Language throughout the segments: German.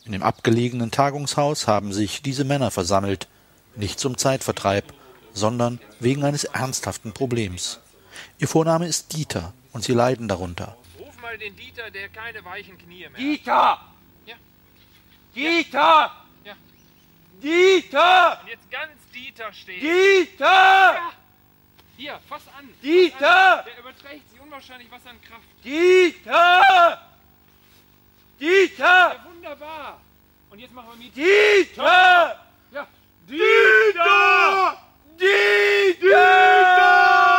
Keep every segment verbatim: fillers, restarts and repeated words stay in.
In dem abgelegenen Tagungshaus haben sich diese Männer versammelt, nicht zum Zeitvertreib, sondern wegen eines ernsthaften Problems. Ihr Vorname ist Dieter und sie leiden darunter. Ruf mal den Dieter, der keine weichen Knie mehr hat. Dieter! Ja. Dieter! Ja. Dieter! Und jetzt ganz Dieter stehen. Dieter! Ja. Hier, fass an. Dieter! Fass an. Der überträgt sich unwahrscheinlich was an Kraft. Dieter! Dieter! Ja, wunderbar. Und jetzt machen wir mit. Dieter! Ja. Dieter! Dieter!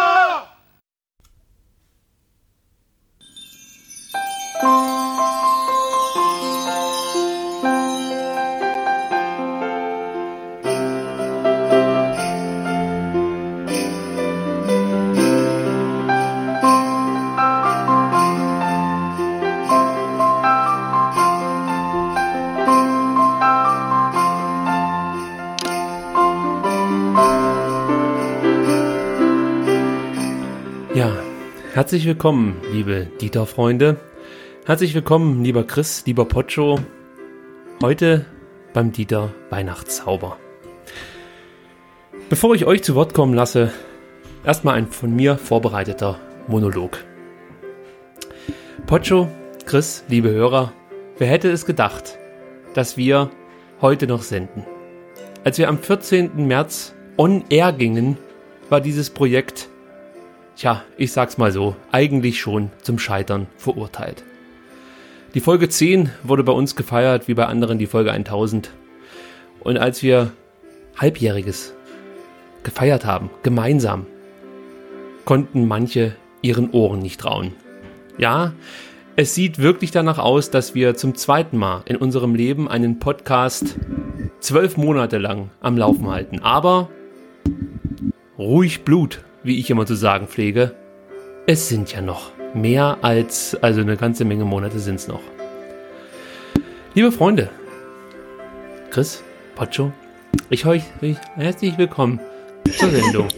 Ja, herzlich willkommen, liebe Dieter-Freunde. Herzlich willkommen, lieber Chris, lieber Pocho. Heute beim Dieter Weihnachtszauber. Bevor ich euch zu Wort kommen lasse, erstmal ein von mir vorbereiteter Monolog. Pocho, Chris, liebe Hörer, wer hätte es gedacht, dass wir heute noch senden? Als wir am vierzehnten März on air gingen, war dieses Projekt, tja, ich sag's mal so, eigentlich schon zum Scheitern verurteilt. Die Folge zehn wurde bei uns gefeiert, wie bei anderen die Folge tausend. Und als wir Halbjähriges gefeiert haben, gemeinsam, konnten manche ihren Ohren nicht trauen. Ja, es sieht wirklich danach aus, dass wir zum zweiten Mal in unserem Leben einen Podcast zwölf Monate lang am Laufen halten. Aber ruhig Blut, wie ich immer zu sagen pflege, es sind ja noch mehr als, also eine ganze Menge Monate sind es noch. Liebe Freunde, Chris, Pocho, ich euch herzlich willkommen zur Sendung.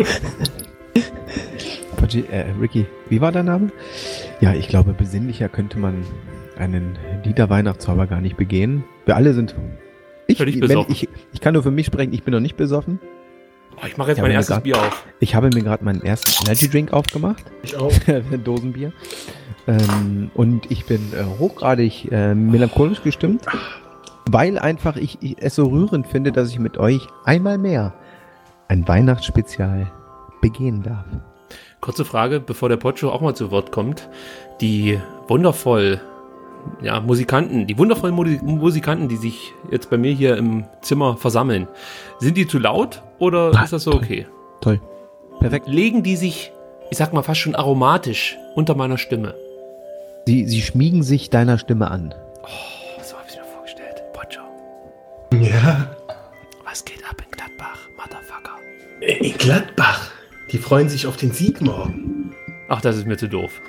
Pochi, äh, Ricky, wie war dein Name? Ja, ich glaube, besinnlicher könnte man einen Dieter Weihnachtszauber gar nicht begehen. Wir alle sind... Ich, Völlig wenn, besoffen. ich, ich kann nur für mich sprechen, ich bin noch nicht besoffen. Oh, ich mache jetzt Ich mein habe erstes mir grad- Bier auf. Ich habe mir gerade meinen ersten Energy Drink aufgemacht. Ich auch. Dosenbier. Ähm, und ich bin äh, hochgradig äh, melancholisch gestimmt, weil einfach ich, ich es so rührend finde, dass ich mit euch einmal mehr ein Weihnachtsspezial begehen darf. Kurze Frage, bevor der Pocho auch mal zu Wort kommt. Die wundervoll, ja, Musikanten, die wundervollen Mu- Musikanten, die sich jetzt bei mir hier im Zimmer versammeln, sind die zu laut oder Ah, ist das so toll. okay? Toll. Perfekt. Legen die sich, ich sag mal fast schon aromatisch unter meiner Stimme? Sie, sie schmiegen sich deiner Stimme an. Oh, so habe ich mir vorgestellt. Pocho, Ja. was geht ab in Gladbach, Motherfucker? In Gladbach. Die freuen sich auf den Sieg morgen. Ach, das ist mir zu doof.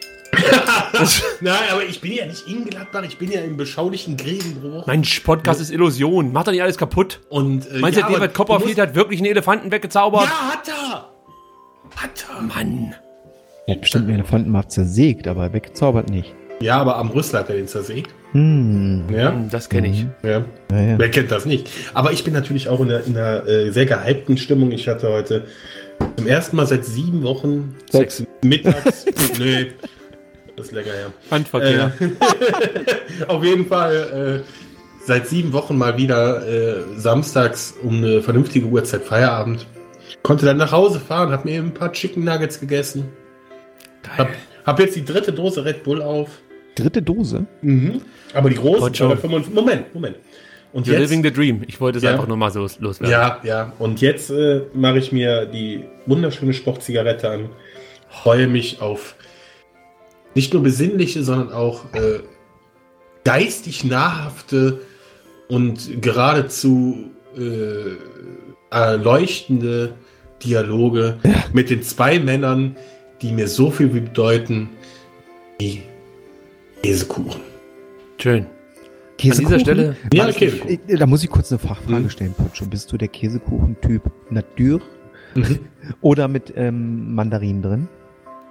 Nein, aber ich bin ja nicht in Gladbach, ich bin ja im beschaulichen Grevenbruch. Mein Podcast ist Illusion. Macht doch nicht alles kaputt. Und, äh, Meinst ja, du, aber David Copperfield du musst- hat wirklich einen Elefanten weggezaubert? Ja, hat er! Hat er! Mann. Er hat bestimmt einen Elefanten mal zersägt, aber weggezaubert nicht. Ja, aber am Rüssel hat er den zersägt. Hm. Ja, Hm, Das kenne ich. ja. Ja, ja. Wer kennt das nicht? Aber ich bin natürlich auch in einer, in einer äh, sehr gehypten Stimmung. Ich hatte heute zum ersten Mal seit sieben Wochen Sex. mittags. Nee, das ist länger her. Handverkehr. Äh, auf jeden Fall äh, seit sieben Wochen mal wieder äh, samstags um eine vernünftige Uhrzeit Feierabend. Konnte dann nach Hause fahren, hab mir ein paar Chicken Nuggets gegessen. Hab, hab jetzt die dritte Dose Red Bull auf. Dritte Dose? Mhm. Aber die große. Pocho. aber fünfundfünfzig Moment, Moment. Und You're jetzt, living the dream. Ich wollte es Ja. einfach nur mal so loswerden. ja, ja. Und jetzt äh, mache ich mir die wunderschöne Sportzigarette an. Freue mich auf nicht nur besinnliche, sondern auch äh, geistig nahrhafte und geradezu äh, erleuchtende Dialoge mit den zwei Männern, die mir so viel bedeuten wie Käsekuchen. Schön. Käsekuchen? An dieser Stelle, Ja, Warte, Käsekuchen. ich- Da muss ich kurz eine Fachfrage Mhm. stellen, Pocho. Bist du der Käsekuchen-Typ Natur Mhm. oder mit ähm, Mandarinen drin?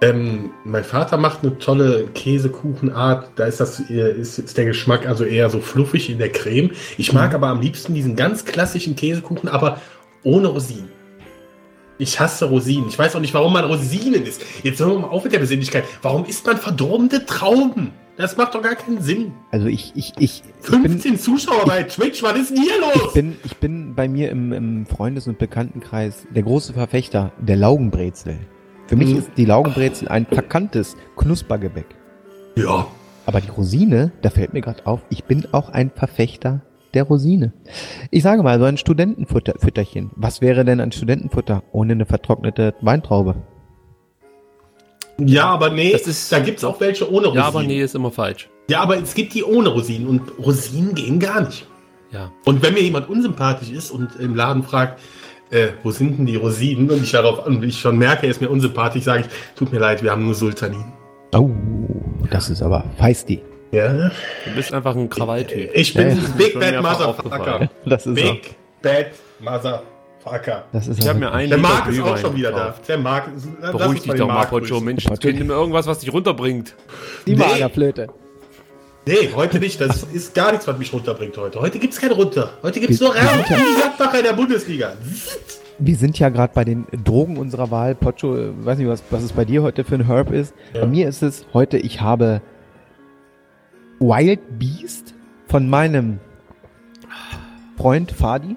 Ähm, mein Vater macht eine tolle Käsekuchenart. Da ist das ist, ist der Geschmack also eher so fluffig in der Creme. Ich mag aber am liebsten diesen ganz klassischen Käsekuchen, aber ohne Rosinen. Ich hasse Rosinen. Ich weiß auch nicht, warum man Rosinen isst. Jetzt hören wir mal auf mit der Besinnlichkeit. Warum isst man verdorbene Trauben? Das macht doch gar keinen Sinn. Also ich, ich, ich, ich fünfzehn bin, Zuschauer bei Twitch, was ist denn hier los? Ich bin, ich bin bei mir im, im Freundes- und Bekanntenkreis der große Verfechter der Laugenbrezel. Für mich Mhm. ist die Laugenbrezel ein verkanntes Knuspergebäck. Ja. Aber die Rosine, da fällt mir gerade auf, ich bin auch ein Verfechter der Rosine. Ich sage mal, so ein Studentenfutterchen. Was wäre denn ein Studentenfutter ohne eine vertrocknete Weintraube? Ja, aber nee, Das ist- da gibt es auch welche ohne Rosinen. Ja, aber nee, ist immer falsch. Ja, aber es gibt die ohne Rosinen und Rosinen gehen gar nicht. Ja. Und wenn mir jemand unsympathisch ist und im Laden fragt, äh, wo sind denn die Rosinen? Und ich darauf und ich schon merke, er ist mir unsympathisch, sage ich, tut mir leid, wir haben nur Sultanin. Oh, das ist aber feisty. Ja. Du bist einfach ein Krawalltyp. Ich bin Ja, ein Big schon Bad mehrfach Motherfucker. aufgefallen. Das ist er. Big Bad Motherfucker. Das ist Ich er habe mir wirklich. einen Der Liter Marc ist auch Glühwein schon wieder da. gekauft. Der Marc ist, lass Beruhig uns dich mal doch den mal, Marc Pocho. grüßen. Mensch, Pocho. jetzt mir irgendwas, was dich runterbringt. Die Nee. Magerflöte. Nee, heute nicht. Das ist gar nichts, was mich runterbringt heute. Heute gibt es kein Runter. Heute gibt es Wir- nur wir Raum sind ja- in die Gladbacher in der Bundesliga. Wir sind ja gerade bei den Drogen unserer Wahl. Pocho, äh, weiß nicht, was, was es bei dir heute für ein Herb ist. Ja. Bei mir ist es heute, ich habe Wild Beast von meinem Freund Fadi.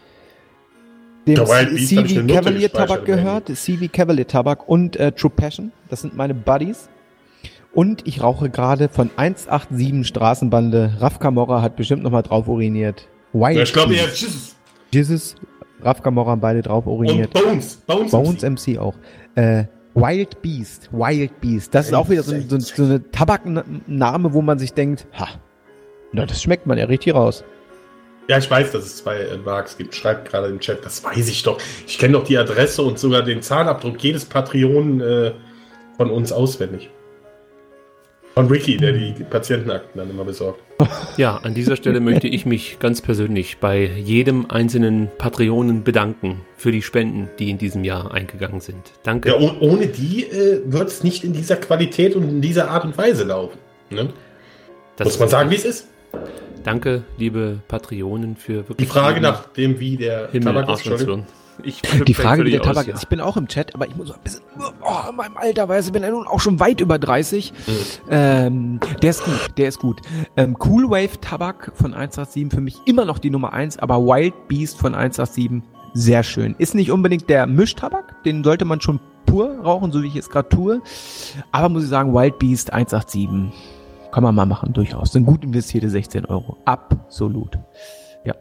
Dem Der Wild Beast hab ich C V eine Note Cavalier gespeichert Tabak im gehört. C V Cavalier Tabak und äh, True Passion. Das sind meine Buddies. Und ich rauche gerade von eins acht sieben Straßenbande. Raf Camorra hat bestimmt nochmal drauf uriniert. Wild Ja, ich glaube, er Beast. ist Jesus, Raf Camorra haben beide drauf uriniert. und Bones. Bones. Bones M C auch. Äh, Wild Beast, Wild Beast. Das ist auch wieder so, ein- so, ein- so eine Tabakname, wo man sich denkt, ha, na, das schmeckt man ja richtig raus. Ja, ich weiß, dass es zwei äh, Marks gibt. Schreibt gerade im Chat. Das weiß ich doch. Ich kenne doch die Adresse und sogar den Zahnabdruck jedes Patreon äh, von uns auswendig. Von Ricky, der die Patientenakten dann immer besorgt. Ja, an dieser Stelle möchte ich mich ganz persönlich bei jedem einzelnen Patreonen bedanken für die Spenden, die in diesem Jahr eingegangen sind. Danke. Ja, oh, ohne die äh, wird es nicht in dieser Qualität und in dieser Art und Weise laufen. Ne? Das Muss man sagen, wie es ist. Danke, liebe Patreonen, für wirklich Die Frage jeden nach dem, wie der Himmel Tabak ist. Arschlochschwirren. Ich Die Frage, wie der völlig aus, Tabak ja. ist. Ich bin auch im Chat, aber ich muss so ein bisschen, oh, in meinem Alter, weil ich bin ja nun auch schon weit über dreißig. Ähm, der ist gut, der ist gut. Ähm, Cool Wave Tabak von eins acht sieben für mich immer noch die Nummer eins, aber Wild Beast von eins acht sieben sehr schön. Ist nicht unbedingt der Mischtabak, den sollte man schon pur rauchen, so wie ich es gerade tue. Aber muss ich sagen, Wild Beast eins acht sieben kann man mal machen, durchaus. Sind gut investierte sechzehn Euro. Absolut. Ja.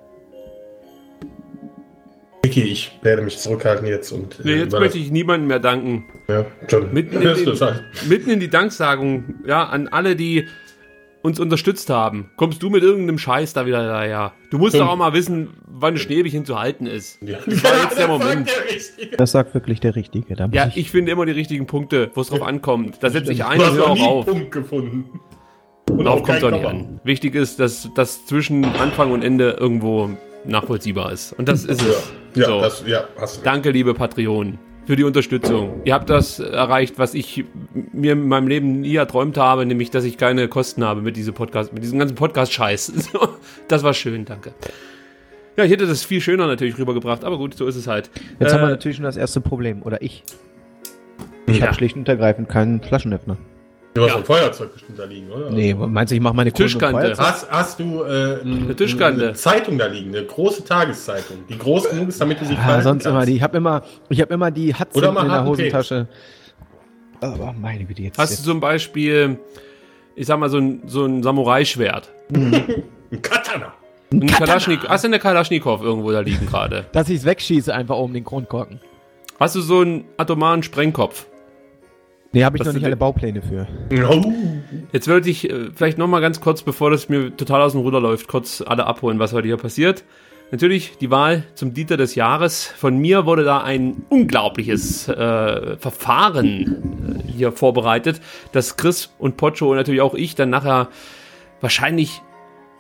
Ricky, ich werde mich zurückhalten jetzt. Und, äh, Nee, jetzt über möchte ich niemandem mehr danken. das- Ja, schon. Mitten in, Das den, ist halt- mitten in die Danksagung, ja, an alle, die uns unterstützt haben. Kommst du mit irgendeinem Scheiß da wieder daher? Du musst Stimmt. doch auch mal wissen, wann Schneebchen zu halten ist. Ja. Das war jetzt der Moment. sagt der Richtige. Das sagt wirklich der Richtige. Da muss Ja, ich, ich finde immer die richtigen Punkte, wo es drauf ankommt. Da setze ich Du ein und hast höre noch auch nie einen auf. Punkt gefunden. Und Darauf auch kommt es auch kein nicht Komma. an. Wichtig ist, dass das zwischen Anfang und Ende irgendwo nachvollziehbar ist. Und das ist es. Ja, ja, So. das, ja, hast du. Danke, liebe Patreonen, für die Unterstützung. Ihr habt das erreicht, was ich mir in meinem Leben nie erträumt habe, nämlich, dass ich keine Kosten habe mit diesem Podcast, mit diesem ganzen Podcast-Scheiß. So, das war schön, danke. Ja, ich hätte das viel schöner natürlich rübergebracht, aber gut, so ist es halt. Jetzt Äh, haben wir natürlich schon das erste Problem. Oder ich. Ich Ja. habe schlicht und ergreifend keinen Flaschenöffner. Du hast Ja. ein Feuerzeug bestimmt da liegen, oder? Nee, meinst du, ich mache meine Kohlen- und Tischkante. Feuerzeug? Hast, hast du äh, ein, Eine Tischkante. eine Zeitung da liegen, eine große Tageszeitung, die groß genug ist, damit du sie Ja, falten sonst kannst? immer die. Ich habe immer, ich habe immer die Hudson Oder mal in der harten Hosentasche. Aber meine Güte, jetzt. Hast du zum Beispiel, ich sag mal, so ein, so ein Samurai-Schwert? Ein Katana. Ein Kalaschnik, hast du eine Kalaschnikow irgendwo da liegen gerade? dass ich es wegschieße, einfach oben den Kronkorken. Hast du so einen atomaren Sprengkopf? Nee, habe ich Was noch du nicht denn- alle Baupläne für. Oh. Jetzt würde ich äh, vielleicht noch mal ganz kurz, bevor das mir total aus dem Ruder läuft, kurz alle abholen, was heute hier passiert. Natürlich die Wahl zum Dieter des Jahres. Von mir wurde da ein unglaubliches äh, Verfahren äh, hier vorbereitet, dass Chris und Pocho und natürlich auch ich dann nachher wahrscheinlich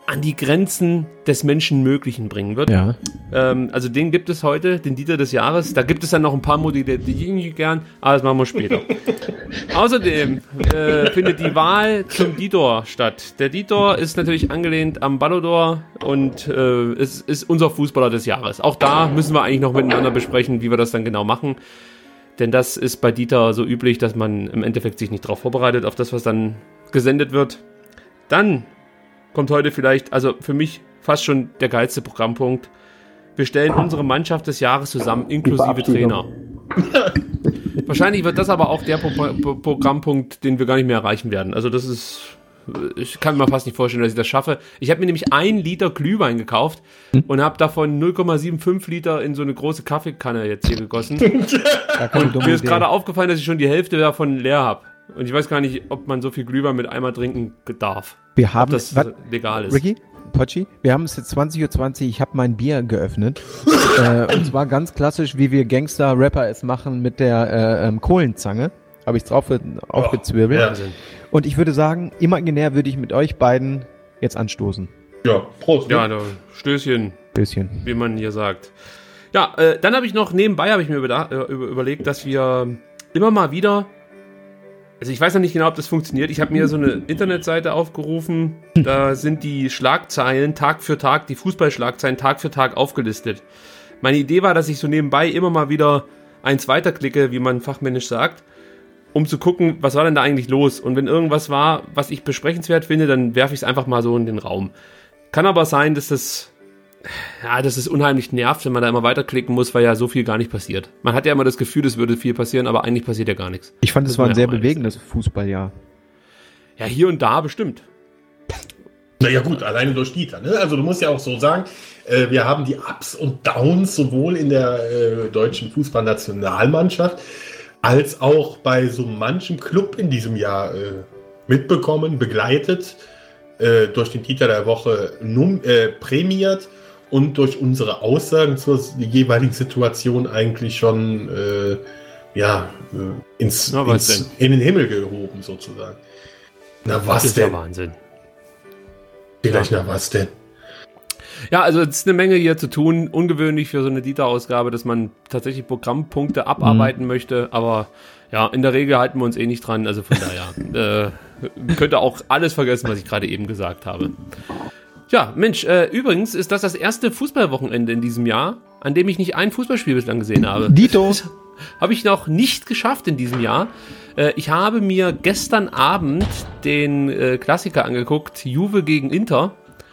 an die Grenzen des Menschenmöglichen bringen wird. Ja. Ähm, also den gibt es heute, den Dieter des Jahres. Da gibt es dann noch ein paar Modelle, die ich irgendwie gern, aber das machen wir später. Außerdem äh, findet die Wahl zum Dieter statt. Der Dieter ist natürlich angelehnt am Ballodor und äh, es ist unser Fußballer des Jahres. Auch da müssen wir eigentlich noch miteinander besprechen, wie wir das dann genau machen. Denn das ist bei Dieter so üblich, dass man im Endeffekt sich nicht darauf vorbereitet, auf das, was dann gesendet wird. Dann kommt heute vielleicht, also für mich fast schon der geilste Programmpunkt. Wir stellen unsere Mannschaft des Jahres zusammen, inklusive Trainer. Wahrscheinlich wird das aber auch der Pro- Pro- Programmpunkt, den wir gar nicht mehr erreichen werden. Also das ist, ich kann mir fast nicht vorstellen, dass ich das schaffe. Ich habe mir nämlich ein Liter Glühwein gekauft und habe davon null Komma fünfundsiebzig Liter in so eine große Kaffeekanne jetzt hier gegossen. Und mir ist gerade aufgefallen, dass ich schon die Hälfte davon leer habe. Und ich weiß gar nicht, ob man so viel Glühwein mit einmal trinken darf. Wir haben ob das wat, legal ist. Ricky, Potschi, wir haben es jetzt zwanzig Uhr zwanzig, ich habe mein Bier geöffnet. äh, und zwar ganz klassisch, wie wir Gangster-Rapper es machen mit der äh, ähm, Kohlenzange. Habe ich drauf aufgezwirbelt. Ja. Und ich würde sagen, imaginär würde ich mit euch beiden jetzt anstoßen. Ja, Prost. Ja, da, Stößchen, Bisschen. wie man hier sagt. Ja, äh, dann habe ich noch, nebenbei habe ich mir über, äh, über, überlegt, dass wir immer mal wieder, also ich weiß noch nicht genau, ob das funktioniert, ich habe mir so eine Internetseite aufgerufen, da sind die Schlagzeilen Tag für Tag, die Fußballschlagzeilen Tag für Tag aufgelistet. Meine Idee war, dass ich so nebenbei immer mal wieder eins weiterklicke, wie man fachmännisch sagt, um zu gucken, was war denn da eigentlich los? Und wenn irgendwas war, was ich besprechenswert finde, dann werfe ich es einfach mal so in den Raum. Kann aber sein, dass das, ja, dass es unheimlich nervt, wenn man da immer weiterklicken muss, weil ja so viel gar nicht passiert. Man hat ja immer das Gefühl, es würde viel passieren, aber eigentlich passiert ja gar nichts. Ich fand, es Das war ein muss sehr man ja auch bewegendes Fußballjahr. Ja, hier und da bestimmt. Naja gut, alleine durch Dieter. Ne? Also du musst ja auch so sagen, äh, wir haben die Ups und Downs sowohl in der äh, deutschen Fußballnationalmannschaft als auch bei so manchem Club in diesem Jahr äh, mitbekommen, begleitet, äh, durch den Dieter der Woche num- äh, prämiert und durch unsere Aussagen zur jeweiligen Situation eigentlich schon äh, ja, äh, ins, Na, was ins, in den Himmel gehoben sozusagen. Na was Das ist denn? ja Wahnsinn. Vielleicht na was denn? Ja, also es ist eine Menge hier zu tun. Ungewöhnlich für so eine Dieter-Ausgabe, dass man tatsächlich Programmpunkte abarbeiten mhm. möchte. Aber ja, in der Regel halten wir uns eh nicht dran. Also von daher äh, könnt ihr auch alles vergessen, was ich gerade eben gesagt habe. Ja, Mensch, äh, übrigens ist das das erste Fußballwochenende in diesem Jahr, an dem ich nicht ein Fußballspiel bislang gesehen habe. Dito. Habe ich noch nicht geschafft in diesem Jahr. Äh, ich habe mir gestern Abend den äh, Klassiker angeguckt, Juve gegen Inter.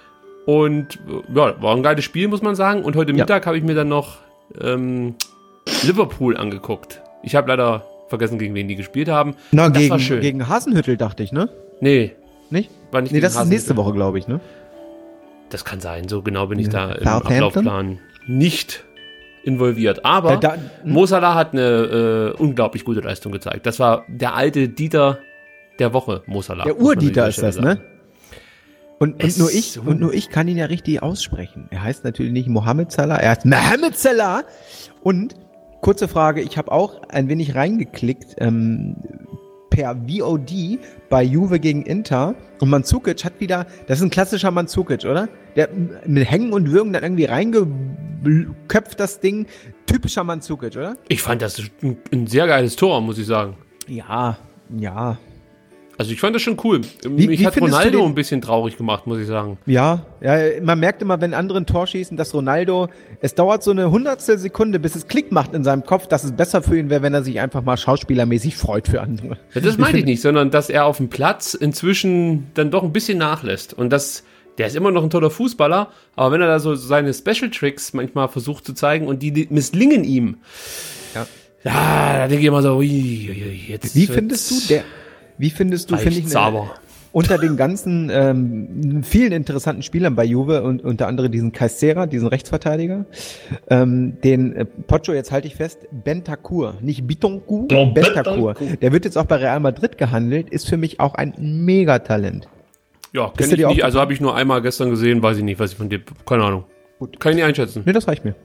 Und ja, war ein geiles Spiel, muss man sagen. Und heute Mittag ja. habe ich mir dann noch ähm, Liverpool angeguckt. Ich habe leider vergessen, gegen wen die gespielt haben. Na, das gegen, war schön. Gegen Hasenhüttl, dachte ich, ne? Nee. Nicht? War nicht nee, das ist Hasenhüttl. nächste Woche, glaube ich, ne? Das kann sein. So genau bin ich Ja. da im Southampton? Ablaufplan nicht involviert. Aber Äh, da- Mo Salah hat eine äh, unglaublich gute Leistung gezeigt. Das war der alte Dieter der Woche, Mo Salah. Der muss man an Urdieter dieser ist Stelle das, sagen. ne? Und, und, Es nur ist ich, so- und nur ich kann ihn ja richtig aussprechen. Er heißt natürlich nicht Mohammed Salah, er heißt Mohammed Salah. Und, kurze Frage, ich habe auch ein wenig reingeklickt ähm, per V O D bei Juve gegen Inter. Und Mandzukic hat wieder, das ist ein klassischer Mandzukic, oder? Der mit Hängen und Würgen dann irgendwie reingeköpft, das Ding. Typischer Mandzukic, oder? Ich fand das ein, ein sehr geiles Tor, muss ich sagen. Ja, ja. Also ich fand das schon cool. Wie- Mich wie hat findest du Ronaldo den- ein bisschen traurig gemacht, muss ich sagen. Ja, ja, man merkt immer, wenn andere ein Tor schießen, dass Ronaldo, es dauert so eine hundertstel Sekunde, bis es Klick macht in seinem Kopf, dass es besser für ihn wäre, wenn er sich einfach mal schauspielermäßig freut für andere. Ja, das meine ich nicht, sondern dass er auf dem Platz inzwischen dann doch ein bisschen nachlässt. Und das, der ist immer noch ein toller Fußballer, aber wenn er da so seine Special Tricks manchmal versucht zu zeigen und die misslingen ihm, Ja. ja, da denke ich immer so, ui, ui, ui, jetzt Wie findest du der, wie findest du, finde ich, ne, aber. unter den ganzen ähm, vielen interessanten Spielern bei Juve und unter anderem diesen Caissera, diesen Rechtsverteidiger, ähm, den äh, Pocho, jetzt halte ich fest, Bentancur, nicht Bitoncourt, Oh, Bentancur. Bentancur. Der wird jetzt auch bei Real Madrid gehandelt, ist für mich auch ein Megatalent. Ja, Bist kenn du ich dir nicht, auch- also habe ich nur einmal gestern gesehen, weiß ich nicht, was ich von dir, keine Ahnung. Gut. Kann ich nicht einschätzen. Ne, das reicht mir.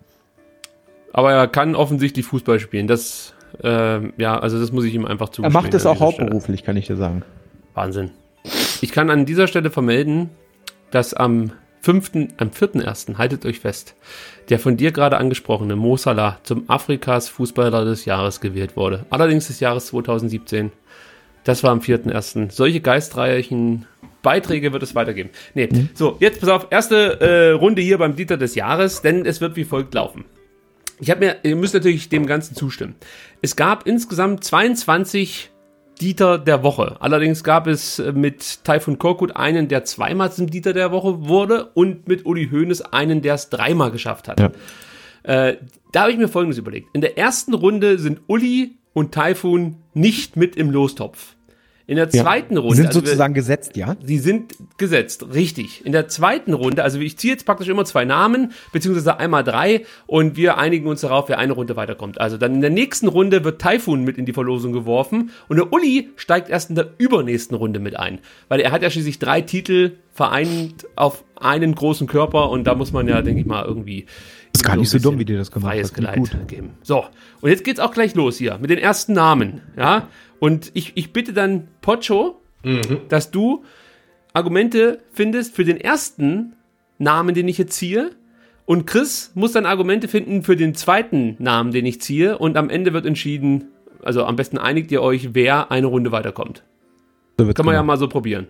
Aber er kann offensichtlich Fußball spielen, das, ähm, ja, also das muss ich ihm einfach Er zugestehen. macht es an auch dieser Stelle. hauptberuflich, kann ich dir sagen. Wahnsinn. Ich kann an dieser Stelle vermelden, dass am fünften, am vierten ersten, haltet euch fest, der von dir gerade angesprochene Mo Salah zum Afrikas Fußballer des Jahres gewählt wurde. Allerdings des Jahres zweitausendsiebzehn. Das war am vierten ersten. Solche geistreichen Beiträge wird es weitergeben. Nee, mhm. So, jetzt pass auf, erste äh, Runde hier beim Dieter des Jahres, denn es wird wie folgt laufen. Ich habe mir, ihr müsst natürlich dem Ganzen zustimmen. Es gab insgesamt zweiundzwanzig Dieter der Woche. Allerdings gab es mit Taifun Korkut einen, der zweimal zum Dieter der Woche wurde und mit Uli Hoeneß einen, der es dreimal geschafft hat. Ja. Äh, da habe ich mir Folgendes überlegt. In der ersten Runde sind Uli und Taifun nicht mit im Lostopf. In der zweiten ja, Runde... sind also sozusagen wir, gesetzt, ja? Sie sind gesetzt, richtig. In der zweiten Runde, also ich ziehe jetzt praktisch immer zwei Namen, beziehungsweise einmal drei, und wir einigen uns darauf, wer eine Runde weiterkommt. Also dann in der nächsten Runde wird Taifun mit in die Verlosung geworfen und der Uli steigt erst in der übernächsten Runde mit ein. Weil er hat ja schließlich drei Titel vereint auf einen großen Körper und da muss man ja, denke ich mal, irgendwie... Das ist gar nicht so dumm, wie dir das gemacht hast. Geleit geben. So, und jetzt geht's auch gleich los hier mit den ersten Namen, ja? Und ich, ich bitte dann Pocho, mhm. dass du Argumente findest für den ersten Namen, den ich jetzt ziehe. Und Chris muss dann Argumente finden für den zweiten Namen, den ich ziehe. Und am Ende wird entschieden, also am besten einigt ihr euch, wer eine Runde weiterkommt. So Kann man genau. ja mal so probieren.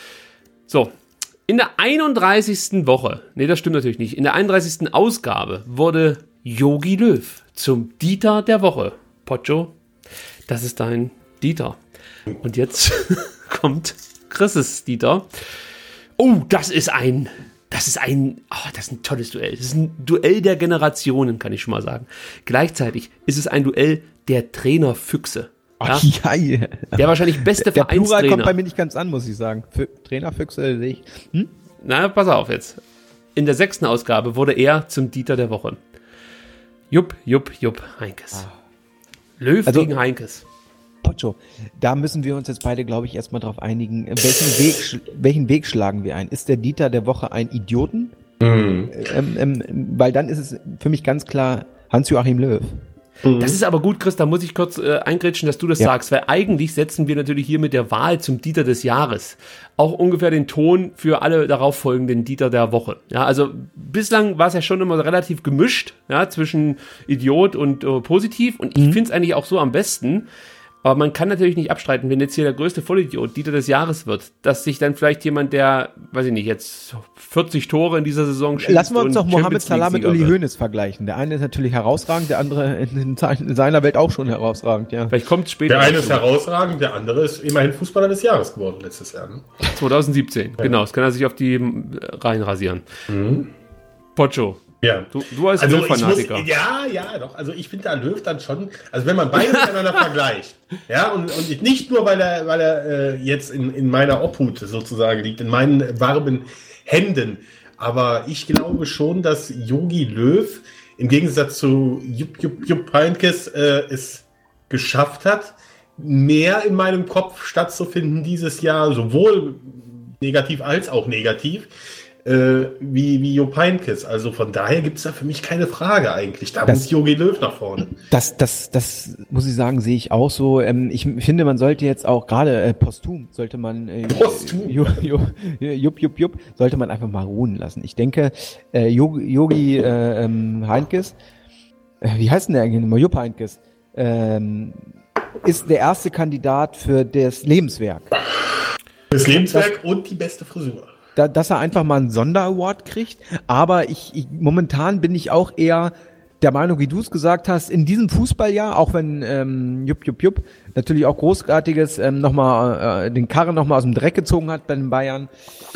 So, in der einunddreißigsten Woche, nee, das stimmt natürlich nicht, in der einunddreißigsten Ausgabe wurde Jogi Löw zum Dieter der Woche. Pocho, das ist dein Dieter. Und jetzt kommt Chris' Dieter. Oh, das ist ein, das ist ein, oh, das ist ein tolles Duell. Das ist ein Duell der Generationen, kann ich schon mal sagen. Gleichzeitig ist es ein Duell der Trainerfüchse. Ja? Oh, ja, yeah. Der wahrscheinlich beste der, der Vereinstrainer. Der Plural kommt bei mir nicht ganz an, muss ich sagen. Für Trainerfüchse sehe ich. Hm? Na, pass auf jetzt. In der sechsten Ausgabe wurde er zum Dieter der Woche. Jupp, Jupp, Jupp, Heinkes. Ah. Löw also, gegen Heinkes. Pocho, da müssen wir uns jetzt beide, glaube ich, erstmal drauf einigen. Welchen Weg, welchen Weg schlagen wir ein? Ist der Dieter der Woche ein Idioten? Mhm. Ähm, ähm, weil dann ist es für mich ganz klar Hans-Joachim Löw. Das ist aber gut, Chris, da muss ich kurz äh, eingrätschen, dass du das ja. sagst, weil eigentlich setzen wir natürlich hier mit der Wahl zum Dieter des Jahres auch ungefähr den Ton für alle darauf folgenden Dieter der Woche. Ja, also bislang war es ja schon immer relativ gemischt, ja, zwischen Idiot und äh, positiv, und ich mhm. finde es eigentlich auch so am besten. Aber man kann natürlich nicht abstreiten, wenn jetzt hier der größte Vollidiot Dieter des Jahres wird, dass sich dann vielleicht jemand, der, weiß ich nicht, jetzt vierzig Tore in dieser Saison schießt. Lassen wir uns doch Mohamed Salah mit Uli Hoeneß vergleichen. Der eine ist natürlich herausragend, der andere in seiner Welt auch schon herausragend, ja. Vielleicht kommt es später. Der eine ist herausragend, der andere ist immerhin Fußballer des Jahres geworden letztes Jahr. Ne? zweitausendsiebzehn, ja. Genau. Das kann er sich auf die Reihen rasieren. Mhm. Pocho. Ja. Du, du als also Löw-Fanatiker. Muss, ja, ja, doch. Also ich finde, der Löw dann schon, also wenn man beide miteinander vergleicht, ja, und, und nicht nur, weil er, weil er äh, jetzt in, in meiner Obhut sozusagen liegt, in meinen warmen Händen, aber ich glaube schon, dass Jogi Löw im Gegensatz zu Jupp, Jupp, Jupp Heynckes äh, es geschafft hat, mehr in meinem Kopf stattzufinden dieses Jahr, sowohl negativ als auch negativ, Äh, wie, wie Jupp Heynckes. Also von daher gibt es da für mich keine Frage eigentlich. Da das, muss Jogi Löw nach vorne. Das, das, das muss ich sagen, sehe ich auch so. Ähm, ich finde, man sollte jetzt auch gerade äh, posthum, sollte man äh, posthum. Jupp, Jupp, Jupp, Jupp, sollte man einfach mal ruhen lassen. Ich denke, äh, Jogi äh, ähm, Heynckes, äh, wie heißt denn der eigentlich nochmal? Jupp Heynckes, ähm, ist der erste Kandidat für das Lebenswerk. Das Lebenswerk das, und die beste Frisur. Da, dass er einfach mal einen Sonderaward kriegt, aber ich, ich momentan bin ich auch eher der Meinung, wie du es gesagt hast, in diesem Fußballjahr, auch wenn ähm, Jupp, Jupp, Jupp natürlich auch Großartiges ähm, nochmal äh, den Karren nochmal aus dem Dreck gezogen hat bei den Bayern,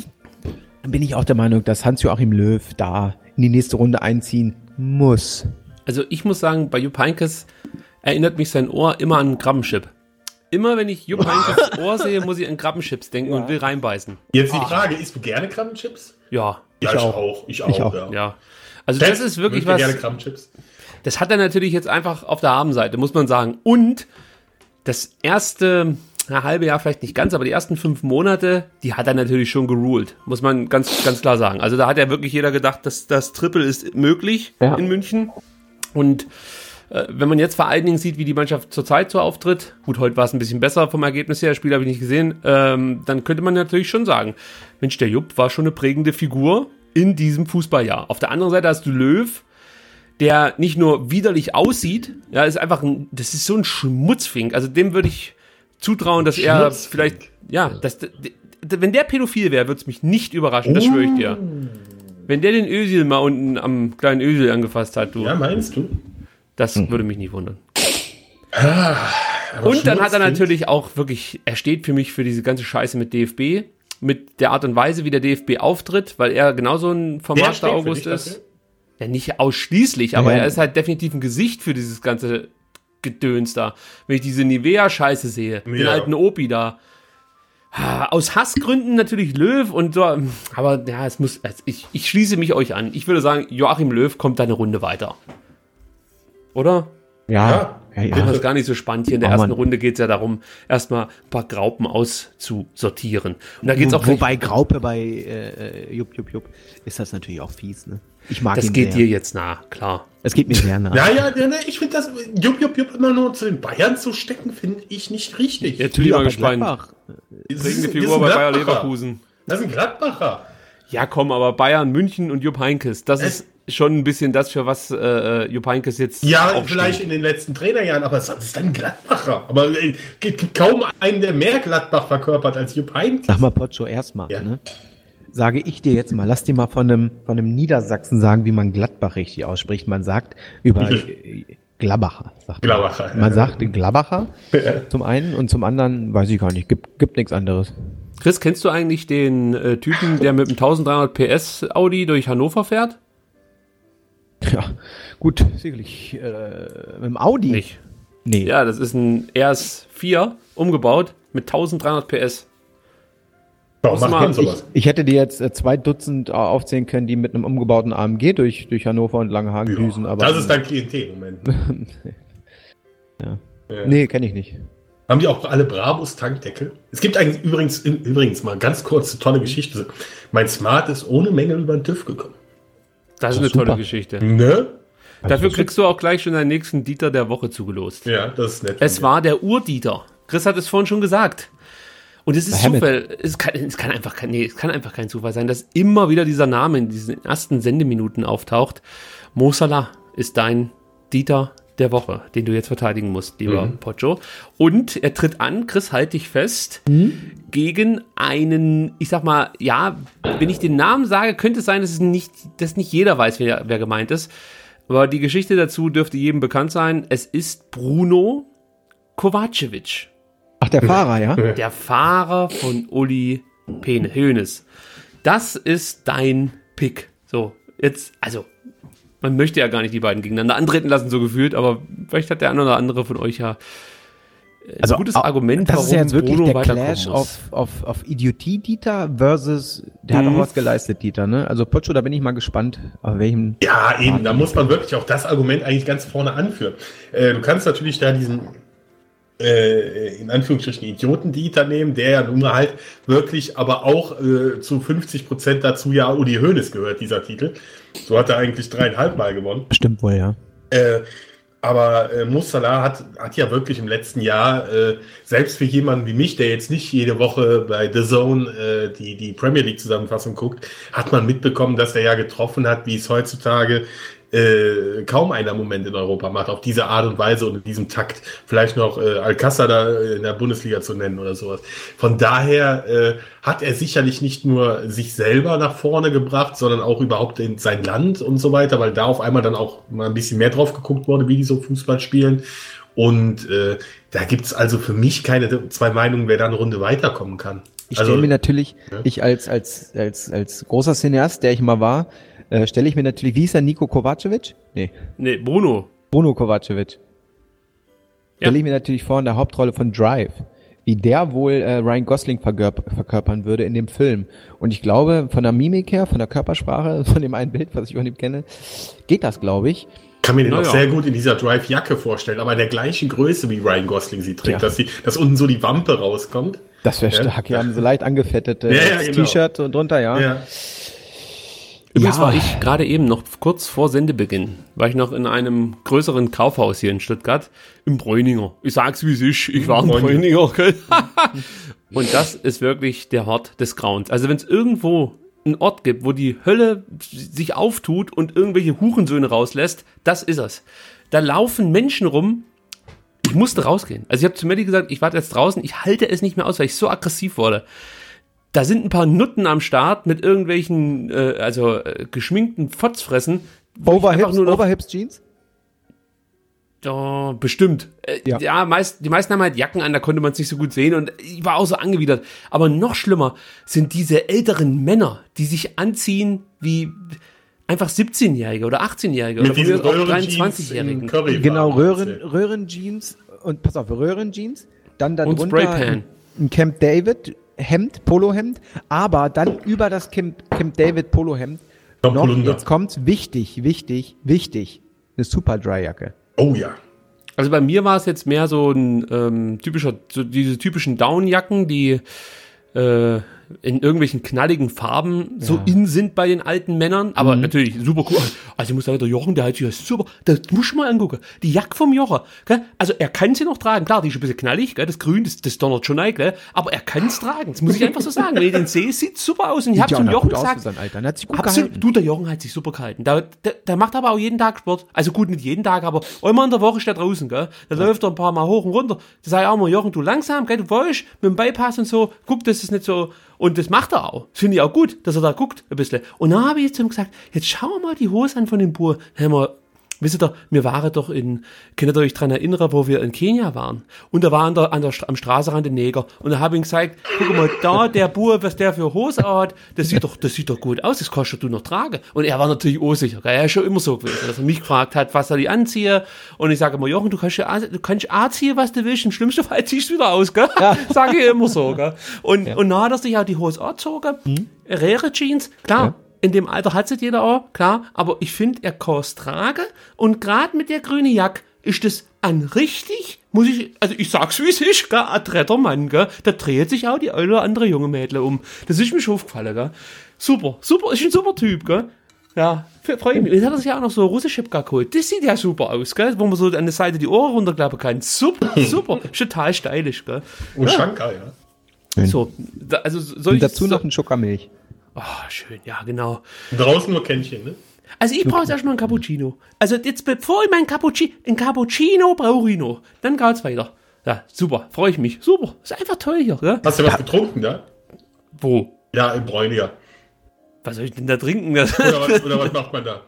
bin ich auch der Meinung, dass Hans-Joachim Löw da in die nächste Runde einziehen muss. Also ich muss sagen, bei Jupp Heynckes erinnert mich sein Ohr immer an einen Krabbenchip. Immer wenn ich Jupp Heynckes Ohr sehe, muss ich an Krabbenchips denken ja. und will reinbeißen. Jetzt die Frage, isst du gerne Krabbenchips? Ja. Ja, ich, ich auch. auch. Ich auch, ich auch. Ja. ja. Also Test, das ist wirklich was, gerne Krabbenchips? Das hat er natürlich jetzt einfach auf der Habenseite, muss man sagen. Und das erste na, halbe Jahr vielleicht nicht ganz, aber die ersten fünf Monate, die hat er natürlich schon geruled, muss man ganz, ganz klar sagen. Also da hat ja wirklich jeder gedacht, dass das Triple ist möglich ja. in München. Und Äh, wenn man jetzt vor allen Dingen sieht, wie die Mannschaft zurzeit so auftritt, gut, heute war es ein bisschen besser vom Ergebnis her, das Spiel habe ich nicht gesehen, ähm, dann könnte man natürlich schon sagen, Mensch, der Jupp war schon eine prägende Figur in diesem Fußballjahr. Auf der anderen Seite hast du Löw, der nicht nur widerlich aussieht, ja, ist einfach ein, das ist so ein Schmutzfink, also dem würde ich zutrauen, dass er vielleicht, ja, dass, wenn der pädophil wäre, würde es mich nicht überraschen, das schwöre ich dir. Wenn der den Özil mal unten am kleinen Özil angefasst hat, du. Ja, meinst du? Das hm. würde mich nicht wundern. Ah, und dann hat er natürlich auch wirklich, er steht für mich für diese ganze Scheiße mit D F B, mit der Art und Weise, wie der D F B auftritt, weil er genauso ein vermarkter August ist. Dafür? Ja, nicht ausschließlich, aber ja. er ist halt definitiv ein Gesicht für dieses ganze Gedöns da. Wenn ich diese Nivea-Scheiße sehe, ja. den alten Opi da. Aus Hassgründen natürlich Löw und so, aber ja, es muss, ich, ich schließe mich euch an. Ich würde sagen, Joachim Löw kommt da eine Runde weiter. Oder? Ja. ja, ja. Das ist gar nicht so spannend. Hier in der oh, ersten Mann. Runde geht es ja darum, erstmal ein paar Graupen auszusortieren. Und da geht's auch Wobei Graupe bei äh, Jupp, Jupp, Jupp ist das natürlich auch fies, ne? Ich mag das ihn geht sehr. dir jetzt nah, klar. Es geht mir sehr nah. Ja, ja, ja, ich finde das, Jupp, Jupp, Jupp immer nur zu den Bayern zu stecken, finde ich nicht richtig. Jetzt bin ich mal gespannt. Prägende Figur bei Bayer Leverkusen. Das ist ein Gladbacher. Ja, komm, aber Bayern, München und Jupp Heynckes, das es ist schon ein bisschen das, für was äh, Jupp Heynckes jetzt Ja, aufsteht. Vielleicht in den letzten Trainerjahren, aber es ist dann ein Gladbacher. Aber es gibt kaum einen, der mehr Gladbach verkörpert als Jupp Heynckes. Sag mal, Potscho, erstmal, ja. ne? Sage ich dir jetzt mal, lass dir mal von einem, von einem Niedersachsen sagen, wie man Gladbach richtig ausspricht. Man sagt über Glabacher. Sagt Glabacher. Man, man sagt Glabacher ja. zum einen und zum anderen, weiß ich gar nicht, gibt, gibt nichts anderes. Chris, kennst du eigentlich den äh, Typen, der mit einem tausenddreihundert P S Audi durch Hannover fährt? Ja, gut, sicherlich. Äh, mit dem Audi? Nicht. Nee. Ja, das ist ein R S vier umgebaut mit tausenddreihundert P S. Warum macht man sowas? Ich, ich hätte dir jetzt äh, zwei Dutzend äh, aufzählen können, die mit einem umgebauten A M G durch, durch Hannover und Langenhagen ja, düsen. Aber das ist dein Klientel, Moment. ja. ja. Nee, kenne ich nicht. Haben die auch alle Brabus-Tankdeckel? Es gibt eigentlich übrigens, übrigens mal ganz kurz, tolle Geschichte. Mein Smart ist ohne Mängel über den TÜV gekommen. Das ist eine super. tolle Geschichte. Ne? Dafür kriegst du auch gleich schon deinen nächsten Dieter der Woche zugelost. Ja, das ist nett. Es war der Ur-Dieter. Chris hat es vorhin schon gesagt. Und es ist Hamid. Zufall. Es kann, es kann einfach kein, nee, es kann einfach kein Zufall sein, dass immer wieder dieser Name in diesen ersten Sendeminuten auftaucht. Mo Salah ist dein Dieter der Woche, den du jetzt verteidigen musst, lieber mhm. Potscho. Und er tritt an, Chris, halt dich fest, mhm. gegen einen, ich sag mal, ja, wenn ich den Namen sage, könnte es sein, dass es nicht, dass nicht jeder weiß, wer, wer gemeint ist. Aber die Geschichte dazu dürfte jedem bekannt sein. Es ist Bruno Kovacevic. Ach, der Fahrer, ja? Der Fahrer von Uli Hoeneß. Das ist dein Pick. So, jetzt, also, man möchte ja gar nicht die beiden gegeneinander antreten lassen, so gefühlt, aber vielleicht hat der eine oder andere von euch ja ein also, gutes Argument, das warum ist ja jetzt wirklich Bruno der Clash auf, auf, auf Idiotie Dieter versus, der mhm. hat auch was geleistet, Dieter, ne? Also Potscho, da bin ich mal gespannt, auf welchem... Ja, eben, da muss man wirklich auch das Argument eigentlich ganz vorne anführen. Äh, du kannst natürlich da diesen... Äh, in Anführungsstrichen Idioten-Dieter nehmen, der ja nun halt wirklich aber auch äh, zu fünfzig Prozent dazu ja Uli Hoeneß gehört, dieser Titel. So hat er eigentlich dreieinhalb Mal gewonnen. Stimmt wohl, ja. Äh, aber äh, Mo Salah hat, hat ja wirklich im letzten Jahr, äh, selbst für jemanden wie mich, der jetzt nicht jede Woche bei The Zone äh, die, die Premier League-Zusammenfassung guckt, hat man mitbekommen, dass er ja getroffen hat, wie es heutzutage Äh, kaum einer im Moment in Europa macht, auf diese Art und Weise und in diesem Takt. Vielleicht noch äh, Alcázar da in der Bundesliga zu nennen oder sowas. Von daher äh, hat er sicherlich nicht nur sich selber nach vorne gebracht, sondern auch überhaupt in sein Land und so weiter, weil da auf einmal dann auch mal ein bisschen mehr drauf geguckt wurde, wie die so Fußball spielen. Und äh, da gibt's also für mich keine zwei Meinungen, wer da eine Runde weiterkommen kann. Ich also, stelle mir natürlich, ja. ich als, als, als, als großer Cineast, der ich mal war, Äh, stelle ich mir natürlich, wie hieß er, Nico Kovacevic? Nee. Nee, Bruno. Bruno Kovacevic. Ja. Stelle ich mir natürlich vor in der Hauptrolle von Drive, wie der wohl äh, Ryan Gosling verkörp- verkörpern würde in dem Film. Und ich glaube, von der Mimik her, von der Körpersprache, von dem einen Bild, was ich von ihm kenne, geht das, glaube ich. Kann mir den Na auch ja. sehr gut in dieser Drive-Jacke vorstellen, aber in der gleichen Größe wie Ryan Gosling sie trägt, Ja. dass, sie, dass unten so die Wampe rauskommt. Das wäre Ja. stark, ja, haben so leicht angefettete Ja, ja, genau. T-Shirt und drunter, ja. Ja. Übrigens Ja. war ich gerade eben noch kurz vor Sendebeginn, war ich noch in einem größeren Kaufhaus hier in Stuttgart, im Bräuninger. Ich sag's wie es ist, ich war im Bräuninger. Gell? Und das ist wirklich der Hort des Grauens. Also wenn es irgendwo einen Ort gibt, wo die Hölle sich auftut und irgendwelche Hurensöhne rauslässt, das ist es. Da laufen Menschen rum. Ich musste rausgehen. Also ich habe zu Melli gesagt, ich warte jetzt draußen, ich halte es nicht mehr aus, weil ich so aggressiv wurde. Da sind ein paar Nutten am Start mit irgendwelchen, äh, also äh, geschminkten Fotzfressen. wo ich einfach Overhips, nur noch- Overhips Jeans? Ja, bestimmt. Äh, Ja. ja, meist, die meisten haben halt Jacken an, da konnte man es nicht so gut sehen und ich war auch so angewidert. Aber noch schlimmer sind diese älteren Männer, die sich anziehen wie einfach siebzehnjährige oder achtzehnjährige oder Mit von mir diesen aus auch Röhrenjeans in dreiundzwanzigjährigen. Curry. Genau, Röhren, Röhrenjeans und pass auf, Röhrenjeans, dann Und darunter Spraypan. ein, ein Camp David Hemd, Polohemd, aber dann über das Camp, Camp David Polohemd Top noch, Polunder. jetzt kommt's, wichtig, wichtig, wichtig, eine Super Dry Jacke. Oh ja. Also bei mir war es jetzt mehr so ein ähm, typischer, so diese typischen Downjacken, die äh, in irgendwelchen knalligen Farben so in sind bei den alten Männern, aber natürlich super cool. Also ich muss sagen, der Jochen, der hat sich das super, das muss du mal angucken. Die Jacke vom Jochen, gell? Also er kann sie noch tragen, klar, die ist ein bisschen knallig, gell? Das Grün, das, das donnert schon ein, gell? Aber er kann es tragen, das muss ich einfach so sagen. Wenn ich den sehe, sieht super aus und ich habe zum na, Jochen gut aus für gesagt, sein Alter, der hat sich gut Absolut. gehalten. Du, der Jochen hat sich super gehalten. Der, der, der macht aber auch jeden Tag Sport. Also gut, nicht jeden Tag, aber einmal in der Woche steht er draußen, gell? Da läuft er ein paar Mal hoch und runter. Da sag ich auch mal, Jochen, du langsam, gell? Du weißt, mit dem Bypass und so, guck, das ist nicht so. Und das macht er auch. Das finde ich auch gut, dass er da guckt, ein bisschen. Und dann habe ich zu ihm gesagt, jetzt schau mal die Hose an von dem Bur. Hör mal, wisst ihr, wir waren doch in, könnt ihr euch dran erinnern, wo wir in Kenia waren? Und da waren da an der, am Straßenrand ein Neger. Und da habe ich ihm gesagt, guck mal, da, der Bur, was der für Hose hat, das sieht doch, das sieht doch gut aus, das kannst du noch tragen. Und er war natürlich unsicher, gell? Er ist schon immer so gewesen, dass er mich gefragt hat, was soll ich anziehe. Und ich sage immer, Jochen, du kannst ja, an- du kannst anziehen, was du willst, im schlimmsten Fall ziehst du wieder aus, gell? Sage ich immer so, gell? Und, und dann hat er sich auch die Hose angezogen, Rere Jeans, klar. Ja. In dem Alter hat es jeder auch, klar, aber ich finde, er kann es tragen und gerade mit der grünen Jacke ist das ein richtig, muss ich, also ich sag's wie es ist, gell, ein dritter Mann, gell, da dreht sich auch die eine oder andere junge Mädel um. Das ist mir schon aufgefallen, gell. Super, super, ist ein super Typ, gell. Ja, freue mich. Jetzt hat er sich auch noch so Russischipka geholt. Das sieht ja super aus, gell, wo man so an der Seite die Ohren runterklappen kann. Super, super, ist total stylisch, gell. Und Shankar, ja. So, da, also soll Und ich dazu so, noch ein Schokomilch. oh, schön, ja, genau. Draußen nur Kännchen, ne? Also ich brauche jetzt erstmal ein Cappuccino. Also jetzt bevor ich mein Cappuccino, ein Cappuccino brauche ich noch. Dann geht's weiter. Ja, super, freue ich mich. Super, ist einfach toll hier, gell? Hast du was getrunken da? Wo? Ja, im Bräuniger. Was soll ich denn da trinken? Das, Oder was, oder was macht man da?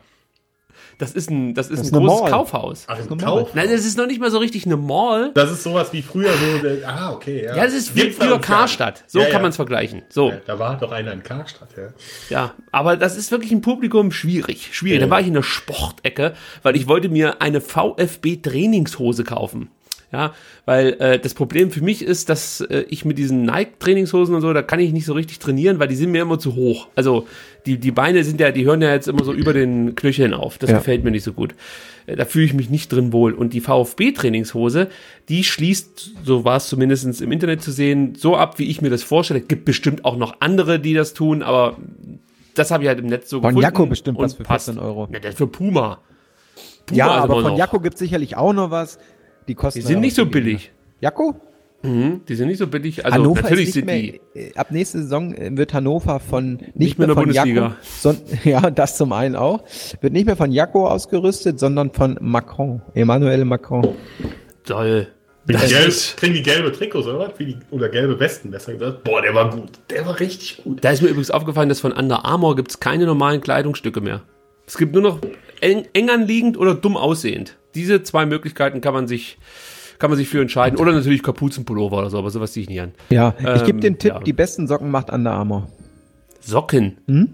das ist ein, das ist Das ein ist eine großes Mall. Kaufhaus. Ach, im normal. Kauf? Nein, das ist noch nicht mal so richtig eine Mall. Das ist sowas wie früher so. Der, ah, okay. Ja, Ja, das ist wie Gibt's bei früher uns gar nicht. Karstadt. So Ja, kann ja. man es vergleichen. So, Ja, da war doch einer in Karstadt, ja. ja. Aber das ist wirklich im Publikum schwierig. Schwierig. Ja. Da war ich in der Sportecke, weil ich wollte mir eine VfB-Trainingshose kaufen. Ja, weil äh, das Problem für mich ist, dass äh, ich mit diesen Nike-Trainingshosen und so, da kann ich nicht so richtig trainieren, weil die sind mir immer zu hoch. Also die, die Beine sind ja, die hören ja jetzt immer so über den Knöcheln auf. Das Ja. gefällt mir nicht so gut. Äh, da fühle ich mich nicht drin wohl. Und die VfB-Trainingshose, die schließt, so war es zumindest im Internet zu sehen, so ab, wie ich mir das vorstelle. Gibt bestimmt auch noch andere, die das tun, aber das habe ich halt im Netz so Von gefunden. Jakko bestimmt und was für passt. vierzehn Euro. Ja, das ist für Puma. Puma Ja, ist aber immer von noch. Jakko gibt's sicherlich auch noch was. Die kosten Die sind ja nicht auch so viel. billig. Jakko? Mhm, die sind nicht so billig. Also Hannover natürlich ist sind nicht die. mehr, äh, ab nächste Saison äh, wird Hannover von nicht, Nicht mehr mehr in der von Bundesliga. Jakko, son, ja, das zum einen auch, wird nicht mehr von Jakko ausgerüstet, sondern von Macron, Emmanuel Macron. Toll. Wie Das gelb, ist- kriegen die gelbe Trikots oder was? Wie die, oder gelbe Westen, besser gesagt. Boah, der war gut. Der war richtig gut. Da ist mir übrigens aufgefallen, dass von Under Armour gibt es keine normalen Kleidungsstücke mehr. Es gibt nur noch eng, eng anliegend oder dumm aussehend. Diese zwei Möglichkeiten kann man sich, kann man sich für entscheiden. Oder natürlich Kapuzenpullover oder so, aber sowas ziehe ich nicht an. Ja, ich gebe Ähm, den Tipp, ja. die besten Socken macht Under Armour. Socken. Hm?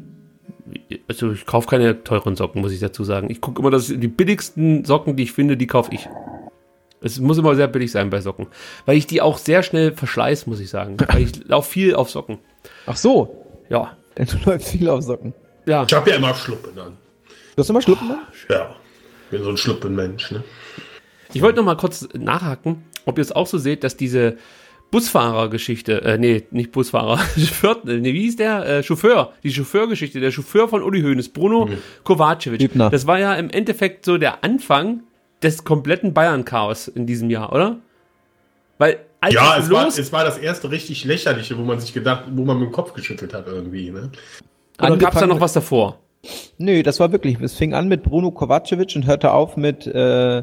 Also ich kaufe keine teuren Socken, muss ich dazu sagen. Ich gucke immer, dass die billigsten Socken, die ich finde, die kaufe ich. Es muss immer sehr billig sein bei Socken. Weil ich die auch sehr schnell verschleiß, muss ich sagen. Weil ich laufe viel auf Socken. Ach so, Ja. denn du läufst viel auf Socken. Ja. Ich habe ja immer Schluppen an. Du hast immer Schluppen an? Ja. Ich bin so ein Schluppenmensch, ne? Ich wollte noch mal kurz nachhaken, ob ihr es auch so seht, dass diese Busfahrergeschichte, äh, nee, nicht Busfahrer, Chauffeur, nee, wie hieß der? Äh, Chauffeur, die Chauffeurgeschichte, der Chauffeur von Uli Hoeneß, Bruno Mhm. Kovacevic. Hübner. Das war ja im Endeffekt so der Anfang des kompletten Bayern-Chaos in diesem Jahr, oder? Weil als Ja, es es war, los, es war das erste richtig lächerliche, wo man sich gedacht, wo man mit dem Kopf geschüttelt hat irgendwie. Ne? oder gab es da angefangen- noch was davor? Nö, das war wirklich, es fing an mit Bruno Kovacevic und hörte auf mit äh,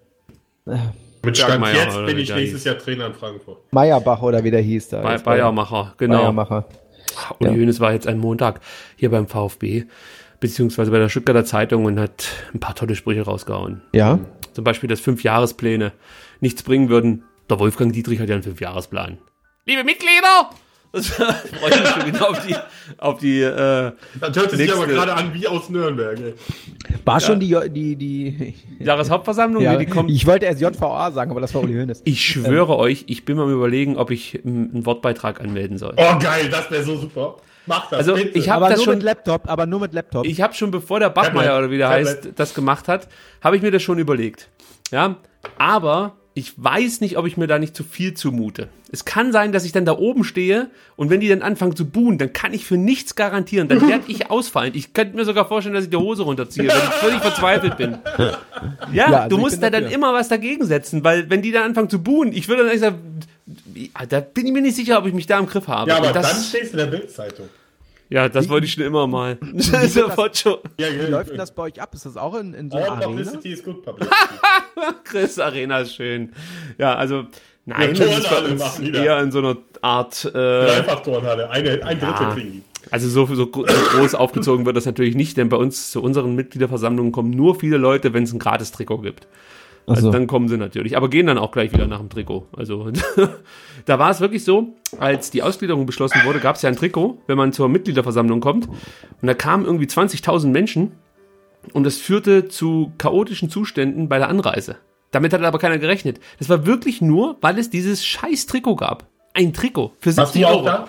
Mit Stand Bergmeier, jetzt oder bin wie ich der nächstes hieß. Jahr Trainer in Frankfurt. Meyerbach oder wie der hieß da. Bei Das war- Bayermacher, genau. Bayermacher. Uli Ja. Hoeneß war jetzt ein Montag hier beim VfB, beziehungsweise bei der Stuttgarter Zeitung und hat ein paar tolle Sprüche rausgehauen. Ja, Zum Beispiel, dass Fünfjahrespläne nichts bringen würden. Der Wolfgang Dietrich hat ja einen Fünfjahresplan. Liebe Mitglieder! Das freue ich mich schon wieder auf die, auf die, äh, Das hört sich aber Nächste. gerade an wie aus Nürnberg. Ey. war schon die, die, die, Jahreshauptversammlung, ja, die kommt. ich wollte erst J V A sagen, aber das war Uli Hoeneß. Ich schwöre euch, ich bin mal am Überlegen, ob ich m, einen Wortbeitrag anmelden soll. Oh geil, das wäre so super. Mach das, Also, bitte. ich hab- aber das nur schon- mit Laptop, aber nur mit Laptop. Ich habe schon, bevor der Bachmeier Tablet, oder wie der Tablet. heißt, das gemacht hat, habe ich mir das schon überlegt. Ja, aber ich weiß nicht, ob ich mir da nicht zu viel zumute. Es kann sein, dass ich dann da oben stehe und wenn die dann anfangen zu buhen, dann kann ich für nichts garantieren. Dann werde ich ausfallen. Ich könnte mir sogar vorstellen, dass ich die Hose runterziehe, wenn ich völlig verzweifelt bin. Ja, Ja, also du ich musst bin da dann dafür. immer was dagegen setzen, weil wenn die dann anfangen zu buhen, ich würde dann echt sagen, ja, da bin ich mir nicht sicher, ob ich mich da im Griff habe. ja, aber Und dann das, stehst du in der Bildzeitung. ja, das wollte ich schon immer mal. Das ist sofort schon. Ja, Wie läuft denn das bei euch ab? Ist das auch in, in so All einer Arena? Publicity is good publicity. Chris Arena ist schön. Ja, also, nein, Ja, das ist bei Turnhalle uns machen die da. eher in so einer Art, äh, Dreifach-Turnhalle. Eine, ein Drittel Ja. kriegen die. also so, so gro- so groß aufgezogen wird das natürlich nicht, denn bei uns zu unseren Mitgliederversammlungen kommen nur viele Leute, wenn es ein gratis Trikot gibt. Also so. dann kommen sie natürlich, aber gehen dann auch gleich wieder nach dem Trikot. Also da war es wirklich so, als die Ausgliederung beschlossen wurde, gab es ja ein Trikot, wenn man zur Mitgliederversammlung kommt. Und da kamen irgendwie zwanzigtausend Menschen und das führte zu chaotischen Zuständen bei der Anreise. Damit hat aber keiner gerechnet. Das war wirklich nur, weil es dieses scheiß Trikot gab. Ein Trikot für Hast siebzig du auch Euro. da?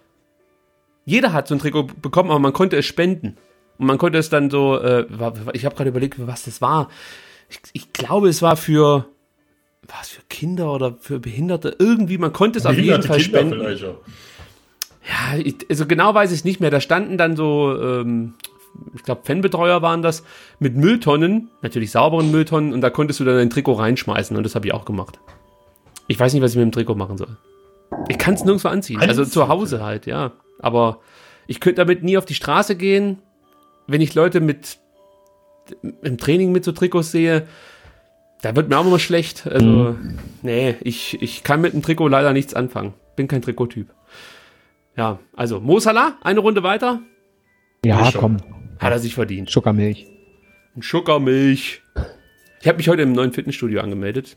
Jeder hat so ein Trikot bekommen, aber man konnte es spenden. Und man konnte es dann so, äh, war- ich habe gerade überlegt, für was das war. Ich, ich glaube, es war für, was für Kinder oder für Behinderte. Irgendwie, man konnte es auf jeden Behinderte Fall Kinder spenden. vielleicht auch. Ja, ich, also genau weiß ich es nicht mehr. Da standen dann so, ähm, ich glaube, Fanbetreuer waren das, mit Mülltonnen, natürlich sauberen Mülltonnen, und da konntest du dann ein Trikot reinschmeißen und das habe ich auch gemacht. Ich weiß nicht, was ich mit dem Trikot machen soll. Ich kann es nirgendwo anziehen. Also zu Hause halt, ja. Aber ich könnte damit nie auf die Straße gehen, wenn ich Leute mit im Training mit so Trikots sehe. Da wird mir auch immer schlecht. Also, Mhm. nee, ich, ich kann mit dem Trikot leider nichts anfangen. Bin kein Trikottyp. Ja, also Mo Salah, eine Runde weiter. Ja, schon. komm. Hat er sich verdient. Schokkamilch. Ein Schokkamilch. Ich habe mich heute im neuen Fitnessstudio angemeldet.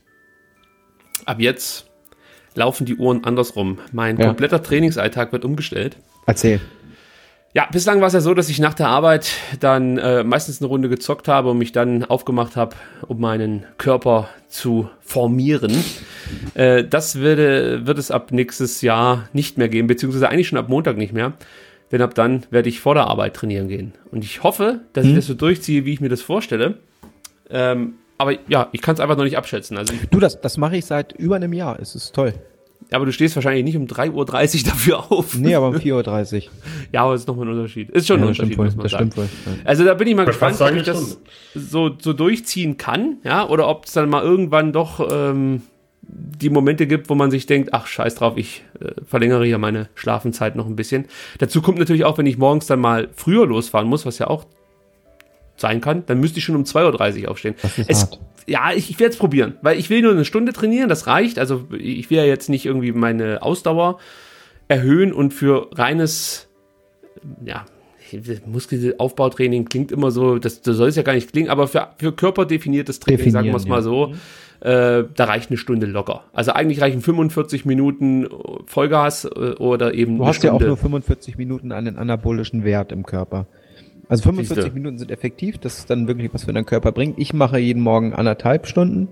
Ab jetzt laufen die Uhren andersrum. Mein Ja. kompletter Trainingsalltag wird umgestellt. Erzähl. Ja, bislang war es ja so, dass ich nach der Arbeit dann äh, meistens eine Runde gezockt habe und mich dann aufgemacht habe, um meinen Körper zu formieren. Äh, das würde, wird es ab nächstes Jahr nicht mehr geben, beziehungsweise eigentlich schon ab Montag nicht mehr. Denn ab dann werde ich vor der Arbeit trainieren gehen. Und ich hoffe, dass ich das so durchziehe, wie ich mir das vorstelle. Ähm, aber ja, ich kann es einfach noch nicht abschätzen. Also ich, Du, das, das mache ich seit über einem Jahr. Es ist toll. aber du stehst wahrscheinlich nicht um drei Uhr dreißig dafür auf. Nee, aber um vier Uhr dreißig. Ja, aber es ist nochmal ein Unterschied. Ist schon Ja, ein das Unterschied, stimmt wohl. muss man Das sagen. stimmt wohl. Ja. Also da bin ich mal Ich gespannt, fast ob sagen, ich das so, so durchziehen kann, ja, oder ob es dann mal irgendwann doch ähm, die Momente gibt, wo man sich denkt, ach, scheiß drauf, ich äh, verlängere hier meine Schlafenszeit noch ein bisschen. Dazu kommt natürlich auch, wenn ich morgens dann mal früher losfahren muss, was ja auch sein kann, dann müsste ich schon um zwei Uhr dreißig aufstehen. Das ist Es, hart. ja, ich, ich werde es probieren, weil ich will nur eine Stunde trainieren, das reicht. Also ich will ja jetzt nicht irgendwie meine Ausdauer erhöhen und für reines, ja, Muskelaufbautraining klingt immer so, das, das soll es ja gar nicht klingen, aber für, für körperdefiniertes Training, sagen wir es mal so, äh, da reicht eine Stunde locker. Also eigentlich reichen fünfundvierzig Minuten Vollgas äh, oder eben Du eine hast ja auch Stunde. nur fünfundvierzig Minuten einen anabolischen Wert im Körper. Also fünfundvierzig Siehste. Minuten sind effektiv, das ist dann wirklich was für deinen Körper bringt. Ich mache jeden Morgen anderthalb Stunden.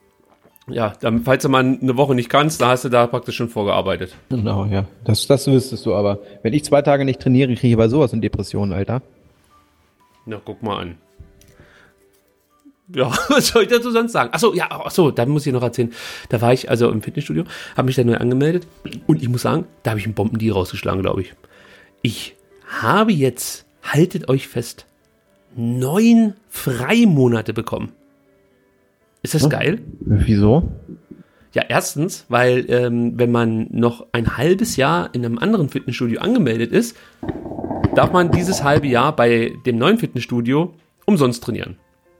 Ja, dann, falls du mal eine Woche nicht kannst, da hast du da praktisch schon vorgearbeitet. Genau, ja. Das, das wüsstest du aber. Wenn ich zwei Tage nicht trainiere, kriege ich aber sowas in Depressionen, Alter. Na, guck mal an. Ja, was soll ich dazu sonst sagen? Achso, ja, achso, da muss ich noch erzählen. Da war ich also im Fitnessstudio, habe mich da neu angemeldet und ich muss sagen, da habe ich einen Bombendeal rausgeschlagen, glaube ich. Ich habe jetzt, haltet euch fest, neun Freimonate bekommen. Ist das geil? Wieso? Ja, erstens, weil ähm, wenn man noch ein halbes Jahr in einem anderen Fitnessstudio angemeldet ist, darf man dieses halbe Jahr bei dem neuen Fitnessstudio umsonst trainieren.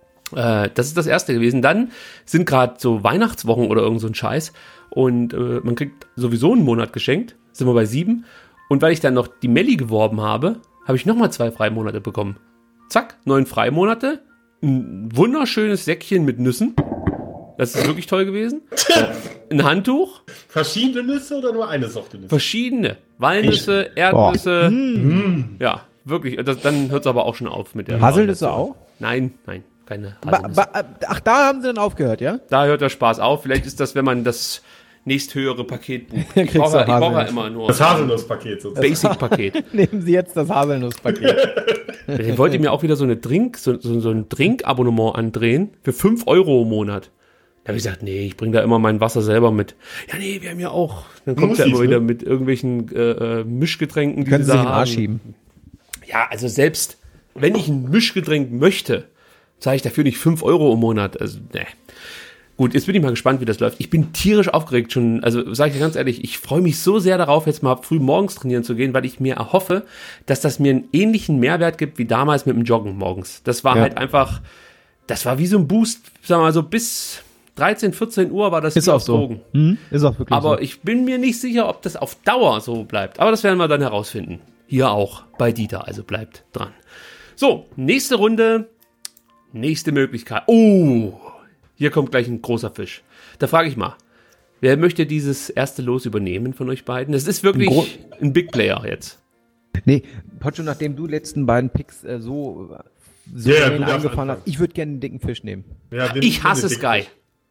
Äh, das ist das erste gewesen. Dann sind gerade so Weihnachtswochen oder irgend so ein Scheiß und äh, man kriegt sowieso einen Monat geschenkt, sind wir bei sieben. Und weil ich dann noch die Melli geworben habe, habe ich nochmal zwei Freimonate bekommen. Zack, neun Freimonate, ein wunderschönes Säckchen mit Nüssen. Das ist wirklich toll gewesen. Ein Handtuch. Verschiedene Nüsse oder nur eine Sorte Nüsse? Verschiedene. Walnüsse, Erdnüsse. Mm. Ja, wirklich. Das, dann hört es aber auch schon auf mit der Haselnüsse auch? Nein, nein, keine Ba, Haselnüsse. ba, ach, da haben sie dann aufgehört, ja? Da hört der Spaß auf. Vielleicht ist das, wenn man das nächsthöhere Paket bucht. Dann Ich kriegst brauche du ja, ich brauche ja Haselnuss. immer nur Das Haselnusspaket sozusagen. Basic-Paket. Nehmen Sie jetzt das Haselnusspaket. Ich wollte mir auch wieder so eine Drink, so, so, so ein Trinkabonnement andrehen für fünf Euro im Monat. Da habe ich gesagt, nee, ich bringe da immer mein Wasser selber mit. Ja, nee, wir haben ja auch. Dann kommt er immer ne? wieder mit irgendwelchen äh, äh, Mischgetränken, die Können sie Sie da sich in den Arsch haben. schieben. Ja, also selbst wenn ich ein Mischgetränk möchte, zahle ich dafür nicht fünf Euro im Monat. Also, ne. Gut, jetzt bin ich mal gespannt, wie das läuft. Ich bin tierisch aufgeregt schon. Also, sage ich dir ganz ehrlich, ich freue mich so sehr darauf, jetzt mal früh morgens trainieren zu gehen, weil ich mir erhoffe, dass das mir einen ähnlichen Mehrwert gibt wie damals mit dem Joggen morgens. Das war Ja. halt einfach, das war wie so ein Boost, sagen wir mal so bis dreizehn, vierzehn Uhr war das Ist wie auch auf so. Drogen. Hm? Ist auch wirklich Aber so. ich bin mir nicht sicher, ob das auf Dauer so bleibt. Aber das werden wir dann herausfinden. Hier auch bei Dieter, also bleibt dran. So, nächste Runde, nächste Möglichkeit. Oh, hier kommt gleich ein großer Fisch. Da frage ich mal, wer möchte dieses erste Los übernehmen von euch beiden? Es ist wirklich Ein Gro- ein Big Player jetzt. Nee, Pocho, nachdem du letzten beiden Picks äh, so, so Ja, ja, yeah, du darfst angefahren hast, anfangen. ich würde gerne einen dicken Fisch nehmen. Ja, den- Ich hasse den- Sky.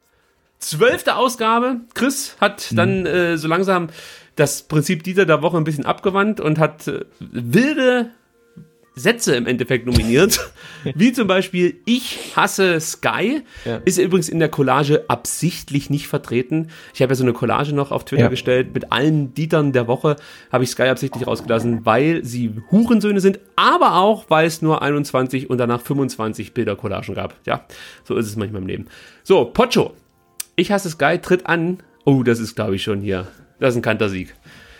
Zwölfte Ausgabe. Chris hat dann äh, so langsam das Prinzip Dieter der Woche ein bisschen abgewandt und hat äh, wilde Sätze im Endeffekt nominiert. Wie zum Beispiel, ich hasse Sky. Ja. Ist übrigens in der Collage absichtlich nicht vertreten. Ich habe ja so eine Collage noch auf Twitter Ja. gestellt. Mit allen Dietern der Woche habe ich Sky absichtlich rausgelassen, weil sie Hurensöhne sind, aber auch, weil es nur einundzwanzig und danach fünfundzwanzig Bilder-Collagen gab. Ja, so ist es manchmal im Leben. So, Pocho. Ich hasse Sky, tritt an. Oh, das ist, glaube ich, schon hier. Das ist ein Kantersieg.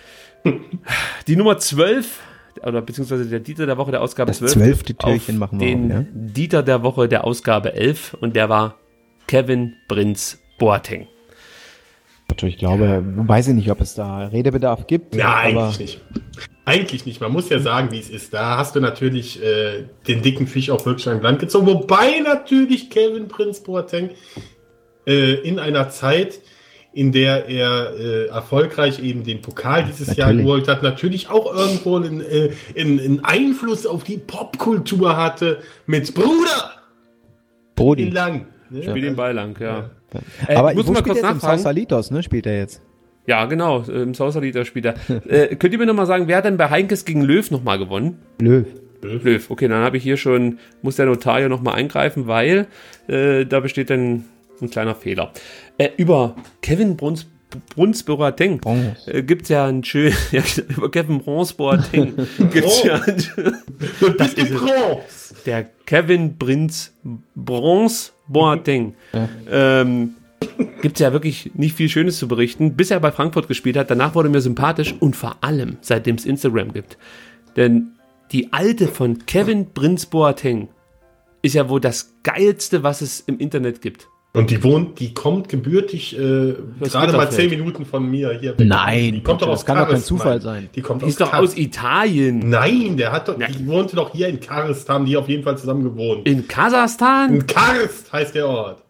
Die Nummer zwölf, oder beziehungsweise der Dieter der Woche der Ausgabe Das zwölf. zwölfte auf Türchen machen wir den auf, ja? Dieter der Woche der Ausgabe elf und der war Kevin Prinz Boateng. Pocho, ich glaube, weiß ich nicht, ob es da Redebedarf gibt. Ja, aber eigentlich nicht. Eigentlich nicht. Man muss ja sagen, wie es ist. Da hast du natürlich äh, den dicken Fisch auch wirklich an Land gezogen. Wobei natürlich Kevin Prinz Boateng äh, in einer Zeit, in der er äh, erfolgreich eben den Pokal dieses Jahr Natürlich. geholt hat, natürlich auch irgendwo einen, äh, einen, einen Einfluss auf die Popkultur hatte mit Bruder Brody. in Lang. Ne? Spiel den Ball lang, ja. Ja. Aber ich muss wo mal spielt kurz er jetzt? Im nachfragen. Sausalitos, ne, spielt er jetzt. Ja, genau, äh, im Sausaliter spielt er. äh, könnt ihr mir nochmal sagen, wer hat denn bei Heinkes gegen Löw nochmal gewonnen? Löw. Löw. Okay, dann habe ich hier schon, muss der Notar hier nochmal eingreifen, weil äh, da besteht dann ein kleiner Fehler. Äh, über Kevin Bruns, Bruns Boateng Bruns. äh, gibt es ja einen schönen, ja, über Kevin Bruns Boateng gibt's Oh. ja einen, Das ist Bronze. der Kevin Prinz Bruns Boateng. Ähm, gibt es ja wirklich nicht viel Schönes zu berichten, bis er bei Frankfurt gespielt hat. Danach wurde mir sympathisch und vor allem, seitdem es Instagram gibt. Denn die alte von Kevin Prinz Boateng ist ja wohl das Geilste, was es im Internet gibt. Und die wohnt, die kommt gebürtig äh, gerade mal Bitterfeld. zehn Minuten von mir hier weg. Nein, die kommt doch das aus kann doch kein Karis, Zufall Mann. sein. Die kommt Die aus ist doch Karis. aus Italien. Nein, der hat doch, Ja. die wohnte doch hier in Karst, haben die auf jeden Fall zusammen gewohnt. In Kasachstan? In Karst heißt der Ort.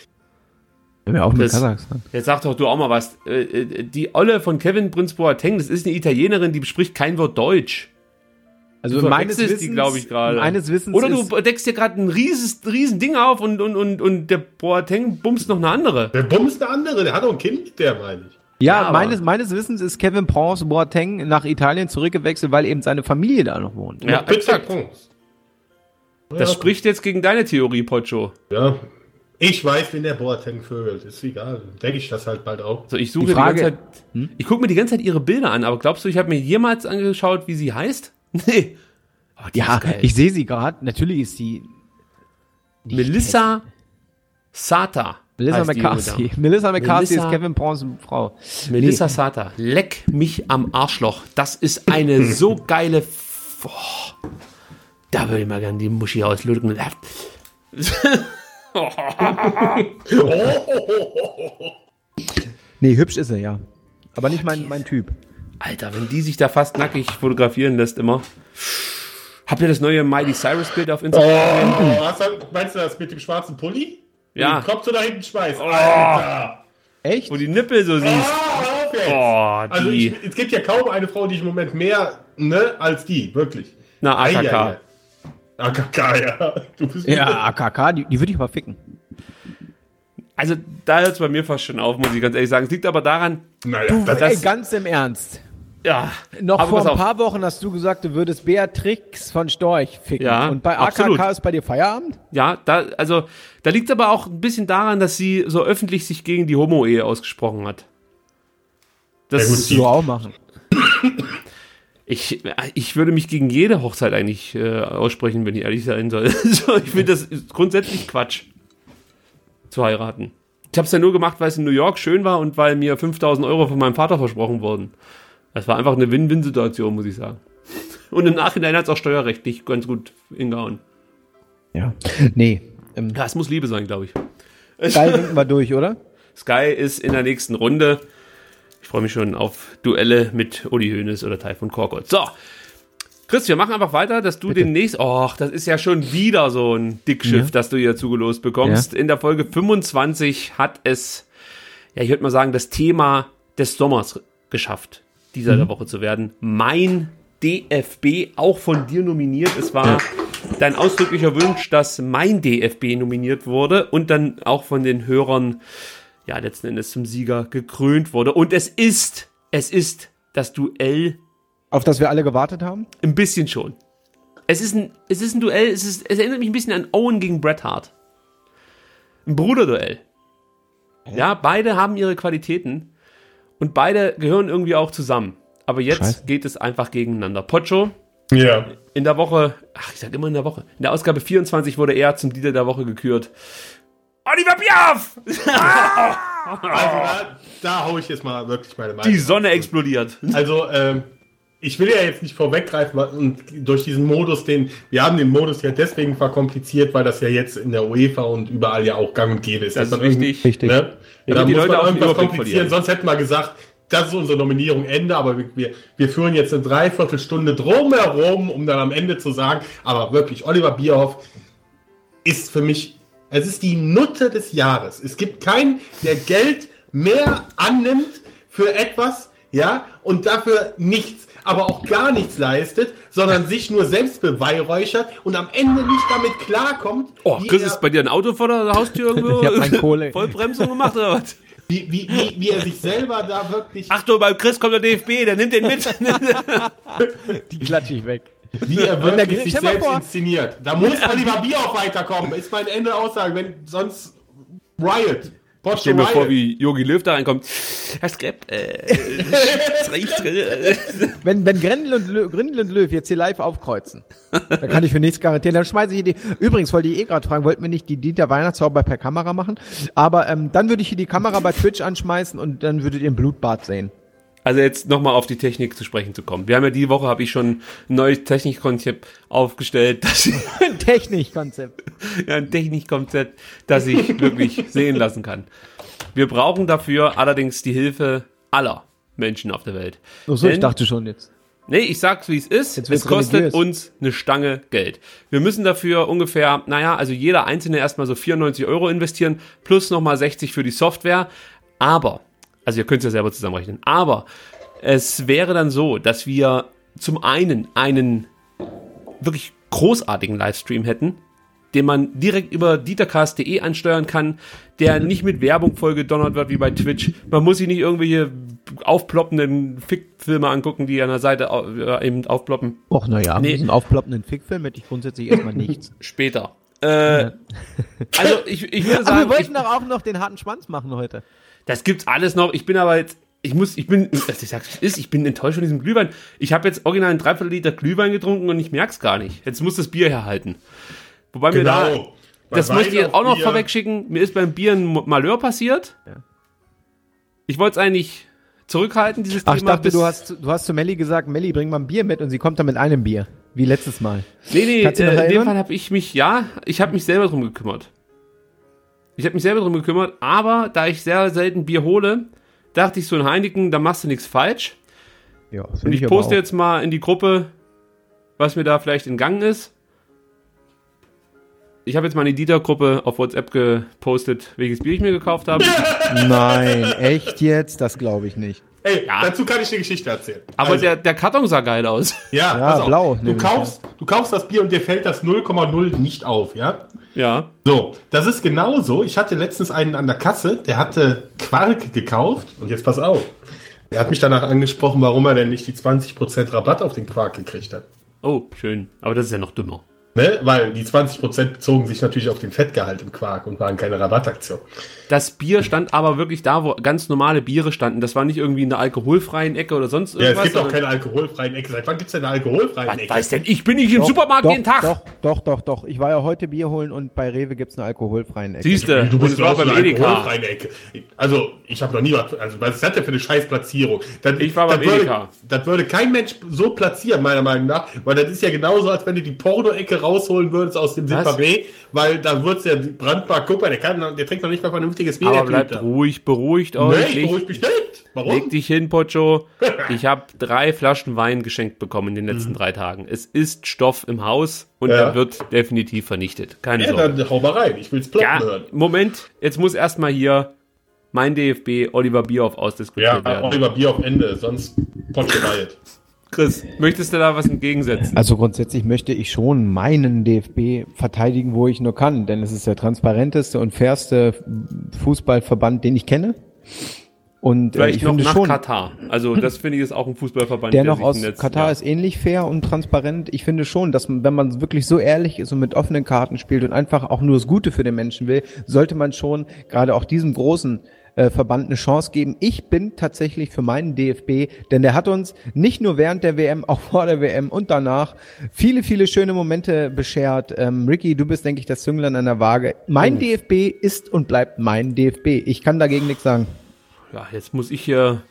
Ja, auch mit Das- Kasachstan. Jetzt sag doch du auch mal was. Äh, äh, Die Olle von Kevin Prinz Boateng, das ist eine Italienerin, die spricht kein Wort Deutsch. Also Du meines verwechselst Wissens, die, glaube ich, gerade. meines Wissens Oder ist, du deckst dir gerade ein rieses, riesen Ding auf und, und, und, und der Boateng bumst noch eine andere. Der bumst eine andere, der hat doch ein Kind mit der, meine ich. ja, Ja, aber- meines, meines Wissens ist Kevin Prince Boateng nach Italien zurückgewechselt, weil eben seine Familie da noch wohnt. Ja, Bitte exakt. Bronze. Das Ja. spricht jetzt gegen deine Theorie, Pocho. Ja. Ich weiß, wen der Boateng vögelt. Ist egal. Denke ich das halt bald auch. Also ich suche Die die, Frage- ganze Zeit. Hm? Ich gucke mir die ganze Zeit ihre Bilder an, aber glaubst du, ich habe mir jemals angeschaut, wie sie heißt? Nee. Oh, die Ja, ist geil. ich sehe sie gerade. Natürlich ist sie. nicht Melissa Sata. hässlich. Melissa heißt die junge McCarthy. Dame. Melissa McCarthy Melissa- ist Kevin Pons Frau. Melissa Sata. Leck mich am Arschloch. Das ist eine so geile. F- oh, da würde ich mal gerne die Muschi auslöten. Nee, hübsch ist er, ja. Aber nicht mein, mein Typ. Alter, wenn die sich da fast nackig fotografieren lässt immer. Habt ihr das neue Miley Cyrus Bild auf Instagram? Oh, hast du, meinst du das mit dem schwarzen Pulli? Ja. Den Kopf so da hinten schmeißt. Alter! Echt? Wo die Nippel so siehst. Ah, auf jetzt. Oh, Also die. ich, es gibt ja kaum eine Frau, die ich im Moment mehr, ne, als die, wirklich. Na, A K K. Ei, ei, ei. A K K, ja. Du bist Ja, A K K, die, die würde ich mal ficken. Also, da hört es bei mir fast schon auf, muss ich ganz ehrlich sagen. Es liegt aber daran, Naja, das, Ey, ganz im Ernst. ja. Noch aber vor pass ein auf. paar Wochen hast du gesagt, du würdest Beatrix von Storch ficken. Ja, Und bei A K K absolut. ist bei dir Feierabend? Ja, da, also, da liegt es aber auch ein bisschen daran, dass sie so öffentlich sich gegen die Homo-Ehe ausgesprochen hat. Das Ja, gut, ist die- So auch machen. Ich, ich würde mich gegen jede Hochzeit eigentlich äh, aussprechen, wenn ich ehrlich sein soll. So, ich finde das ist grundsätzlich Quatsch, zu heiraten. Ich habe es ja nur gemacht, weil es in New York schön war und weil mir fünftausend Euro von meinem Vater versprochen wurden. Das war einfach eine Win-Win-Situation, muss ich sagen. Und im Nachhinein hat es auch steuerrechtlich ganz gut hingehauen. Ja. Nee. Ähm, Ja, es muss Liebe sein, glaube ich. geil winken wir durch, oder? Sky ist in der nächsten Runde. Ich freue mich schon auf Duelle mit Uli Hoeneß oder Taifun Korkut. So, Chris, wir machen einfach weiter, dass du Bitte. demnächst... Och, das ist ja schon wieder so ein Dickschiff, Ja. das du hier zugelost bekommst. In der Folge fünfundzwanzig hat es, ja, ich würde mal sagen, das Thema des Sommers geschafft, dieser der Woche zu werden. Mein D F B, auch von dir nominiert. Es war dein ausdrücklicher Wunsch, dass mein D F B nominiert wurde und dann auch von den Hörern ja, letzten Endes zum Sieger gekrönt wurde. Und es ist, es ist das Duell Auf das wir alle gewartet haben? ein bisschen schon. Es ist ein, es ist ein Duell, es, ist, es erinnert mich ein bisschen an Owen gegen Bret Hart. Ein Bruderduell. Ja, beide haben ihre Qualitäten und beide gehören irgendwie auch zusammen. Aber jetzt Scheiße. geht es einfach gegeneinander. Pocho, ja. in der Woche, ach, ich sag immer in der Woche, in der Ausgabe vierundzwanzig wurde er zum Dieter der Woche gekürt. Oliver Piaf! Also da, da hau ich jetzt mal wirklich meine Meinung. Die Sonne explodiert. Also, ähm, ich will ja jetzt nicht vorweggreifen weil- und durch diesen Modus, den, wir haben den Modus ja deswegen verkompliziert, weil das ja jetzt in der UEFA und überall ja auch gang und gäbe ist. Das Dass ist man richtig. Richtig. Ne? Ja, da Damit die muss Leute man auch den irgendwas Überblick komplizieren, verlieren. sonst hätten wir gesagt, das ist unsere Nominierung, Ende, aber wir, wir, wir führen jetzt eine Dreiviertelstunde drumherum, um dann am Ende zu sagen, aber wirklich, Oliver Bierhoff ist für mich, es ist die Nutte des Jahres. Es gibt keinen, der Geld mehr annimmt für etwas, ja, und dafür nichts, aber auch gar nichts leistet, sondern sich nur selbst beweihräuchert und am Ende nicht damit klarkommt, Oh, wie Chris, er- ist bei dir ein Auto vor der Haustür irgendwo? Ich hab mein Kohle. Vollbremsung gemacht oder was? wie, wie, wie, wie er sich selber da wirklich, Achtung, beim Chris kommt der D F B, der nimmt den mit. Die klatsche ich weg. wie er Wenn der wirklich Grill- sich stell mal selbst vor- inszeniert. Da muss Oliver Bierhoff weiterkommen, ist mein Ende Aussage, wenn sonst Riot. Porsche Stell mir Riot. vor, wie Jogi Löw da reinkommt. Herr Skrepp, äh, es riecht, äh, Wenn, wenn Grindel und, Löw, Grindel und Löw jetzt hier live aufkreuzen, da kann ich für nichts garantieren. Dann schmeiße ich die. Übrigens wollte ich eh gerade fragen, wollten wir nicht die Dieter Weihnachtszauber per Kamera machen? Aber ähm, dann würde ich hier die Kamera bei Twitch anschmeißen und dann würdet ihr ein Blutbad sehen. Also jetzt nochmal auf die Technik zu sprechen zu kommen. Wir haben ja die Woche, habe ich schon ein neues Technikkonzept aufgestellt, das Technikkonzept. ja, ein Technikkonzept, das ich wirklich sehen lassen kann. Wir brauchen dafür allerdings die Hilfe aller Menschen auf der Welt. Ach so, ich Denn- dachte schon jetzt. Nee, ich sag's, wie es ist. Jetzt wird's Es kostet religiös. uns eine Stange Geld. Wir müssen dafür ungefähr, naja, also jeder Einzelne erstmal so vierundneunzig Euro investieren, plus nochmal sechzig für die Software. Aber, also ihr könnt es ja selber zusammenrechnen, aber es wäre dann so, dass wir zum einen einen wirklich großartigen Livestream hätten, den man direkt über dietercast punkt de ansteuern kann, der nicht mit Werbung vollgedonnert wird wie bei Twitch. Man muss sich nicht irgendwelche aufploppenden Fickfilme angucken, die an der Seite äh, eben aufploppen. Och, naja, Nee. mit diesem aufploppenden Fickfilm hätte ich grundsätzlich erstmal nichts. Später. Äh, also ich, ich würde Aber sagen, wir ich, wollten doch auch noch den harten Schwanz machen heute. das gibt's alles noch. Ich bin aber jetzt, ich muss, ich bin, was ich sag, ist, ich bin enttäuscht von diesem Glühwein. Ich habe jetzt original einen Dreiviertel Liter Glühwein getrunken und ich merk's gar nicht. Jetzt muss das Bier herhalten. Wobei mir da, Genau. das Bei möchte ich Wein jetzt auch noch Bier- vorweg schicken. Mir ist beim Bier ein Malheur passiert. Ja. Ich wollte es eigentlich zurückhalten, dieses Ach, ich Thema. dachte, bis- du hast, du hast zu Melli gesagt, Melli, bring mal ein Bier mit und sie kommt dann mit einem Bier. Wie letztes Mal. Nee, nee, Kannst du dich noch äh, in dem erinnern? Fall habe ich mich, ja, ich habe mich selber drum gekümmert. Ich habe mich selber drum gekümmert, aber da ich sehr selten Bier hole, dachte ich so in Heineken, da machst du nichts falsch. Ja, Und ich poste jetzt mal in die Gruppe, was mir da vielleicht entgangen ist. Ich habe jetzt mal in die Dieter-Gruppe auf WhatsApp gepostet, welches Bier ich mir gekauft habe. Nein, echt jetzt? Das glaube ich nicht. Ey, Ja. dazu kann ich eine Geschichte erzählen. Aber Also, der, der Karton sah geil aus. ja, Ja, pass auf. blau, Du nämlich, kaufst, du kaufst das Bier und dir fällt das null Komma null nicht auf, ja? Ja. So, das ist genauso. Ich hatte letztens einen an der Kasse, der hatte Quark gekauft. Und jetzt pass auf. Er hat mich danach angesprochen, warum er denn nicht die zwanzig Prozent Rabatt auf den Quark gekriegt hat. Oh, schön. Aber das ist ja noch dümmer. Ne? Weil die zwanzig Prozent bezogen sich natürlich auf den Fettgehalt im Quark und waren keine Rabattaktion. Das Bier stand aber wirklich da, wo ganz normale Biere standen. Das war nicht irgendwie in der alkoholfreien Ecke oder sonst Ja, irgendwas. es gibt auch sondern- keine alkoholfreien Ecke. Seit wann gibt es denn eine alkoholfreie Was Ecke? weiß denn ich? Bin ich im Supermarkt doch, jeden Tag? Doch, doch, doch, doch. Ich war ja heute Bier holen und bei Rewe gibt's eine alkoholfreie Ecke. Siehste, Du bist und es war auch so beim eine Edeka. alkoholfreie Ecke. Also, ich habe noch nie was. Also, was ist das denn für eine scheiß Platzierung? Das, Ich war das beim würde, Edeka. Das würde kein Mensch so platzieren, meiner Meinung nach. Weil das ist ja genauso, als wenn du die Porno-Ecke rausholen würdest aus dem Was? Separé. Weil da wird's ja brandbar. Guck mal, der, kann, der trinkt noch nicht mal vernünftiges Bier. Aber der Typ bleibt da. ruhig, beruhigt Nee, euch. ich leg, beruhig mich nicht. Warum? leg dich hin, Pocho. Ich habe drei Flaschen Wein geschenkt bekommen in den letzten drei Tagen. Es ist Stoff im Haus und Ja. er wird definitiv vernichtet. Keine Ja, Sorge. dann hau mal rein. Ich will's ploppen Ja, hören. Moment. Jetzt muss erstmal hier mein D F B Oliver Bierhoff ausdiskutiert Ja, werden. Oliver Bier auf Ende, sonst Potsche Riot. Chris, möchtest du da was entgegensetzen? Also grundsätzlich möchte ich schon meinen D F B verteidigen, wo ich nur kann, denn es ist der transparenteste und fairste Fußballverband, den ich kenne. Und äh, Vielleicht ich noch finde nach schon, Katar. Also das finde ich ist auch ein Fußballverband. der noch sich aus im Netz- Katar ja. ist ähnlich fair und transparent. Ich finde schon, dass man, wenn man wirklich so ehrlich ist und mit offenen Karten spielt und einfach auch nur das Gute für den Menschen will, sollte man schon gerade auch diesem großen äh, Verband eine Chance geben. Ich bin tatsächlich für meinen D F B, denn der hat uns nicht nur während der W M, auch vor der W M und danach viele, viele schöne Momente beschert. Ähm, Ricky, du bist, denke ich, das Zünglein an der Waage. Mein D F B ist und bleibt mein D F B. Ich kann dagegen nichts sagen. Ja, jetzt muss ich hier.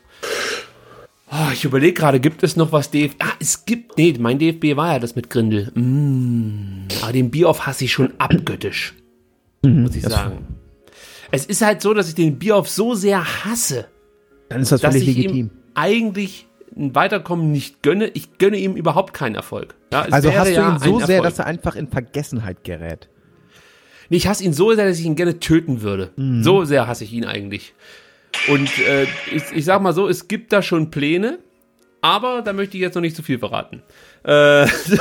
Oh, ich überlege gerade, gibt es noch was D F B? Ah, es gibt. Nee, mein D F B war ja das mit Grindel. Mm, aber den Bierhoff hasse ich schon abgöttisch. Muss ich sagen. Es ist halt so, dass ich den Bierhoff so sehr hasse, Dann ist das dass völlig ich legitim. ihm eigentlich ein Weiterkommen nicht gönne. Ich gönne ihm überhaupt keinen Erfolg. Ja, es Also wäre hast du ja ihn so ein sehr, Erfolg. dass er einfach in Vergessenheit gerät. Nee, ich hasse ihn so sehr, dass ich ihn gerne töten würde. Mhm. So sehr hasse ich ihn eigentlich. Und äh, ich, ich sag mal so, es gibt da schon Pläne, aber da möchte ich jetzt noch nicht zu viel verraten. Äh, so.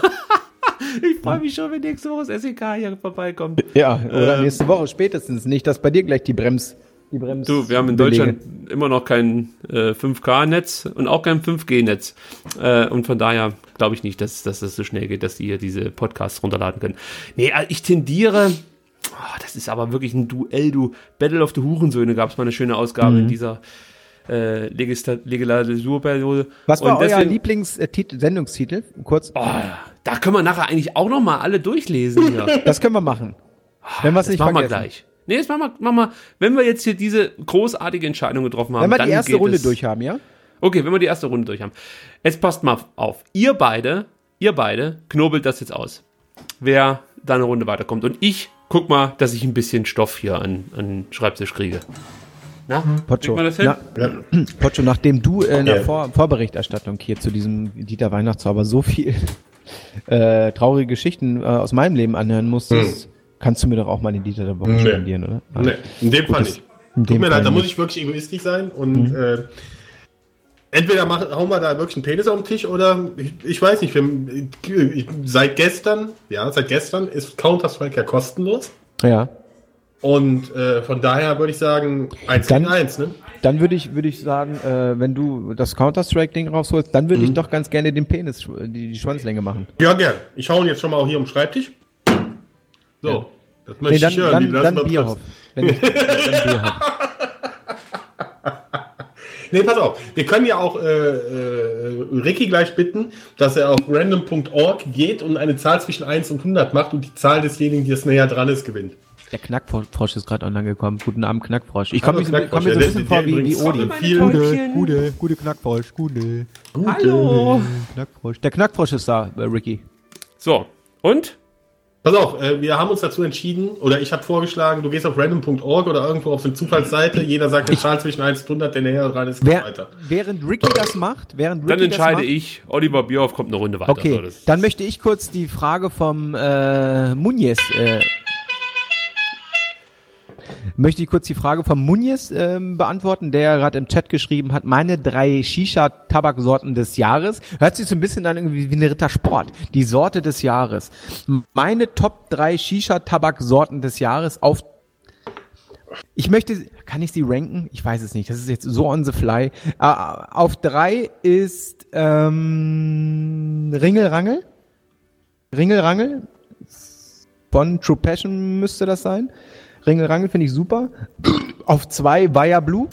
Ich freue mich schon, wenn nächste Woche das S E K hier vorbeikommt. Ja, oder Ähm, nächste Woche spätestens. Nicht, dass bei dir gleich die Brems, die Brems. Du, wir haben in Belege. Deutschland immer noch kein äh, fünf K Netz und auch kein fünf G Netz. Äh, und von daher glaube ich nicht, dass, dass das so schnell geht, dass die hier diese Podcasts runterladen können. Nee, also ich tendiere, oh, das ist aber wirklich ein Duell, du. Battle of the Hurensöhne gab es mal eine schöne Ausgabe in dieser äh, Legisla- Legislaturperiode. Was war Und euer deswegen- Lieblings-Sendungstitel? Kurz. Oh, da können wir nachher eigentlich auch noch mal alle durchlesen hier. Das können wir machen. Wenn wir es Das nicht machen wir vergessen. gleich. Nee, das machen wir, machen wir, wenn wir jetzt hier diese großartige Entscheidung getroffen haben. Wenn wir dann die erste geht Runde es. durch haben, ja? Okay, wenn wir die erste Runde durch haben. Jetzt passt mal auf. Ihr beide, ihr beide knobelt das jetzt aus. Wer da eine Runde weiterkommt. Und ich guck mal, dass ich ein bisschen Stoff hier an, an Schreibtisch kriege. Na, Pocho, kriegt man das hin? na, Pocho, nachdem du äh, in der Ja. Vor Vorberichterstattung hier zu diesem Dieter Weihnachtszauber so viel äh, traurige Geschichten äh, aus meinem Leben anhören musstest, kannst du mir doch auch mal den Dieter der Woche Nee. spendieren, oder? Nee, in dem Fall Gutes- nicht. in Tut dem mir Fall leid, da muss nicht. ich wirklich egoistisch sein und äh, entweder machen, hauen wir da wirklich einen Penis auf den Tisch oder ich, ich weiß nicht, wir, ich, seit gestern, ja, seit gestern ist Counter-Strike ja kostenlos. Ja. Und äh, von daher würde ich sagen, eins gegen eins, ne? Dann würde ich, würde ich sagen, äh, wenn du das Counter-Strike-Ding rausholst, dann würde Mhm. ich doch ganz gerne den Penis, die, die Schwanzlänge machen. Ja, gern. Ich hau ihn jetzt schon mal auch hier um den Schreibtisch. So, Ja. das Nee, möchte dann, ich hören. dann, wie du das dann mal Bierhoff. triffst. Wenn ich, dann Bierhoff. Nee, pass auf. Wir können ja auch äh, äh, Ricky gleich bitten, dass er auf random punkt org geht und eine Zahl zwischen eins und hundert macht und die Zahl desjenigen, die es näher dran ist, gewinnt. Der Knackfrosch ist gerade online gekommen. Guten Abend, Knackfrosch. Ich Hallo, komme mir, Knackfrosch. komm mir so ein Der- bisschen der vor wie, wie übrigens Odi. viel- Gute, gute Knackfrosch, gute. Hallo. Knackfrosch. Der Knackfrosch ist da, äh, Ricky. So, und? Pass auf, äh, wir haben uns dazu entschieden, oder ich habe vorgeschlagen, du gehst auf random punkt org oder irgendwo auf eine Zufallsseite, jeder sagt eine Zahl zwischen eins und hundert, der näher dran ist, geht Wer, weiter. während Ricky das macht, während Ricky Dann entscheide das macht, ich, Oliver Bierhoff kommt eine Runde weiter. Okay, So, das- dann möchte ich kurz die Frage vom äh, Munez äh, möchte ich kurz die Frage vom Munez ähm, beantworten, der gerade im Chat geschrieben hat, meine drei Shisha-Tabaksorten des Jahres. Hört sich so ein bisschen an irgendwie wie eine Rittersport. Die Sorte des Jahres. Meine Top drei Shisha-Tabaksorten des Jahres auf ich möchte, kann ich sie ranken? Ich weiß es nicht. Das ist jetzt so on the fly. Uh, auf drei ist ähm, Ringelrangel. Ringelrangel. Von True Passion müsste das sein. Ringelrangel finde ich super. Auf zwei Wire Blue.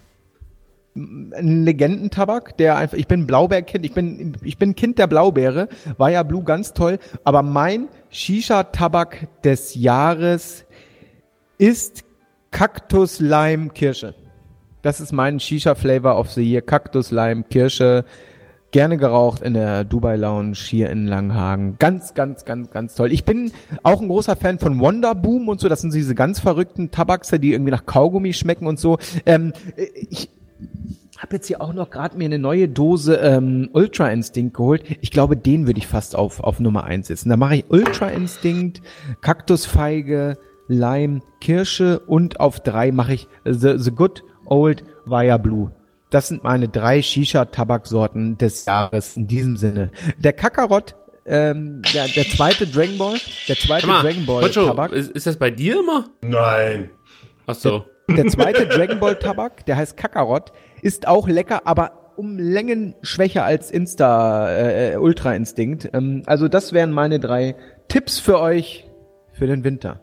Ein Legendentabak, der einfach, ich bin Blaubeerkind, ich bin, ich bin Kind der Blaubeere. Wire Blue ganz toll. Aber mein Shisha-Tabak des Jahres ist Cactus Lime Kirsche. Das ist mein Shisha Flavor of the Year. Cactus Lime Kirsche. Gerne geraucht in der Dubai Lounge hier in Langenhagen. Ganz, ganz, ganz, ganz toll. Ich bin auch ein großer Fan von Wonder Boom und so. Das sind diese ganz verrückten Tabakse, die irgendwie nach Kaugummi schmecken und so. Ähm, ich habe jetzt hier auch noch gerade mir eine neue Dose ähm, Ultra Instinct geholt. Ich glaube, den würde ich fast auf, auf Nummer eins setzen. Da mache ich Ultra Instinct, Kaktusfeige, Lime, Kirsche und auf drei mache ich The, the Good Old Wire Blue. Das sind meine drei Shisha-Tabaksorten des Jahres in diesem Sinne. Der Kakarot, ähm, der, der zweite Dragon Ball, der zweite Mal, Dragon Ball Poncho, Tabak, ist, ist das bei dir immer? Nein. Ach so. der zweite Dragon Ball Tabak, der heißt Kakarot, ist auch lecker, aber um Längen schwächer als Insta äh, Ultra Instinct. Ähm, also das wären meine drei Tipps für euch für den Winter.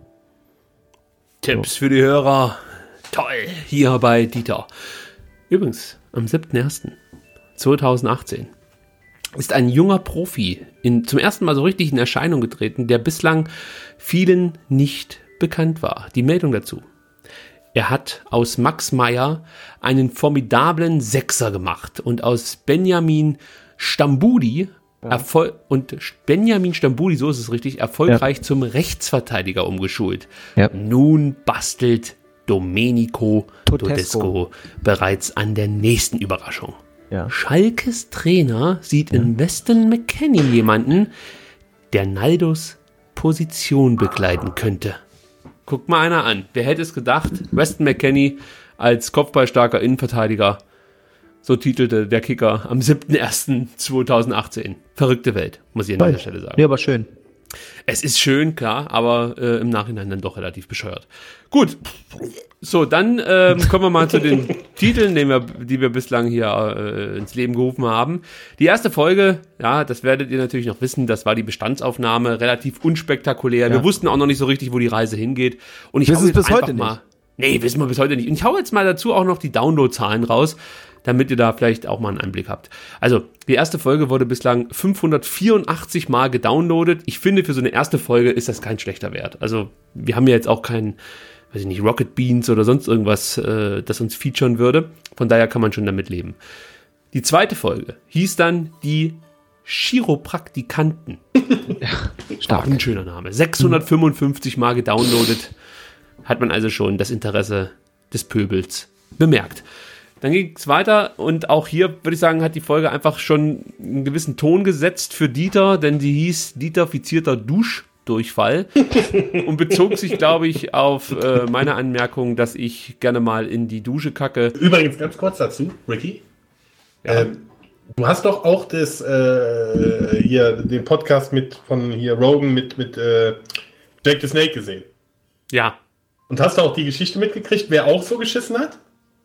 Tipps für die Hörer. Toll, hier bei Dieter. Übrigens, am siebten ersten zweitausendachtzehn ist ein junger Profi in, zum ersten Mal so richtig in Erscheinung getreten, der bislang vielen nicht bekannt war. Die Meldung dazu. Er hat aus Max Meyer einen formidablen Sechser gemacht und aus Benjamin Stambudi Erfol- und Benjamin Stambudi, so ist es richtig, erfolgreich ja. zum Rechtsverteidiger umgeschult. Ja. Nun bastelt Domenico Todesco. Todesco bereits an der nächsten Überraschung. Ja. Schalkes Trainer sieht in Weston McKennie jemanden, der Naldos Position bekleiden könnte. Guckt mal einer an. Wer hätte es gedacht? Weston McKennie als kopfballstarker Innenverteidiger. So titelte der Kicker am siebten ersten zweitausendachtzehn. Verrückte Welt, muss ich an dieser Stelle sagen. Ja, aber schön. Es ist schön, klar, aber äh, im Nachhinein dann doch relativ bescheuert. Gut, so, dann ähm, kommen wir mal zu den Titeln, die wir, die wir bislang hier äh, ins Leben gerufen haben. Die erste Folge, ja, das werdet ihr natürlich noch wissen, das war die Bestandsaufnahme, relativ unspektakulär. Ja. Wir wussten auch noch nicht so richtig, wo die Reise hingeht. Und ich Wissen hau es jetzt bis einfach heute mal, nicht. Nee, wissen wir bis heute nicht. Und ich hau jetzt mal dazu auch noch die Downloadzahlen raus, damit ihr da vielleicht auch mal einen Einblick habt. Also, die erste Folge wurde bislang fünfhundertvierundachtzig Mal gedownloadet. Ich finde, für so eine erste Folge ist das kein schlechter Wert. Also, wir haben ja jetzt auch kein, weiß ich nicht, Rocket Beans oder sonst irgendwas, äh, das uns featuren würde. Von daher kann man schon damit leben. Die zweite Folge hieß dann die Chiropraktikanten. Stark. Auch ein schöner Name. sechshundertfünfundfünfzig Mal gedownloadet. Hat man also schon das Interesse des Pöbels bemerkt. Dann ging es weiter und auch hier, würde ich sagen, hat die Folge einfach schon einen gewissen Ton gesetzt für Dieter, denn sie hieß Dieterfizierter Duschdurchfall und bezog sich, glaube ich, auf äh, meine Anmerkung, dass ich gerne mal in die Dusche kacke. Übrigens ganz kurz dazu, Ricky. Ja. Ähm, du hast doch auch das äh, hier den Podcast mit von hier Rogan mit mit äh, Jake the Snake gesehen. Ja. Und hast du auch die Geschichte mitgekriegt, wer auch so geschissen hat?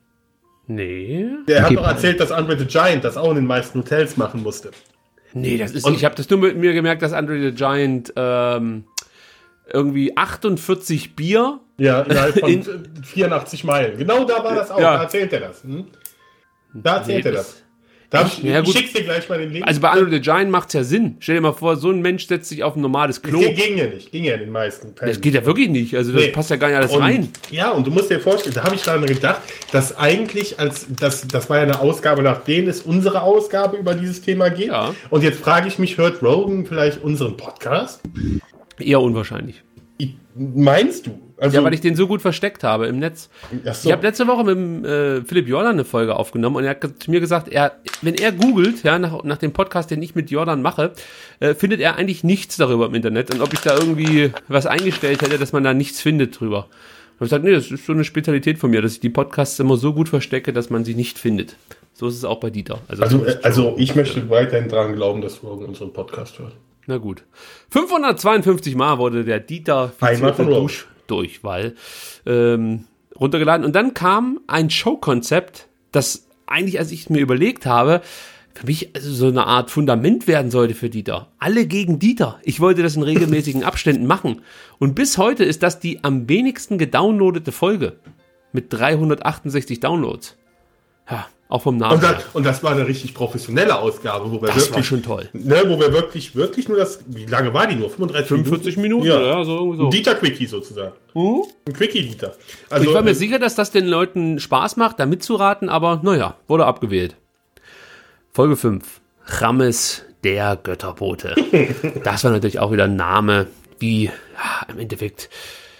Nee. Der Okay. hat doch erzählt, dass Andre the Giant das auch in den meisten Hotels machen musste. Nee, das ist. Und- ich habe das nur mit mir gemerkt, dass Andre the Giant ähm, irgendwie achtundvierzig Bier. Ja, innerhalb von In- vierundachtzig Meilen. Genau da war das auch. Ja. Da erzählt er das. Hm? Da erzählt Nee, er das- das. Da hab ich, Ja, ich gut. schick's dir gleich mal den Link. Also bei Andre the Giant macht's ja Sinn. Stell dir mal vor, so ein Mensch setzt sich auf ein normales Klo. Ging, ging ja nicht. Ging ja in den meisten Fällen. Das geht ja wirklich nicht. Also das Nee. passt ja gar nicht alles Und, rein. Ja, und du musst dir vorstellen, da habe ich daran gedacht, dass eigentlich, als das, das war ja eine Ausgabe, nach denen es unsere Ausgabe über dieses Thema geht. Ja. Und jetzt frage ich mich, hört Rogan vielleicht unseren Podcast? Eher unwahrscheinlich. Ich, meinst du? Also, Ja, weil ich den so gut versteckt habe im Netz. ach so. Ich habe letzte Woche mit dem, äh, Philipp Jordan eine Folge aufgenommen und er hat zu mir gesagt, er, wenn er googelt, ja, nach, nach dem Podcast, den ich mit Jordan mache, äh, findet er eigentlich nichts darüber im Internet und ob ich da irgendwie was eingestellt hätte, dass man da nichts findet drüber. Und ich gesagt, nee, das ist so eine Spezialität von mir, dass ich die Podcasts immer so gut verstecke, dass man sie nicht findet. So ist es auch bei Dieter. also, äh, also ich möchte weiterhin dran glauben, dass Rogan unseren Podcast hört. Na gut. fünfhundertzweiundfünfzig Mal wurde der Dieter Einmal von Rogan. Duschdurchfall ähm, runtergeladen. Und dann kam ein Showkonzept, das eigentlich, als ich es mir überlegt habe, für mich also so eine Art Fundament werden sollte für Dieter. Alle gegen Dieter. Ich wollte das in regelmäßigen Abständen machen. Und bis heute ist das die am wenigsten gedownloadete Folge. Mit dreihundertachtundsechzig Downloads. Ja, auch vom Namen Und, her. das, und das war eine richtig professionelle Ausgabe, wo wir Das war wirklich, schon toll. ne, wo wir wirklich, wirklich nur das, wie lange war die nur? fünfunddreißig fünfundvierzig Minuten, Ja, ja, so irgendwie so. Ein Dieter-Quickie sozusagen. Ein Quickie-Dieter. Also, Ich war mir äh, sicher, dass das den Leuten Spaß macht, da mitzuraten, aber naja, wurde abgewählt. Folge fünf. Rammes, der Götterbote. Das war natürlich auch wieder ein Name, wie ja, im Endeffekt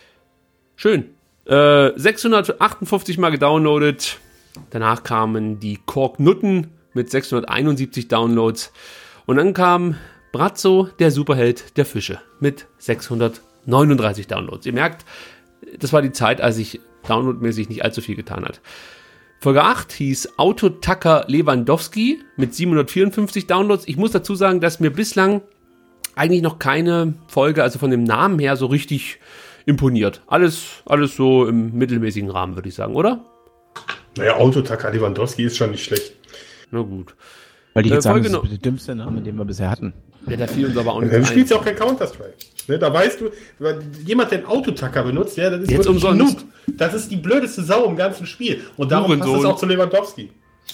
schön. Äh, sechshundertachtundfünfzig Mal gedownloadet. Danach kamen die Korknutten mit sechshunderteinundsiebzig Downloads. Und dann kam Brazzo, der Superheld der Fische, mit sechshundertneununddreißig Downloads. Ihr merkt, das war die Zeit, als ich downloadmäßig nicht allzu viel getan hat. Folge acht hieß Autotacker Lewandowski mit siebenhundertvierundfünfzig Downloads. Ich muss dazu sagen, dass mir bislang eigentlich noch keine Folge, also von dem Namen her, so richtig imponiert. Alles, alles so im mittelmäßigen Rahmen, würde ich sagen, oder? Naja, Autotacker Lewandowski ist schon nicht schlecht. Na gut. Weil die Äh, jetzt sagen, Folge das ist no- der dümmste Name, den wir bisher hatten. Ja, da fiel uns aber auch nicht Dann ein. spielst du auch kein Counter-Strike. Ne, da weißt du, weil jemand, der einen Autotacker benutzt, ja, das ist Jetzt wirklich ein umsonst. Noob. Das ist die blödeste Sau im ganzen Spiel. Und darum passt Hurensohn. es auch zu Lewandowski.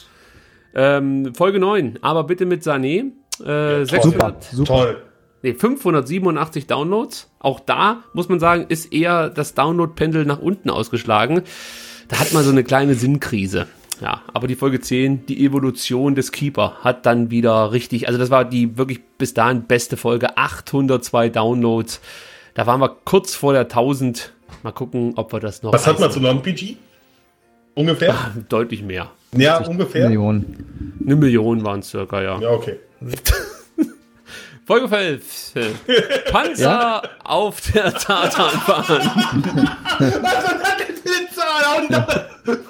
Ähm, Folge neun, aber bitte mit Sané. Äh, toll. sechshundert, Super. Toll. nee, fünfhundertsiebenundachtzig Downloads. Auch da, muss man sagen, ist eher das Download-Pendel nach unten ausgeschlagen. Da hat man so eine kleine Sinnkrise. Ja, aber die Folge zehn, die Evolution des Keeper, hat dann wieder richtig, also das war die wirklich bis dahin beste Folge, achthundertzwei Downloads. Da waren wir kurz vor der tausend. Mal gucken, ob wir das noch Was hat man reißen. zu Non-P G? Ungefähr? Deutlich mehr. Ja, ungefähr. Millionen. Eine Million waren es circa, ja. Ja, okay. Folge elf. Panzer auf der Tatanbahn. Was hat denn die Zahl? Und dann-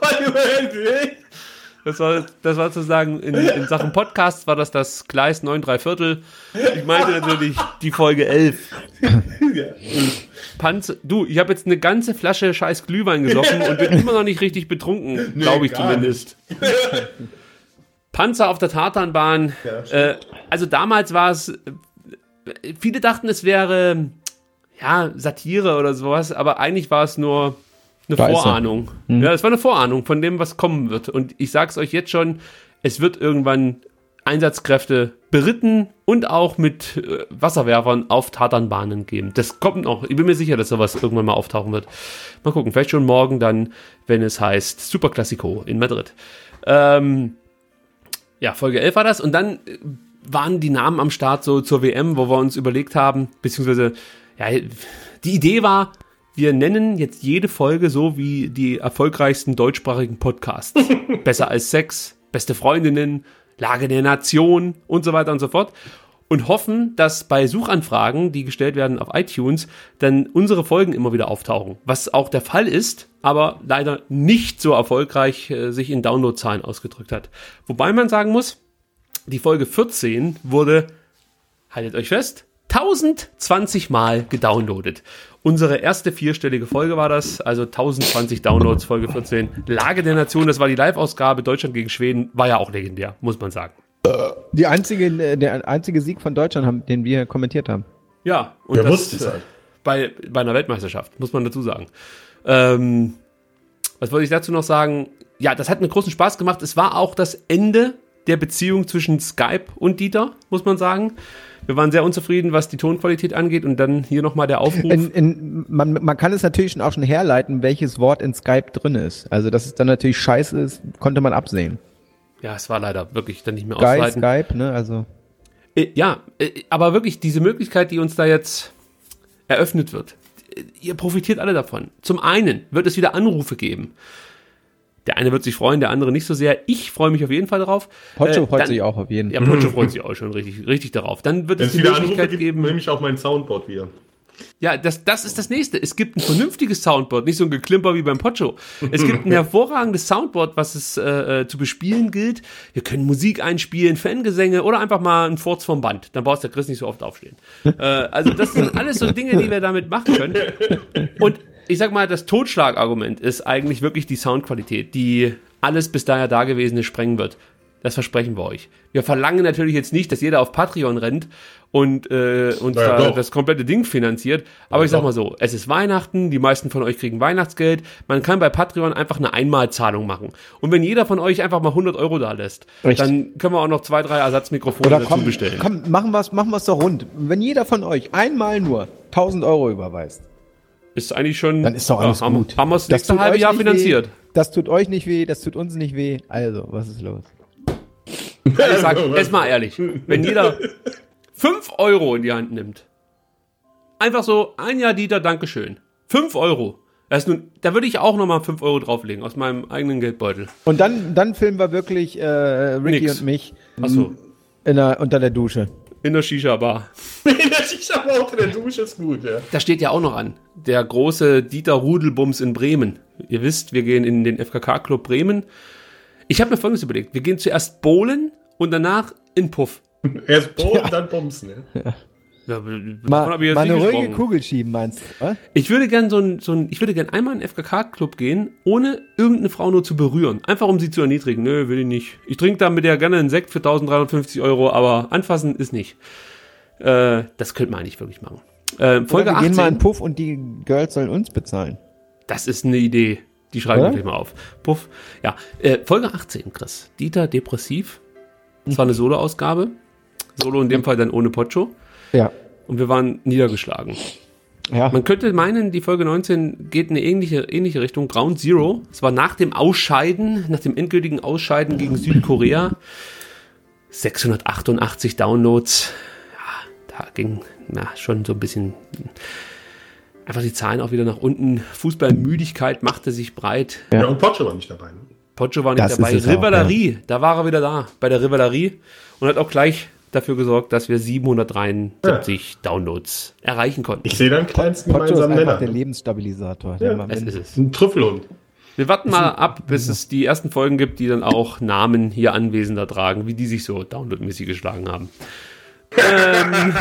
Das war, das war sozusagen in, in Sachen Podcast war das das Gleis neun drei Viertel. Ich meinte natürlich die Folge elf. Panzer, du, ich habe jetzt eine ganze Flasche scheiß Glühwein gesoffen und bin immer noch nicht richtig betrunken, glaube ich gar zumindest. Panzer auf der Tatanbahn. Ja, stimmt. äh, also damals war es, äh, viele dachten, es wäre ja Satire oder sowas, aber eigentlich war es nur eine Scheiße. Vorahnung. Ja, es war eine Vorahnung von dem, was kommen wird. Und ich sag's euch jetzt schon, es wird irgendwann Einsatzkräfte beritten und auch mit äh, Wasserwerfern auf Tatanbahnen geben. Das kommt noch. Ich bin mir sicher, dass sowas irgendwann mal auftauchen wird. Mal gucken, vielleicht schon morgen dann, wenn es heißt Super Classico in Madrid. Ähm, ja, Folge elf war das. Und dann äh, waren die Namen am Start so zur W M, wo wir uns überlegt haben, beziehungsweise, ja, die Idee war, wir nennen jetzt jede Folge so wie die erfolgreichsten deutschsprachigen Podcasts. Besser als Sex, beste Freundinnen, Lage der Nation und so weiter und so fort. und hoffen, dass bei Suchanfragen, die gestellt werden auf iTunes, dann unsere Folgen immer wieder auftauchen. Was auch der Fall ist, aber leider nicht so erfolgreich äh, sich in Downloadzahlen ausgedrückt hat. Wobei man sagen muss, die Folge vierzehn wurde, haltet euch fest, tausendzwanzig Mal gedownloadet. Unsere erste vierstellige Folge war das, also tausendzwanzig Downloads, Folge vierzehn. Lage der Nation, das war die Live-Ausgabe, Deutschland gegen Schweden, war ja auch legendär, muss man sagen. Die einzige, der einzige Sieg von Deutschland, haben, den wir kommentiert haben. Ja, und Ja, das wusste ich äh, halt. bei, bei einer Weltmeisterschaft, muss man dazu sagen. Ähm, was wollte ich dazu noch sagen? Ja, das hat mir großen Spaß gemacht. Es war auch das Ende der Beziehung zwischen Skype und Dieter, muss man sagen. Wir waren sehr unzufrieden, was die Tonqualität angeht. Und dann hier nochmal der Aufruf. In, in, man, man kann es natürlich schon auch schon herleiten, welches Wort in Skype drin ist. Also, dass es dann natürlich scheiße ist, konnte man absehen. Ja, es war leider wirklich dann nicht mehr Geil, auszuhalten. Skype, ne, also. Äh, ja, äh, aber wirklich diese Möglichkeit, die uns da jetzt eröffnet wird, äh, ihr profitiert alle davon. Zum einen wird es wieder Anrufe geben. Der eine wird sich freuen, der andere nicht so sehr. Ich freue mich auf jeden Fall darauf. Pocho Äh, freut dann- sich auch auf jeden Ja, Pocho freut sich auch schon richtig, richtig darauf. Dann wird Wenn es es die wieder Anrufe Möglichkeit gibt, geben. nehme ich auch mein Soundboard wieder. Ja, das, das ist das Nächste. Es gibt ein vernünftiges Soundboard, nicht so ein Geklimper wie beim Pocho. Es gibt ein hervorragendes Soundboard, was es äh, äh, zu bespielen gilt. Wir können Musik einspielen, Fangesänge oder einfach mal einen Furz vom Band. Dann brauchst der Chris nicht so oft aufstehen. äh, also das sind alles so Dinge, die wir damit machen können. Und ich sag mal, das Totschlagargument ist eigentlich wirklich die Soundqualität, die alles bis daher Dagewesene sprengen wird. Das versprechen wir euch. Wir verlangen natürlich jetzt nicht, dass jeder auf Patreon rennt und, äh, und Ja, da doch. das komplette Ding finanziert. Aber Ja, ich sag doch. mal so, es ist Weihnachten, die meisten von euch kriegen Weihnachtsgeld. Man kann bei Patreon einfach eine Einmalzahlung machen. Und wenn jeder von euch einfach mal hundert Euro da lässt, Richtig. dann können wir auch noch zwei, drei Ersatzmikrofone Oder dazu komm, bestellen. komm, machen wir es machen wir's doch rund. Wenn jeder von euch einmal nur tausend Euro überweist, Ist eigentlich schon, dann ist doch alles ja, haben, gut. Haben wir das Das nächste tut halbe euch Jahr nicht finanziert. Weh, das tut euch nicht weh, das tut uns nicht weh. Also, was ist los? Ich sag, jetzt mal ehrlich, wenn jeder fünf Euro in die Hand nimmt, einfach so, ein Jahr Dieter, Dankeschön. fünf Euro. Das ist nun, da würde ich auch nochmal fünf Euro drauflegen, aus meinem eigenen Geldbeutel. Und dann, dann filmen wir wirklich äh, Ricky Nix. und mich Achso, in der, unter der Dusche. in der Shisha-Bar. Das ist aber auch in der Dusche ist gut, ja. Da steht ja auch noch an, der große Dieter Rudelbums in Bremen. Ihr wisst, wir gehen in den F K K-Club Bremen. Ich habe mir Folgendes überlegt, wir gehen zuerst bowlen und danach in Puff. Erst Bohren, dann Bumsen, ne? Ja, Mal, davon hab ich jetzt mal eine nicht ruhige gesprochen. Kugel schieben, meinst du? Oder? Ich würde gern so ein, so ein, ich würde gern einmal in den F K K-Club gehen, ohne irgendeine Frau nur zu berühren. Einfach um sie zu erniedrigen. Nö, will ich nicht. Ich trinke da mit der gerne einen Sekt für tausenddreihundertfünfzig Euro, aber anfassen ist nicht. Äh, das könnte man eigentlich wirklich machen. Äh, Folge Oder wir gehen mal in achtzehn, Puff und die Girls sollen uns bezahlen. das ist eine Idee. Die schreiben wir Oder? gleich mal auf. Puff. Ja, äh, Folge achtzehn, Chris. Dieter depressiv. Das war eine Solo-Ausgabe. Solo in dem Fall dann ohne Pocho. Ja. Und wir waren niedergeschlagen. Ja. Man könnte meinen, die Folge neunzehn geht in eine ähnliche, ähnliche Richtung. Ground Zero. Es war nach dem Ausscheiden, nach dem endgültigen Ausscheiden gegen Südkorea. sechshundertachtundachtzig Downloads. Ja, da ging na, schon so ein bisschen einfach die Zahlen auch wieder nach unten. Fußballmüdigkeit machte sich breit. Ja. Ja, und Pocho war nicht dabei. Ne? Pocho war nicht Das dabei. ist es auch, Rivalerie, da war er wieder da, bei der Rivalerie. Und hat auch gleich dafür gesorgt, dass wir siebenhundertdreiundsiebzig Downloads erreichen konnten. Ich sehe da einen kleinsten Pocho ist gemeinsamen einfach Nenner. der Lebensstabilisator. Ja, der mal- Es ist es. Ein Trüffelhund. Wir warten mal ab, bis es die ersten Folgen gibt, die dann auch Namen hier Anwesender tragen, wie die sich so downloadmäßig geschlagen haben. ähm,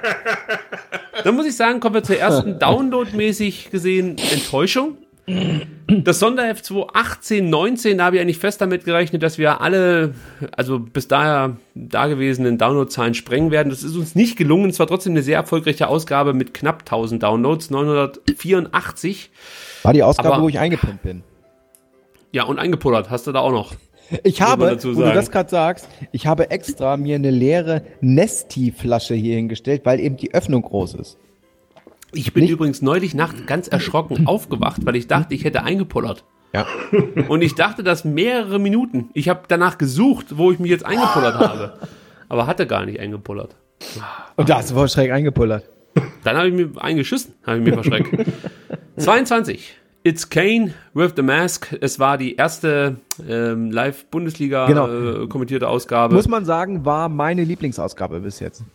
dann muss ich sagen, kommen wir zur ersten downloadmäßig gesehen Enttäuschung. Das Sonderheft zweitausendachtzehn neunzehn, da habe ich eigentlich fest damit gerechnet, dass wir alle, also bis daher dagewesenen Downloadzahlen sprengen werden. Das ist uns nicht gelungen. Es war trotzdem eine sehr erfolgreiche Ausgabe mit knapp tausend Downloads, neunhundertvierundachtzig. War die Ausgabe, Aber- wo ich eingepumpt bin. Ja, und eingepullert hast du da auch noch. Ich man habe, dazu wo du sagen. das gerade sagst, ich habe extra mir eine leere Nesti-Flasche hier hingestellt, weil eben die Öffnung groß ist. Ich bin Nicht- übrigens neulich Nacht ganz erschrocken aufgewacht, weil ich dachte, ich hätte eingepullert. Ja. Und ich dachte das mehrere Minuten. Ich habe danach gesucht, wo ich mich jetzt eingepullert habe. Aber hatte gar nicht eingepullert. Und da hast du voll schräg eingepullert. Dann habe ich mir eingeschissen, habe ich mir verschreckt. zweiundzwanzig. It's Kane with the Mask. Es war die erste ähm, Live-Bundesliga Genau. äh, kommentierte Ausgabe. Muss man sagen, war meine Lieblingsausgabe bis jetzt.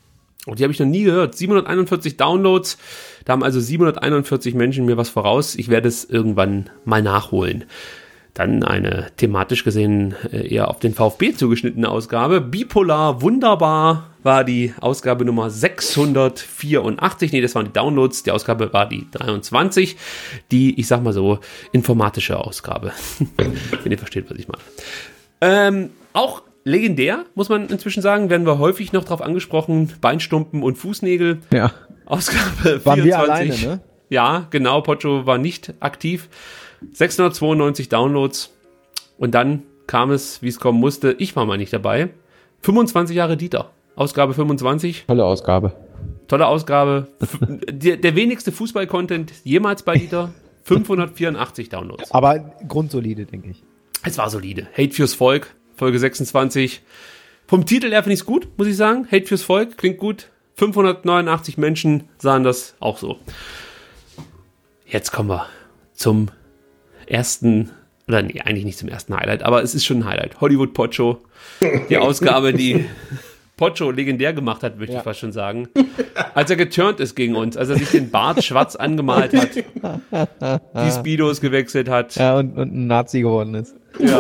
Und die habe ich noch nie gehört. siebenhunderteinundvierzig Downloads. Da haben also siebenhunderteinundvierzig Menschen mir was voraus. Ich werde es irgendwann mal nachholen. Dann eine thematisch gesehen eher auf den VfB zugeschnittene Ausgabe. Bipolar Wunderbar war die Ausgabe Nummer sechshundertvierundachtzig. Nee, das waren die Downloads. Die Ausgabe war die dreiundzwanzig. Die, ich sag mal so, informatische Ausgabe. Wenn ihr versteht, was ich meine. Ähm, auch legendär, muss man inzwischen sagen, werden wir häufig noch drauf angesprochen. Beinstumpen und Fußnägel. Ja. Ausgabe Waren vierundzwanzig. wir alleine, ne? Ja, genau. Pocho war nicht aktiv. sechshundertzweiundneunzig Downloads. Und dann kam es, wie es kommen musste. Ich war mal nicht dabei. fünfundzwanzig Jahre Dieter. Ausgabe fünfundzwanzig. Tolle Ausgabe. Tolle Ausgabe. der, der wenigste Fußball-Content jemals bei Dieter. fünfhundertvierundachtzig Downloads. Aber grundsolide, denke ich. Es war solide. Hate fürs Volk, Folge sechsundzwanzig. Vom Titel her finde ich es gut, muss ich sagen. Hate fürs Volk, klingt gut. fünfhundertneunundachtzig Menschen sahen das auch so. Jetzt kommen wir zum ersten, oder nee, eigentlich nicht zum ersten Highlight, aber es ist schon ein Highlight. Hollywood Pocho. Die Ausgabe, die Pocho legendär gemacht hat, möchte Ja. ich fast schon sagen. Als er geturnt ist gegen uns, als er sich den Bart schwarz angemalt hat, die Speedos gewechselt hat. Ja, und, und ein Nazi geworden ist.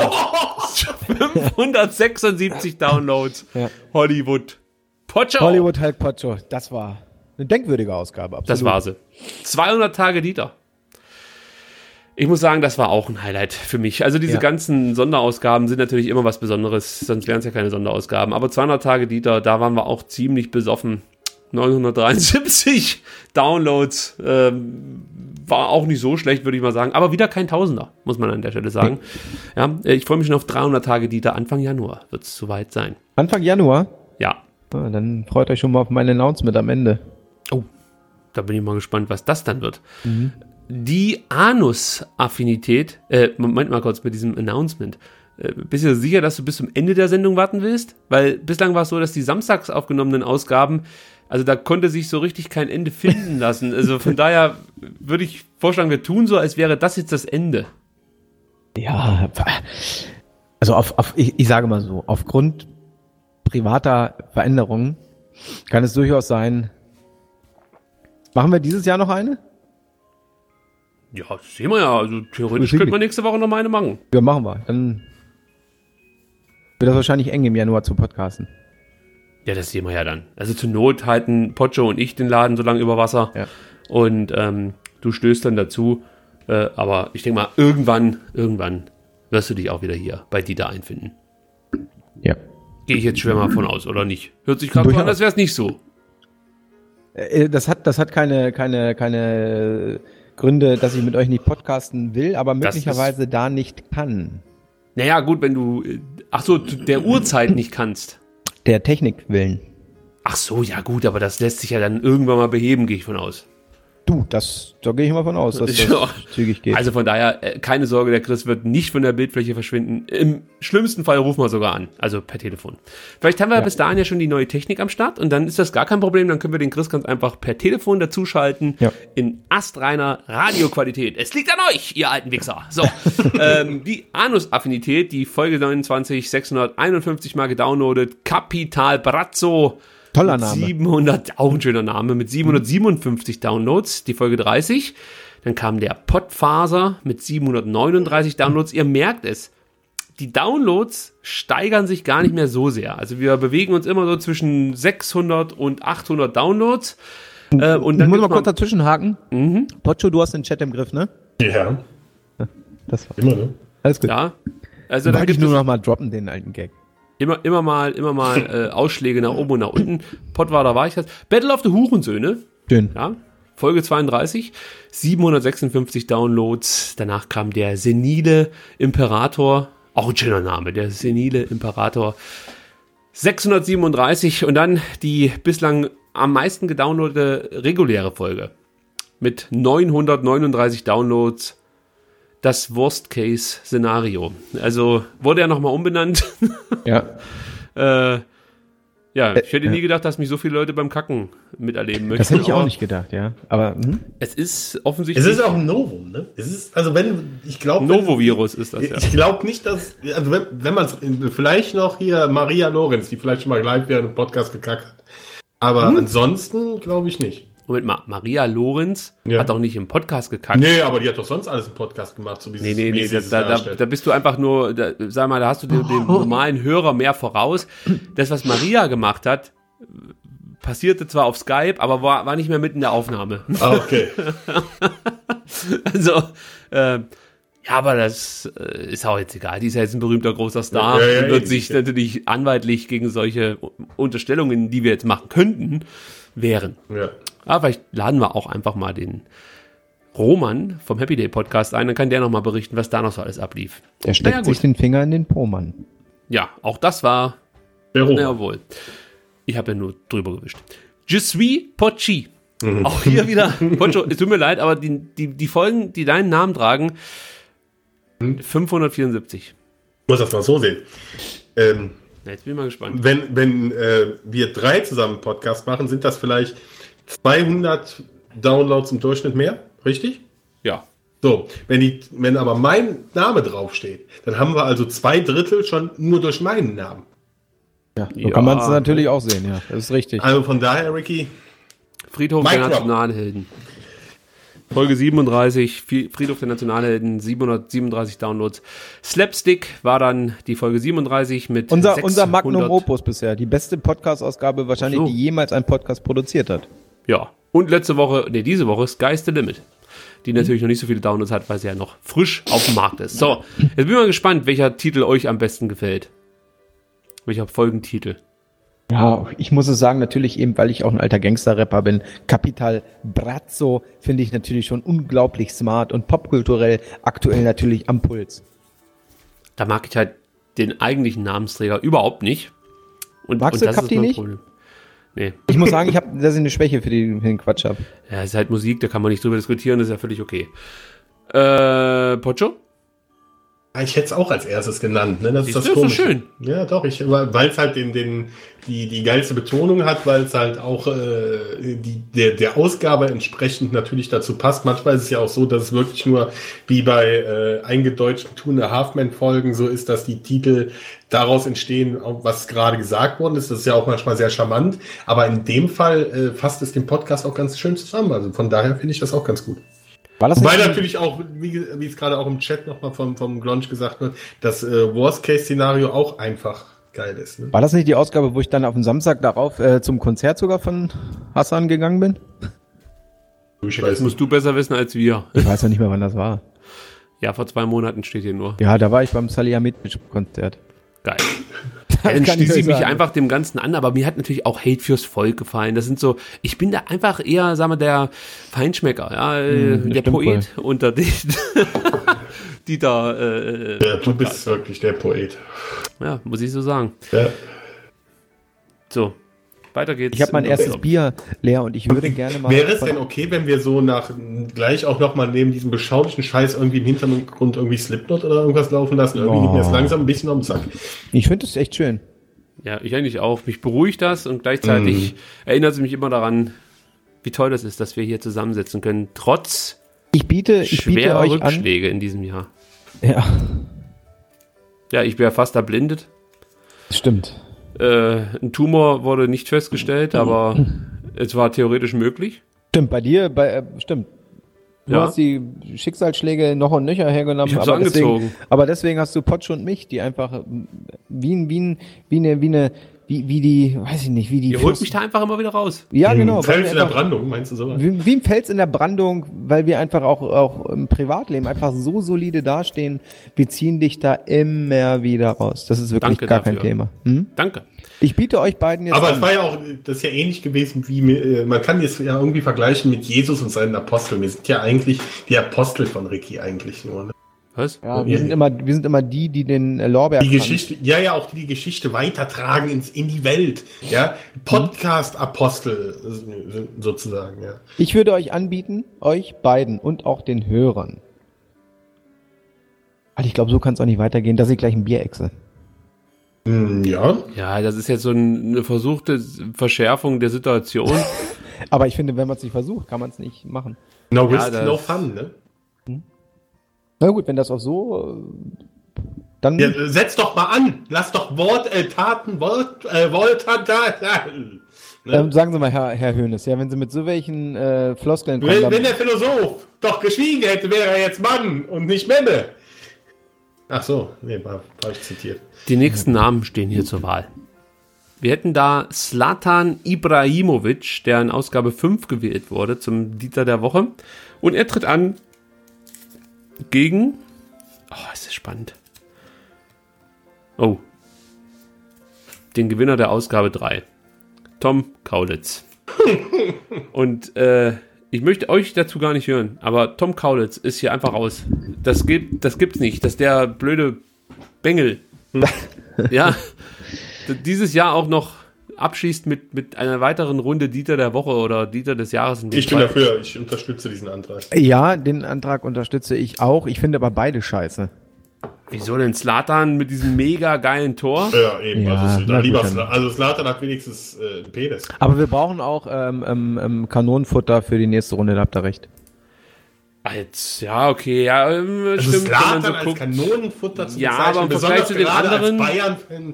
fünfhundertsechsundsiebzig Downloads. Ja. Hollywood Pocho. Hollywood Hulk Pocho, das war eine denkwürdige Ausgabe. Absolut. Das war sie. zweihundert Tage Dieter. Ich muss sagen, das war auch ein Highlight für mich. Also diese Ja. ganzen Sonderausgaben sind natürlich immer was Besonderes, sonst wären es ja keine Sonderausgaben. Aber zweihundert Tage Dieter, da waren wir auch ziemlich besoffen. neunhundertdreiundsiebzig Downloads, ähm, war auch nicht so schlecht, würde ich mal sagen. Aber wieder kein Tausender, muss man an der Stelle sagen. Ja, ich freue mich schon auf dreihundert Tage Dieter. Anfang Januar wird es soweit sein. Anfang Januar? Ja, Ah, dann freut euch schon mal auf mein Announcement am Ende. da bin ich mal gespannt, was das dann wird. Die Anus-Affinität, äh, Moment mal kurz mit diesem Announcement. Äh, bist du sicher, dass du bis zum Ende der Sendung warten willst? Weil bislang war es so, dass die samstags aufgenommenen Ausgaben, also da konnte sich so richtig kein Ende finden lassen. Also von daher würde ich vorschlagen, wir tun so, als wäre das jetzt das Ende. Ja, also auf, auf ich, ich sage mal so, aufgrund privater Veränderungen kann es durchaus sein. Machen wir dieses Jahr noch eine? Ja, das sehen wir ja. Also theoretisch könnte man nächste Woche noch mal eine machen. Ja, machen wir. Dann wird das wahrscheinlich eng im Januar zu podcasten. Ja, das sehen wir ja dann. Also zur Not halten Pocho und ich den Laden so lange über Wasser. Ja. Und ähm, du stößt dann dazu. Äh, aber ich denke mal, irgendwann, irgendwann wirst du dich auch wieder hier bei Dieter einfinden. Ja. Gehe ich jetzt schwer mal von aus, oder nicht? Hört sich gerade so an, als wäre es nicht so. Äh, Das hat, das hat keine, keine, keine Gründe, dass ich mit euch nicht podcasten will, aber Das möglicherweise da nicht kann. Naja, gut, wenn du, äh, ach so, zu der Uhrzeit nicht kannst. Der Technik willen. Ach so, ja gut, aber das lässt sich ja dann irgendwann mal beheben, gehe ich von aus. Du, das, da gehe ich mal von aus, dass das Ja. zügig geht. Also von daher, äh, keine Sorge, der Chris wird nicht von der Bildfläche verschwinden. Im schlimmsten Fall rufen wir sogar an, also per Telefon. Vielleicht haben wir Ja. bis dahin ja schon die neue Technik am Start und dann ist das gar kein Problem, dann können wir den Chris ganz einfach per Telefon dazuschalten Ja. in astreiner Radioqualität. Es liegt an euch, ihr alten Wichser. So, ähm, die Anus-Affinität, die Folge neunundzwanzig, sechshunderteinundfünfzig mal gedownloadet, Capital Brazzo. Toller Mit Name. siebenhundert, auch ein schöner Name, mit siebenhundertsiebenundfünfzig Downloads, die Folge dreißig. Dann kam der Pottfaser mit siebenhundertneununddreißig Downloads. Ihr merkt es, die Downloads steigern sich gar nicht mehr so sehr. Also wir bewegen uns immer so zwischen sechshundert und achthundert Downloads. Äh, und Ich dann muss mal gibt's kurz dazwischen haken. Mhm. Pocho, du hast den Chat im Griff, ne? Ja, Das war immer, ne? alles gut. Ja, also Dann da wollte ich gibt nur es noch mal droppen, den alten Gag. immer, immer mal, immer mal äh, Ausschläge nach oben und nach unten. Pottwader war ich das. Battle of the Hurensöhne. Schön. Ja, Folge zweiunddreißig, siebenhundertsechsundfünfzig Downloads. Danach kam der senile Imperator, auch ein schöner Name, der senile Imperator. sechshundertsiebenunddreißig und dann die bislang am meisten gedownloadete reguläre Folge mit neunhundertneununddreißig Downloads. Das Worst-Case-Szenario. Also wurde er nochmal umbenannt. Ja. äh, ja, ich hätte Äh, nie gedacht, dass mich so viele Leute beim Kacken miterleben möchten. Das hätte ich auch aber nicht gedacht, ja. Aber hm? Es ist offensichtlich. Es ist auch ein Novum, ne? Es ist, also wenn, ich glaube. Novovirus ist das, ja. Ich glaube nicht, dass, also wenn, wenn man vielleicht noch hier Maria Lorenz, die vielleicht schon mal live während dem Podcast gekackt hat, Aber ansonsten glaube ich nicht. Moment mal, Maria Lorenz Ja. hat auch nicht im Podcast gekackt. Nee, aber die hat doch sonst alles im Podcast gemacht, so wie Nee, sie nee, wie nee, sie da, es da, da, darstellt. da bist du einfach nur, da, sag mal, da hast du dem, dem normalen Hörer mehr voraus. Das, was Maria gemacht hat, passierte zwar auf Skype, aber war, war nicht mehr mitten in der Aufnahme. Ah, okay. Also, äh, ja, aber das äh, ist auch jetzt egal. Die ist ja jetzt ein berühmter großer Star Ja, ja, ja, und wird eben, sich ja. natürlich anwaltlich gegen solche Unterstellungen, die wir jetzt machen könnten, wehren. Ja. Aber vielleicht laden wir auch einfach mal den Roman vom Happy Day Podcast ein, dann kann der nochmal berichten, was da noch so alles ablief. Der steckt Naja, sich gut. den Finger in den Po, Mann. Ja, auch das war, Der Roman. jawohl. Ich habe ja nur drüber gewischt. Je suis Pochi. Auch hier wieder, Pocho, es tut mir leid, aber die, die, die Folgen, die deinen Namen tragen, fünfhundertvierundsiebzig. Ich muss das mal so sehen. Ähm, Na, jetzt bin ich mal gespannt. wenn wenn äh, wir drei zusammen einen Podcast machen, sind das vielleicht zweihundert Downloads im Durchschnitt mehr, richtig? Ja. So, wenn, die, wenn aber mein Name draufsteht, dann haben wir also zwei Drittel schon nur durch meinen Namen. Ja, so Ja. kann man es natürlich auch sehen, ja. Das ist richtig. Also von daher, Ricky, Friedhof Mic der drop. Nationalhelden. Folge siebenunddreißig, Friedhof der Nationalhelden, siebenhundertsiebenunddreißig Downloads. Slapstick war dann die Folge siebenunddreißig mit Unser, sechshundert. unser Magnum Opus bisher. Die beste Podcast-Ausgabe wahrscheinlich, Ach so. die jemals ein Podcast produziert hat. Ja. Und letzte Woche, nee, diese Woche Sky's the Limit. Die Mhm. natürlich noch nicht so viele Downloads hat, weil sie ja noch frisch auf dem Markt ist. So, jetzt bin ich mal gespannt, welcher Titel euch am besten gefällt. Welcher Folgentitel. Ja, ich muss es sagen, natürlich eben, weil ich auch ein alter Gangster-Rapper bin. Capital Brazzo finde ich natürlich schon unglaublich smart und popkulturell aktuell natürlich am Puls. Da mag ich halt den eigentlichen Namensträger überhaupt nicht. Und, Magst und du Capti mein nicht? Problem. Nee. Ich muss sagen, ich habe, dass ich eine Schwäche für, die, für den Quatsch habe. Ja, es ist halt Musik, da kann man nicht drüber diskutieren, das ist ja völlig okay. Äh, Pocho? ich hätte es auch als erstes genannt. Ne? Das Siehst ist du, das ist doch Komische. schön. Ja, doch, ich, weil es halt den, den, die, die geilste Betonung hat, weil es halt auch äh, die, der, der Ausgabe entsprechend natürlich dazu passt. Manchmal ist es ja auch so, dass es wirklich nur wie bei äh, eingedeutschten Two and a Half Men Folgen so ist, dass die Titel daraus entstehen, auch was gerade gesagt worden ist. Das ist ja auch manchmal sehr charmant. Aber in dem Fall äh, fasst es den Podcast auch ganz schön zusammen. Also von daher finde ich das auch ganz gut. War das Wobei nicht natürlich auch, wie, wie es gerade auch im Chat nochmal vom, vom Glonch gesagt wird, das äh, Worst-Case-Szenario auch einfach geil ist. Ne? War das nicht die Ausgabe, wo ich dann auf den Samstag darauf äh, zum Konzert sogar von Hassan gegangen bin? Ich Das weiß nicht. musst du besser wissen als wir. Ich weiß ja nicht mehr, wann das war. Ja, vor zwei Monaten steht hier nur. Ja, da war ich beim Salihamidzic-Konzert. Geil. Ja, dann kann ich schließe euch ich mich sagen. einfach dem Ganzen an, aber mir hat natürlich auch Hate fürs Volk gefallen. Das sind so, ich bin da einfach eher, sagen wir, der Feinschmecker, ja, äh, das der stimmt Poet unter den, die da, äh, Ja, du bist wirklich der Poet. ja, muss ich so sagen. Ja. So, weiter geht's. Ich habe mein erstes Bier leer und ich würde gerne mal... Wäre es von- denn okay, wenn wir so nach gleich auch nochmal neben diesem beschaulichen Scheiß irgendwie im Hintergrund irgendwie Slipknot oder irgendwas laufen lassen? Irgendwie Oh. geht mir das langsam ein bisschen um den Sack. Ich finde es echt schön. Ja, ich eigentlich auch. Mich beruhigt das und gleichzeitig erinnert es mich immer daran, wie toll das ist, dass wir hier zusammensitzen können, trotz Ich biete, ich biete schwerer euch an... Rückschläge in diesem Jahr. Ja, Ja, ich wäre fast erblindet. stimmt. Äh, ein Tumor wurde nicht festgestellt, aber es war theoretisch möglich. Stimmt, bei dir, bei, äh, stimmt. Du Ja. hast die Schicksalsschläge noch und nöcher hergenommen. Ich hab sie aber deswegen, angezogen. aber deswegen hast du Potsch und mich, die einfach äh, wie, ein- wie, ein- wie eine, wie eine, wie, wie die, weiß ich nicht, wie die... Ihr holt Fürst- mich da einfach immer wieder raus. Ja, genau. weil Fels wir in der einfach- Brandung, meinst du sowas? Wie, wie ein Fels in der Brandung, weil wir einfach auch, auch im Privatleben einfach so solide dastehen. Wir ziehen dich da immer wieder raus. Das ist wirklich Danke gar kein dafür. Thema. Hm? Danke. Ich biete euch beiden jetzt Aber es an. war ja auch, das ist ja ähnlich gewesen wie, äh, man kann jetzt ja irgendwie vergleichen mit Jesus und seinen Aposteln. Wir sind ja eigentlich die Apostel von Ricky eigentlich nur. Ne? Was? Ja, wir sind immer, wir sind immer die, die den äh, Lorbeer Die Geschichte, ja, ja, auch die die Geschichte weitertragen ins, in die Welt. Ja, Podcast-Apostel äh, sozusagen, ja. Ich würde euch anbieten, euch beiden und auch den Hörern. Weil ich glaube, so kann es auch nicht weitergehen, dass ich gleich ein Bier exe. Hm, ja. Ja, das ist jetzt so ein- eine versuchte Verschärfung der Situation. Aber ich finde, wenn man es nicht versucht, kann man es nicht machen. No Ja, risk, das- no fun, ne? Na gut, wenn das auch so, äh, dann... Ja, setz doch mal an. Lass doch Wort, äh, Taten, Wort, äh, Wort, da, da. Ne? Ähm, sagen Sie mal, Herr, Herr Hoeneß, ja, wenn Sie mit so welchen äh, Floskeln kommen, Wenn, dann- wenn der Philosoph doch geschwiegen hätte, wäre er jetzt Mann und nicht Memme. Ach so, nee, war falsch zitiert. Die nächsten Namen stehen hier zur Wahl. Wir hätten da Zlatan Ibrahimovic, der in Ausgabe fünf gewählt wurde zum Dieter der Woche. Und er tritt an gegen... Oh, ist das spannend. Oh. Den Gewinner der Ausgabe drei. Tom Kaulitz. Und äh, ich möchte euch dazu gar nicht hören, aber Tom Kaulitz ist hier einfach raus. Das gibt, das gibt's nicht, dass der blöde Bengel, ja, dieses Jahr auch noch abschließt mit, mit einer weiteren Runde Dieter der Woche oder Dieter des Jahres. In dem Ich bin Fall. dafür, ich unterstütze diesen Antrag. ja, den Antrag unterstütze ich auch. Ich finde aber beide scheiße. Wieso denn Zlatan mit diesem mega geilen Tor? Ja, eben. Ja, also, na da lieber gut, dann. Zla- also Zlatan hat wenigstens äh, einen Penis. Aber wir brauchen auch ähm, ähm, ähm, Kanonenfutter für die nächste Runde, da habt ihr recht. Ah, jetzt, ja, okay, ja, ähm, Also stimmt, wenn man Zlatan so als guckt. Kanonenfutter zu Ja, bezeichnen, aber im besonders Vergleich zu den gerade anderen- als Bayern-Fan.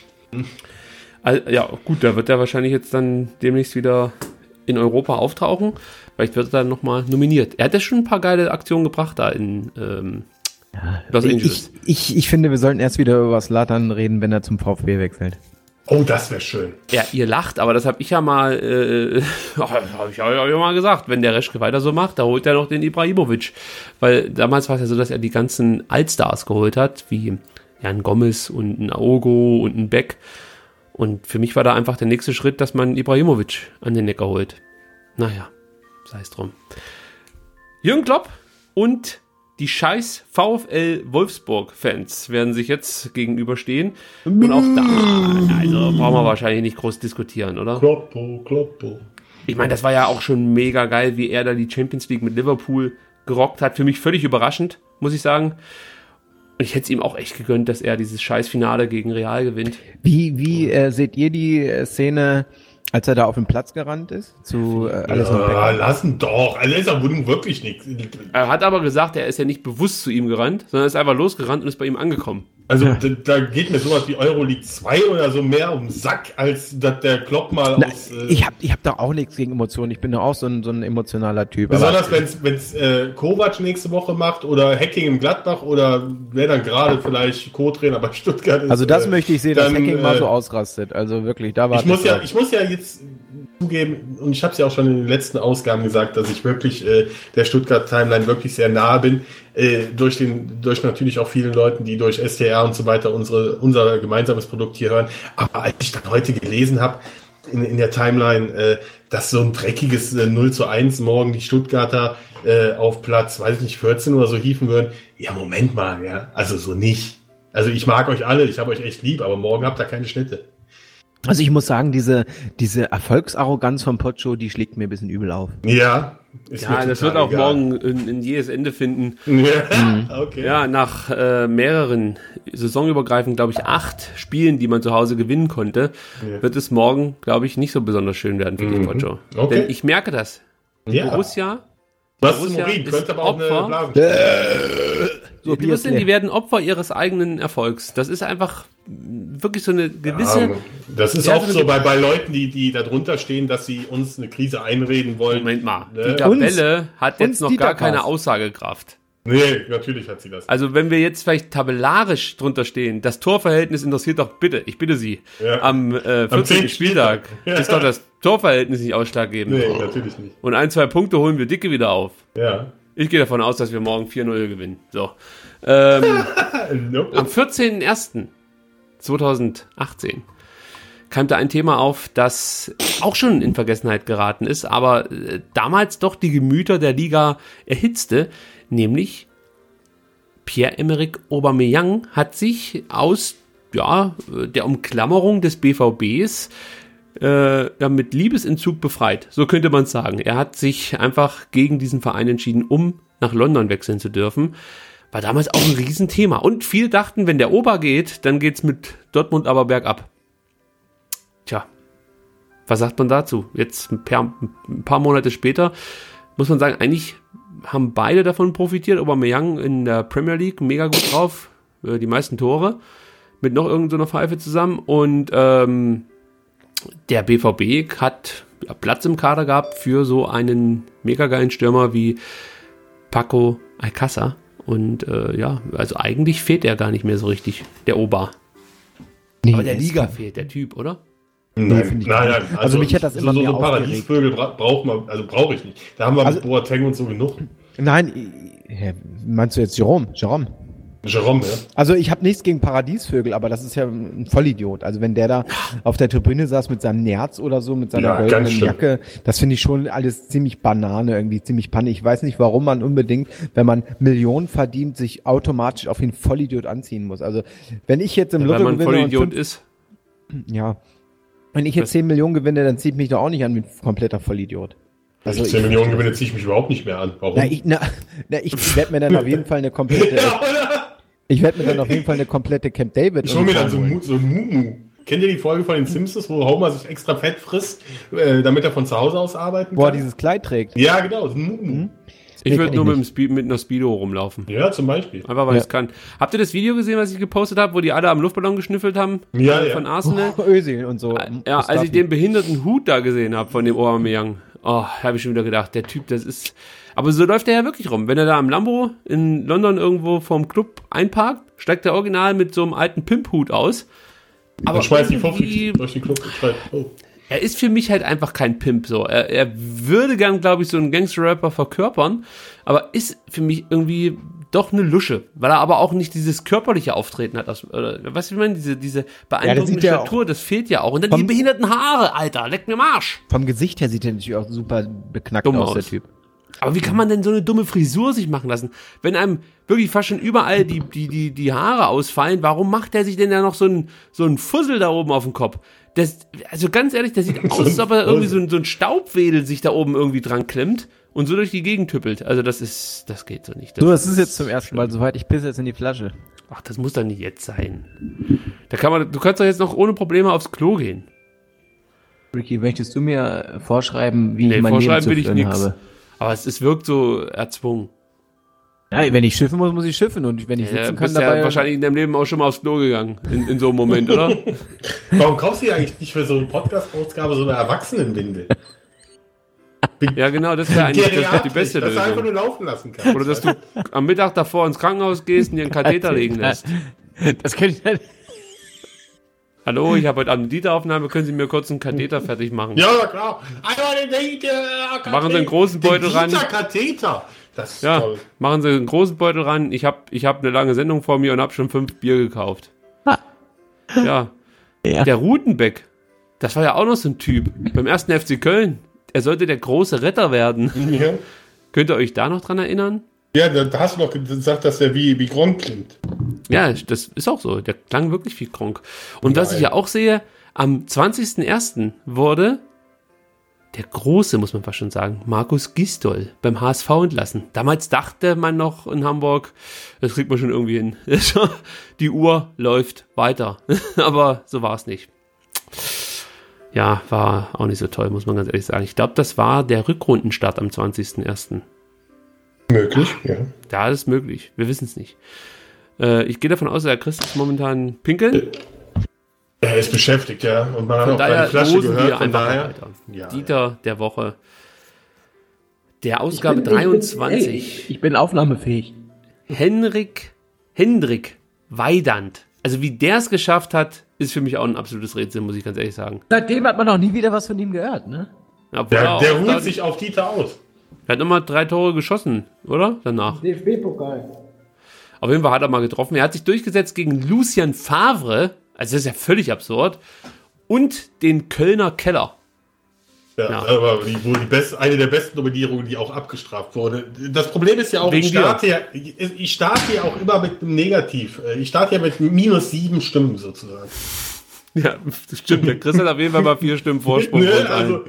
Also, ja, gut, da wird er wahrscheinlich jetzt dann demnächst wieder in Europa auftauchen. Vielleicht wird er dann nochmal nominiert. Er hat ja schon ein paar geile Aktionen gebracht da in ähm, Los Angeles. Ich, ich, ich finde, wir sollten erst wieder über Zlatan reden, wenn er zum VfB wechselt. Oh, das wäre schön. Ja, ihr lacht, aber das habe ich ja mal, äh, habe ich ja ja mal gesagt, wenn der Reschke weiter so macht, da holt er noch den Ibrahimovic. Weil damals war es ja so, dass er die ganzen Allstars geholt hat, wie Jan Gomez und ein Aogo und ein Beck. Und für mich war da einfach der nächste Schritt, dass man Ibrahimovic an den Neckar holt. Naja, sei es drum. Jürgen Klopp und die scheiß VfL Wolfsburg-Fans werden sich jetzt gegenüberstehen. Und auch da, also brauchen wir wahrscheinlich nicht groß diskutieren, oder? Kloppo, Kloppo. Ich meine, das war ja auch schon mega geil, wie er da die Champions League mit Liverpool gerockt hat. Für mich völlig überraschend, muss ich sagen. Und ich hätte es ihm auch echt gegönnt, dass er dieses scheiß Finale gegen Real gewinnt. Wie, wie äh, seht ihr die äh, Szene, als er da auf den Platz gerannt ist? Zu äh, Alisson Ja, Becker? lassen doch. Also ist ja wirklich nichts. Er hat aber gesagt, er ist ja nicht bewusst zu ihm gerannt, sondern ist einfach losgerannt und ist bei ihm angekommen. Also da, da geht mir sowas wie Euroleague zwei oder so mehr um den Sack, als dass der Klopp mal Na, aus... Äh, ich hab, ich hab da auch nichts gegen Emotionen. Ich bin da auch so ein, so ein emotionaler Typ. besonders wenn es äh, Kovac nächste Woche macht oder Hacking im Gladbach oder wer dann gerade vielleicht Co-Trainer bei Stuttgart ist. Also das äh, möchte ich sehen, dass dann, Hacking mal äh, so ausrastet. Also wirklich, da war Ich muss, ja, ich muss ja jetzt zugeben, und ich habe es ja auch schon in den letzten Ausgaben gesagt, dass ich wirklich äh, der Stuttgart-Timeline wirklich sehr nahe bin. Äh, durch den, durch natürlich auch vielen Leuten, die durch S T R und so weiter unsere, unser gemeinsames Produkt hier hören. Aber als ich dann heute gelesen habe, in, in der Timeline, äh, dass so ein dreckiges äh, null zu eins morgen die Stuttgarter äh, auf Platz, weiß ich nicht, vierzehn oder so hieven würden. Ja, Moment mal, ja, also so nicht. Also ich mag euch alle, ich habe euch echt lieb, aber morgen habt ihr keine Schnitte. Also ich muss sagen, diese, diese Erfolgsarroganz von Pocho, die schlägt mir ein bisschen übel auf. Ja, ist Ja, mir das total wird auch egal. morgen ein, ein jähes Ende finden. Ja, okay. Ja, nach äh, mehreren saisonübergreifend, glaube ich, acht Spielen, die man zu Hause gewinnen konnte, Ja. wird es morgen, glaube ich, nicht so besonders schön werden für Mhm. dich, Pocho. Okay. Denn ich merke das. Ja. Borussia, Was ist Borussia Morin? ist Könnte aber auch Opfer. eine Blasen. So, die, wissen, die werden Opfer ihres eigenen Erfolgs. Das ist einfach wirklich so eine gewisse... Ja, das ist Ja, auch so so bei, bei Leuten, die, die da drunter stehen, dass sie uns eine Krise einreden wollen. Moment mal, Ne? die Tabelle hat uns jetzt noch Dieter gar keine Pass. Aussagekraft. Nee, natürlich hat sie das. Also wenn wir jetzt vielleicht tabellarisch drunter stehen, das Torverhältnis interessiert doch bitte, ich bitte Sie, Ja. am äh, vierzehnten zehnten Spieltag Spieltag. ist doch das Torverhältnis nicht ausschlaggebend. Nee, natürlich nicht. Und ein, zwei Punkte holen wir dicke wieder auf. Ja. Ich gehe davon aus, dass wir morgen vier null gewinnen. So. Ähm, Nope. am vierzehnten ersten zweitausendachtzehn kam da ein Thema auf, das auch schon in Vergessenheit geraten ist, aber äh, damals doch die Gemüter der Liga erhitzte, nämlich Pierre-Emerick Aubameyang hat sich aus ja, der Umklammerung des B V Bs äh, ja, mit Liebesentzug befreit, so könnte man sagen. Er hat sich einfach gegen diesen Verein entschieden, um nach London wechseln zu dürfen. War damals auch ein Riesenthema. Und viele dachten, wenn der Ober geht, dann geht's mit Dortmund aber bergab. Tja, was sagt man dazu? Jetzt ein paar, ein paar Monate später muss man sagen, eigentlich haben beide davon profitiert. Aubameyang in der Premier League mega gut drauf, äh, die meisten Tore, mit noch irgendeiner Pfeife zusammen. Und ähm, der B V B hat ja, Platz im Kader gehabt für so einen mega geilen Stürmer wie Paco Alcázar. Und äh, ja, also eigentlich fehlt er gar nicht mehr so richtig, der Oba. Nee, Aber der ist Liga kein- fehlt, der Typ, oder? Nein, finde ich nein, nicht. nein. Also, Also mich hat das immer so, mehr so Paradiesvögel bra braucht man, also brauche ich nicht. Da haben wir Also- mit Boateng und so genug. Nein, ich- hä, meinst du jetzt Jerome? Jerome? Jerome, ja. Also ich habe nichts gegen Paradiesvögel, aber das ist ja ein Vollidiot. Also wenn der da auf der Tribüne saß mit seinem Nerz oder so, mit seiner Ja, ganz goldenen schlimm. Jacke, das finde ich schon alles ziemlich Banane, irgendwie ziemlich Panne. Ich weiß nicht, warum man unbedingt, wenn man Millionen verdient, sich automatisch auf den Vollidiot anziehen muss. Also wenn ich jetzt im Ja, weil Lotto man gewinne und Vollidiot fünf, ist. ja, wenn ich jetzt Das- zehn Millionen gewinne, dann zieht mich doch auch nicht an wie ein kompletter Vollidiot. Also Also zehn ich- Millionen gewinne ziehe ich mich überhaupt nicht mehr an. Warum? Na, ich, na, na, ich werde mir dann auf jeden Fall eine komplette, ja, oder? ich werde mir dann auf jeden Fall eine komplette Camp David. Ich hole mir dann so, holen. ein Mu- so ein Mumu. Kennt ihr die Folge von den Simpsons, wo Homer sich extra Fett frisst, äh, damit er von zu Hause aus arbeiten Wo er kann? dieses Kleid trägt. Ja, genau, so ein Mumu. Ich Nee, würde kenn nur ich mit, dem nicht. Speed, mit einer Speedo rumlaufen. Ja, zum Beispiel. Einfach weil Ja. ich es kann. Habt ihr das Video gesehen, was ich gepostet habe, wo die alle am Luftballon geschnüffelt haben? Ja, äh, ja. Von Arsenal? Özil und so. Ja, als ich den behinderten Hut da gesehen habe von dem Aubameyang, oh, habe ich schon wieder gedacht, der Typ, das ist... Aber so läuft er ja wirklich rum. Wenn er da am Lambo in London irgendwo vorm Club einparkt, steigt der Original mit so einem alten Pimp-Hut aus. Aber Dann schmeißt die irgendwie- Vorflüge durch den Club und schreit, oh. er ist für mich halt einfach kein Pimp so. Er, er würde gern, glaube ich, so einen Gangster-Rapper verkörpern, aber ist für mich irgendwie doch eine Lusche, weil er aber auch nicht dieses körperliche Auftreten hat. Aus, oder, was ich meine, diese, diese beeindruckende sieht ja Statur, das fehlt ja auch. Und dann die vom- behinderten Haare, Alter, leck mir am Arsch. Vom Gesicht her sieht er natürlich auch super beknackt Dumm aus, aus. der Typ. Aber wie kann man denn so eine dumme Frisur sich machen lassen? Wenn einem wirklich fast schon überall die, die, die, die Haare ausfallen, warum macht er sich denn da noch so einen so einen Fussel da oben auf dem Kopf? Das, also ganz ehrlich, das sieht aus, als ob er irgendwie so ein, so ein Staubwedel sich da oben irgendwie dran klemmt und so durch die Gegend tüppelt. Also das ist, das geht so nicht. Das So, das ist jetzt zum ersten Mal soweit. Ich pisse jetzt in die Flasche. Ach, das muss doch nicht jetzt sein. Da kann man, du kannst doch jetzt noch ohne Probleme aufs Klo gehen. Ricky, möchtest du mir vorschreiben, wie Nee, ich mein Leben vorschreiben zu will ich führen nix. habe? Aber es, es wirkt so erzwungen. Ja, wenn ich schiffen muss, muss ich schiffen. Und wenn ich Ja, sitzen du kann bist dabei... ja wahrscheinlich in deinem Leben auch schon mal aufs Klo gegangen. In, in so einem Moment, oder? Warum kaufst du dir eigentlich nicht für so eine Podcast-Ausgabe so eine Erwachsenenwindel? Ja, genau, das wäre eigentlich das, die Geriatrisch, beste dass du einfach Lösung. nur laufen lassen kannst. Oder dass du am Mittag davor ins Krankenhaus gehst und dir einen Katheter legen lässt. Das kann ich nicht. Hallo, ich habe heute Abend eine Dieter-Aufnahme, können Sie mir kurz einen Katheter fertig machen? Ja, na klar. Einmal den Dieter. Machen Sie einen großen Beutel den ran. Dieter-Katheter. Das ist Ja, toll. machen Sie einen großen Beutel ran. Ich habe ich hab eine lange Sendung vor mir und habe schon fünf Bier gekauft. Ja. Ja. Der Rutenbeck, das war ja auch noch so ein Typ. Beim ersten F C Köln, er sollte der große Retter werden. Ja, Könnt ihr euch da noch dran erinnern? ja da, da hast du noch gesagt, dass der wie, wie Gronk klingt. Ja, das ist auch so. Der klang wirklich wie Kronk. Und was Geil. ich ja auch sehe, am zwanzigsten ersten wurde der Große, muss man fast schon sagen, Markus Gisdol beim H S V entlassen. Damals dachte man noch in Hamburg, das kriegt man schon irgendwie hin. Die Uhr läuft weiter. Aber so war es nicht. Ja, war auch nicht so toll, muss man ganz ehrlich sagen. Ich glaube, das war der Rückrundenstart am zwanzigsten ersten Möglich, ja. Da ist möglich. Wir wissen es nicht. Äh, ich gehe davon aus, der Chris ist momentan pinkeln. Er ist beschäftigt, ja. Und man hat Von auch daher seine Flasche losen gehört, wir von einfach daher. weiter. Ja. Dieter der Woche. Der Ausgabe Ich bin- ich bin- dreiundzwanzig. ey, Ich bin aufnahmefähig. Henrik, Hendrik Weidand. Also wie der es geschafft hat, ist für mich auch ein absolutes Rätsel, muss ich ganz ehrlich sagen. Seitdem hat man auch nie wieder was von ihm gehört, ne? Obwohl er Der, auch der da- ruht sich auf Dieter aus. Er hat nochmal drei Tore geschossen, oder? Danach. D F B-Pokal. Auf jeden Fall hat er mal getroffen. Er hat sich durchgesetzt gegen Lucien Favre. Also das ist ja völlig absurd. Und den Kölner Keller. Ja, Ja. aber die, wohl die beste, eine der besten Nominierungen, die auch abgestraft wurde. Das Problem ist ja auch, Wegen ich starte ja, ich, ich starte ja auch immer mit einem Negativ. Ich starte ja mit minus sieben Stimmen sozusagen. Ja, das stimmt. Der Chris hat auf jeden Fall mal vier Stimmen Vorsprung. Ne, und also,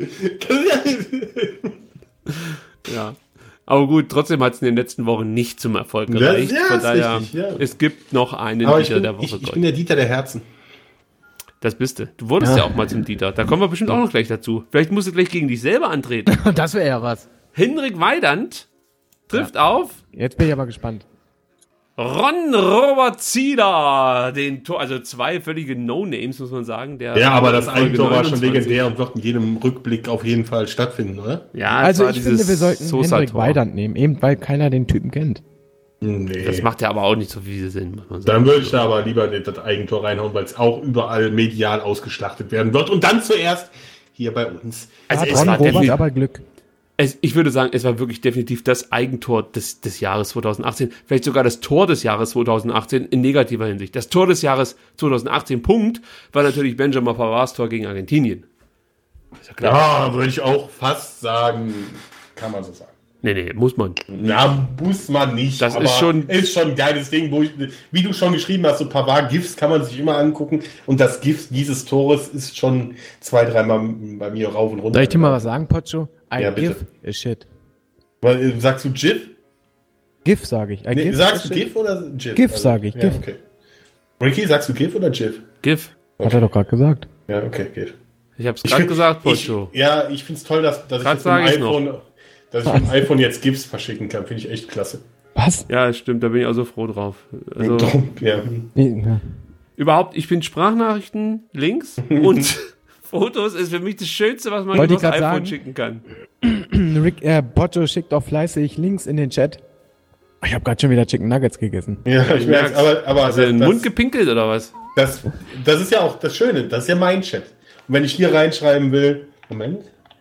Ja. Aber gut, trotzdem hat es in den letzten Wochen nicht zum Erfolg Ja, gereicht. ja, Von ist daher, richtig, ja. es gibt noch einen aber ich Dieter bin, der Woche. ich, ich Gold. bin der Dieter der Herzen. Das bist du. Du wurdest ja. auch mal zum Dieter. Da kommen wir bestimmt auch noch gleich dazu. Vielleicht musst du gleich gegen dich selber antreten. Das wäre ja was. Henrik Weidand trifft auf Jetzt bin ich aber gespannt. Ron Robert Zieler, den Tor, also zwei völlige No-Names, muss man sagen. Der Ja, aber das Folge Eigentor war schon neunundzwanzig. legendär und wird in jedem Rückblick auf jeden Fall stattfinden, oder? Ja, es Also war ich dieses finde, wir sollten Sosa-Tor. Henrik Weidand nehmen, eben weil keiner den Typen kennt. Nee. Das macht ja aber auch nicht so viel Sinn, muss man sagen. Dann würde ich da aber lieber das Eigentor reinhauen, weil es auch überall medial ausgeschlachtet werden wird. Und dann zuerst hier bei uns. Also Hat es Ron war Robert definitiv- aber Glück. Es, ich würde sagen, es war wirklich definitiv das Eigentor des, des Jahres zweitausendachtzehn. Vielleicht sogar das Tor des Jahres zweitausendachtzehn in negativer Hinsicht. Das Tor des Jahres zweitausendachtzehn, Punkt, war natürlich Benjamin Pavards Tor gegen Argentinien. Ist ja klar. Ja, würde ich auch fast sagen, kann man so sagen. Nee, nee, muss man. Na, muss man nicht. Das aber ist schon- ist schon ein geiles Ding, wo ich, wie du schon geschrieben hast, so Pavard-GIFs kann man sich immer angucken. Und das GIF dieses Tores ist schon zwei, dreimal bei mir rauf und runter. Soll ich dir mal was sagen, Pocho? Ein Ja, bitte. GIF ist shit. Weil, äh, Sagst du GIF? GIF sage ich. Ein Nee, GIF sagst ist du shit. GIF oder GIF? GIF sag ich, Ja, GIF. okay. Ricky, sagst du GIF oder GIF? GIF. Hat er doch gerade gesagt. Ja, okay, GIF. Ich hab's Ich gerade find- gesagt, ich, Pocho. Ja, ich finde es toll, dass, dass ich Grad mit dem sag ich's iPhone, dass ich mit dem iPhone jetzt GIFs verschicken kann. Finde ich echt klasse. Was? Ja, stimmt, da bin ich auch so froh drauf. Also, Ja. Nee, ja. überhaupt, ich finde Sprachnachrichten, Links und Fotos ist für mich das Schönste, was man Wollte über das ich grad iPhone sagen. schicken kann. Rick, äh, Pocho schickt auch fleißig Links in den Chat. Ich habe gerade schon wieder Chicken Nuggets gegessen. Ja, ich merke aber, aber Also in den das, Mund gepinkelt oder was? das, das ist ja auch das Schöne, das ist ja mein Chat. Und wenn ich hier reinschreiben will, Moment,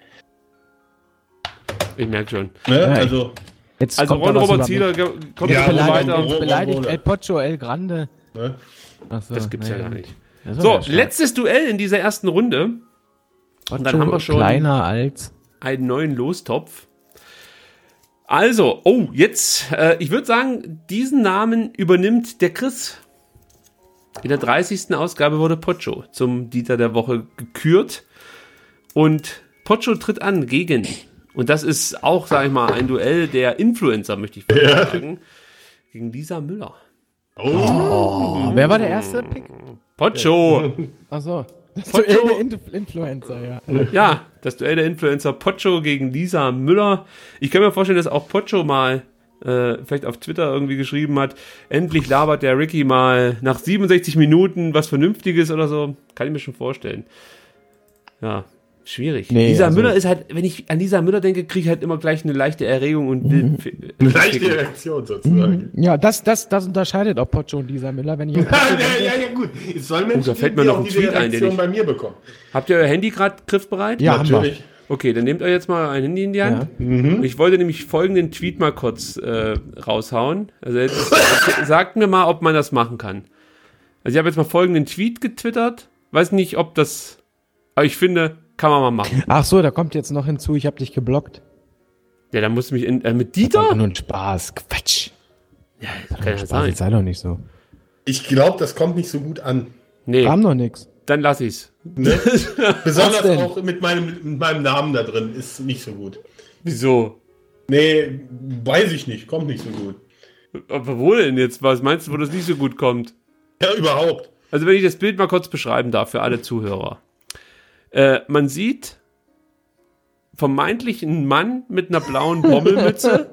Ich merke schon. ne, Ja, also, Jetzt Also kommt Ron da was Robert über Zieler mich. ge- kommt Ja, ja, so Beleidigt- weiter. Ro- Beleidigt Ro- El Pocho El Grande. ne, Ach so, Das gibt's ja naja. gar nicht. Das ist So, ja schade. letztes Duell in dieser ersten Runde. Und dann Pocho haben wir schon kleiner als. einen neuen Lostopf. Also, oh, jetzt, äh, ich würde sagen, diesen Namen übernimmt der Chris. In der dreißigsten Ausgabe wurde Pocho zum Dieter der Woche gekürt. Und Pocho tritt an gegen, und das ist auch, sag ich mal, ein Duell der Influencer, möchte ich fast sagen, gegen Lisa Müller. Oh, wer war der erste Pick? Pocho! Achso. Das Pocho. Duell der Inf- Influencer, ja. Ja, das Duell der Influencer Pocho gegen Lisa Müller. Ich kann mir vorstellen, dass auch Pocho mal äh, vielleicht auf Twitter irgendwie geschrieben hat, endlich labert der Ricky mal nach siebenundsechzig Minuten was Vernünftiges oder so. Kann ich mir schon vorstellen. Ja, schwierig. Nee, Lisa also- Müller ist halt, wenn ich an Lisa Müller denke, kriege ich halt immer gleich eine leichte Erregung und will... eine leichte Reaktion sozusagen. Ja, das, das, das unterscheidet auch Pocho und Lisa Müller, wenn ich an Ja, Pocho ja, denke. ja, ja, gut. Es soll Menschen Oh, da fällt geben, mir die noch auch ein diese Tweet ein, den Reaktion ich- bei mir bekommen. Habt ihr euer Handy gerade griffbereit? Ja, haben wir. Natürlich. Okay, dann nehmt euch jetzt mal ein Handy in die Hand. Mhm. Ich wollte nämlich folgenden Tweet mal kurz äh, raushauen. Also jetzt sagt mir mal, ob man das machen kann. Also ich habe jetzt mal folgenden Tweet getwittert. Weiß nicht, ob das... Aber ich finde, kann man mal machen. Ach so, da kommt jetzt noch hinzu, ich habe dich geblockt. Ja, dann musst du mich in, äh, mit Das Dieter? war nur ein Spaß. Quatsch. Ja, das kann ja Spaß, sein. jetzt sei doch nicht so. Ich glaube, das kommt nicht so gut an. Nee, Kam noch nix. dann lass ich's. Ne? Besonders denn? auch mit meinem, mit meinem Namen da drin ist nicht so gut. Wieso? Nee, weiß ich nicht, kommt nicht so gut. Aber wo denn jetzt? Was meinst du, wo das nicht so gut kommt? Ja, überhaupt. Also wenn ich das Bild mal kurz beschreiben darf für alle Zuhörer. Äh, man sieht vermeintlich einen Mann mit einer blauen Bommelmütze,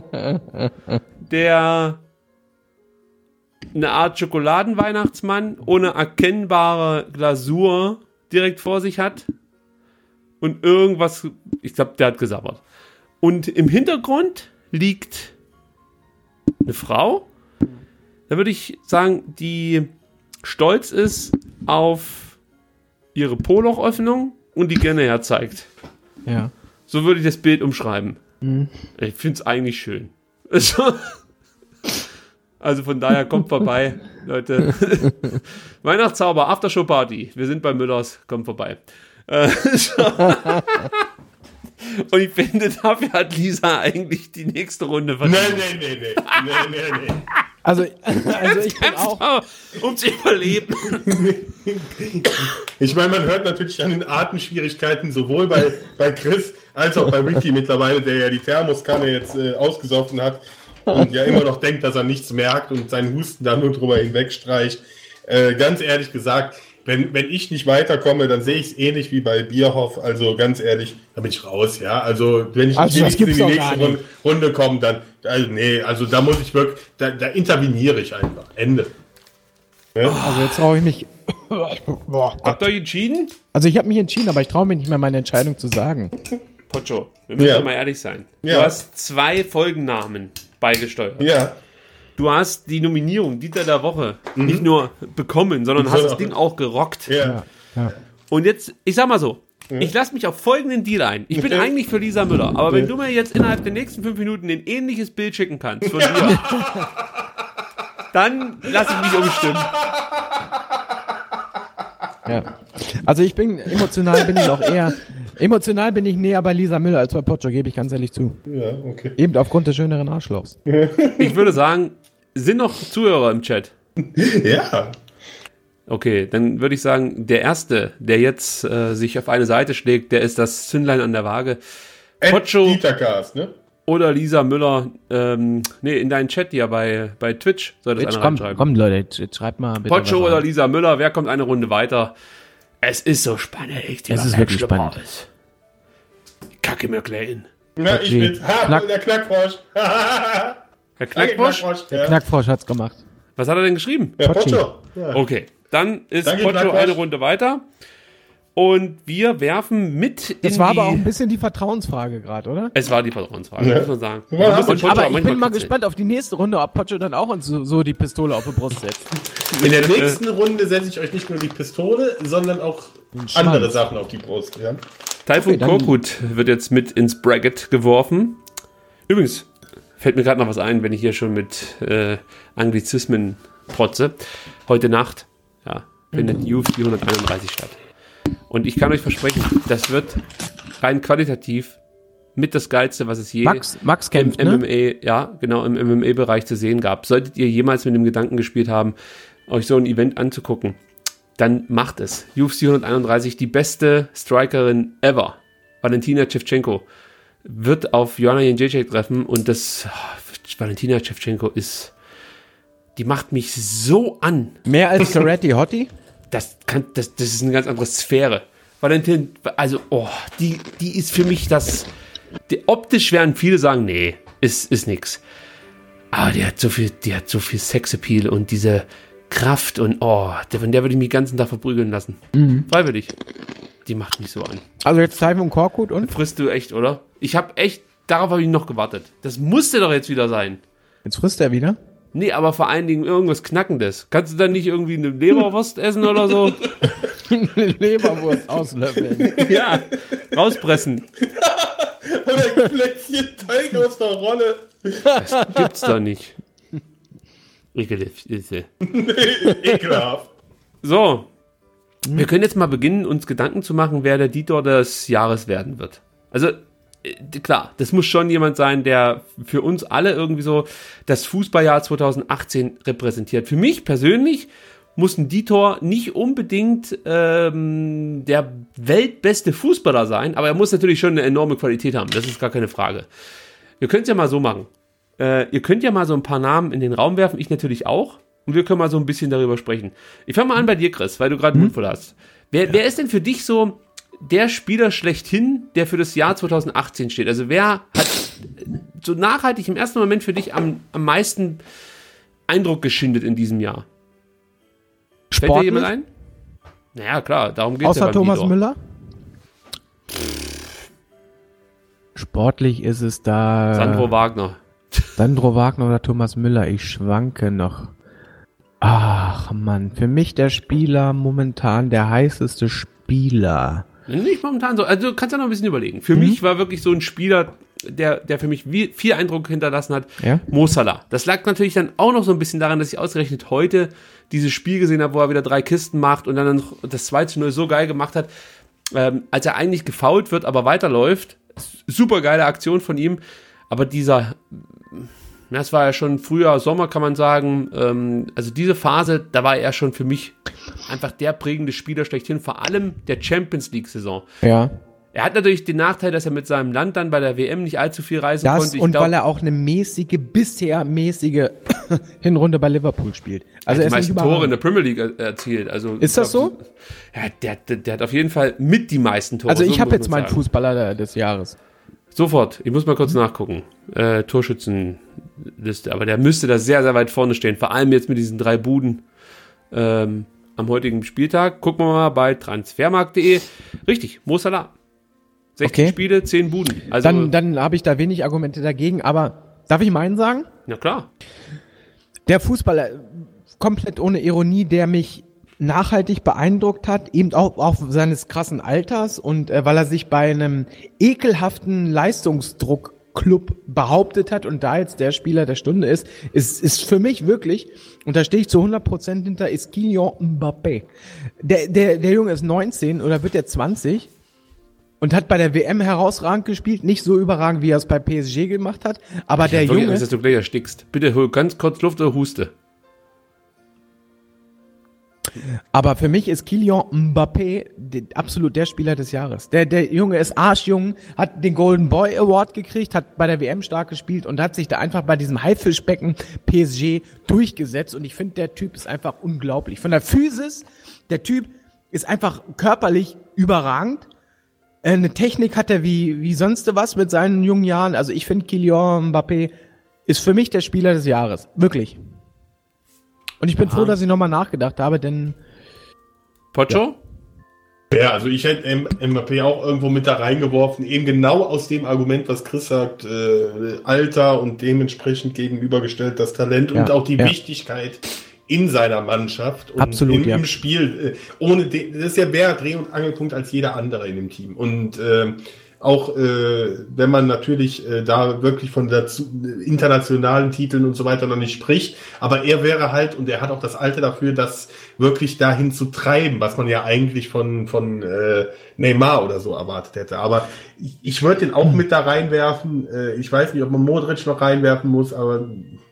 der eine Art Schokoladenweihnachtsmann ohne erkennbare Glasur direkt vor sich hat und irgendwas, ich glaube, der hat gesabbert. Und im Hintergrund liegt eine Frau, da würde ich sagen, die stolz ist auf ihre Polochöffnung und die gerne herzeigt. Ja. So würde ich das Bild umschreiben. Ich finde es eigentlich schön. Also, also von daher kommt vorbei, Leute. Weihnachtszauber, Aftershow-Party. Wir sind bei Müllers, kommt vorbei. Äh, so. Und ich finde, dafür hat Lisa eigentlich die nächste Runde verdient. Nee, nee, nee, nee. nee, nee, nee. Also, also ich bin auch. Um zu überleben. Ich meine, man hört natürlich an den Atemschwierigkeiten sowohl bei, bei Chris als auch bei Ricky mittlerweile, der ja die Thermoskanne jetzt äh, ausgesoffen hat und ja immer noch denkt, dass er nichts merkt und seinen Husten da nur drüber hinwegstreicht. Äh, ganz ehrlich gesagt, wenn, wenn ich nicht weiterkomme, dann sehe ich es ähnlich wie bei Bierhoff. Also ganz ehrlich, da bin ich raus, ja. Also wenn ich Also, das nicht in gibt's die doch nächste gar Runde, Runde komme, dann, also nee, also da muss ich wirklich, da, da interveniere ich einfach. Ende. Ja? Also jetzt traue ich mich. Boah, Habt ihr entschieden? Also ich habe mich entschieden, aber ich traue mich nicht mehr, meine Entscheidung zu sagen. Pocho, wir müssen Ja. mal ehrlich sein. Du Ja. hast zwei Folgennamen beigesteuert. Ja. Du hast die Nominierung Dieter der Woche nicht nur bekommen, sondern hast Sondern das auch- Ding auch gerockt. Ja. Ja. Und jetzt, ich sag mal so, ich lasse mich auf folgenden Deal ein. Ich bin Okay. eigentlich für Lisa Müller, aber wenn du mir jetzt innerhalb der nächsten fünf Minuten ein ähnliches Bild schicken kannst von dir, dann lasse ich mich umstimmen. Ja. Also ich bin emotional bin ich auch eher emotional bin ich näher bei Lisa Müller als bei Pocho, gebe ich ganz ehrlich zu. Ja, okay. Eben aufgrund des schöneren Arschlochs. Ich würde sagen, sind noch Zuhörer im Chat? Ja. Okay, dann würde ich sagen, der Erste, der jetzt äh, sich auf eine Seite schlägt, der ist das Zündlein an der Waage. Pocho Dietercast, ne? oder Lisa Müller, ähm, nee, in deinen Chat ja bei, bei Twitch soll das Jetzt einer komm, reinschreiben. komm Leute, jetzt, jetzt schreibt mal bitte. Pocho was oder rein. Lisa Müller, wer kommt eine Runde weiter? Es ist so spannend. Ich Es ist wirklich spannend. Ich kacke mir gleich in. Na, ich Okay. bin. Ha, Knack. der Knackfrosch. Herr Knackbusch, Ja. Knackfrosch hat's gemacht. was hat er denn geschrieben? Ja, Pochi. Pocho. Ja. Okay, dann ist Danke, Pocho Knackbusch. eine Runde weiter. Und wir werfen mit in Das war die... aber auch ein bisschen die Vertrauensfrage gerade, oder? Es war die Vertrauensfrage, Ja. muss man sagen. Ja, Man muss den und- Pocho Aber auch ich manchmal bin mal kitzeln. gespannt auf die nächste Runde, ob Pocho dann auch uns so, so die Pistole auf die Brust setzt. In der nächsten Runde setze ich euch nicht nur die Pistole, sondern auch andere Sachen auf die Brust. Ja? Taifun Okay, dann- Korkut wird jetzt mit ins Bracket geworfen. Übrigens, fällt mir gerade noch was ein, wenn ich hier schon mit äh, Anglizismen protze. Heute Nacht ja, findet U F C hunderteinunddreißig statt. Und ich kann euch versprechen, das wird rein qualitativ mit das Geilste, was es je Max, Max im kämpft, M M A, ne? ja, genau, im M M A-Bereich zu sehen gab. Solltet ihr jemals mit dem Gedanken gespielt haben, euch so ein Event anzugucken, dann macht es. U F C hunderteinunddreißig, die beste Strikerin ever, Valentina Shevchenko, wird auf Joanna Jędrzejczyk treffen und das, oh, Valentina Shevchenko ist, die macht mich so an. Mehr als Soretti Hotti? Das, kann, das, das ist eine ganz andere Sphäre. Valentin, also, oh, die, die ist für mich das. Die, optisch werden viele sagen, nee, ist, ist nix. Aber die hat so viel, die hat so viel Sexappeal und diese Kraft und oh, der, von der würde ich mich den ganzen Tag verprügeln lassen. Freiwillig. Die macht mich so an. Also jetzt Taifun Korkut und? Frisst du echt, oder? Ich habe echt, darauf habe ich noch gewartet. Das musste doch jetzt wieder sein. Jetzt frisst er wieder. Nee, aber vor allen Dingen irgendwas Knackendes. Kannst du dann nicht irgendwie eine Leberwurst essen oder so? Leberwurst auslöffeln. Ja, rauspressen. Oder ein Plätzchen Teig aus der Rolle. Gibt's da nicht. Ekelhaft. Ekelhaft. So, wir können jetzt mal beginnen, uns Gedanken zu machen, wer der Dieter des Jahres werden wird. Also, äh, klar, das muss schon jemand sein, der für uns alle irgendwie so das Fußballjahr zweitausendachtzehn repräsentiert. Für mich persönlich muss ein Dieter nicht unbedingt ähm, der weltbeste Fußballer sein, aber er muss natürlich schon eine enorme Qualität haben. Das ist gar keine Frage. Wir können es ja mal so machen. Äh, ihr könnt ja mal so ein paar Namen in den Raum werfen, ich natürlich auch. Und wir können mal so ein bisschen darüber sprechen. Ich fange mal an bei dir, Chris, weil du gerade Mund voll hast. Wer, wer ist denn für dich so der Spieler schlechthin, der für das Jahr zweitausendachtzehn steht? Also wer hat so nachhaltig im ersten Moment für dich am, am meisten Eindruck geschindet in diesem Jahr? Fällt dir Sportlich? jemand ein? Naja, klar, darum geht es ja Außer beim Thomas Dieter. Müller? Sportlich ist es da Sandro Wagner. Sandro Wagner oder Thomas Müller. Ich schwanke noch. Ach Mann, für mich der Spieler momentan der heißeste Spieler. Nicht momentan so. Also du kannst ja noch ein bisschen überlegen. Für mich war wirklich so ein Spieler, der, der für mich wie, viel Eindruck hinterlassen hat, Ja? Mo Salah. Das lag natürlich dann auch noch so ein bisschen daran, dass ich ausgerechnet heute dieses Spiel gesehen habe, wo er wieder drei Kisten macht und dann noch das zwei zu null so geil gemacht hat, ähm, als er eigentlich gefoult wird, aber weiterläuft. Super geile Aktion von ihm. Aber dieser, das war ja schon früher Sommer, kann man sagen, ähm, also diese Phase, da war er schon für mich einfach der prägende Spieler schlechthin, vor allem der Champions League-Saison. Ja. Er hat natürlich den Nachteil, dass er mit seinem Land dann bei der W M nicht allzu viel reisen Das konnte. Ich und glaub, weil er auch eine mäßige, bisher mäßige Hinrunde bei Liverpool spielt. Also die er ist nicht meisten Tore in überragend. der Premier League er- erzielt. Also, Ist das so? Ja, der, der, der hat auf jeden Fall mit die meisten Tore. Also ich so habe muss jetzt man meinen sagen. Fußballer der- des Jahres. Sofort, ich muss mal kurz nachgucken. Äh, Torschützenliste, aber der müsste da sehr, sehr weit vorne stehen. Vor allem jetzt mit diesen drei Buden ähm, am heutigen Spieltag. Gucken wir mal bei transfermarkt punkt de. Richtig, Mo Salah. sechzig Okay. Spiele, zehn Buden. Also, Dann, dann habe ich da wenig Argumente dagegen, aber darf ich meinen sagen? na klar. Der Fußballer, komplett ohne Ironie, der mich nachhaltig beeindruckt hat, eben auch, auch seines krassen Alters und äh, weil er sich bei einem ekelhaften Leistungsdruckclub behauptet hat und da jetzt der Spieler der Stunde ist, ist, ist für mich wirklich, und da stehe ich zu hundert Prozent hinter, ist Kylian Mbappé. Der, der, der Junge ist neunzehn oder wird der zwanzig und hat bei der W M herausragend gespielt, nicht so überragend, wie er es bei P S G gemacht hat, aber der Ja, wirklich, Junge... dass du gleich erstickst. Bitte hol ganz kurz Luft oder huste. Aber für mich ist Kylian Mbappé die, absolut der Spieler des Jahres. Der, der Junge ist arschjung, hat den Golden Boy Award gekriegt, hat bei der W M stark gespielt und hat sich da einfach bei diesem Haifischbecken P S G durchgesetzt. Und ich finde, der Typ ist einfach unglaublich. Von der Physis, der Typ ist einfach körperlich überragend. Äh, Eine Technik hat er wie, wie sonst was mit seinen jungen Jahren. Also ich finde, Kylian Mbappé ist für mich der Spieler des Jahres. Wirklich. Und ich bin froh, dass ich nochmal nachgedacht habe, denn Pocho? Ja, also ich hätte M- Mbappé auch irgendwo mit da reingeworfen, eben genau aus dem Argument, was Chris sagt, äh, Alter und dementsprechend gegenübergestellt das Talent Ja, und auch die ja. Wichtigkeit in seiner Mannschaft und Absolut, im, ja. im Spiel. Äh, ohne den, das ist ja mehr Dreh- und Angelpunkt als jeder andere in dem Team. Und äh, auch äh, wenn man natürlich äh, da wirklich von dazu, internationalen Titeln und so weiter noch nicht spricht, aber er wäre halt, und er hat auch das Alter dafür, das wirklich dahin zu treiben, was man ja eigentlich von von äh, Neymar oder so erwartet hätte. Aber ich, ich würde den auch mit da reinwerfen. Äh, ich weiß nicht, ob man Modric noch reinwerfen muss, aber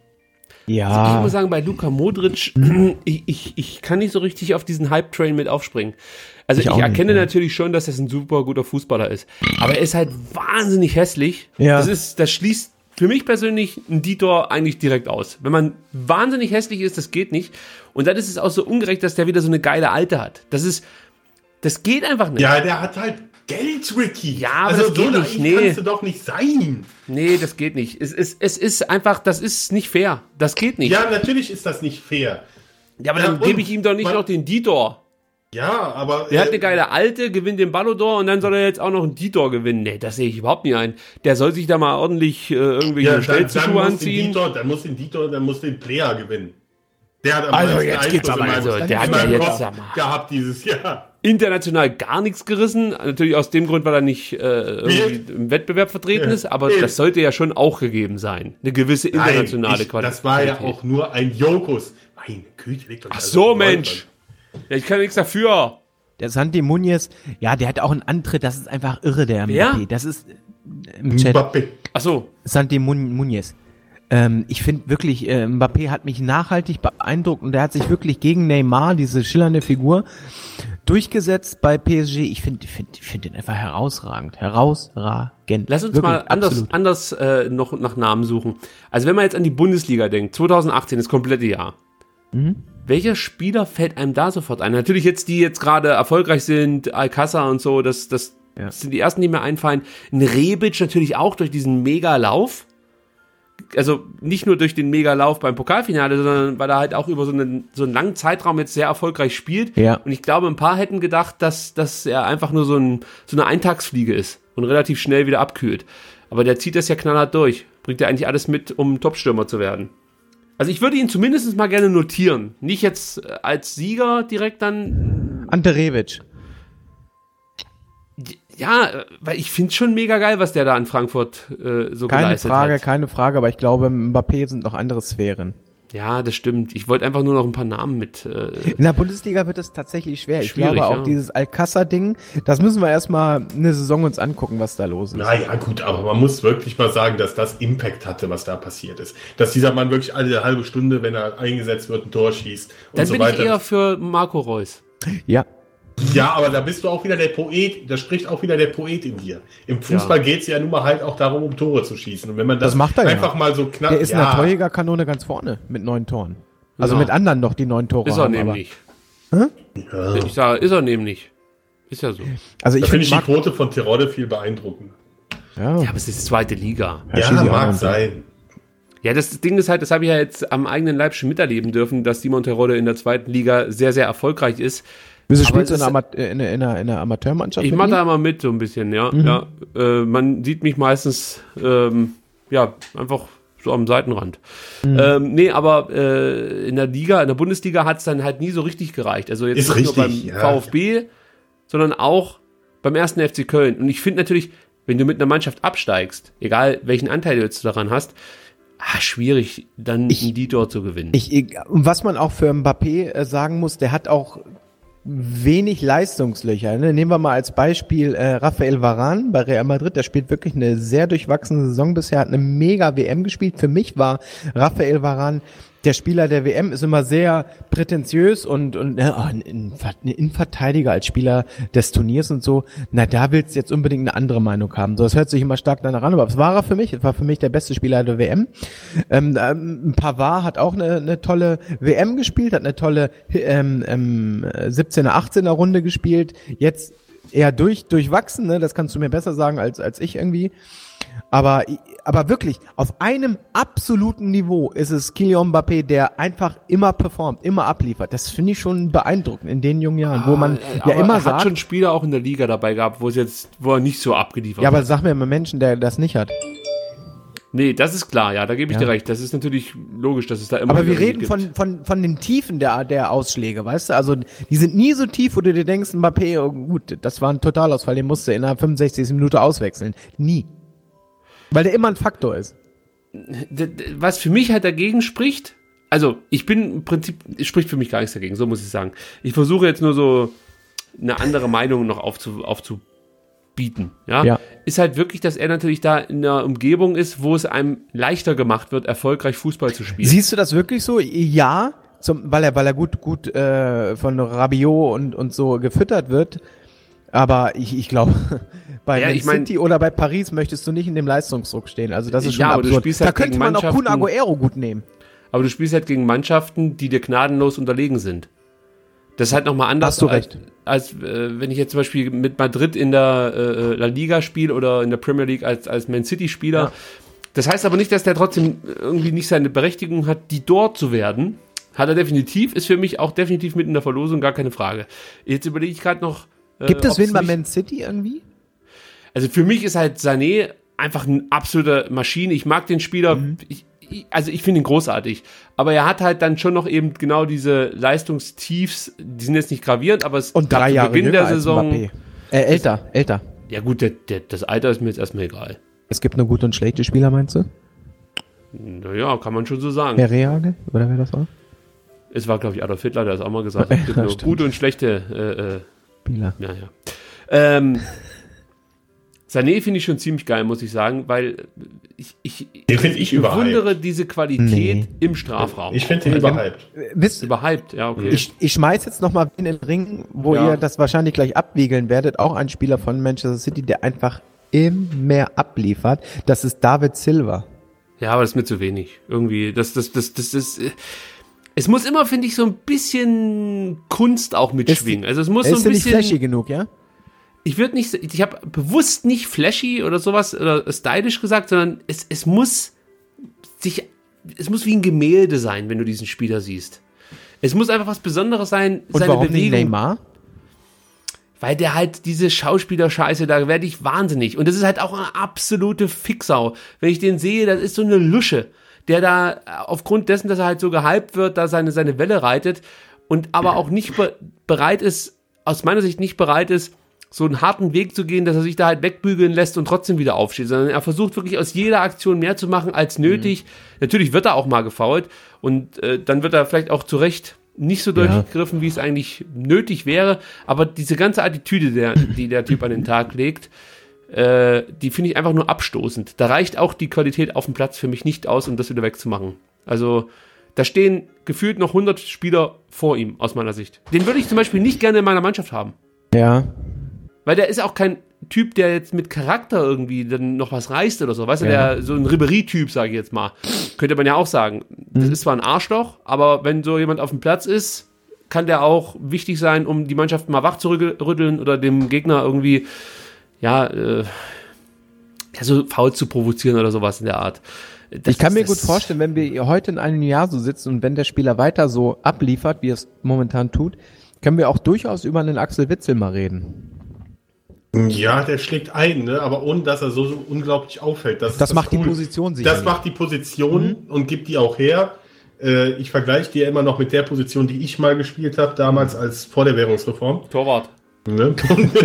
ja. Ich muss sagen, bei Luka Modric, ich, ich, ich kann nicht so richtig auf diesen Hype-Train mit aufspringen. Also Ich ich, auch nicht, erkenne ja. natürlich schon, dass das ein super guter Fußballer ist. Aber er ist halt wahnsinnig hässlich. Ja. Das ist, das schließt für mich persönlich ein Dieter eigentlich direkt aus. Wenn man wahnsinnig hässlich ist, das geht nicht. Und dann ist es auch so ungerecht, dass der wieder so eine geile Alte hat. Das ist, das geht einfach nicht. ja, der hat halt Geld, Ricky. Ja, aber also das geht so nicht, naiv nee. kannst du doch nicht sein. Nee, das geht nicht. Es, es, es ist einfach, das ist nicht fair. Das geht nicht. Ja, natürlich ist das nicht fair. Ja, aber Ja, dann und gebe ich ihm doch nicht man- noch den Dieter. Ja, aber Der hat äh, eine geile Alte, gewinnt den Ballon d'Or und dann soll er jetzt auch noch einen Dieter gewinnen. Nee, das sehe ich überhaupt nicht ein. Der soll sich da mal ordentlich äh, irgendwelche ja, dann, dann, Stelzenschuhe muss den anziehen. Dieter, dann muss den Dieter, dann muss den Player gewinnen. Der hat am Also meisten jetzt geht's Einfluss aber, in meinem- also, der in hat meinem ja jetzt, Kopf sag mal. gehabt dieses Jahr. International gar nichts gerissen. Natürlich aus dem Grund, weil er nicht äh, irgendwie im Wettbewerb vertreten Ja. ist. Aber Nee. das sollte ja schon auch gegeben sein. Eine gewisse internationale Nein, ich, Qualität. das war ja auch nur ein Jokus. Meine Güte, leg doch Ach nicht so, alles auf Mensch. Ja, ich kann nichts dafür. Der Santi Muniz, ja, der hat auch einen Antritt, das ist einfach irre, der Wer? Mbappé. Das ist äh, im Chat. Mbappé. Ach so. Santi Mun Muniz. Ähm, ich finde wirklich, äh, Mbappé hat mich nachhaltig beeindruckt und der hat sich wirklich gegen Neymar, diese schillernde Figur, durchgesetzt bei P S G. Ich finde ich finde, ich finde den einfach herausragend. Herausragend. Lass uns Wirklich, mal anders, absolut. anders äh, noch nach Namen suchen. Also wenn man jetzt an die Bundesliga denkt, zwanzig achtzehn, das komplette Jahr. Mhm. Welcher Spieler fällt einem da sofort ein? Natürlich jetzt, die jetzt gerade erfolgreich sind, Alcázar und so, das, das Ja. sind die ersten, die mir einfallen. Ein Rebic natürlich auch durch diesen Mega-Lauf. Also nicht nur durch den Mega-Lauf beim Pokalfinale, sondern weil er halt auch über so einen, so einen langen Zeitraum jetzt sehr erfolgreich spielt. Ja. Und ich glaube, ein paar hätten gedacht, dass, dass er einfach nur so, ein, so eine Eintagsfliege ist und relativ schnell wieder abkühlt. Aber der zieht das ja knallhart durch. Bringt ja eigentlich alles mit, um Topstürmer zu werden. Also ich würde ihn zumindest mal gerne notieren. Nicht jetzt äh, als Sieger direkt dann. Ante Rebic. Ja, äh, weil ich finde es schon mega geil, was der da in Frankfurt äh, so Keine geleistet Frage, hat. keine Frage, aber ich glaube, im Mbappé sind noch andere Sphären. Ja, das stimmt. Ich wollte einfach nur noch ein paar Namen mit. Äh, In der Bundesliga wird es tatsächlich schwer. Ich Schwierig, glaube auch ja. dieses Alcázar-Ding, das müssen wir erstmal eine Saison uns angucken, was da los ist. Naja, gut, aber man muss wirklich mal sagen, dass das Impact hatte, was da passiert ist. Dass dieser Mann wirklich alle halbe Stunde, wenn er eingesetzt wird, ein Tor schießt und dann so bin weiter. ich eher für Marco Reus. Ja, Ja, aber da bist du auch wieder der Poet, da spricht auch wieder der Poet in dir. Im Fußball Ja. geht es ja nun mal halt auch darum, um Tore zu schießen. Und wenn man das, Das macht er ja. einfach mal so knapp... Der ist in ja, der Torjägerkanone ganz vorne mit neun Toren. Also Ja. mit anderen noch, die neun Tore Ist er haben. nämlich. Hä? ja. Ich sage, ist er nämlich. Ist ja so. Aber, also Da ich finde ich die mag, Quote von Terodde viel beeindruckender. ja. Ja, aber es ist zweite Liga. Ja, Ja, schieß ich auch mag noch. sein. Ja, das Ding ist halt, das habe ich ja jetzt am eigenen Leib schon miterleben dürfen, dass Simon Terodde in der zweiten Liga sehr, sehr erfolgreich ist. Wieso Aber spielst du es in einer, ist- Ama- in, einer- in, einer, in einer Amateurmannschaft? Ich mit mache ihm? da immer mit, so ein bisschen, ja. ja. Äh, man sieht mich meistens, ähm, ja, einfach so am Seitenrand. Ähm, nee, aber äh, in der Liga, in der Bundesliga hat es dann halt nie so richtig gereicht. Also jetzt Ist nicht nur richtig, beim ja. VfB, sondern auch beim ersten F C Köln. Und ich finde natürlich, wenn du mit einer Mannschaft absteigst, egal welchen Anteil du jetzt daran hast, ah, schwierig, dann Ich- die dort zu gewinnen. Ich, ich, und was man auch für Mbappé äh, sagen muss, der hat auch wenig Leistungslöcher. Ne? Nehmen wir mal als Beispiel äh, Rafael Varane bei Real Madrid. Der spielt wirklich eine sehr durchwachsene Saison bisher, hat eine mega W M gespielt. Für mich war Rafael Varane der Spieler der W M, ist immer sehr prätentiös und, und äh, ein, ein Innenverteidiger als Spieler des Turniers und so. Na, da willst du jetzt unbedingt eine andere Meinung haben. So, das hört sich immer stark danach an, aber es war er für mich. Es war für mich der beste Spieler der W M. Ähm, ähm, Pavard hat auch eine, eine tolle W M gespielt, hat eine tolle ähm, ähm, siebzehner, achtzehner Runde gespielt. Jetzt eher durch, durchwachsen, ne? Das kannst du mir besser sagen als, als ich irgendwie. Aber, aber wirklich, auf einem absoluten Niveau ist es Kylian Mbappé, der einfach immer performt, immer abliefert. Das finde ich schon beeindruckend in den jungen Jahren, wo man Aber ja immer er hat sagt, schon Spieler auch in der Liga dabei gehabt, wo es jetzt, wo er nicht so abgeliefert ja, aber hat. sag mir mal Menschen, der das nicht hat. Nee, das ist klar, ja, da gebe ich Ja. dir recht. Das ist natürlich logisch, dass es da immer Aber wir wieder reden gibt. von, von, von den Tiefen der, der Ausschläge, weißt du? Also, die sind nie so tief, wo du dir denkst, Mbappé, oh, gut, das war ein Totalausfall, den musst du in der fünfundsechzigsten Minute auswechseln. Nie. Weil der immer ein Faktor ist. D- d- Was für mich halt dagegen spricht, also ich bin im Prinzip, es spricht für mich gar nichts dagegen, so muss ich sagen. Ich versuche jetzt nur so eine andere Meinung noch aufzu, aufzubieten, ja? Ja. Ist halt wirklich, dass er natürlich da in einer Umgebung ist, wo es einem leichter gemacht wird, erfolgreich Fußball zu spielen. Siehst du das wirklich so? Ja, zum, weil er, weil er gut, gut äh, von Rabiot und, und so gefüttert wird. Aber ich, ich glaube, bei Ja, Man ich mein- City oder bei Paris möchtest du nicht in dem Leistungsdruck stehen. Also das ist schon Ja, aber du absurd. spielst Da halt könnte gegen man auch Kun Mannschaften- Agüero gut nehmen. Aber du spielst halt gegen Mannschaften, die dir gnadenlos unterlegen sind. Das ist halt nochmal anders, Hast du recht. als, als äh, wenn ich jetzt zum Beispiel mit Madrid in der äh, La Liga spiele oder in der Premier League als, als Man City-Spieler. Ja. Das heißt aber nicht, dass der trotzdem irgendwie nicht seine Berechtigung hat, die dort zu werden. Hat er definitiv, ist für mich auch definitiv mit in der Verlosung, gar keine Frage. Jetzt überlege ich gerade noch. Äh, Gibt es ob's wen bei nicht- Man City irgendwie? Also für mich ist halt Sané einfach eine absolute Maschine. Ich mag den Spieler, Mhm. ich, ich, also ich finde ihn großartig. Aber er hat halt dann schon noch eben genau diese Leistungstiefs, die sind jetzt nicht gravierend, aber es Und gab drei zu Jahre Beginn jünger der als Saison. Mbappé. Äh, älter, älter. Ja gut, der, der, das Alter ist mir jetzt erstmal egal. Es gibt nur gute und schlechte Spieler, meinst du? Naja, kann man schon so sagen. Herr Reage? Oder wer das war? Es war, glaube ich, Adolf Hitler, der es auch mal gesagt hat. Es gibt Ja, nur stimmt. gute und schlechte äh, äh, Spieler. Ja, ja. Ähm, Sané finde ich schon ziemlich geil, muss ich sagen, weil ich, ich, Den finde ich bewundere überhyped. diese Qualität Nee. im Strafraum. Ich finde den Also, überhyped. Wisst, Überhyped, ja, okay. Ich, ich schmeiß jetzt noch mal in den Ring, wo Ja. ihr das wahrscheinlich gleich abwiegeln werdet. Auch ein Spieler von Manchester City, der einfach immer abliefert. Das ist David Silva. Ja, aber das ist mir zu wenig. Irgendwie, das, das, das, das ist. äh, Es muss immer, finde ich, so ein bisschen Kunst auch mitschwingen. Also es muss Er so ist ein ja nicht bisschen. flashy genug, ja? Ich würde nicht, ich habe bewusst nicht flashy oder sowas oder stylisch gesagt, sondern es, es muss sich, es muss wie ein Gemälde sein, wenn du diesen Spieler siehst. Es muss einfach was Besonderes sein, Und seine warum nicht Bewegung. Neymar? Weil der halt diese Schauspielerscheiße, da werde ich wahnsinnig. Und das ist halt auch eine absolute Fixau. Wenn ich den sehe, das ist so eine Lusche, der da aufgrund dessen, dass er halt so gehypt wird, da seine, seine Welle reitet und aber auch nicht be- bereit ist, aus meiner Sicht nicht bereit ist, so einen harten Weg zu gehen, dass er sich da halt wegbügeln lässt und trotzdem wieder aufsteht, sondern er versucht wirklich aus jeder Aktion mehr zu machen als nötig. Mhm. Natürlich wird er auch mal gefoult und äh, dann wird er vielleicht auch zu Recht nicht so durchgegriffen, wie es eigentlich nötig wäre, aber diese ganze Attitüde, der, die der Typ an den Tag legt, äh, die finde ich einfach nur abstoßend. Da reicht auch die Qualität auf dem Platz für mich nicht aus, um das wieder wegzumachen. Also da stehen gefühlt noch hundert Spieler vor ihm, aus meiner Sicht. Den würde ich zum Beispiel nicht gerne in meiner Mannschaft haben. Ja. Weil der ist auch kein Typ, der jetzt mit Charakter irgendwie dann noch was reißt oder so. Weißt du, Ja. der so ein Ribéry-Typ, sage ich jetzt mal. Könnte man ja auch sagen. Das ist zwar ein Arschloch, aber wenn so jemand auf dem Platz ist, kann der auch wichtig sein, um die Mannschaft mal wach zu rütteln oder dem Gegner irgendwie, ja, äh, ja so faul zu provozieren oder sowas in der Art. Das Ich kann ist- mir gut das- vorstellen, wenn wir heute in einem Jahr so sitzen und wenn der Spieler weiter so abliefert, wie er es momentan tut, können wir auch durchaus über einen Axel Witsel mal reden. Ja, der schlägt ein, ne? Aber ohne, dass er so, so unglaublich auffällt. Das, ist Das macht die Coole. Position sicherlich. Das macht die Position und gibt die auch her. Äh, ich vergleiche die ja immer noch mit der Position, die ich mal gespielt habe, damals als vor der Währungsreform. Torwart. Ne?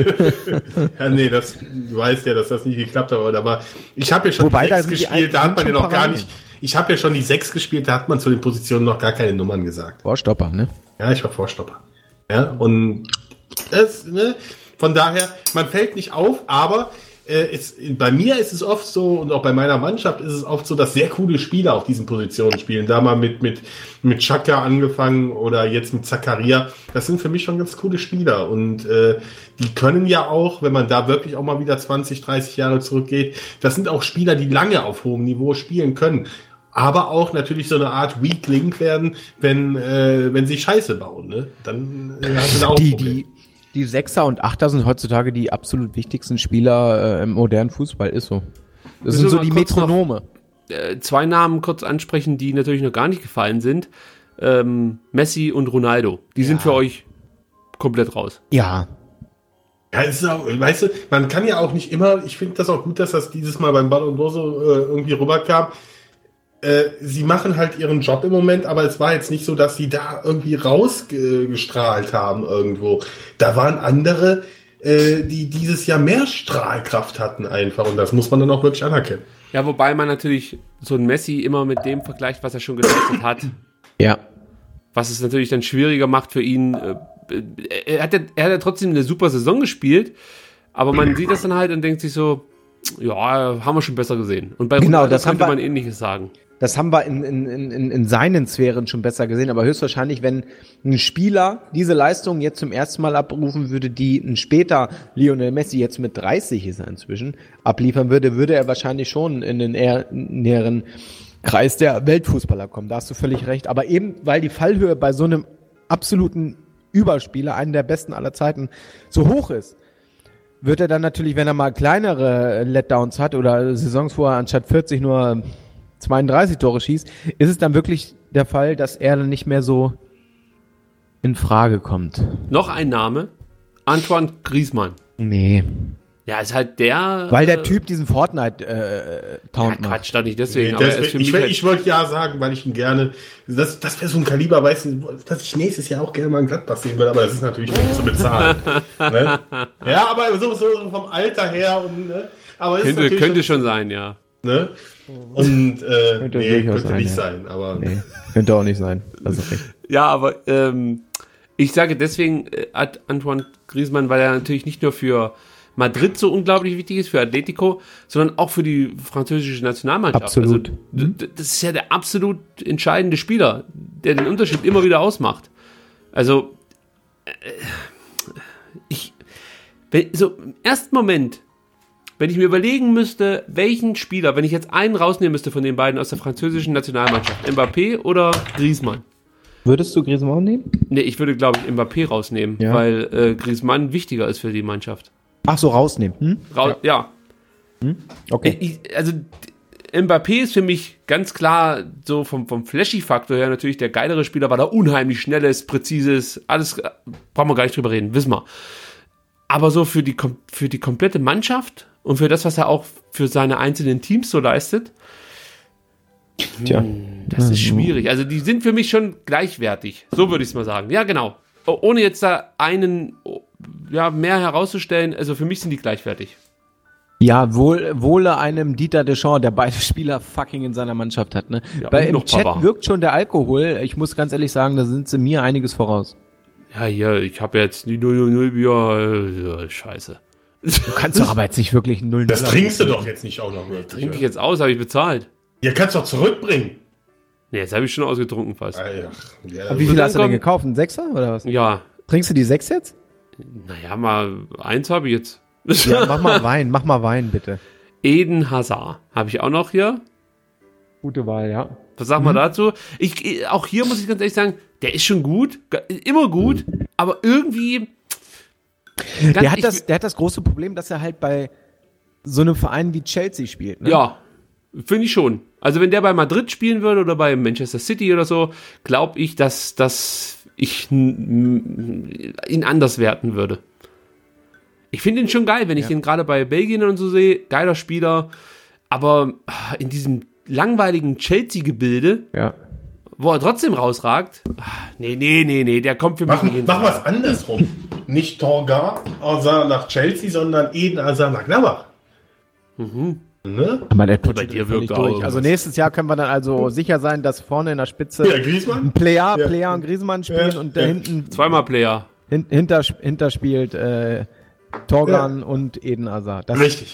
Ja, nee, das, du weißt ja, dass das nicht geklappt hat, aber ich habe ja schon Wobei, die da sechs sind die gespielt, ein- da hat man ja sind noch schon gar Parallelen. nicht, ich habe ja schon die sechs gespielt, da hat man zu den Positionen noch gar keine Nummern gesagt. Vorstopper, ne? Ja, ich war Vorstopper. Ja, und das, ne, von daher, man fällt nicht auf, aber äh, es, bei mir ist es oft so, und auch bei meiner Mannschaft ist es oft so, dass sehr coole Spieler auf diesen Positionen spielen. Da mal mit, mit, mit Xhaka angefangen oder jetzt mit Zakaria. Das sind für mich schon ganz coole Spieler. Und äh, die können ja auch, wenn man da wirklich auch mal wieder zwanzig, dreißig Jahre zurückgeht, das sind auch Spieler, die lange auf hohem Niveau spielen können. Aber auch natürlich so eine Art Weak Link werden, wenn, äh, wenn sie Scheiße bauen. Ne? Dann äh, hast du da auch ein Die, Problem. die, die Sechser und Achter sind heutzutage die absolut wichtigsten Spieler äh, im modernen Fußball, ist so. Das Müssen sind wir so mal die kurz Metronome. Äh, zwei Namen kurz ansprechen, die natürlich noch gar nicht gefallen sind. Ähm, Messi und Ronaldo. Die sind für euch komplett raus. Ja. Ja, es ist auch, weißt du, man kann ja auch nicht immer, ich finde das auch gut, dass das dieses Mal beim Ballon d'Or so äh, irgendwie rüberkam. Äh, sie machen halt ihren Job im Moment, aber es war jetzt nicht so, dass sie da irgendwie rausgestrahlt haben irgendwo. Da waren andere, äh, die dieses Jahr mehr Strahlkraft hatten einfach und das muss man dann auch wirklich anerkennen. Ja, wobei man natürlich so ein Messi immer mit dem vergleicht, was er schon geleistet hat. Ja. Was es natürlich dann schwieriger macht für ihn. Äh, Er hat, ja, er hat ja trotzdem eine super Saison gespielt, aber man sieht das dann halt und denkt sich so, ja, haben wir schon besser gesehen. Und bei Genau, Ronaldo das haben könnte wir- man Ähnliches sagen. Das haben wir in, in, in, in seinen Sphären schon besser gesehen, aber höchstwahrscheinlich, wenn ein Spieler diese Leistung jetzt zum ersten Mal abrufen würde, die ein später Lionel Messi jetzt mit dreißig ist er inzwischen, abliefern würde, würde er wahrscheinlich schon in den eher näheren Kreis der Weltfußballer kommen. Da hast du völlig recht. Aber eben, weil die Fallhöhe bei so einem absoluten Überspieler, einen der besten aller Zeiten, so hoch ist, wird er dann natürlich, wenn er mal kleinere Letdowns hat oder Saisons, wo er anstatt vierzig nur zweiunddreißig Tore schießt, ist es dann wirklich der Fall, dass er dann nicht mehr so in Frage kommt. Noch ein Name, Antoine Griezmann. Nee. Ja, ist halt der... Weil der äh, Typ diesen Ja, Fortnite-Taunt macht. Quatsch, doch nicht deswegen, aber Das, er ist für ich mich will- halt, ich wollte ja sagen, weil ich ihn gerne, das, das wäre so ein Kaliber, weißt du, dass ich nächstes Jahr auch gerne mal in Gladbach sehen will, aber das ist natürlich nicht zu bezahlen. Ne? Ja, aber so, so, so vom Alter her und, ne? Aber es ist könnte, natürlich könnte schon sein, ja. Ne? Und äh, Könnte nee, durchaus könnte sein, nicht ja. sein, aber Nee, könnte auch nicht sein. Also recht. Ja, aber ähm, ich sage deswegen äh, Ad- Antoine Griezmann, weil er natürlich nicht nur für Madrid so unglaublich wichtig ist, für Atletico, sondern auch für die französische Nationalmannschaft. Absolut. Also, d- d- das ist ja der absolut entscheidende Spieler, der den Unterschied immer wieder ausmacht. Also, äh, ich, wenn, so im ersten Moment, wenn ich mir überlegen müsste, welchen Spieler, wenn ich jetzt einen rausnehmen müsste von den beiden aus der französischen Nationalmannschaft, Mbappé oder Griezmann? Würdest du Griezmann nehmen? Nee, ich würde, glaube ich, Mbappé rausnehmen, Ja. weil äh, Griezmann wichtiger ist für die Mannschaft. Ach so, rausnehmen. Hm? Ra ja. Okay. Ich, also d- Mbappé ist für mich ganz klar so vom, vom Flashy-Faktor her natürlich der geilere Spieler, weil er unheimlich schnell ist, präzise ist, alles, äh, brauchen wir gar nicht drüber reden, wissen wir. Aber so für die, kom- für die komplette Mannschaft und für das, was er auch für seine einzelnen Teams so leistet, Tja. das ist schwierig. Also die sind für mich schon gleichwertig. So würde ich es mal sagen. Ja, genau. O- Ohne jetzt da einen oh, ja, mehr herauszustellen, also für mich sind die gleichwertig. Ja, wohl, wohle einem Dieter Deschamps, der beide Spieler fucking in seiner Mannschaft hat, ne? Ja, Weil und im noch Chat Papa. wirkt schon der Alkohol. Ich muss ganz ehrlich sagen, da sind sie mir einiges voraus. Ja, hier, ich habe jetzt die null null null Bier, äh, ja, scheiße. Du kannst doch aber jetzt nicht wirklich null das trinkst du doch jetzt nicht auch noch wirklich. Trinke ich jetzt aus, habe ich bezahlt. Ja, kannst doch zurückbringen. Nee, jetzt habe ich schon ausgetrunken fast. Ach, ja, Wie viel dann hast du denn kommt- gekauft? Ein Sechser oder was? Ja, Trinkst du die sechs jetzt? Naja, mal eins habe ich jetzt. Ja, mach mal Wein, mach mal Wein, bitte. Eden Hazard habe ich auch noch hier. Gute Wahl, ja. Was sagen wir dazu? Ich, auch hier muss ich ganz ehrlich sagen, der ist schon gut, immer gut, aber irgendwie... Ganz, Der hat, ich, das, der hat das große Problem, dass er halt bei so einem Verein wie Chelsea spielt. Ne? Ja, finde ich schon. Also wenn der bei Madrid spielen würde oder bei Manchester City oder so, glaube ich, dass, dass ich ihn anders werten würde. Ich finde ihn schon geil, wenn ich Ja. den gerade bei Belgien und so sehe. Geiler Spieler. Aber in diesem langweiligen Chelsea-Gebilde, Ja. wo er trotzdem rausragt, nee, nee, nee, nee, der kommt für mich Mach, nicht in mach Frage. was andersrum. Nicht Torgan Hazard nach Chelsea, sondern Eden Hazard nach Gladbach. Mhm. Ne? Aber der Bei dir wirkt auch durch. irgendwas. Also nächstes Jahr können wir dann also sicher sein, dass vorne in der Spitze Ja, Griezmann? ein Player, Ja. Player und Griezmann spielen Ja. und da Ja. hinten Zweimal Player. hin, hinter, hinter spielt äh, Torgan und Eden Hazard. Das Richtig.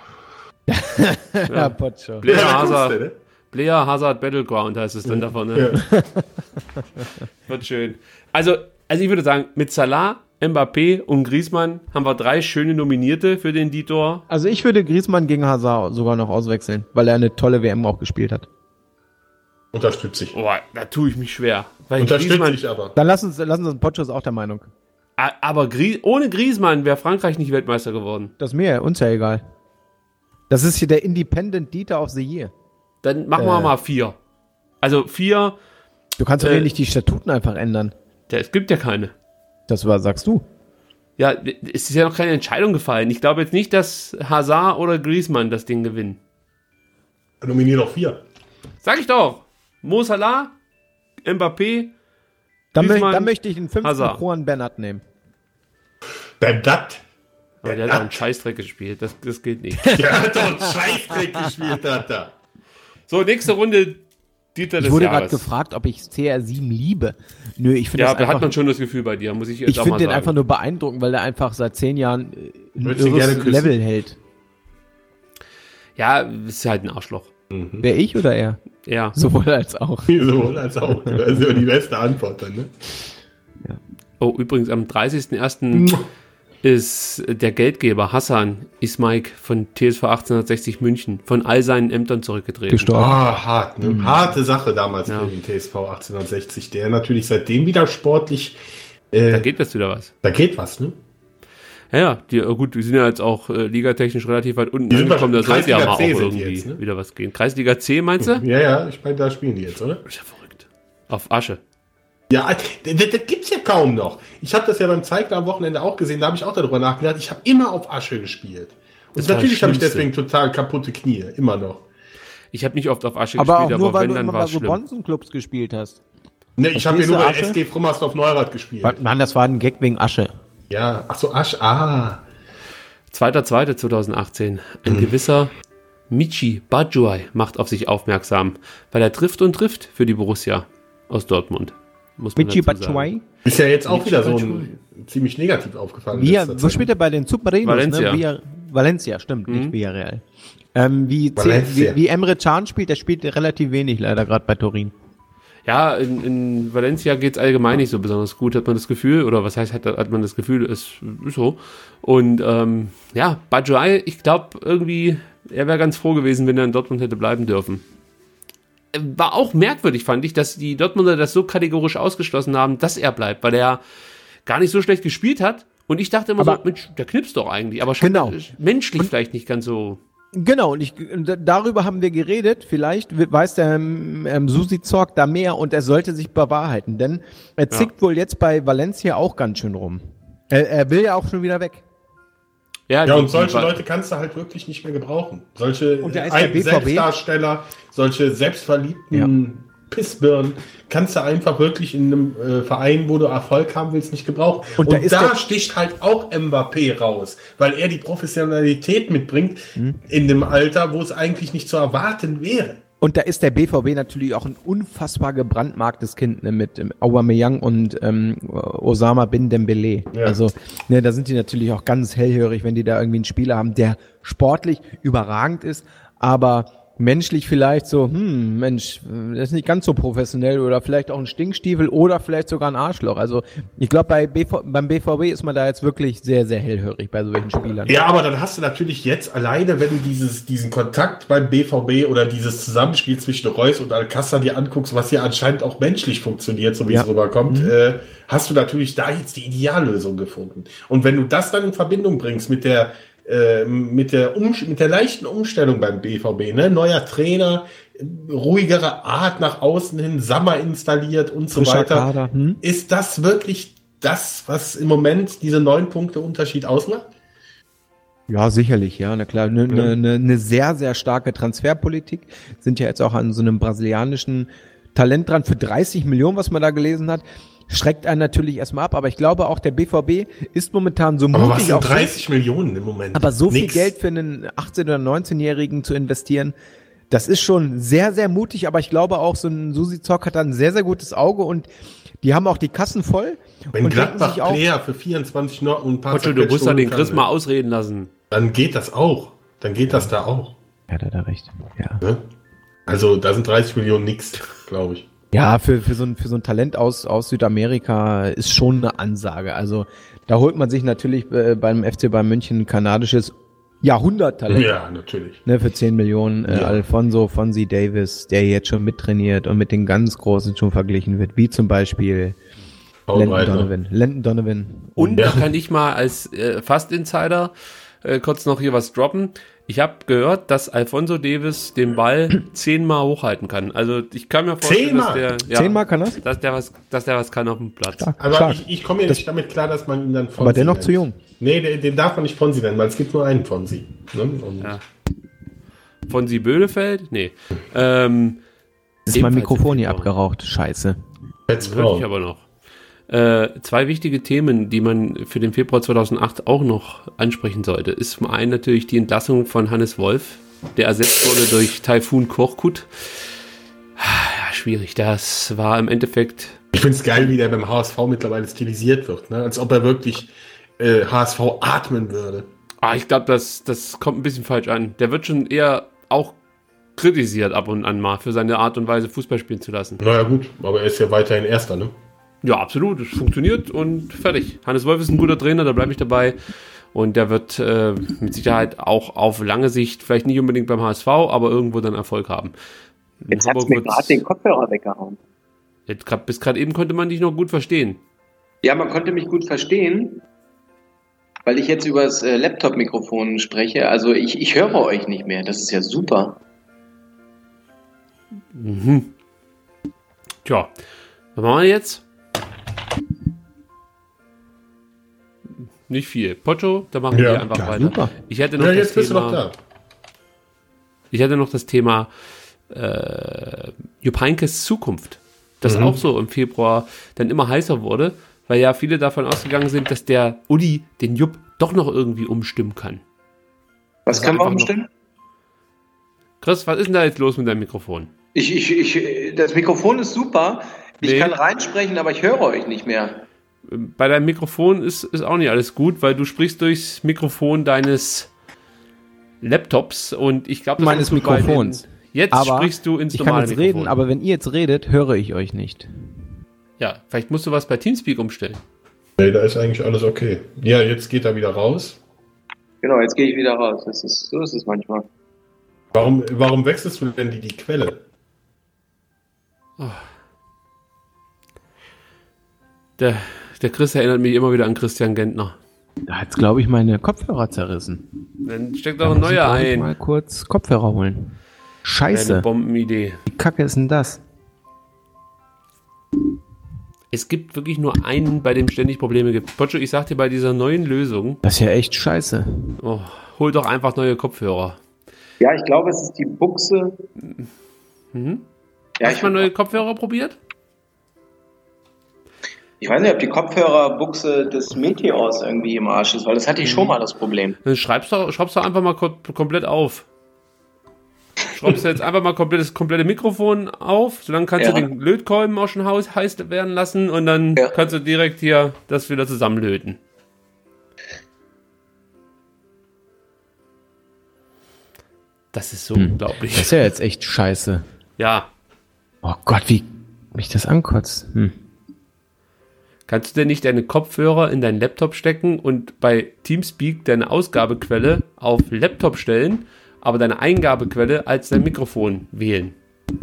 ja, Potscho. Player Ja, da kommst Hazard. du, ne? Player Hazard Battleground heißt es dann davon. Ne? Wird schön. Also, also ich würde sagen, mit Salah, Mbappé und Griezmann haben wir drei schöne Nominierte für den Ditor. Also ich würde Griezmann gegen Hazard sogar noch auswechseln, weil er eine tolle W M auch gespielt hat. Unterstütze ich. Boah, da tue ich mich schwer. Weil Unterstütze Griezmann, ich aber. Dann lass uns, lass uns, Potscho ist auch der Meinung. A- aber Grie ohne Griezmann wäre Frankreich nicht Weltmeister geworden. Das ist mir, uns ja egal. Das ist hier der Independent Dieter of the Year. Dann machen wir Äh. mal vier. Also vier, Du kannst doch Äh. hier nicht die Statuten einfach ändern. der, es gibt ja keine. Das war, sagst du. Ja, es ist ja noch keine Entscheidung gefallen. Ich glaube jetzt nicht, dass Hazard oder Griezmann das Ding gewinnen. Nominier doch vier. Sag ich doch. Mo Salah, Mbappé, Dann, mö Griezmann, dann möchte ich den fünften Hazard. Juan Bernat nehmen. Beim Dat. aber der hat auch einen Scheißdreck gespielt. Das, das geht nicht. Der hat doch einen Scheißdreck gespielt, hat er. So, nächste Runde. Dieter Ich des wurde gerade Jahres. gefragt, ob ich C R sieben liebe. Nö, ich finde Ja, das da hat einfach, man schon das Gefühl bei dir, muss ich jetzt ich auch mal finde den sagen. einfach nur beeindruckend, weil er einfach seit zehn Jahren äh, ein Würdest du gerne irres küssen? Level hält. Ja, ist halt ein Arschloch. Wer ich oder er? Ja. Sowohl als auch. Sowohl als auch. Das ist ja die beste Antwort dann, ne? Oh, übrigens, am dreißigsten ersten ist der Geldgeber Hassan Ismaik von T S V achtzehnhundertsechzig München von all seinen Ämtern zurückgetreten. Gestorben. Ah, hart, ne? Harte Sache damals Ja. für den T S V achtzehnhundertsechzig, der natürlich seitdem wieder sportlich, Da äh, geht jetzt wieder was. da geht was, ne? Ja, ja, die, äh, gut, wir sind ja jetzt auch äh, ligatechnisch relativ weit unten Die sind angekommen, da wahrscheinlich- sollte ja mal auch Kreisliga C sind die irgendwie jetzt, ne? wieder was gehen. Kreisliga C, meinst du? Ja, ja, ich meine, da spielen die jetzt, oder? Ist ja verrückt. Auf Asche. Ja, das, das das gibt's ja kaum noch. Ich habe das ja beim Zeigler am Wochenende auch gesehen, da habe ich auch darüber nachgedacht. Ich habe immer auf Asche gespielt. Und Das war natürlich das habe ich Schlimmste. deswegen total kaputte Knie, immer noch. Ich habe nicht oft auf Asche Aber auch gespielt, nur, aber weil wenn, du dann immer war bei es so schlimm. Bonzenclubs gespielt hast. Ne, ich habe hier Verstehst nur du, bei Asche? S G Frummersdorf Neurath gespielt. Mann, das war ein Gag wegen Asche. Ja, ach so, Asche, ah. zweiter zweiter zweitausendachtzehn. Ein Mhm. gewisser Michi Batshuayi macht auf sich aufmerksam, weil er trifft und trifft für die Borussia aus Dortmund. Muss man Michi dazu sagen. Batshuayi? Ist ja jetzt auch Nicht wieder so Batshuayi. ein, ziemlich negativ aufgefallen. in Wie, letzter wo Zeit. spielt er bei den Submarinos? Valencia. Ne? Via, Valencia, stimmt, Mhm. nicht Villarreal. Ähm, wie, C, Valencia. wie, wie Emre Can spielt, der spielt relativ wenig leider gerade bei Turin. Ja, in, in Valencia geht's allgemein nicht so besonders gut, hat man das Gefühl, oder was heißt, hat, hat man das Gefühl, ist, ist so. Und ähm, ja, Batshuayi, ich glaube irgendwie, er wäre ganz froh gewesen, wenn er in Dortmund hätte bleiben dürfen. War auch merkwürdig, fand ich, dass die Dortmunder das so kategorisch ausgeschlossen haben, dass er bleibt, weil er gar nicht so schlecht gespielt hat. Und ich dachte immer Aber- so, Mensch, der knipst doch eigentlich, aber schon Genau. menschlich vielleicht nicht ganz so. Genau, und ich, d- darüber haben wir geredet. Vielleicht w- weiß der ähm, ähm, Susi Zorc da mehr und er sollte sich bewahrheiten, denn er zickt wohl jetzt bei Valencia auch ganz schön rum. Er, er will ja auch schon wieder weg. Ja, die- und solche die- Leute kannst du halt wirklich nicht mehr gebrauchen. Solche Und der äh, ist der B V B. Selbstdarsteller, solche selbstverliebten Pissbirnen kannst du einfach wirklich in einem äh, Verein, wo du Erfolg haben willst, nicht gebrauchen. Und Und, da ist da der- sticht halt auch Mbappé raus, weil er die Professionalität mitbringt Hm. in dem Alter, wo es eigentlich nicht zu erwarten wäre. Und da ist der B V B natürlich auch ein unfassbar gebrandmarktes Kind, ne, mit ähm, Aubameyang und ähm, Osama Bin Dembele. Ja. Also, ne, da sind die natürlich auch ganz hellhörig, wenn die da irgendwie einen Spieler haben, der sportlich überragend ist, aber menschlich vielleicht so, hm, Mensch, das ist nicht ganz so professionell oder vielleicht auch ein Stinkstiefel oder vielleicht sogar ein Arschloch. Also ich glaube, bei B V, beim B V B ist man da jetzt wirklich sehr, sehr hellhörig bei solchen Spielern. Ja, aber dann hast du natürlich jetzt alleine, wenn du dieses, diesen Kontakt beim B V B oder dieses Zusammenspiel zwischen Reus und Alcázar dir anguckst, was ja anscheinend auch menschlich funktioniert, so wie Ja. es rüberkommt, Mhm. äh, hast du natürlich da jetzt die Ideallösung gefunden. Und wenn du das dann in Verbindung bringst mit der äh, mit der um, mit der leichten Umstellung beim B V B, ne, neuer Trainer, ruhigere Art nach außen hin, Sammer installiert und so Frischer weiter, Kader, hm? ist das wirklich das, was im Moment diese neun Punkte Unterschied ausmacht? Ja, sicherlich, ja, na klar. Eine ne, ne, ne sehr, sehr starke Transferpolitik. Sind ja jetzt auch an so einem brasilianischen Talent dran für dreißig Millionen, was man da gelesen hat. Schreckt einen natürlich erstmal ab, aber ich glaube auch, der B V B ist momentan so Aber was mutig, sind auch so, dreißig Millionen im Moment? aber so viel Nix. Geld für einen achtzehn- oder neunzehnjährigen zu investieren, das ist schon sehr, sehr mutig, aber ich glaube auch, so ein Susi Zock hat da ein sehr, sehr gutes Auge und die haben auch die Kassen voll. Wenn und denken Gladbach sich auch, Player für vierundzwanzig Nord und ein paar Pocho, du musst da holen den kann, Chris mal ausreden lassen. dann geht das auch. Dann geht das da auch. ja, da hat er recht. Ja. Ne? Also da sind dreißig Millionen nix, glaube ich. Ja, für, für, so ein, für so ein Talent aus, aus Südamerika ist schon eine Ansage. Also da holt man sich natürlich äh, beim F C Bayern München ein kanadisches Jahrhunderttalent. Ja, natürlich. Ne, für zehn Millionen. Äh, Ja. Alfonso Fonsi Davis, der jetzt schon mittrainiert und mit den ganz Großen schon verglichen wird, wie zum Beispiel Paul Landon Breitner. Donovan. Landon Donovan. Und Ja. da kann ich mal als äh, Fast-Insider äh, kurz noch hier was droppen. Ich habe gehört, dass Alfonso Davis den Ball zehnmal hochhalten kann. Also ich kann mir vorstellen, dass Zehnmal? der, ja, Zehnmal kann das? dass der was, dass der was kann auf dem Platz. Stark, Aber stark. ich, ich komme ja Das- nicht damit klar, dass man ihn dann Fonsi Aber dennoch nennt. zu jung. Nee, den, den darf man nicht Fonsi nennen, weil es gibt nur einen Fonsi. Ne? Und Ja. Von Sie Böhlefeld? Nee. Ähm, Das ist mein ebenfalls Mikrofon im hier Februar. abgeraucht. Scheiße. Petz Hör ich Braun. aber noch. Äh, zwei wichtige Themen, die man für den Februar zweitausendacht auch noch ansprechen sollte, ist zum einen natürlich die Entlassung von Hannes Wolf, der ersetzt wurde durch Taifun Korkut. Ja, schwierig. Das war im Endeffekt. Ich finde es geil, wie der beim H S V mittlerweile stilisiert wird. Ne? Als ob er wirklich äh, H S V atmen würde. Ah, ich glaube, das, das kommt ein bisschen falsch an. Der wird schon eher auch kritisiert ab und an mal für seine Art und Weise, Fußball spielen zu lassen. Naja gut, aber er ist ja weiterhin Erster, ne? Ja, absolut. Es funktioniert und fertig. Hannes Wolf ist ein guter Trainer, da bleibe ich dabei. Und der wird äh, mit Sicherheit auch auf lange Sicht, vielleicht nicht unbedingt beim H S V, aber irgendwo dann Erfolg haben. In Jetzt hat's Hamburg mir wird's- gerade den Kopfhörer weggehauen. Jetzt grad, bis gerade eben konnte man dich noch gut verstehen. Ja, man konnte mich gut verstehen, weil ich jetzt über das äh, Laptop-Mikrofon spreche. Also ich, ich höre euch nicht mehr. Das ist ja super. Mhm. Tja, was machen wir jetzt? Nicht viel. Pocho, da machen Ja, wir einfach ja, weiter. super. Ich hätte noch Ja, das jetzt bist du Thema, noch da. Ich hätte noch das Thema äh, Jupp Heynckes Zukunft, das Mhm. auch so im Februar dann immer heißer wurde, weil ja viele davon ausgegangen sind, dass der Uli den Jupp doch noch irgendwie umstimmen kann. Was Das kann man einfach noch- umstellen? Chris, was ist denn da jetzt los mit deinem Mikrofon? Ich, ich, ich, das Mikrofon ist super. Ich Nee. kann reinsprechen, aber ich höre euch nicht mehr. Bei deinem Mikrofon ist, ist auch nicht alles gut, weil du sprichst durchs Mikrofon deines Laptops und ich glaube, Meines Mikrofons. Jetzt Aber sprichst du ins Ich kann normale jetzt Mikrofon. reden, aber wenn ihr jetzt redet, höre ich euch nicht. Ja, vielleicht musst du was bei Teamspeak umstellen. Nee, da ist eigentlich alles okay. Ja, jetzt geht er wieder raus. Genau, jetzt gehe ich wieder raus. Das ist, so ist es manchmal. Warum, warum wechselst du denn die, die Quelle? Der, der Chris erinnert mich immer wieder an Christian Gentner. Da hat's, glaube ich, meine Kopfhörer zerrissen. Dann steckt Da doch ein muss ich, neuer glaub ich, ein. mal kurz Kopfhörer holen. Eine Scheiße. Bombenidee. Wie kacke ist denn das? Es gibt wirklich nur einen, bei dem ständig Probleme gibt. Pocho, ich sag dir, bei dieser neuen Lösung, Das ist ja echt scheiße. oh, hol doch einfach neue Kopfhörer. Ja, ich glaube, es ist die Buchse. Mhm. Ja, Hast ich, du mal neue Kopfhörer probiert? ich weiß nicht, ob die Kopfhörerbuchse des Meteors irgendwie im Arsch ist, weil das hatte ich schon mal das Problem. Dann schreibst doch, schraubst doch einfach mal ko komplett auf. Schraubst du jetzt einfach mal komplett, das komplette Mikrofon auf, solange kannst Ja. du den Lötkolben auch schon heiß heiß werden lassen und dann Ja. kannst du direkt hier das wieder zusammenlöten. Das ist so Hm. unglaublich. Das ist ja jetzt echt scheiße. Ja. Oh Gott, wie mich das ankotzt. Hm. Kannst du denn nicht deine Kopfhörer in deinen Laptop stecken und bei Teamspeak deine Ausgabequelle auf Laptop stellen, aber deine Eingabequelle als dein Mikrofon wählen?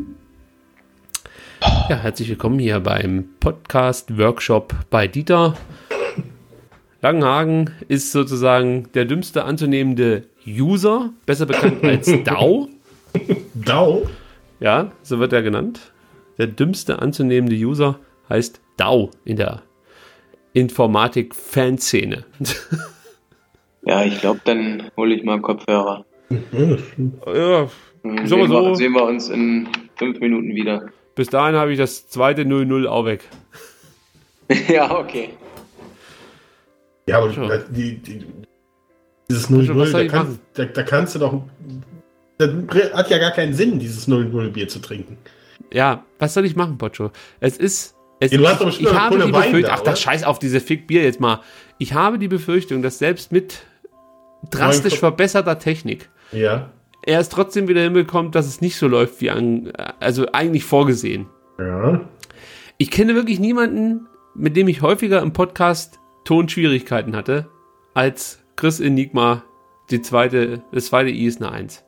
Ja, herzlich willkommen hier beim Podcast-Workshop bei Dieter. Langenhagen ist sozusagen der dümmste anzunehmende User, besser bekannt als D A O. D A O? Ja, so wird er genannt. Der dümmste anzunehmende User heißt D A O in der Informatik-Fanszene. Ja, ich glaube, dann hole ich mal Kopfhörer. Ja, Dann so sehen, so. wir, sehen wir uns in fünf Minuten wieder. Bis dahin habe ich das zweite null null auch weg. Ja, okay. Ja, aber So. die, die, dieses null Was null, soll da, ich kann, machen? da, da kannst du doch. Das hat ja gar keinen Sinn, dieses null null Bier zu trinken. Ja, was soll ich machen, Pocho? Es ist. Es Ja, du hast doch ich, bestimmt ich eine habe Pulle die Wein Befürchtung, da, ach, das oder? scheiß auf diese Fick-Bier jetzt mal. Ich habe die Befürchtung, dass selbst mit drastisch Nein, verbesserter Technik Ja. er es trotzdem wieder hinbekommt, dass es nicht so läuft wie an, also eigentlich vorgesehen. Ja. Ich kenne wirklich niemanden, mit dem ich häufiger im Podcast Tonschwierigkeiten hatte, als Chris Enigma, die zweite, das zweite I ist eine eins.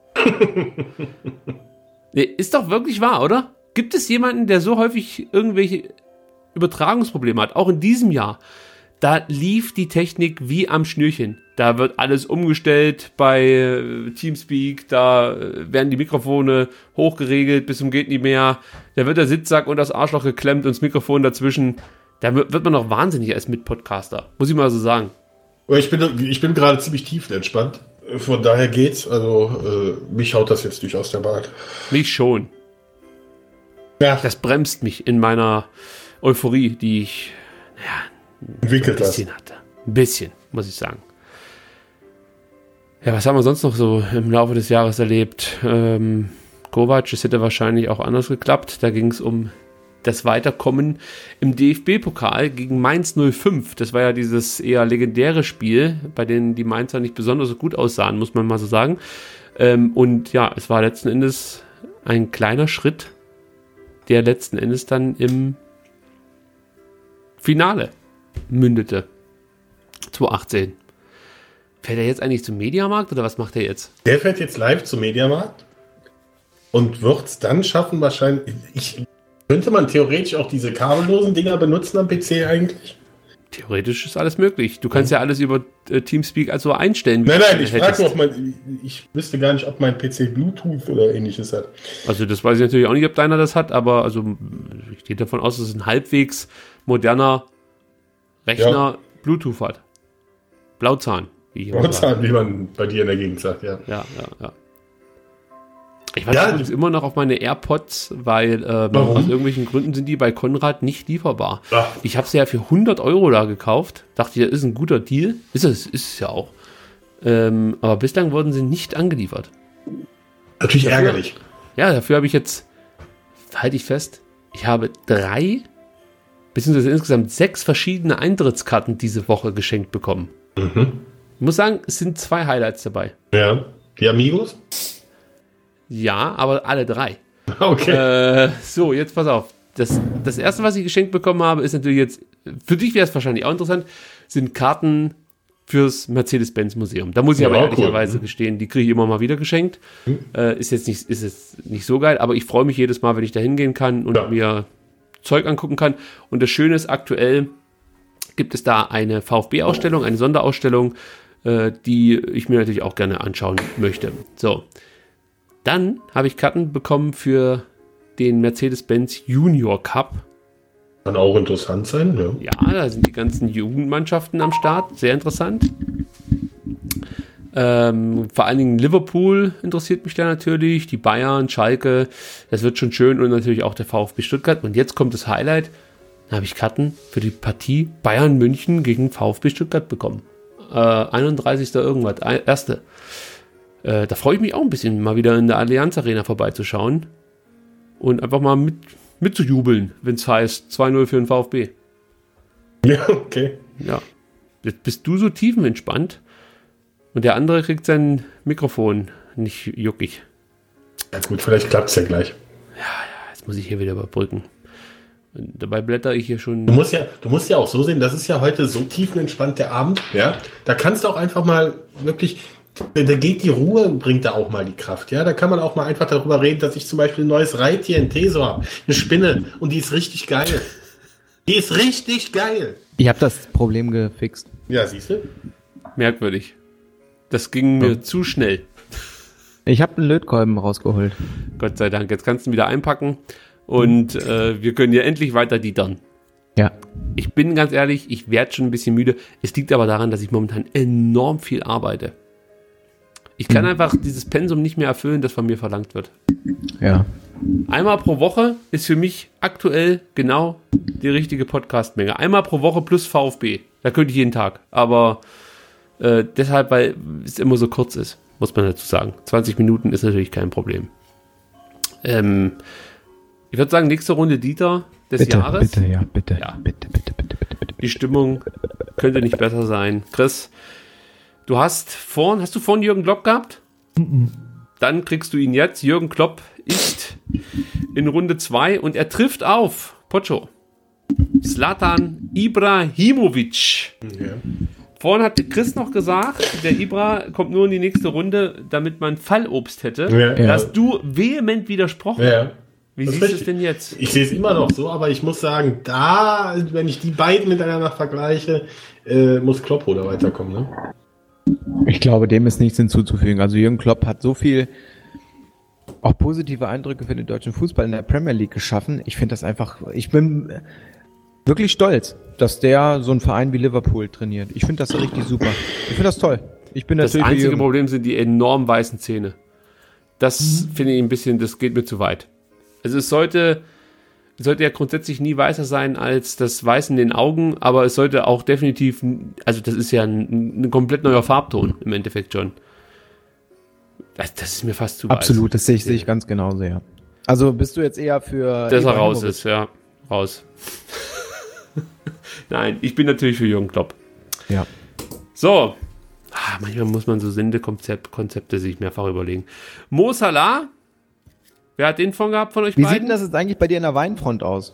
Nee, ist doch wirklich wahr, oder? Gibt es jemanden, der so häufig irgendwelche Übertragungsprobleme hat? Auch in diesem Jahr. Da lief die Technik wie am Schnürchen. Da wird alles umgestellt bei äh, Teamspeak, da äh, werden die Mikrofone hochgeregelt bis zum geht nicht mehr. Da wird der Sitzsack und das Arschloch geklemmt und das Mikrofon dazwischen. Da wird, wird man noch wahnsinnig als Mit-Podcaster. Muss ich mal so sagen. Aber Ich bin, ich bin gerade ziemlich tiefenentspannt. Von daher geht's. Also, äh, mich haut das jetzt nicht aus der Bahn. Mich schon. Ja, Das bremst mich in meiner Euphorie, die ich ein entwickelt das. bisschen hatte. Ein bisschen, muss ich sagen. Ja, was haben wir sonst noch so im Laufe des Jahres erlebt? Ähm, Kovac, es hätte wahrscheinlich auch anders geklappt. Da ging es um das Weiterkommen im D F B-Pokal gegen Mainz null fünf. Das war ja dieses eher legendäre Spiel, bei dem die Mainzer nicht besonders so gut aussahen, muss man mal so sagen. Ähm, und ja, es war letzten Endes ein kleiner Schritt, der letzten Endes dann im Finale mündete. zwanzig achtzehn. Fährt er jetzt eigentlich zum Mediamarkt oder was macht er jetzt? Der fährt jetzt live zum Mediamarkt und wird es dann schaffen, wahrscheinlich. Ich, könnte man theoretisch auch diese kabellosen Dinger benutzen am P C eigentlich? Theoretisch ist alles möglich. Du kannst ja alles über äh, Teamspeak also einstellen. wie Nein, du nein, gerne ich frage hättest. nur, ob mein, ich wüsste gar nicht, ob mein P C Bluetooth oder ähnliches hat. Also das weiß ich natürlich auch nicht, ob deiner das hat, aber also ich gehe davon aus, dass es ein halbwegs moderner Rechner Ja. Bluetooth hat. Blauzahn, wie ich immer sage. Ortshahn, wie man bei dir in der Gegend sagt, ja. Ja, ja, ja. Ich warte Ja, übrigens immer noch auf meine AirPods, weil ähm, Warum? aus irgendwelchen Gründen sind die bei Konrad nicht lieferbar. Ach. Ich habe sie ja für hundert Euro da gekauft. Dachte, das ist ein guter Deal. Ist es, ist es ja auch. Ähm, aber bislang wurden sie nicht angeliefert. Natürlich Dafür- ärgerlich. Ja, dafür habe ich jetzt, halte ich fest, ich habe drei, beziehungsweise insgesamt sechs verschiedene Eintrittskarten diese Woche geschenkt bekommen. Mhm. Ich muss sagen, es sind zwei Highlights dabei. Ja. Die Amigos? Ja, aber alle drei. Okay. Äh, so, jetzt pass auf. Das, das erste, was ich geschenkt bekommen habe, ist natürlich jetzt, für dich wäre es wahrscheinlich auch interessant, sind Karten fürs Mercedes-Benz-Museum. Da muss ich Ja, aber cool. ehrlicherweise gestehen, die kriege ich immer mal wieder geschenkt. Äh, ist jetzt nicht, ist jetzt nicht so geil, aber ich freue mich jedes Mal, wenn ich da hingehen kann und Ja. mir Zeug angucken kann. Und das Schöne ist, aktuell gibt es da eine VfB-Ausstellung, eine Sonderausstellung, äh, die ich mir natürlich auch gerne anschauen möchte. So. Dann habe ich Karten bekommen für den Mercedes-Benz Junior Cup. Kann auch interessant sein, ja. Ja, da sind die ganzen Jugendmannschaften am Start. Sehr interessant. Ähm, vor allen Dingen Liverpool interessiert mich da natürlich. Die Bayern, Schalke. Das wird schon schön. Und natürlich auch der VfB Stuttgart. Und jetzt kommt das Highlight. Da habe ich Karten für die Partie Bayern München gegen VfB Stuttgart bekommen. Äh, einunddreißigster irgendwas. ein- Erste. Äh, da freue ich mich auch ein bisschen, mal wieder in der Allianz Arena vorbeizuschauen. Und einfach mal mit, mitzujubeln, wenn es heißt zwei null für den VfB. Ja, okay. Ja. Jetzt bist du so tiefenentspannt und der andere kriegt sein Mikrofon nicht juckig. Ja gut, vielleicht klappt es ja gleich. Jetzt muss ich hier wieder überbrücken. Und dabei blätter ich hier schon. Du musst ja, du musst ja auch so sehen, das ist ja heute so tiefenentspannt der Abend, ja. Da kannst du auch einfach mal wirklich, da geht die Ruhe und bringt da auch mal die Kraft, ja. Da kann man auch mal einfach darüber reden, dass ich zum Beispiel ein neues Reittier in Teso habe, eine Spinne, und die ist richtig geil. Die ist richtig geil. Ich habe das Problem gefixt. Ja, siehst du? Merkwürdig. Das ging mir Ja. zu schnell. Ich habe einen Lötkolben rausgeholt. Gott sei Dank. Jetzt kannst du ihn wieder einpacken und äh, wir können ja endlich weiter dietern. Ja. Ich bin ganz ehrlich, ich werde schon ein bisschen müde. Es liegt aber daran, dass ich momentan enorm viel arbeite. Ich kann Mhm. einfach dieses Pensum nicht mehr erfüllen, das von mir verlangt wird. Ja. Einmal pro Woche ist für mich aktuell genau die richtige Podcastmenge. Einmal pro Woche plus VfB. Da könnte ich jeden Tag. Aber äh, deshalb, weil es immer so kurz ist, muss man dazu sagen. zwanzig Minuten ist natürlich kein Problem. Ähm, ich würde sagen, nächste Runde Dieter des Bitte, Jahres. bitte, ja, bitte, Ja. bitte, bitte, bitte, bitte, bitte. Die Stimmung könnte nicht besser sein. Chris, du hast vorhin, hast du vorhin Jürgen Klopp gehabt? Dann kriegst du ihn jetzt. Jürgen Klopp ist in Runde zwei und er trifft auf Pocho. Zlatan Ibrahimovic. Ja. Vorhin hat Chris noch gesagt, der Ibra kommt nur in die nächste Runde, damit man Fallobst hätte. Ja. Da hast du vehement widersprochen. Ja. Wie Das siehst ist du es richtig. denn jetzt? Ich sehe es immer noch so, aber ich muss sagen, da, wenn ich die beiden miteinander vergleiche, äh, muss Kloppo da weiterkommen, ne? Ich glaube, dem ist nichts hinzuzufügen. Also Jürgen Klopp hat so viel auch positive Eindrücke für den deutschen Fußball in der Premier League geschaffen. Ich finde das einfach, ich bin wirklich stolz, dass der so einen Verein wie Liverpool trainiert. Ich finde das richtig super. Ich finde das toll. Ich bin Das natürlich für einzige Jürgen. Problem sind die enorm weißen Zähne. Das finde ich ein bisschen, das geht mir zu weit. Also es sollte, es sollte ja grundsätzlich nie weißer sein als das Weiß in den Augen, aber es sollte auch definitiv, also das ist ja ein, ein komplett neuer Farbton im Endeffekt schon. Das, das ist mir fast zu Absolut, das sehe ich, sehe ich ganz genauso, ja. Also bist du jetzt eher für weiß. Dass er raus Ibrahimovic? ist, ja. Raus. Nein, ich bin natürlich für Jürgen Klopp. Ja. So. Ah, manchmal muss man so Sendekonzepte Konzepte sich mehrfach überlegen. Mo Salah. Wer hat den von gehabt von euch Wie beiden? sieht denn das jetzt eigentlich bei dir in der Weinfront aus?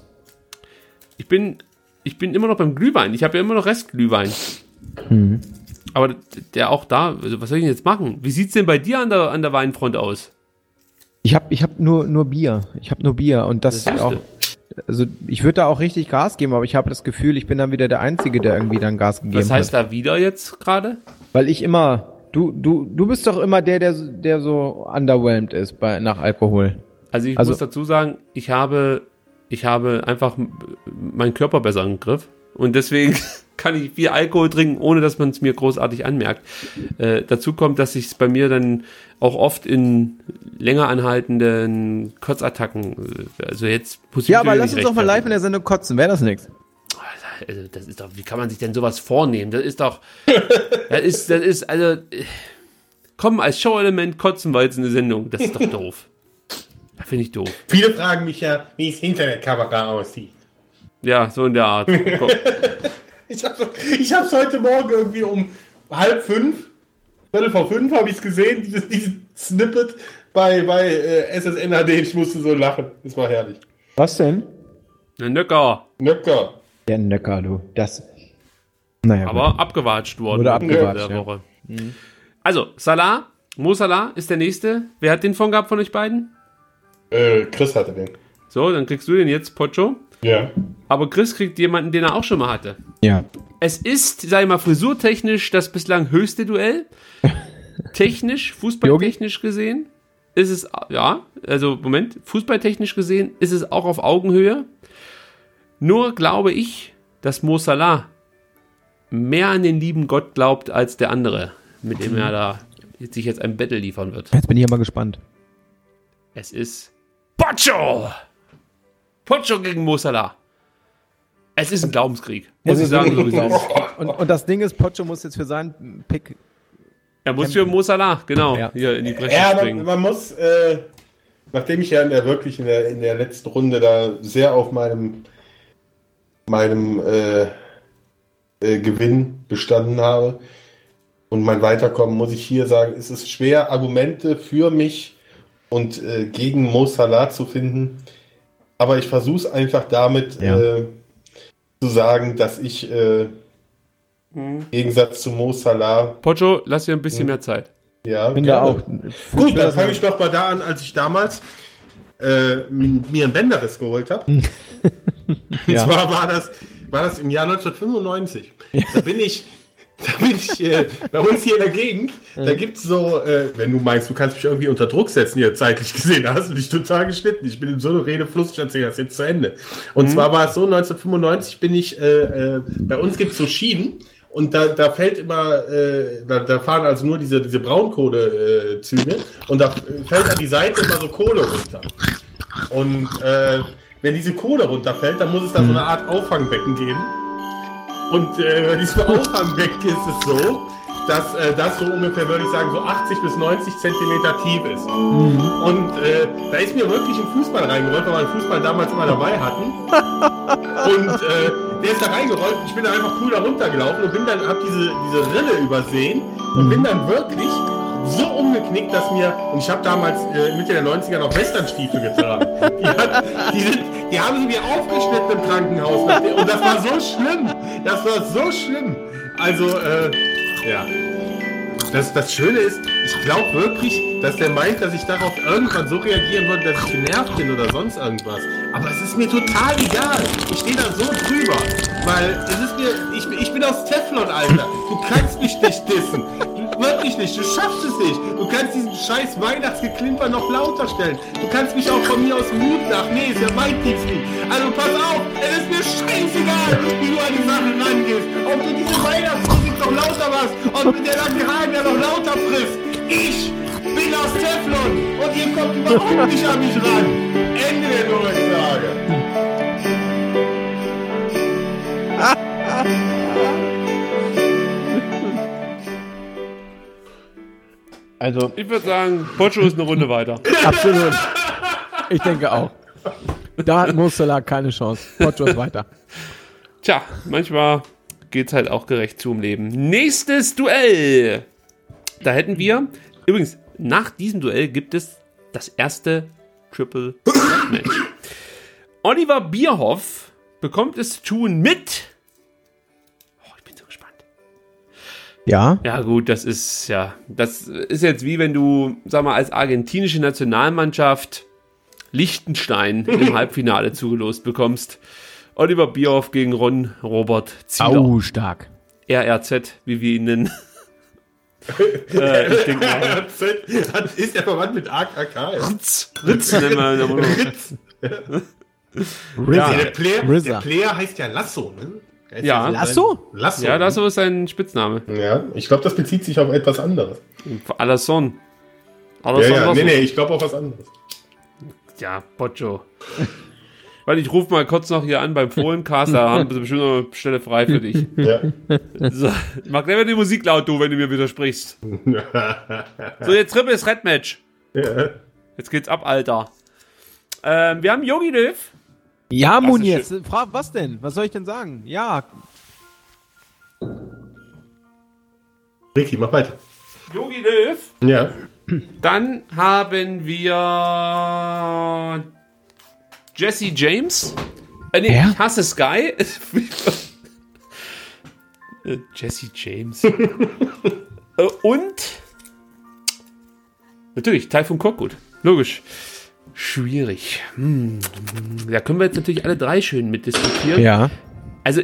Ich bin, ich bin immer noch beim Glühwein. Ich habe ja immer noch Restglühwein. Mhm. Aber der auch da, also was soll ich denn jetzt machen? Wie sieht's denn bei dir an der, an der Weinfront aus? Ich habe ich hab nur, nur Bier. Ich habe nur Bier und das, Das ist auch. Also ich würde da auch richtig Gas geben, aber ich habe das Gefühl, ich bin dann wieder der Einzige, der irgendwie dann Gas gegeben Was heißt hat. da wieder jetzt gerade? Weil ich immer, du, du, du bist doch immer der, der, der so underwhelmed ist bei, nach Alkohol. Also ich Also- muss dazu sagen, ich habe, ich habe einfach m- meinen Körper besser im Griff. Und deswegen kann ich viel Alkohol trinken, ohne dass man es mir großartig anmerkt. Äh, dazu kommt, dass sich es bei mir dann auch oft in länger anhaltenden Kurzattacken, äh, also jetzt muss ich Ja, aber mich lass nicht uns doch mal live in rechtfertigen. der Sendung kotzen, wäre das nix? Also das ist doch, wie kann man sich denn sowas vornehmen? Das ist doch, das ist, das ist, also, äh, komm, als Show-Element kotzen wir jetzt eine Sendung. Das ist doch doof. Das finde ich doof. Viele fragen mich ja, wie es hinter der Kamera aussieht. Ja, so in der Art. Komm. Ich habe ich hab's heute Morgen irgendwie um halb fünf, Viertel vor fünf habe ich es gesehen, dieses, dieses Snippet bei, bei äh, S S N H D. Ich musste so lachen. Das war herrlich. Was denn? Ein Nöcker. Nöcker. Der Nöcker, du. Das. Naja. Aber gut. abgewatscht worden. Wurde in abgewatscht, der ja. Woche. Also, Salah, Mo Salah ist der Nächste. Wer hat den von gehabt von euch beiden? Äh, Chris hatte den. So, dann kriegst du den jetzt, Pocho. Ja. Aber Chris kriegt jemanden, den er auch schon mal hatte. Ja. Es ist, sag ich mal, frisurtechnisch das bislang höchste Duell. Technisch, fußballtechnisch gesehen, ist es, ja, also Moment, fußballtechnisch gesehen ist es auch auf Augenhöhe. Nur glaube ich, dass Mo Salah mehr an den lieben Gott glaubt als der andere, mit dem er da sich jetzt ein Battle liefern wird. Jetzt bin ich aber gespannt. Es ist Pocho! Pocho gegen Mo Salah. Es ist ein Glaubenskrieg, muss ich sagen, sowieso. Und, und das Ding ist, Pocho muss jetzt für seinen Pick. Er muss für Mo Salah, genau, Ja. hier in die Bresche Ja, man, springen. man muss, äh, nachdem ich ja in der wirklich in der, in der letzten Runde da sehr auf meinem, meinem äh, äh, Gewinn bestanden habe und mein Weiterkommen, muss ich hier sagen, es ist schwer, Argumente für mich und äh, gegen Mo Salah zu finden. Aber ich versuche es einfach damit Ja. äh, zu sagen, dass ich äh, Hm. im Gegensatz zu Mo Salah, Pocho, lass dir ein bisschen mehr Zeit. ja, Bin da gerne. auch. Gut, dann fange ich doch mal da an, als ich damals äh, mir ein Bänderriss geholt habe. Ja. Und zwar war das, war das im Jahr neunzehnhundertfünfundneunzig. Da bin ich, da bin ich äh, bei uns hier in der Gegend, da gibt es so, äh, wenn du meinst, du kannst mich irgendwie unter Druck setzen, hier zeitlich gesehen, da hast du dich total geschnitten. Ich bin in so einem Redefluss, ich erzähle das jetzt zu Ende. Und zwar war es so, neunzehnhundertfünfundneunzig bin ich, äh, äh, bei uns gibt es so Schienen. Und da, da fällt immer, äh, da, da fahren also nur diese, diese Braunkohlezüge äh, und da fällt an die Seite immer so Kohle runter. Und äh, wenn diese Kohle runterfällt, dann muss es da so eine Art Auffangbecken geben. Und äh, bei diesem Auffangbecken ist es so, dass äh, das so ungefähr, würde ich sagen, so achtzig bis neunzig Zentimeter tief ist. Und äh, da ist mir wirklich ein Fußball reingerollt, weil wir den Fußball damals immer dabei hatten. Und äh, der ist da reingerollt und ich bin da einfach cool da runtergelaufen und bin dann, hab diese, diese Rille übersehen und bin dann wirklich so umgeknickt, dass mir, und ich habe damals äh, Mitte der neunziger noch Westernstiefel getragen. Die, hat, die, sind, die haben sie mir aufgeschnitten im Krankenhaus. Und das war so schlimm. Das war so schlimm. Also, äh, ja. Das, das Schöne ist, ich glaube wirklich, dass der meint, dass ich darauf irgendwann so reagieren würde, dass ich genervt bin oder sonst irgendwas. Aber es ist mir total egal. Ich stehe da so drüber. Weil es ist mir, ich, ich bin aus Teflon, Alter. Du kannst mich nicht dissen. Wirklich nicht. Du schaffst es nicht. Du kannst diesen scheiß Weihnachtsgeklimper noch lauter stellen. Du kannst mich auch von mir aus Mut nach. Nee, ist ja mein Dienstlied. Also pass auf, es ist mir scheißegal, wie du an die Sachen rangehst. Ob du diese Weihnachtsmusik noch lauter machst und mit der langen Haaren ja noch lauter frisst. Ich bin aus Teflon und ihr kommt überhaupt nicht an mich ran. Ende der Durchsage. Also, Ich würde sagen, Pocho ist eine Runde weiter. Absolut. Ich denke auch. Da hat Mo Salah keine Chance. Pocho ist weiter. Tja, manchmal geht's halt auch gerecht zu im Leben. Nächstes Duell. Da hätten wir, übrigens, nach diesem Duell gibt es das erste Triple Threat Match. Oliver Bierhoff bekommt es zu tun mit. Oh, ich bin so gespannt. ja. Ja, gut, das ist ja, das ist jetzt wie wenn du, sag mal, als argentinische Nationalmannschaft Liechtenstein im Halbfinale zugelost bekommst. Oliver Bierhoff gegen Ron Robert Zieler. Au, stark. R R Z, wie wir ihn nennen. äh, ich denke mal. Ist der verwandt mit A K K? Ritz, Ritz nennen wir ihn aber noch. Ja, der, Player, der Rizza. Player heißt ja Lasso, ne? Der ist Ja. so Lasso? sein- Lasso. Ja, das ist sein Spitzname. Ja, ich glaube, das bezieht sich auf etwas anderes. Alasson. Ja, Alasson ja, Lasso. nee, nee, ich glaube auf was anderes. Ja, Pocho. Weil ich rufe mal kurz noch hier an beim Fohlencast, da haben sie bestimmt noch eine Stelle frei für dich. Ja. So, mach gleich mal die Musik laut, du, wenn du mir widersprichst. So, jetzt Triple Threat Match. Ja. Jetzt geht's ab, Alter. Ähm, wir haben Yogi Löw. Ja, Das Muniz. ist Frag, was denn? Was soll ich denn sagen? Ja. Ricky, mach weiter. Yogi Löw. Ja. Dann haben wir Jesse James. Äh, nee, Wer? ich hasse Sky. Äh, Jesse James. äh, und natürlich Taifun Korkut. Logisch. Schwierig. Hm. Da können wir jetzt natürlich alle drei schön mitdiskutieren. Ja. Also,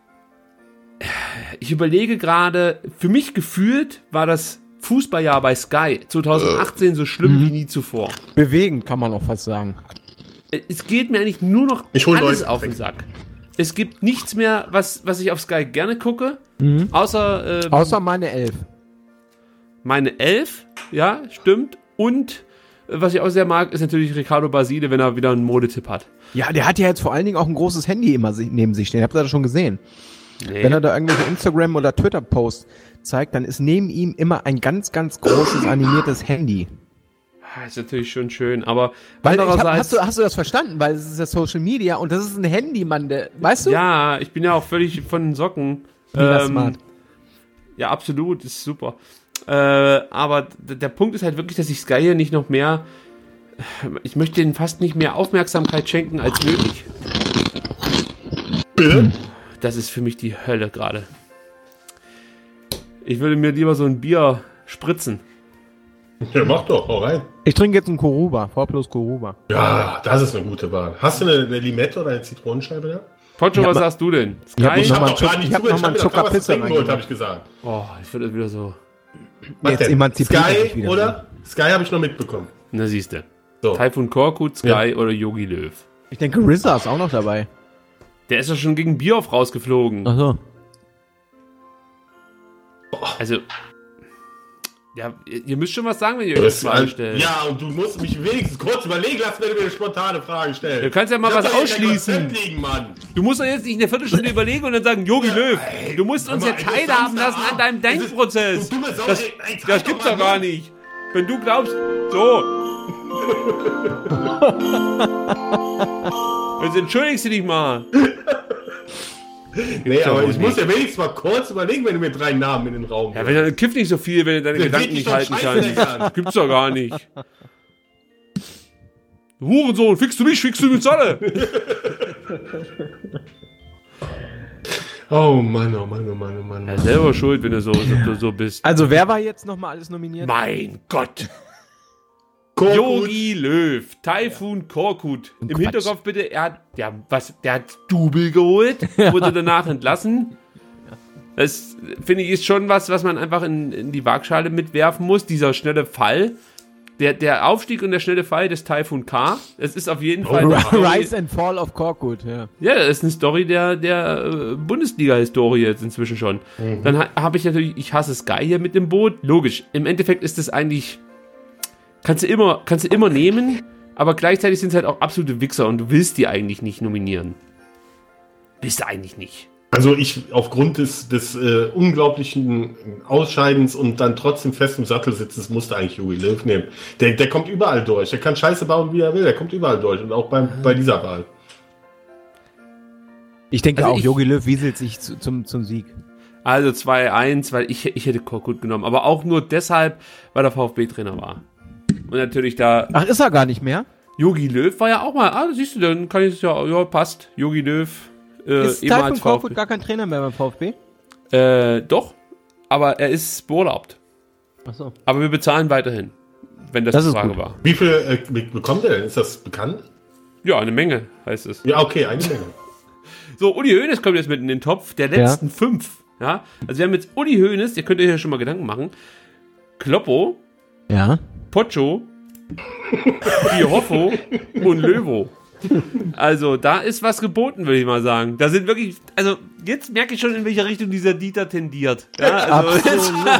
ich überlege gerade, für mich gefühlt war das Fußballjahr bei Sky zwanzig achtzehn so schlimm wie nie zuvor. Bewegend, kann man auch fast sagen. Es geht mir eigentlich nur noch Ich hol alles Leute. auf den Sack. Es gibt nichts mehr, was, was ich auf Sky gerne gucke, außer ähm, Außer meine Elf. meine Elf, ja, stimmt. Und äh, was ich auch sehr mag, ist natürlich Ricardo Basile, wenn er wieder einen Modetipp hat. Ja, der hat ja jetzt vor allen Dingen auch ein großes Handy immer si- neben sich stehen. Habt ihr das schon gesehen? Nee. Wenn er da irgendwelche Instagram- oder Twitter-Posts zeigt, dann ist neben ihm immer ein ganz, ganz großes animiertes Handy. Ah, ist natürlich schon schön, aber Weil ich hab, andererseits, hast, du, hast du das verstanden? Weil es ist ja Social Media und das ist ein Handy, Mann. Der, weißt du? ja, ich bin ja auch völlig von den Socken. Mega Ähm, smart. Ja, absolut, ist super. Äh, aber d- der Punkt ist halt wirklich, dass sich Sky hier nicht noch mehr ich möchte denen fast nicht mehr Aufmerksamkeit schenken als nötig. Bitte? Das ist für mich die Hölle gerade. Ich würde mir lieber so ein Bier spritzen. Ja, mach doch, hau rein. Ich trinke jetzt einen Koruba, V plus Koruba. Ja, das ist eine gute Wahl. Hast du eine, eine Limette oder eine Zitronenscheibe da? Pocho, Ich hab was mal- sagst du denn? Ich hab Sky? noch mal einen doch gar Zuck- nicht ich hab zugehört, noch mal einen ich hab mir doch Zucker was zu Pizza trinken geholt, reingemacht. habe ich gesagt. Oh, ich würde das wieder so. Was Jetzt denn? emanzipiert er sich Sky wieder. oder? Sky habe ich noch mitbekommen. Na, siehst du. So. Typhoon Korkut, Sky Ja. oder Yogi Löw. Ich denke, R Z A ist auch noch dabei. Der ist doch schon gegen Bierhoff rausgeflogen. Achso. Also. Ja, ihr ihr müsst schon was sagen, wenn ihr Das euch ist Fragen ein- stellt. Ja, und du musst mich wenigstens kurz überlegen lassen, wenn du mir eine spontane Frage stellst. Du kannst ja mal Ich hab was doch hier kein ausschließen. Konzept liegen, Mann. Du musst doch jetzt nicht eine Viertelstunde überlegen und dann sagen, Yogi Löw. Du musst uns ja Sag mal, teilhaben es ist lassen an deinem Samstagabend. Denkprozess. Es ist- du dumme Sau, Das, ey, ey, das halt gibt's doch doch mal gar Mund. nicht. Wenn du glaubst, so. Jetzt entschuldigst du dich mal. Nee, aber doch ich nicht. muss ja wenigstens mal kurz überlegen, wenn du mir drei Namen in den Raum Ja, wenn du kiff nicht so viel, wenn du deine Der Gedanken sieht dich nicht doch halten scheiße kannst. an. Gibt's doch gar nicht. Du Hurensohn, fickst du mich, fickst du uns alle. Oh Mann, oh Mann, oh Mann, oh Mann. Ja, selber schuld, wenn du so, so, so bist. Also, wer war jetzt nochmal alles nominiert? Mein Gott. Korkut. Yogi Löw, Typhoon Korkut. Im Quatsch. Hinterkopf bitte, er hat, der, was, der hat Double geholt, wurde danach entlassen. Das, finde ich, ist schon was, was man einfach in, in die Waagschale mitwerfen muss. Dieser schnelle Fall. Der, der Aufstieg und der schnelle Fall des Typhoon K. Es ist auf jeden Fall eine Story, Rise and Fall of Korkut, ja. ja, das ist eine Story der, der äh, Bundesliga-Historie jetzt inzwischen schon. Dann ha, habe ich natürlich, ich hasse Sky hier mit dem Boot. Logisch. Im Endeffekt ist es eigentlich, kannst du immer, kannst du immer nehmen, aber gleichzeitig sind es halt auch absolute Wichser und du willst die eigentlich nicht nominieren. Willst du eigentlich nicht. Also ich, aufgrund des, des äh, unglaublichen Ausscheidens und dann trotzdem fest im Sattel sitzens, musste eigentlich Yogi Löw nehmen. Der, der kommt überall durch. Der kann Scheiße bauen, wie er will. Der kommt überall durch. Und auch beim, bei dieser Wahl. Ich denke Also auch, ich- Yogi Löw wieselt sich zu, zum, zum Sieg. Also zwei eins, weil ich, ich hätte Korkut genommen. Aber auch nur deshalb, weil der VfB-Trainer war. Und natürlich da, Ach, ist er gar nicht mehr? Yogi Löw war ja auch mal, ah, siehst du, dann kann ich es ja, ja, passt. Yogi Löw, äh, Ist Typhoon ehemals Korkut VfB. gar kein Trainer mehr beim VfB? Äh, doch, aber er ist beurlaubt. Achso. Aber wir bezahlen weiterhin, wenn das, Das die ist Frage gut. war. Wie viel äh, be- bekommt er denn? Ist das bekannt? Ja, eine Menge heißt es. Ja, okay, eine Menge. So, Uli Hoeneß kommt jetzt mit in den Topf der letzten fünf. Ja, also wir haben jetzt Uli Hoeneß, ihr könnt euch ja schon mal Gedanken machen. Kloppo, Ja. Pocho, Hoffo und Löwo. Also, da ist was geboten, würde ich mal sagen. Da sind wirklich, also, jetzt merke ich schon, in welche Richtung dieser Dieter tendiert. Ja, also,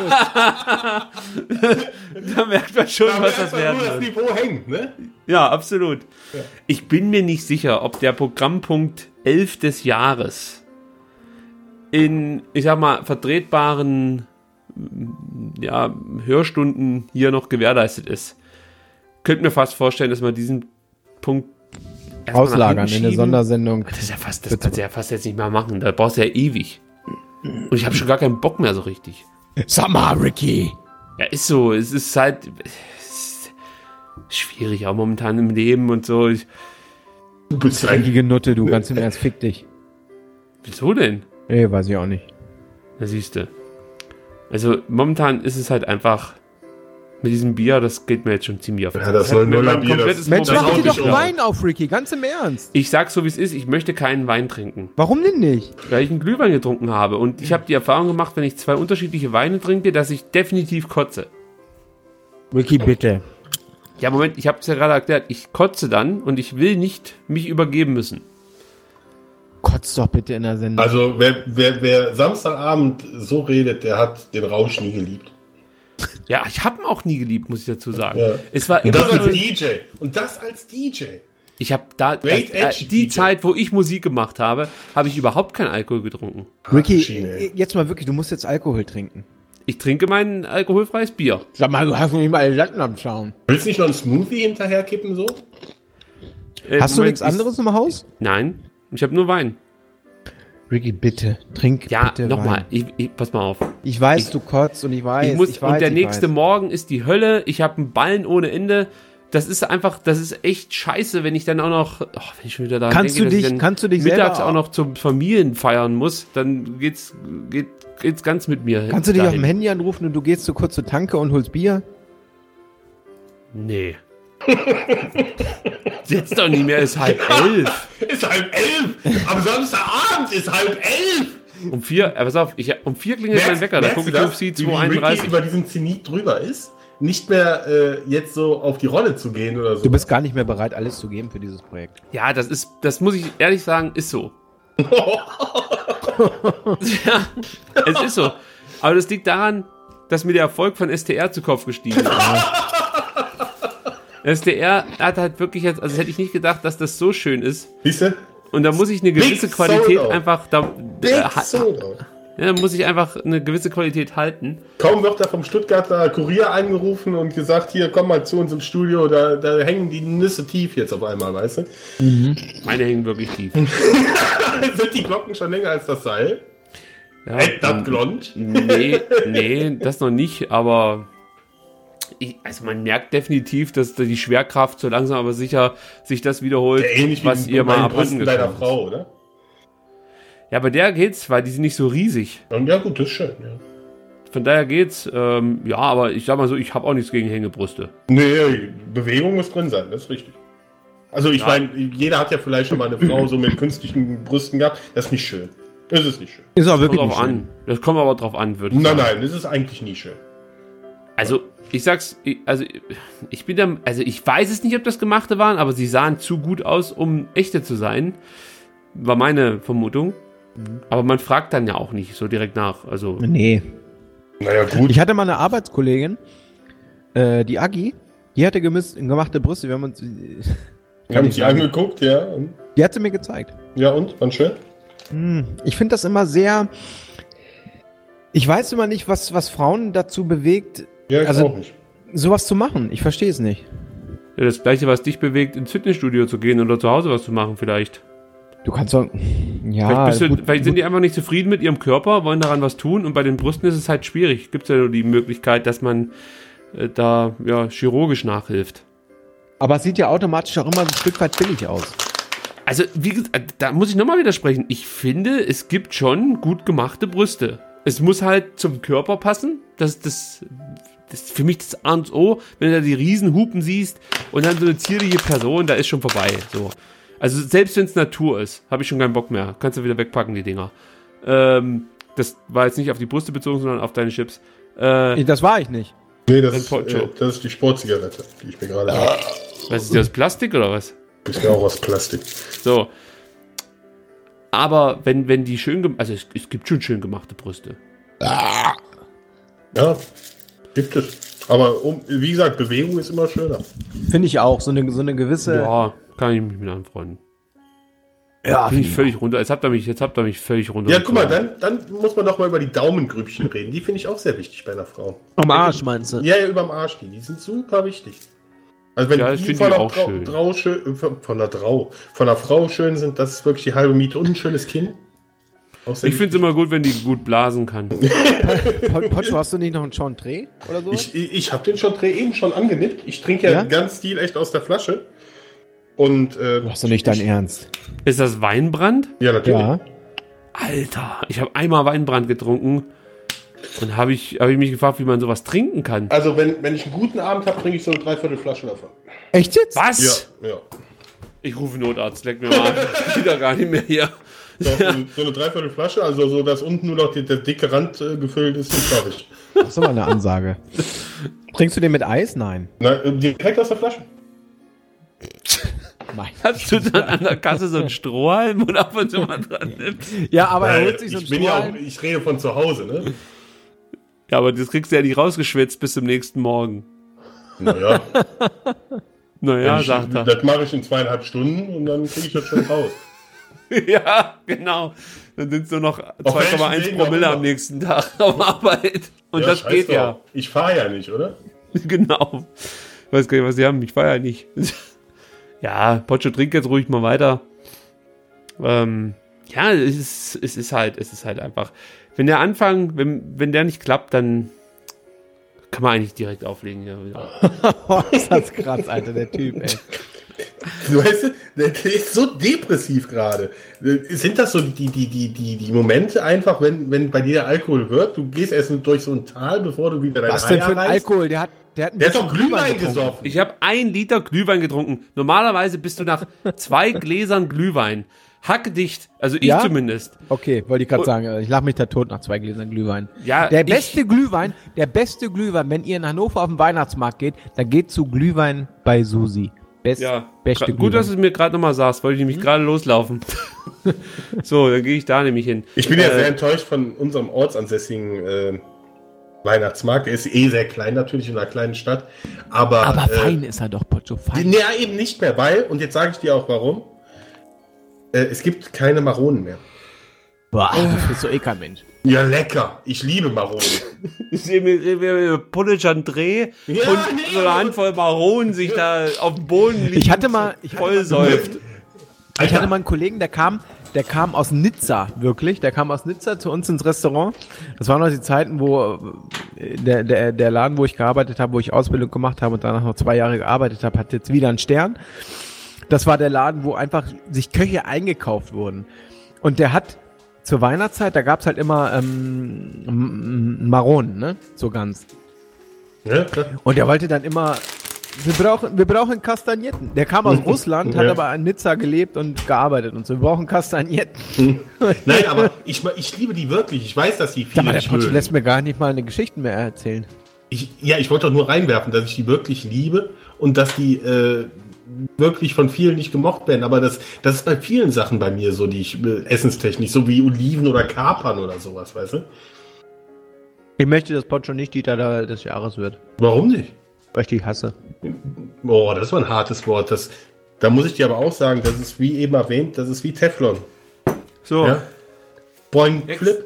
da merkt man schon, Da was das merkt man werden nur, das wird. Niveau hängt, ne? Ja, absolut. Ich bin mir nicht sicher, ob der Programmpunkt elf des Jahres in, ich sag mal, vertretbaren ja, Hörstunden hier noch gewährleistet ist. Könnt mir fast vorstellen, dass man diesen Punkt erstmal nach Auslagern hinten in eine schieben. Sondersendung. Das ist ja fast, das kannst du ja fast jetzt nicht mehr machen. Da brauchst du ja ewig. Und ich habe schon gar keinen Bock mehr so richtig. Sag mal, Ricky. Ja, ist so. Es ist halt es ist schwierig, auch momentan im Leben und so. Ich, Du bist ein Dreckige Nutte, du, ganz im Ernst, fick dich. wieso denn? Nee, weiß ich auch nicht. Da siehst du. Also momentan ist es halt einfach mit diesem Bier, das geht mir jetzt schon ziemlich auf. Ja, das hat soll mir nur mein ein Bier, komplettes das- Mensch, Das mach Programm dir haut doch dich um. Wein auf, Ricky, ganz im Ernst. Ich sag so wie es ist, ich möchte keinen Wein trinken, Warum denn nicht? weil ich einen Glühwein getrunken habe. Und ich habe die Erfahrung gemacht, wenn ich zwei unterschiedliche Weine trinke, dass ich definitiv kotze. Ricky, bitte. Ja, Moment, ich habe es ja gerade erklärt. Ich kotze dann und ich will nicht mich übergeben müssen. Kotz doch bitte in der Sendung. Also, wer, wer, wer Samstagabend so redet, der hat den Rausch nie geliebt. Ja, ich habe ihn auch nie geliebt, muss ich dazu sagen. Ja. Es war Und das immer als nur, D J. Und das als D J. ich habe da Great äh, Edge die D J. Zeit, wo ich Musik gemacht habe, habe ich überhaupt keinen Alkohol getrunken. Ricky, Schiene. jetzt mal wirklich, du musst jetzt Alkohol trinken. Ich trinke mein alkoholfreies Bier. Sag mal, du hast noch nicht mal Latten am Schauen. Willst du nicht noch einen Smoothie hinterher kippen, so? Äh, Hast du Moment, nichts anderes im Haus? Ich, nein, ich habe nur Wein. Ricky, bitte, trink Ja, bitte nochmal, Wein. ich, ich, pass mal auf. Ich weiß, Ich- du kotzt und ich weiß, Ich muss, ich weiß, und der ich nächste weiß. Morgen ist die Hölle. Ich habe einen Ballen ohne Ende. das ist einfach, das ist echt scheiße, wenn ich dann auch noch, oh, wenn ich schon wieder da Kannst denke, du dass dich- ich dann kannst du dich mittags selber- auch noch zum Familien feiern muss, dann geht's, geht, geht's ganz mit mir. Kannst du dich auf dahin. dem Handy anrufen und du gehst so kurz zur Tanke und holst Bier? Nee. Jetzt doch nicht mehr, ist halb elf. Ist halb elf. Am Samstagabend ist halb elf. Um vier, äh, pass auf, ich, um vier klingelt mein Wecker, da merkst gucke du ich das, auf sie wie Ricky zwei einunddreißig. über diesen Zenit drüber ist? Nicht mehr äh, jetzt so auf die Rolle zu gehen oder so. Du bist gar nicht mehr bereit, alles zu geben für dieses Projekt. Ja, das ist, das muss ich ehrlich sagen, ist so. Ja, es ist so. Aber das liegt daran, dass mir der Erfolg von S T R zu Kopf gestiegen ist. S T R hat halt wirklich jetzt, also hätte ich nicht gedacht, dass das so schön ist. Siehst du? Und da muss ich eine gewisse Big Qualität Sold Out. einfach, da, Big äh, ha- Sold Out. ja, muss ich einfach eine gewisse Qualität halten. Kaum wird da vom Stuttgarter Kurier angerufen und gesagt, hier, komm mal zu uns im Studio, da, da hängen die Nüsse tief jetzt auf einmal, weißt du? Meine hängen wirklich tief. Sind die Glocken schon länger als das Seil? Ja, Hält das ähm, blond? Nee, nee, das noch nicht, aber ich, also man merkt definitiv, dass die Schwerkraft so langsam aber sicher sich das wiederholt, Ja, ähnlich was wie ihr mal bei den abhanden Brüsten deiner gekommen ist. Frau, oder? Ja, bei der geht's, weil die sind nicht so riesig. Und ja gut, das ist schön, ja. Von daher geht's, ähm, ja, aber ich sag mal so, ich habe auch nichts gegen Hängebrüste. Nee, Bewegung muss drin sein, das ist richtig. Also ich Ja. meine, jeder hat ja vielleicht schon mal eine Frau so mit künstlichen Brüsten gehabt. Das ist nicht schön. Das ist nicht schön. Ist auch Kommt wirklich drauf nicht schön. an. Das kommt aber drauf an, würde ich Nein, sagen. nein, das ist eigentlich nie schön. Also, ich sag's, ich- also ich bin da, also ich weiß es nicht, ob das gemachte waren, aber sie sahen zu gut aus, um echte zu sein. War meine Vermutung. Aber man fragt dann ja auch nicht so direkt nach. Also, Nee. Naja, gut. Ich hatte mal eine Arbeitskollegin, äh, die Agi, die hatte gemis- gemachte Brüste. Wir haben uns. Wir haben sie angeguckt, ja. Und, Die hat sie mir gezeigt. ja, und? Wann schön? Hm, ich finde das immer sehr. Ich weiß immer nicht, was, was Frauen dazu bewegt, Ja, ich Also- auch nicht. sowas zu machen. Ich verstehe es nicht. ja, das Gleiche, was dich bewegt, ins Fitnessstudio zu gehen oder zu Hause was zu machen, vielleicht. Du kannst doch. Ja, vielleicht, bist du, gut, vielleicht sind die einfach nicht zufrieden mit ihrem Körper, wollen daran was tun und bei den Brüsten ist es halt schwierig. Gibt es ja nur die Möglichkeit, dass man äh, da ja, chirurgisch nachhilft. aber es sieht ja automatisch auch immer ein Stück weit billig aus. Also, wie gesagt, da muss ich nochmal widersprechen. Ich finde, es gibt schon gut gemachte Brüste. Es muss halt zum Körper passen. Das ist das, das ist für mich das A und O. Wenn du da die Riesenhupen siehst und dann so eine zierliche Person, da ist schon vorbei. So. Also, selbst wenn es Natur ist, habe ich schon keinen Bock mehr. Kannst du wieder wegpacken, die Dinger. Ähm, das war jetzt nicht auf die Brüste bezogen, sondern auf deine Chips. Äh, Das war ich nicht. Nee, das Ein ist, Poncho. äh, das ist die Sportzigarette, die ich mir gerade habe. was ist das, Plastik oder was? Ist ja auch aus Plastik. So. Aber wenn, wenn die schön gemacht, also es, es gibt schon schön gemachte Brüste. Ja, gibt es. Aber um, wie gesagt, Bewegung ist immer schöner. Finde ich auch. So eine, so eine gewisse. Ja, kann ich mich mit anfreunden. Ja, Bin ich völlig runter. Jetzt habt ihr mich, jetzt habt ihr mich völlig runter. Ja, guck mal, dann, dann muss man doch mal über die Daumengrübchen reden. Die finde ich auch sehr wichtig bei einer Frau. Am Arsch meinst du? Ja, ja, überm Arsch, die. Die sind super wichtig. Also wenn Ja, das die finde von ich einer auch Frau, schön. Trau, schön, von von einer Trau, von einer Frau schön sind, das ist wirklich die halbe Miete und ein schönes Kinn. Auch sehr Ich finde es immer gut, wenn die gut blasen kann. Pocho, hast du nicht noch einen Chantre oder so? Ich, ich, ich habe den schon eben schon angenippt. Ich trinke ja, Ja? ganz Stil echt aus der Flasche. Und äh, Machst du nicht dein Ernst? Ist das Weinbrand? ja, natürlich. Ja. Alter, ich habe einmal Weinbrand getrunken und habe ich, hab ich mich gefragt, wie man sowas trinken kann. Also wenn, wenn ich einen guten Abend habe, trinke ich so eine Dreiviertel Flasche davon. Echt jetzt? Was? Ja, ja. Ich rufe Notarzt, leck mir mal an. Ich bin da gar nicht mehr hier. So, so so eine Dreiviertel Flasche, also so, dass unten nur noch die, der dicke Rand äh, gefüllt ist, das schaffe ich. Das ist aber eine Ansage. Trinkst du den mit Eis? Nein. Na, äh, direkt aus der Flasche. Nein. Hast du dann an der Kasse so einen Strohhalm oder ab und zu mal dran nimmst? Ja, aber er Äh, holt sich so einen ich bin ja auch, Strohhalm. ich rede von zu Hause, ne? Ja, aber das kriegst du ja nicht rausgeschwitzt bis zum nächsten Morgen. Naja, Naja, ich, sagt er. das mache ich in zweieinhalb Stunden und dann kriege ich das schon raus. Ja, genau. Dann sind es nur noch zwei Komma eins welchen Wegen Promille auch am immer. nächsten Tag auf Arbeit. Und Ja, das scheiß geht drauf. ja. Ich fahre ja nicht, oder? Genau. Ich weiß gar nicht, was sie haben. Ich feiere ja nicht. Ja, Pocho, trink jetzt ruhig mal weiter. Ähm, ja, es ist, es ist halt, es ist halt einfach. Wenn der Anfang, wenn, wenn der nicht klappt, dann kann man eigentlich direkt auflegen. Ja, wieder. Ist das krass, Alter, der Typ, ey. Du weißt, der ist so depressiv gerade. Sind das so die, die, die, die, die Momente einfach, wenn, wenn bei dir der Alkohol wird, du gehst erst durch so ein Tal, bevor du wieder deine Was denn Eier für ein reißt? Alkohol? Der hat, der hat, ein Der hat bisschen doch Glühwein getrunken. gesoffen. Ich habe ein Liter Glühwein getrunken. Normalerweise bist du nach zwei Gläsern Glühwein hackedicht, also ich Ja? zumindest. Okay, wollte ich gerade sagen, ich lach mich da tot nach zwei Gläsern Glühwein. Ja, Der ich- beste Glühwein, der beste Glühwein, wenn ihr in Hannover auf den Weihnachtsmarkt geht, dann geht zu Glühwein bei Susi. Best, Ja, beste gra- gut, dass du es mir gerade nochmal sagst, wollte ich nämlich gerade loslaufen. So, dann gehe ich da nämlich hin. Ich bin ja Äh, sehr enttäuscht von unserem ortsansässigen äh, Weihnachtsmarkt. Der ist eh sehr klein natürlich in einer kleinen Stadt. Aber, Aber äh, fein ist er doch, Pocho, fein. Nee, eben nicht mehr, weil, und jetzt sage ich dir auch warum, äh, es gibt keine Maronen mehr. Boah, das bist so eh kein Mensch. Ja, lecker. Ich liebe Maronen. Ich sehe mir Pullitsch André Ja, und nee, so eine aber- Handvoll Maronen sich da auf dem Boden liegen. Ich hatte mal, ich hatte voll mal, säuft. ich hatte mal einen Kollegen, der kam, der kam aus Nizza, wirklich. Der kam aus Nizza zu uns ins Restaurant. Das waren noch die Zeiten, wo äh, der, der, der Laden, wo ich gearbeitet habe, wo ich Ausbildung gemacht habe und danach noch zwei Jahre gearbeitet habe, hat jetzt wieder einen Stern. Das war der Laden, wo einfach sich Köche eingekauft wurden. Und der hat zur Weihnachtszeit, da gab's halt immer ähm, M- M- Maronen, ne? So ganz. Ja, klar. Und der wollte dann immer, wir brauchen, wir brauchen Kastagnetten. Der kam aus Russland, hat Ja. aber in Nizza gelebt und gearbeitet und so. Wir brauchen Kastagnetten. Nein, aber ich, ich liebe die wirklich. Ich weiß, dass die Sag viele mal, der nicht Potsche mögen. lässt mir gar nicht mal eine Geschichte mehr erzählen. Ich, ja, ich wollte doch nur reinwerfen, dass ich die wirklich liebe und dass die äh, wirklich von vielen nicht gemocht werden. Aber das, das ist bei vielen Sachen bei mir so, die ich äh, essenstechnisch, so wie Oliven oder Kapern oder sowas, weißt du? Ich möchte, dass Potsche nicht Dieter da des Jahres wird, Warum nicht? weil ich die hasse. Oh, das war ein hartes Wort. Das, da muss ich dir aber auch sagen, das ist wie eben erwähnt, das ist wie Teflon. So, Ja? Boing, Ex- flip.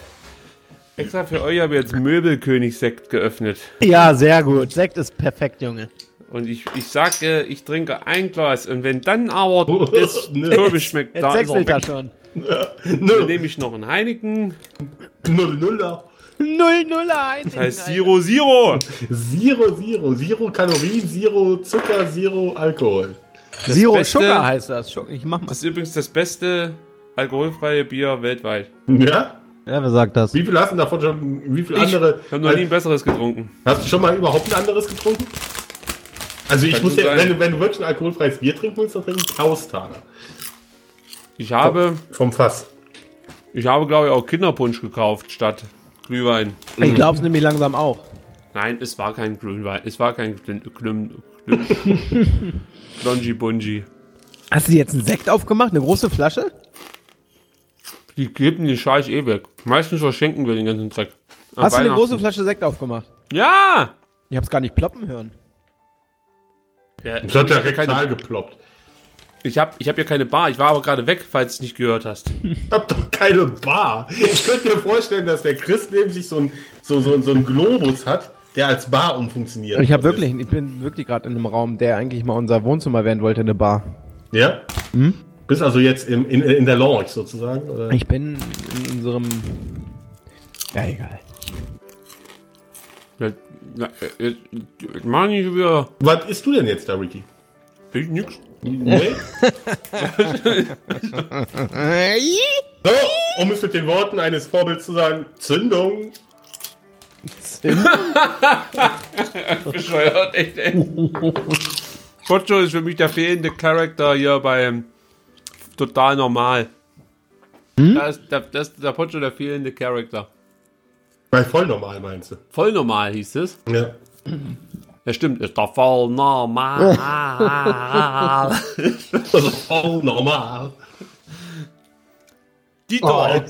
extra für euch habe ich jetzt Möbelkönig-Sekt geöffnet. Ja, sehr gut. Sekt ist perfekt, Junge. Und ich, ich sage, ich trinke ein Glas. Und wenn dann aber das Nö. Kürbis schmeckt, Jetzt da ist er sechselt er weg. schon. Dann Null, nehme ich noch einen Heineken. null, null. null null eins. Das heißt Zero Zero. Zero, Zero. Zero Kalorien, Zero Zucker, Zero Alkohol. Zero Beste- Sugar heißt das. Sugar- Ich mach mal. Das ist übrigens das beste alkoholfreie Bier weltweit. Ja? Ja, wer sagt das? Wie viel hast du davon schon? Wie viel Ich andere? habe noch nie ein besseres getrunken. Hast du schon mal überhaupt ein anderes getrunken? Also ich Kann muss gut ja, sein. wenn du, wenn du wirklich ein alkoholfreies Bier trinken willst, dann trink ein Taustaler. Ich habe, Vom Fass. ich habe glaube ich auch Kinderpunsch gekauft statt Glühwein. Ich glaub's nämlich langsam auch. Nein, es war kein Glühwein. Es war kein Glüm, Glüm, Glüm, Klonji Bunji. Hast du jetzt einen Sekt aufgemacht? Eine große Flasche? Die geben den Scheiß eh weg. Meistens verschenken wir den ganzen Dreck. An Hast du eine Weihnachten. große Flasche Sekt aufgemacht? Ja! Ich hab's gar nicht ploppen hören. ja Das hat ich der habe ja Rektal keine, geploppt. ich hab, ich hab ja keine Bar. Ich war aber gerade weg, falls du es nicht gehört hast. Ich hab doch keine Bar. Ich könnte mir vorstellen, dass der Chris neben sich so ein, so, so, so ein Globus hat, der als Bar umfunktioniert. Ich habe wirklich, ich bin wirklich gerade in einem Raum, der eigentlich mal unser Wohnzimmer werden wollte, eine Bar. Ja? Hm? Bist also jetzt im, in, in der Lounge sozusagen? Oder? Ich bin in unserem. Ja, egal. Ja, ja, jetzt, jetzt mach nicht wieder. Was isst du denn jetzt da, Ricky? Ich nix. Nee? So, um es mit den Worten eines Vorbilds zu sagen, Zündung. Bescheuert, echt, ey. Pocho ist für mich der fehlende Charakter hier bei Total Normal. Hm? Da ist der, das ist der Pocho der fehlende Charakter. Bei voll normal meinst du? Voll normal hieß es. Ja. Ja, stimmt, ist doch voll normal. Also voll normal. Dieter, Oh.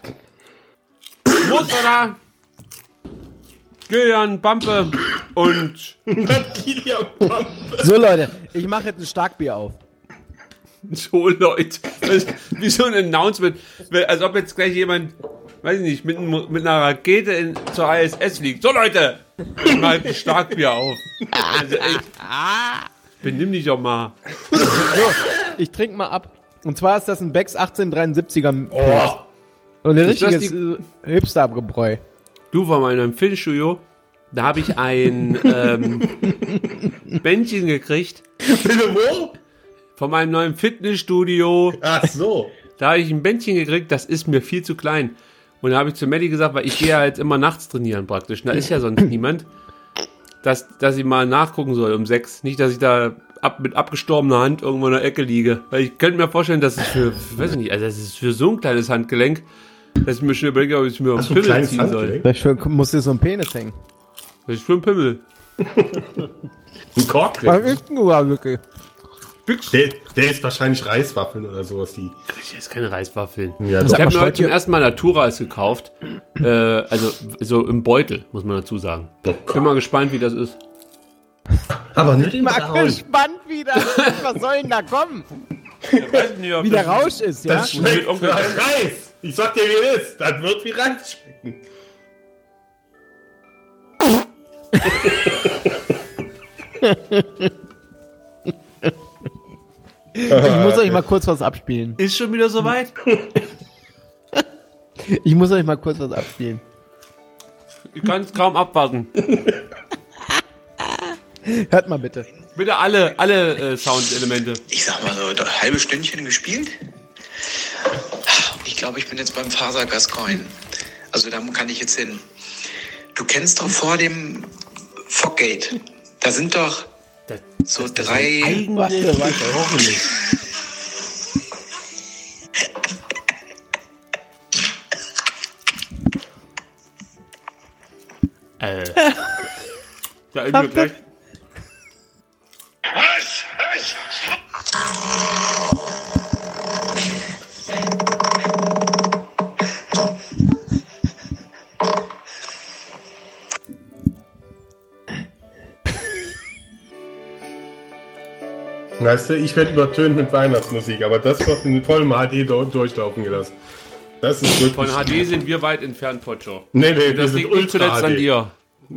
Mutter, Kilian, Pampe und Kilian Pampe. So, Leute, ich mache jetzt ein Starkbier auf. so Leute. Das ist wie so ein Announcement. Als ob jetzt gleich jemand, weiß ich nicht, mit, einem- mit einer Rakete in, zur I S S fliegt. So Leute, ich mach ein Starkbier auf. Also echt, benimm dich doch mal. Ich trinke mal ab. Und zwar ist das ein Becks achtzehnhundertdreiundsiebziger. Oh. Und ein Ist das richtiges äh, Hipster-Gebräu. Du von meinem Filmstudio, Da habe ich ein ähm, Bändchen gekriegt. Bitte wo? Von meinem neuen Fitnessstudio. Ach so. Da habe ich ein Bändchen gekriegt, das ist mir viel zu klein. Und da habe ich zu Maddie gesagt, weil ich gehe ja jetzt immer nachts trainieren praktisch. Und da ist ja sonst niemand, dass, dass ich mal nachgucken soll um sechs. Nicht, dass ich da ab, mit abgestorbener Hand irgendwo in der Ecke liege. Weil ich könnte mir vorstellen, dass es für, weiß ich nicht, also das ist für so ein kleines Handgelenk, dass ich mir schon überlege, ob ich mir einen Pimmel ziehen soll. Vielleicht muss dir so ein Penis hängen. Das ist für ein Pimmel. Ein Kork. Was ist denn da wirklich? Der, der ist wahrscheinlich Reiswaffeln oder sowas. Die. Das ist keine Reiswaffeln. Ja, Ich doch. habe mir heute zum ersten Mal Natureis gekauft. Äh, also so im Beutel, muss man dazu sagen. Bin mal gespannt, wie das ist. Aber nicht Ich im bin Raum. gespannt wieder. Was soll denn da kommen? Nicht, Wie der Rausch ist, ja? Das schmeckt Onkel- nach Reis. Ich sag dir, wie es ist. Das wird wie Reis schmecken. Ich muss euch mal kurz was abspielen. Ist schon wieder soweit? Ich muss euch mal kurz was abspielen. Ich kann es kaum abwarten. Hört mal bitte. Bitte alle, alle äh, Soundelemente. Ich sag mal so, ein halbes Stündchen gespielt. Ich glaube, ich bin jetzt beim Faser Gascoigne. Also da kann ich jetzt hin. Du kennst doch vor dem Foggate. Da sind doch Das, so drei... eigentlich auch nicht. Äh. Da ist mir gleich. Weißt du, ich werde übertönt mit Weihnachtsmusik, aber das wird in vollem H D do- durchlaufen gelassen. Das ist wirklich... Von H D sind wir weit entfernt, Pocho. Nee, nee, Das sind liegt nicht zuletzt Ultra-H D. an dir.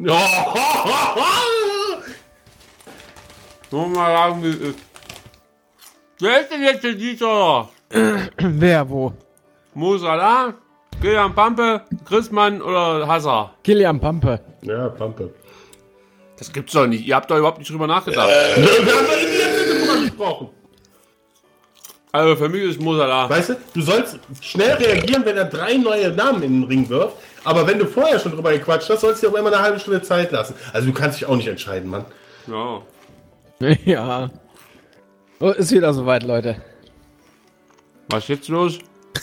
Nur mal sagen, wie es ist. Wer ist denn jetzt der Dieter? Wer, wo? Mo Salah, Kilian Pampe, Chrismann oder Hazard? Kilian Pampe. Ja, Pampe. Das gibt's doch nicht. Ihr habt doch überhaupt nicht drüber nachgedacht. Wir haben doch in der Sendung drüber gesprochen. Also für mich ist Mo Salah. Weißt du, du sollst schnell reagieren, wenn er drei neue Namen in den Ring wirft. Aber wenn du vorher schon drüber gequatscht hast, sollst du dir auch immer eine halbe Stunde Zeit lassen. Also du kannst dich auch nicht entscheiden, Mann. Ja. Ja. Oh, ist wieder soweit, Leute. Was ist jetzt los?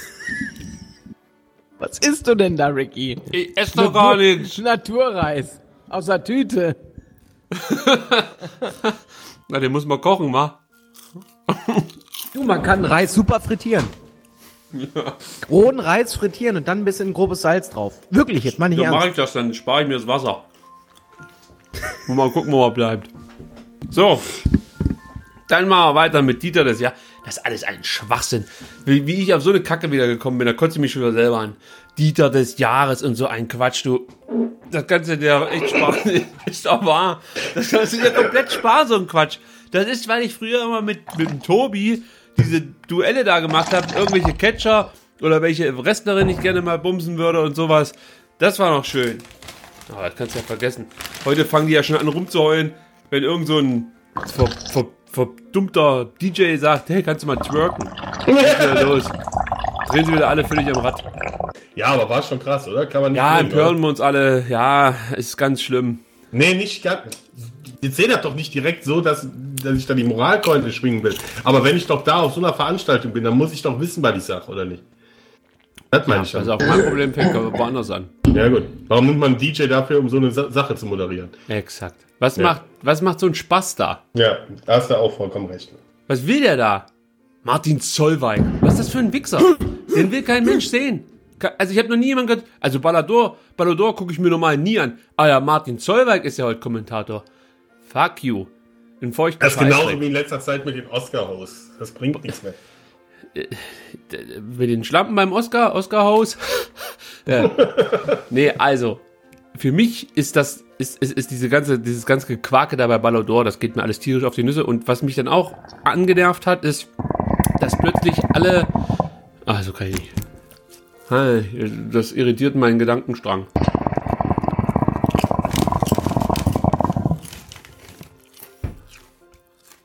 Was isst du denn da, Ricky? Ich esse doch gar nichts. Naturreis. Aus der Tüte. Na, den muss man kochen, wa? Du, man kann Reis super frittieren. Ja. Rohen Reis frittieren und dann ein bisschen grobes Salz drauf. Wirklich, jetzt mal nicht Dann mache ernst. ich das, dann spare ich mir das Wasser. Und mal gucken, wo er bleibt. So. Dann machen wir weiter mit Dieter des Jahres. Das ist alles ein Schwachsinn. Wie, wie ich auf so eine Kacke wiedergekommen bin, da kotze ich mich schon wieder selber an. Dieter des Jahres und so ein Quatsch, du. Das Ganze der echt Spaß ist doch wahr. Das Ganze ist ja komplett Spaß, so ein Quatsch. Das ist, weil ich früher immer mit, mit dem Tobi diese Duelle da gemacht habe, irgendwelche Catcher oder welche Wrestlerin ich gerne mal bumsen würde und sowas. Das war noch schön. Aber das kannst du ja vergessen. Heute fangen die ja schon an rumzuheulen, wenn irgend so ein ver, ver, verdummter D J sagt, hey, kannst du mal twerken? Was ist wieder los? Drehen sie wieder alle völlig am Rad. Ja, aber war schon krass, oder? Kann man nicht Ja, nehmen, empören oder? wir uns alle. Ja, ist ganz schlimm. Nee, nicht ganz. Jetzt seht das doch nicht direkt so, dass, dass ich da die Moralkeule schwingen will. Aber wenn ich doch da auf so einer Veranstaltung bin, dann muss ich doch wissen, was ich sage, oder nicht? Das meine ich schon. Also auch mein Problem fängt aber woanders an. Ja gut. Warum nimmt man einen D J dafür, um so eine Sa- Sache zu moderieren? Exakt. Was, Ja. macht, was macht so ein Spaß da? Ja, da hast du auch vollkommen recht. Was will der da? Martin Zollweig. Was ist das für ein Wichser? Den will kein Mensch sehen. Ke- Also ich habe noch nie jemanden gehört. Also Ballador, Ballador gucke ich mir normal nie an. Ah ja, Martin Zollweig ist ja heute Kommentator. Fuck you. In feuchten Das ist genauso Scheißdreck. wie in letzter Zeit mit den Oscar-Hosts. Das bringt nichts mehr. Mit den Schlampen beim Oscar, Oscar-Haus. Ja. Nee, also, für mich ist das, ist, ist, ist diese ganze, dieses ganze Gequake da bei Ballador, das geht mir alles tierisch auf die Nüsse. Und was mich dann auch angenervt hat, ist, dass plötzlich alle, ah, so kann ich nicht. Ah, das irritiert meinen Gedankenstrang.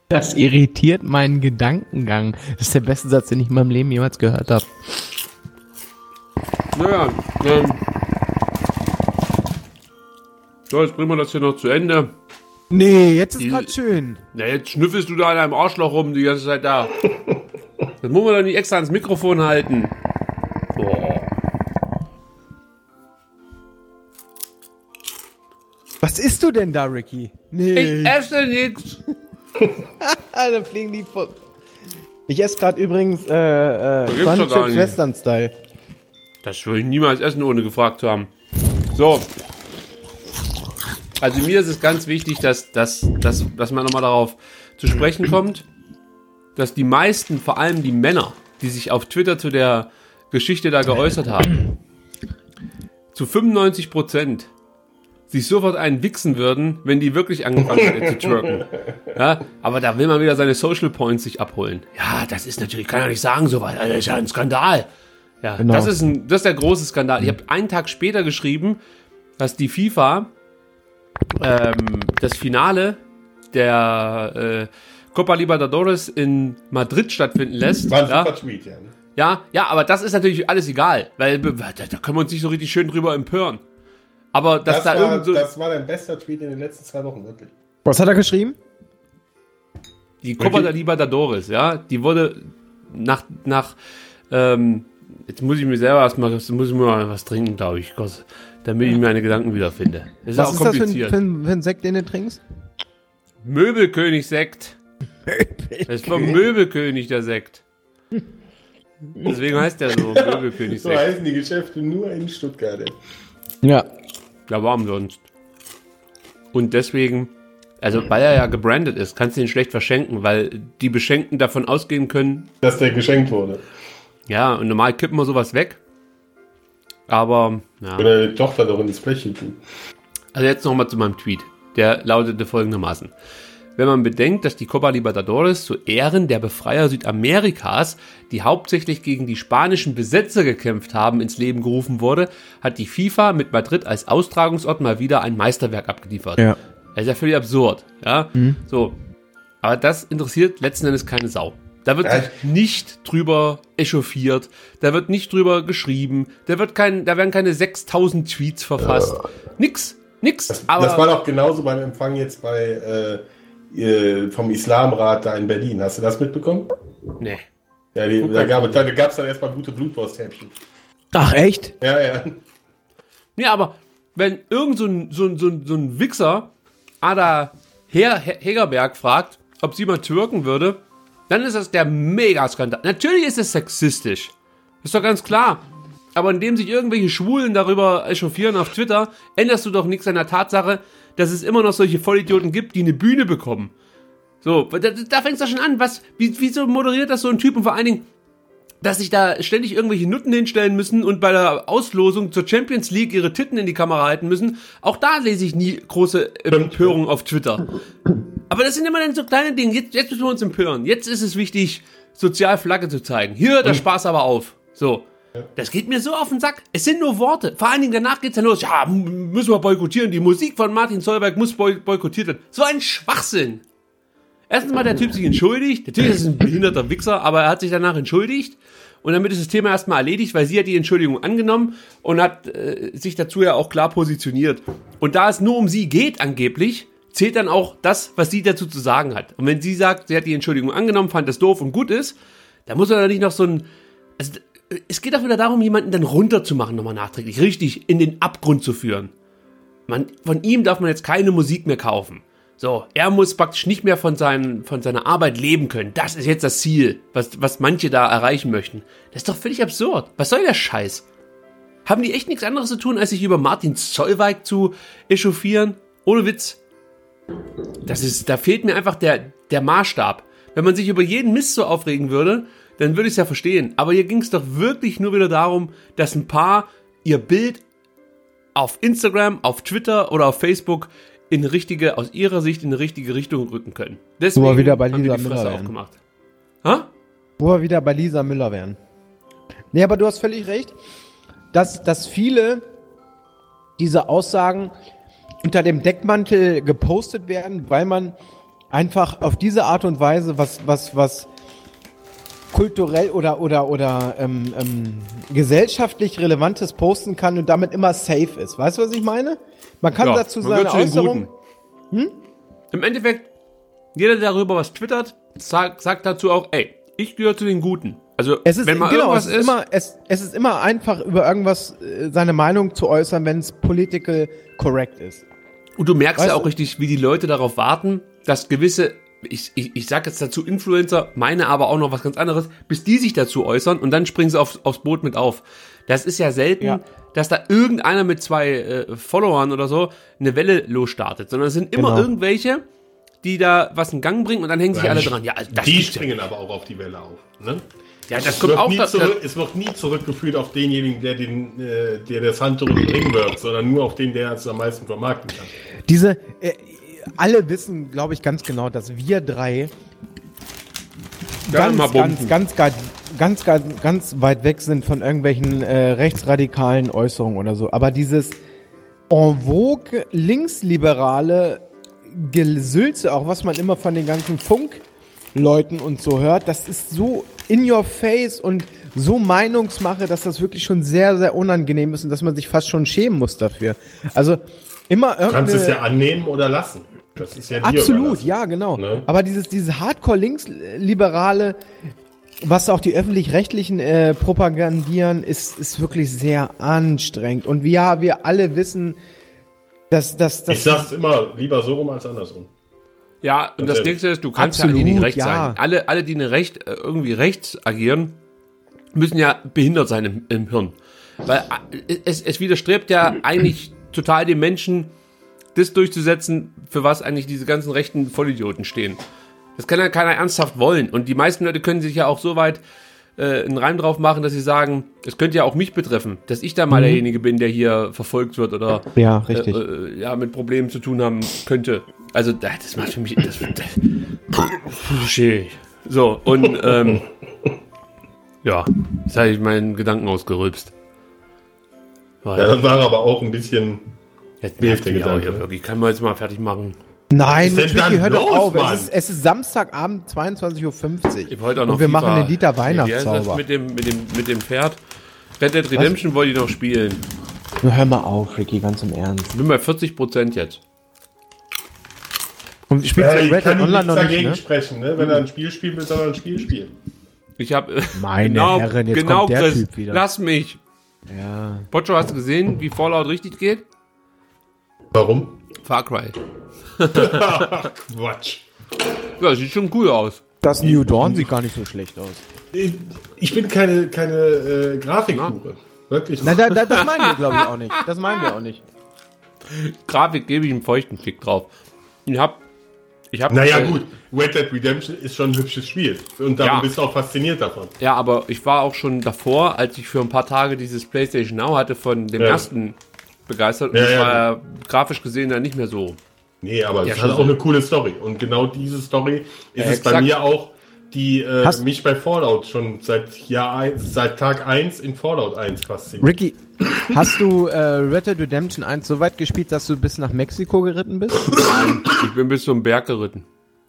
Das irritiert meinen Gedankengang. Das ist der beste Satz, den ich in meinem Leben jemals gehört habe. Naja, ähm. So, jetzt bringen wir das hier noch zu Ende. Nee, jetzt ist Die- grad schön. Na, jetzt schnüffelst du da an einem Arschloch rum die ganze Zeit da. Das muss man doch nicht extra ans Mikrofon halten. Boah. Was isst du denn da, Ricky? Nee. Ich esse nix. Da fliegen die vor. Ich esse gerade übrigens äh, äh, gibt's doch gar Chips nicht. Western Style. Das würde ich niemals essen, ohne gefragt zu haben. So. Also mir ist es ganz wichtig, dass, dass, dass, dass man nochmal darauf zu sprechen kommt, dass die meisten, vor allem die Männer, die sich auf Twitter zu der Geschichte da geäußert haben, zu fünfundneunzig Prozent sich sofort einen wichsen würden, wenn die wirklich angefangen hätten zu twerken. Ja, aber da will man wieder seine Social Points sich abholen. Ja, das ist natürlich, kann ja nicht sagen sowas, das ist ja ein Skandal. Ja, Genau. das ist ein, das ist der große Skandal. Ich habe einen Tag später geschrieben, dass die FIFA ähm, das Finale der äh, Copa Libertadores in Madrid stattfinden lässt. War ein Ja, super Tweet, ja. ja, ja, aber das ist natürlich alles egal, weil da, da können wir uns nicht so richtig schön drüber empören. Aber dass Das, da war, irgend so das war dein bester Tweet in den letzten zwei Wochen, wirklich. Was hat er geschrieben? die Copa der Libertadores, ja, die wurde nach nach ähm, jetzt muss ich mir selber erstmal, jetzt muss ich mir mal was trinken, glaube ich, Gott, damit ich meine Gedanken wiederfinde. Das ist Was auch ist das für ein, kompliziert. für, ein, für ein Sekt, den du trinkst? Möbelkönig-Sekt. Das ist vom Möbelkönig, der Sekt. Deswegen heißt der so, So Möbelkönig-Sekt. heißen die Geschäfte nur in Stuttgart. Ey. Ja. Ja, warum sonst? Und deswegen, also weil er ja gebrandet ist, kannst du ihn schlecht verschenken, weil die Beschenkten davon ausgehen können, Dass der geschenkt wurde. ja, und normal kippen wir sowas weg. Aber, ja. Oder die Tochter doch ins Blech tun. Also jetzt nochmal zu meinem Tweet. Der lautete folgendermaßen. Wenn man bedenkt, dass die Copa Libertadores zu Ehren der Befreier Südamerikas, die hauptsächlich gegen die spanischen Besetzer gekämpft haben, ins Leben gerufen wurde, hat die FIFA mit Madrid als Austragungsort mal wieder ein Meisterwerk abgeliefert. Ja. Das ist ja völlig absurd. Ja? So. Aber das interessiert letzten Endes keine Sau. Da wird Ja. sich nicht drüber echauffiert, da wird nicht drüber geschrieben, da, wird kein, da werden keine sechstausend Tweets verfasst. Nix, nix. Das, aber das war doch genauso beim Empfang jetzt bei äh, äh, vom Islamrat da in Berlin. Hast du das mitbekommen? nee. Ja, die, da gab es da gab's dann erstmal gute Blutwursthäppchen. Ach, echt? Ja, ja. Ja, aber wenn irgend so ein, so ein, so ein, so ein Wichser Ada Her Hegerberg fragt, ob sie mal türken würde, dann ist das der Megaskandal. Natürlich ist es sexistisch. Ist doch ganz klar. Aber indem sich irgendwelche Schwulen darüber echauffieren auf Twitter, änderst du doch nichts an der Tatsache, dass es immer noch solche Vollidioten gibt, die eine Bühne bekommen. So, da, da fängst du schon an. Was, wie, wieso moderiert das so ein Typ? Und vor allen Dingen, dass sich da ständig irgendwelche Nutten hinstellen müssen und bei der Auslosung zur Champions League ihre Titten in die Kamera halten müssen. Auch da lese ich nie große Empörung auf Twitter. Aber das sind immer dann so kleine Dinge. Jetzt, jetzt müssen wir uns empören. Jetzt ist es wichtig, sozial Flagge zu zeigen. Hier hört der Spaß aber auf. So. Das geht mir so auf den Sack. Es sind nur Worte. Vor allen Dingen danach geht's ja los. Ja, m- müssen wir boykottieren. Die Musik von Martin Solberg muss boy- boykottiert werden. So ein Schwachsinn. Erstens mal der Typ sich entschuldigt. Natürlich ist es ein behinderter Wichser, aber er hat sich danach entschuldigt. Und damit ist das Thema erstmal erledigt, weil sie hat die Entschuldigung angenommen und hat äh, sich dazu ja auch klar positioniert. Und da es nur um sie geht angeblich, zählt dann auch das, was sie dazu zu sagen hat. Und wenn sie sagt, sie hat die Entschuldigung angenommen, fand das doof und gut ist, dann muss er da nicht noch so ein... Also, es geht auch wieder darum, jemanden dann runterzumachen, nochmal nachträglich, richtig in den Abgrund zu führen. Man, von ihm darf man jetzt keine Musik mehr kaufen. So, er muss praktisch nicht mehr von, seinen, von seiner Arbeit leben können. Das ist jetzt das Ziel, was, was manche da erreichen möchten. Das ist doch völlig absurd. Was soll der Scheiß? Haben die echt nichts anderes zu tun, als sich über Martin Zollweig zu echauffieren? Ohne Witz. Das ist, da fehlt mir einfach der, der Maßstab. Wenn man sich über jeden Mist so aufregen würde, dann würde ich es ja verstehen. Aber hier ging es doch wirklich nur wieder darum, dass ein paar ihr Bild auf Instagram, auf Twitter oder auf Facebook in richtige, aus ihrer Sicht in eine richtige Richtung rücken können. Deswegen Wo wir wieder bei haben die Lisa die Müller Fresse wären. aufgemacht. Ha? Wo wir wieder bei Lisa Müller wären. Nee, aber du hast völlig recht, dass, dass viele diese Aussagen unter dem Deckmantel gepostet werden, weil man einfach auf diese Art und Weise was, was, was kulturell oder, oder, oder ähm, ähm, gesellschaftlich Relevantes posten kann und damit immer safe ist. Weißt du, was ich meine? Man kann Ja, dazu man seine gehört zu den Äußerung... Guten. Im Endeffekt, jeder, der darüber was twittert, sagt, sagt dazu auch, ey, ich gehöre zu den Guten. Also, Es ist, wenn mal genau, irgendwas es ist, ist, immer, es, es ist immer einfach, über irgendwas äh, seine Meinung zu äußern, wenn es political correct ist. und du merkst weißt ja auch du- richtig, wie die Leute darauf warten, dass gewisse, ich, ich, ich sag jetzt dazu Influencer, meine aber auch noch was ganz anderes, bis die sich dazu äußern und dann springen sie aufs, aufs Boot mit auf. Das ist ja selten, Ja. dass da irgendeiner mit zwei äh, Followern oder so eine Welle losstartet, sondern es sind immer Genau. irgendwelche, die da was in Gang bringen und dann hängen sich Ja, alle die- dran. Ja, also das Die gibt's ja. springen aber auch auf die Welle auf. Ne? Ja, das Es kommt wird, auch nie da, zurück, es wird nie zurückgeführt auf denjenigen, der, den, äh, der das Handtuch im Ring wirft, sondern nur auf den, der es am meisten vermarkten kann. Diese, äh, alle wissen, glaube ich, ganz genau, dass wir drei Ja, ganz, mal ganz, bomben. ganz, ganz, ganz, ganz, ganz weit weg sind von irgendwelchen äh, rechtsradikalen Äußerungen oder so. Aber dieses en vogue linksliberale Gesülze, auch was man immer von den ganzen Funkleuten und so hört, das ist so in your face und so Meinungsmache, dass das wirklich schon sehr, sehr unangenehm ist und dass man sich fast schon schämen muss dafür. Also immer Du kannst es ja irgendeine... annehmen oder lassen. Das ist ja dir Absolut, überlassen. ja, genau. Ne? Aber dieses, dieses Hardcore-Linksliberale, was auch die Öffentlich-Rechtlichen äh, propagandieren, ist, ist wirklich sehr anstrengend. Und wir, ja, wir alle wissen, dass, dass, dass Ich sag's immer, lieber so rum als andersrum. Ja, und das Natürlich. nächste ist, du kannst ja Absolut, eigentlich nicht rechts ja. sein. Alle, alle, die eine recht, äh, irgendwie rechts agieren, müssen ja behindert sein im, im Hirn. Weil äh, es, es widerstrebt ja eigentlich total den Menschen, das durchzusetzen, für was eigentlich diese ganzen rechten Vollidioten stehen. Das kann ja keiner ernsthaft wollen. Und die meisten Leute können sich ja auch so weit äh, einen Reim drauf machen, dass sie sagen, es könnte ja auch mich betreffen, dass ich da mal derjenige bin, der hier verfolgt wird oder Ja, richtig. Äh, äh, ja, mit Problemen zu tun haben könnte. Also da- das macht für mich das, das, schwierig. So, und ähm, ja, jetzt habe ich meinen Gedanken ausgerülpst. Ja, das war aber auch ein bisschen. Jetzt nervt nervt der mich auch Gedanke, hier ne? wirklich. Kann man jetzt mal fertig machen. Nein, Was ist denn Tricky, dann hör doch los, auf. Mann? Es ist, es ist Samstagabend, zweiundzwanzig Uhr fünfzig. Ich wollte auch noch Und wir FIFA, machen den Dieter Wie heißt das Weihnachtszauber. mit dem, mit dem, mit dem Pferd? Red Dead Redemption wollte ich noch spielen. Na, hör mal auf, Ricky, ganz im Ernst. Ich bin bei vierzig Prozent jetzt. Und spielst Ja, du ich Red kann Dead nichts Online noch dagegen nicht, ne? sprechen, ne? Wenn er ein Spiel spielt, will er ein Spiel spielen. Ich habe Meine genau, Herren, jetzt genau kommt der Chris, Typ wieder. lass mich. Ja. Pocho, hast du gesehen, wie Fallout richtig geht? Warum? Far Cry. Quatsch. Ja, sieht schon cool aus. Das New Dawn sieht gar nicht so schlecht aus. Ich, ich bin keine, keine äh, Grafikhure. Wirklich. Nein, da, da, das meinen wir, glaube ich, auch nicht. Das meinen wir auch nicht. Grafik gebe ich einen feuchten Klick drauf. Ich hab, ich hab, Naja, äh, gut. Red Dead Redemption ist schon ein hübsches Spiel. Und darum Ja. bist du auch fasziniert davon. Ja, aber ich war auch schon davor, als ich für ein paar Tage dieses PlayStation Now hatte, von dem Ja. ersten begeistert. Und Ja, das ja. war ja grafisch gesehen dann nicht mehr so. Nee, aber Ja, es schon hat so. auch eine coole Story. Und genau diese Story ist Ja, es bei exakt. mir auch, die äh, Hast- mich bei Fallout schon seit Jahr eins, seit Tag eins in Fallout eins fasziniert. Ricky, hast du äh, Red Dead Redemption eins so weit gespielt, dass du bis nach Mexiko geritten bist? Ich bin bis zum Berg geritten.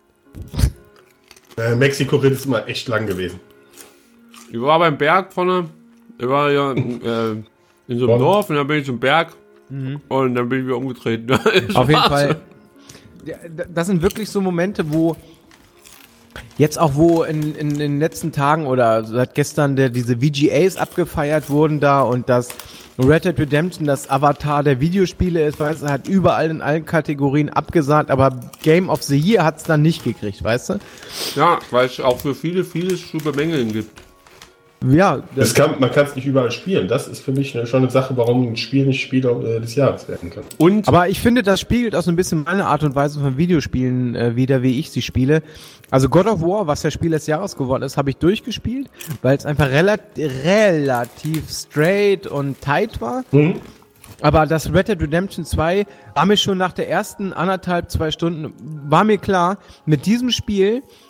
Äh, Mexiko-Ritt ist immer echt lang gewesen. Ich war beim Berg vorne, ich war ja äh, in so einem Von- Dorf und dann bin ich zum Berg und dann bin ich wieder umgetreten. Das Auf jeden war's. Fall. Ja, d- das sind wirklich so Momente, wo jetzt auch wo in, in, in den letzten Tagen oder seit gestern der, diese V G As abgefeiert wurden da und das Red Dead Redemption das Avatar der Videospiele ist, weißt du, hat überall in allen Kategorien abgesagt, aber Game of the Year hat's dann nicht gekriegt, weißt du? Ja, weil es auch für viele, vieles zu bemängeln gibt. Ja, Das kann, man kann es nicht überall spielen. Das ist für mich eine, schon eine Sache, warum ein Spiel nicht Spieler äh, des Jahres werden kann. Und aber ich finde, das spiegelt auch so ein bisschen meine Art und Weise von Videospielen äh, wider, wie ich sie spiele. Also God of War, was der Spiel des Jahres geworden ist, habe ich durchgespielt, weil es einfach relat relativ straight und tight war. Mhm. Aber das Red Dead Redemption zwei war mir schon nach der ersten anderthalb, zwei Stunden, war mir klar, mit diesem Spiel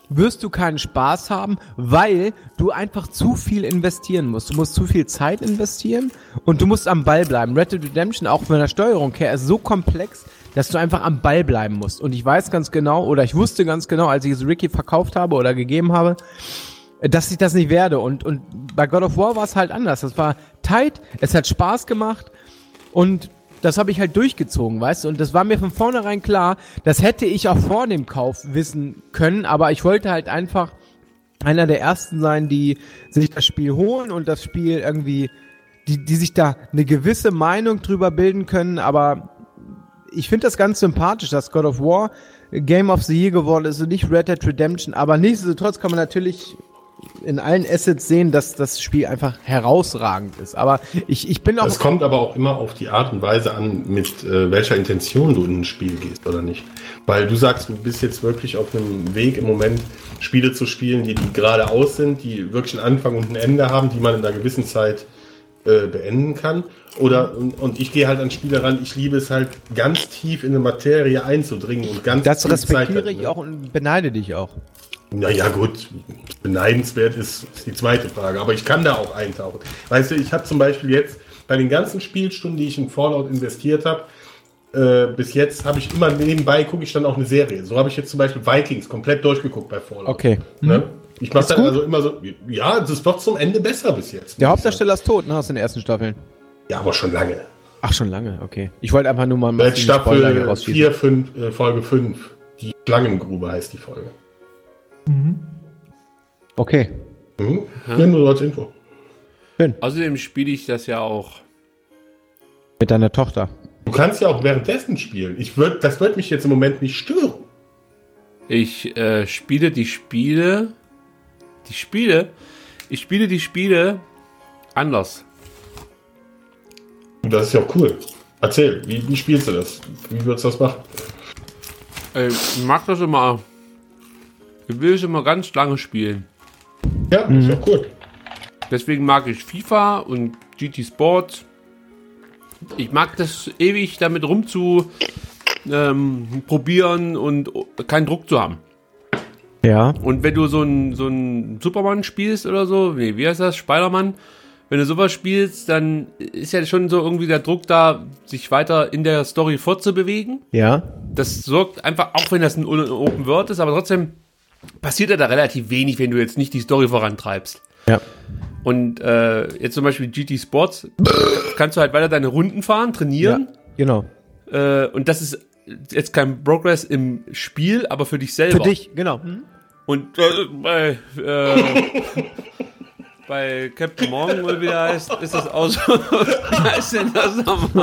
wirst du keinen Spaß haben, weil du einfach zu viel investieren musst. Du musst zu viel Zeit investieren und du musst am Ball bleiben. Red Dead Redemption, auch von der Steuerung her, ist so komplex, dass du einfach am Ball bleiben musst. Und ich weiß ganz genau, oder ich wusste ganz genau, als ich es Ricky verkauft habe oder gegeben habe, dass ich das nicht werde. Und, und bei God of War war es halt anders. Das war tight, es hat Spaß gemacht und das habe ich halt durchgezogen, weißt du? Und das war mir von vornherein klar, das hätte ich auch vor dem Kauf wissen können, aber ich wollte halt einfach einer der Ersten sein, die sich das Spiel holen und das Spiel irgendwie, die, die sich da eine gewisse Meinung drüber bilden können, aber ich finde das ganz sympathisch, dass God of War Game of the Year geworden ist und nicht Red Dead Redemption, aber nichtsdestotrotz kann man natürlich in allen Assets sehen, dass das Spiel einfach herausragend ist. Aber ich, ich bin auch... Es kommt aber auch immer auf die Art und Weise an, mit äh, welcher Intention du in ein Spiel gehst oder nicht. Weil du sagst, du bist jetzt wirklich auf einem Weg im Moment, Spiele zu spielen, die, die geradeaus sind, die wirklich einen Anfang und ein Ende haben, die man in einer gewissen Zeit äh, beenden kann. Oder und, und ich gehe halt an Spiele ran, ich liebe es halt, ganz tief in eine Materie einzudringen und ganz Das viel respektiere Zeit, ich ne? auch und beneide dich auch. Naja, gut, beneidenswert ist, ist die zweite Frage, aber ich kann da auch eintauchen. Weißt du, ich habe zum Beispiel jetzt bei den ganzen Spielstunden, die ich in Fallout investiert habe, äh, bis jetzt habe ich immer nebenbei, gucke ich dann auch eine Serie. So habe ich jetzt zum Beispiel Vikings komplett durchgeguckt bei Fallout. Okay. Ne? Ich mache Ist dann gut? also immer so, ja, das wird zum Ende besser bis jetzt. Der Hauptdarsteller ist tot, ne, aus den ersten Staffeln. Ja, aber schon lange. Ach, schon lange, okay. Ich wollte einfach nur mal Seit die Spoiler hier Staffel rausschießen. vier, fünf, äh, Folge fünf. Die Schlangengrube heißt die Folge. Okay. Mhm. Ja, nur so als Info. Außerdem spiele ich das ja auch. Mit deiner Tochter. Du kannst ja auch währenddessen spielen. Ich würd, das wird mich jetzt im Moment nicht stören. Ich äh, spiele die Spiele. Die Spiele? Ich spiele die Spiele anders. Und das ist ja auch cool. Erzähl, wie, wie spielst du das? Wie würdest du das machen? Äh, ich mag das immer. Ich will es immer ganz lange spielen. Ja, mhm. Ist ja cool. Deswegen mag ich FIFA und G T Sport. Ich mag das ewig damit rumzu ähm, probieren und keinen Druck zu haben. Ja. Und wenn du so ein so ein Superman spielst oder so, nee, wie heißt das? Spider-Man. Wenn du sowas spielst, dann ist ja schon so irgendwie der Druck da, sich weiter in der Story fortzubewegen. Ja. Das sorgt einfach, auch wenn das ein Open World ist, aber trotzdem passiert ja da relativ wenig, wenn du jetzt nicht die Story vorantreibst. Ja. Und äh, jetzt zum Beispiel G T Sports, kannst du halt weiter deine Runden fahren, trainieren. Ja, genau. Äh, und das ist jetzt kein Progress im Spiel, aber für dich selber. Für dich, genau. Mhm. Und äh, bei, äh, bei Captain Morgan, oder wie der heißt, ist das auch so. Wie heißt denn das nochmal?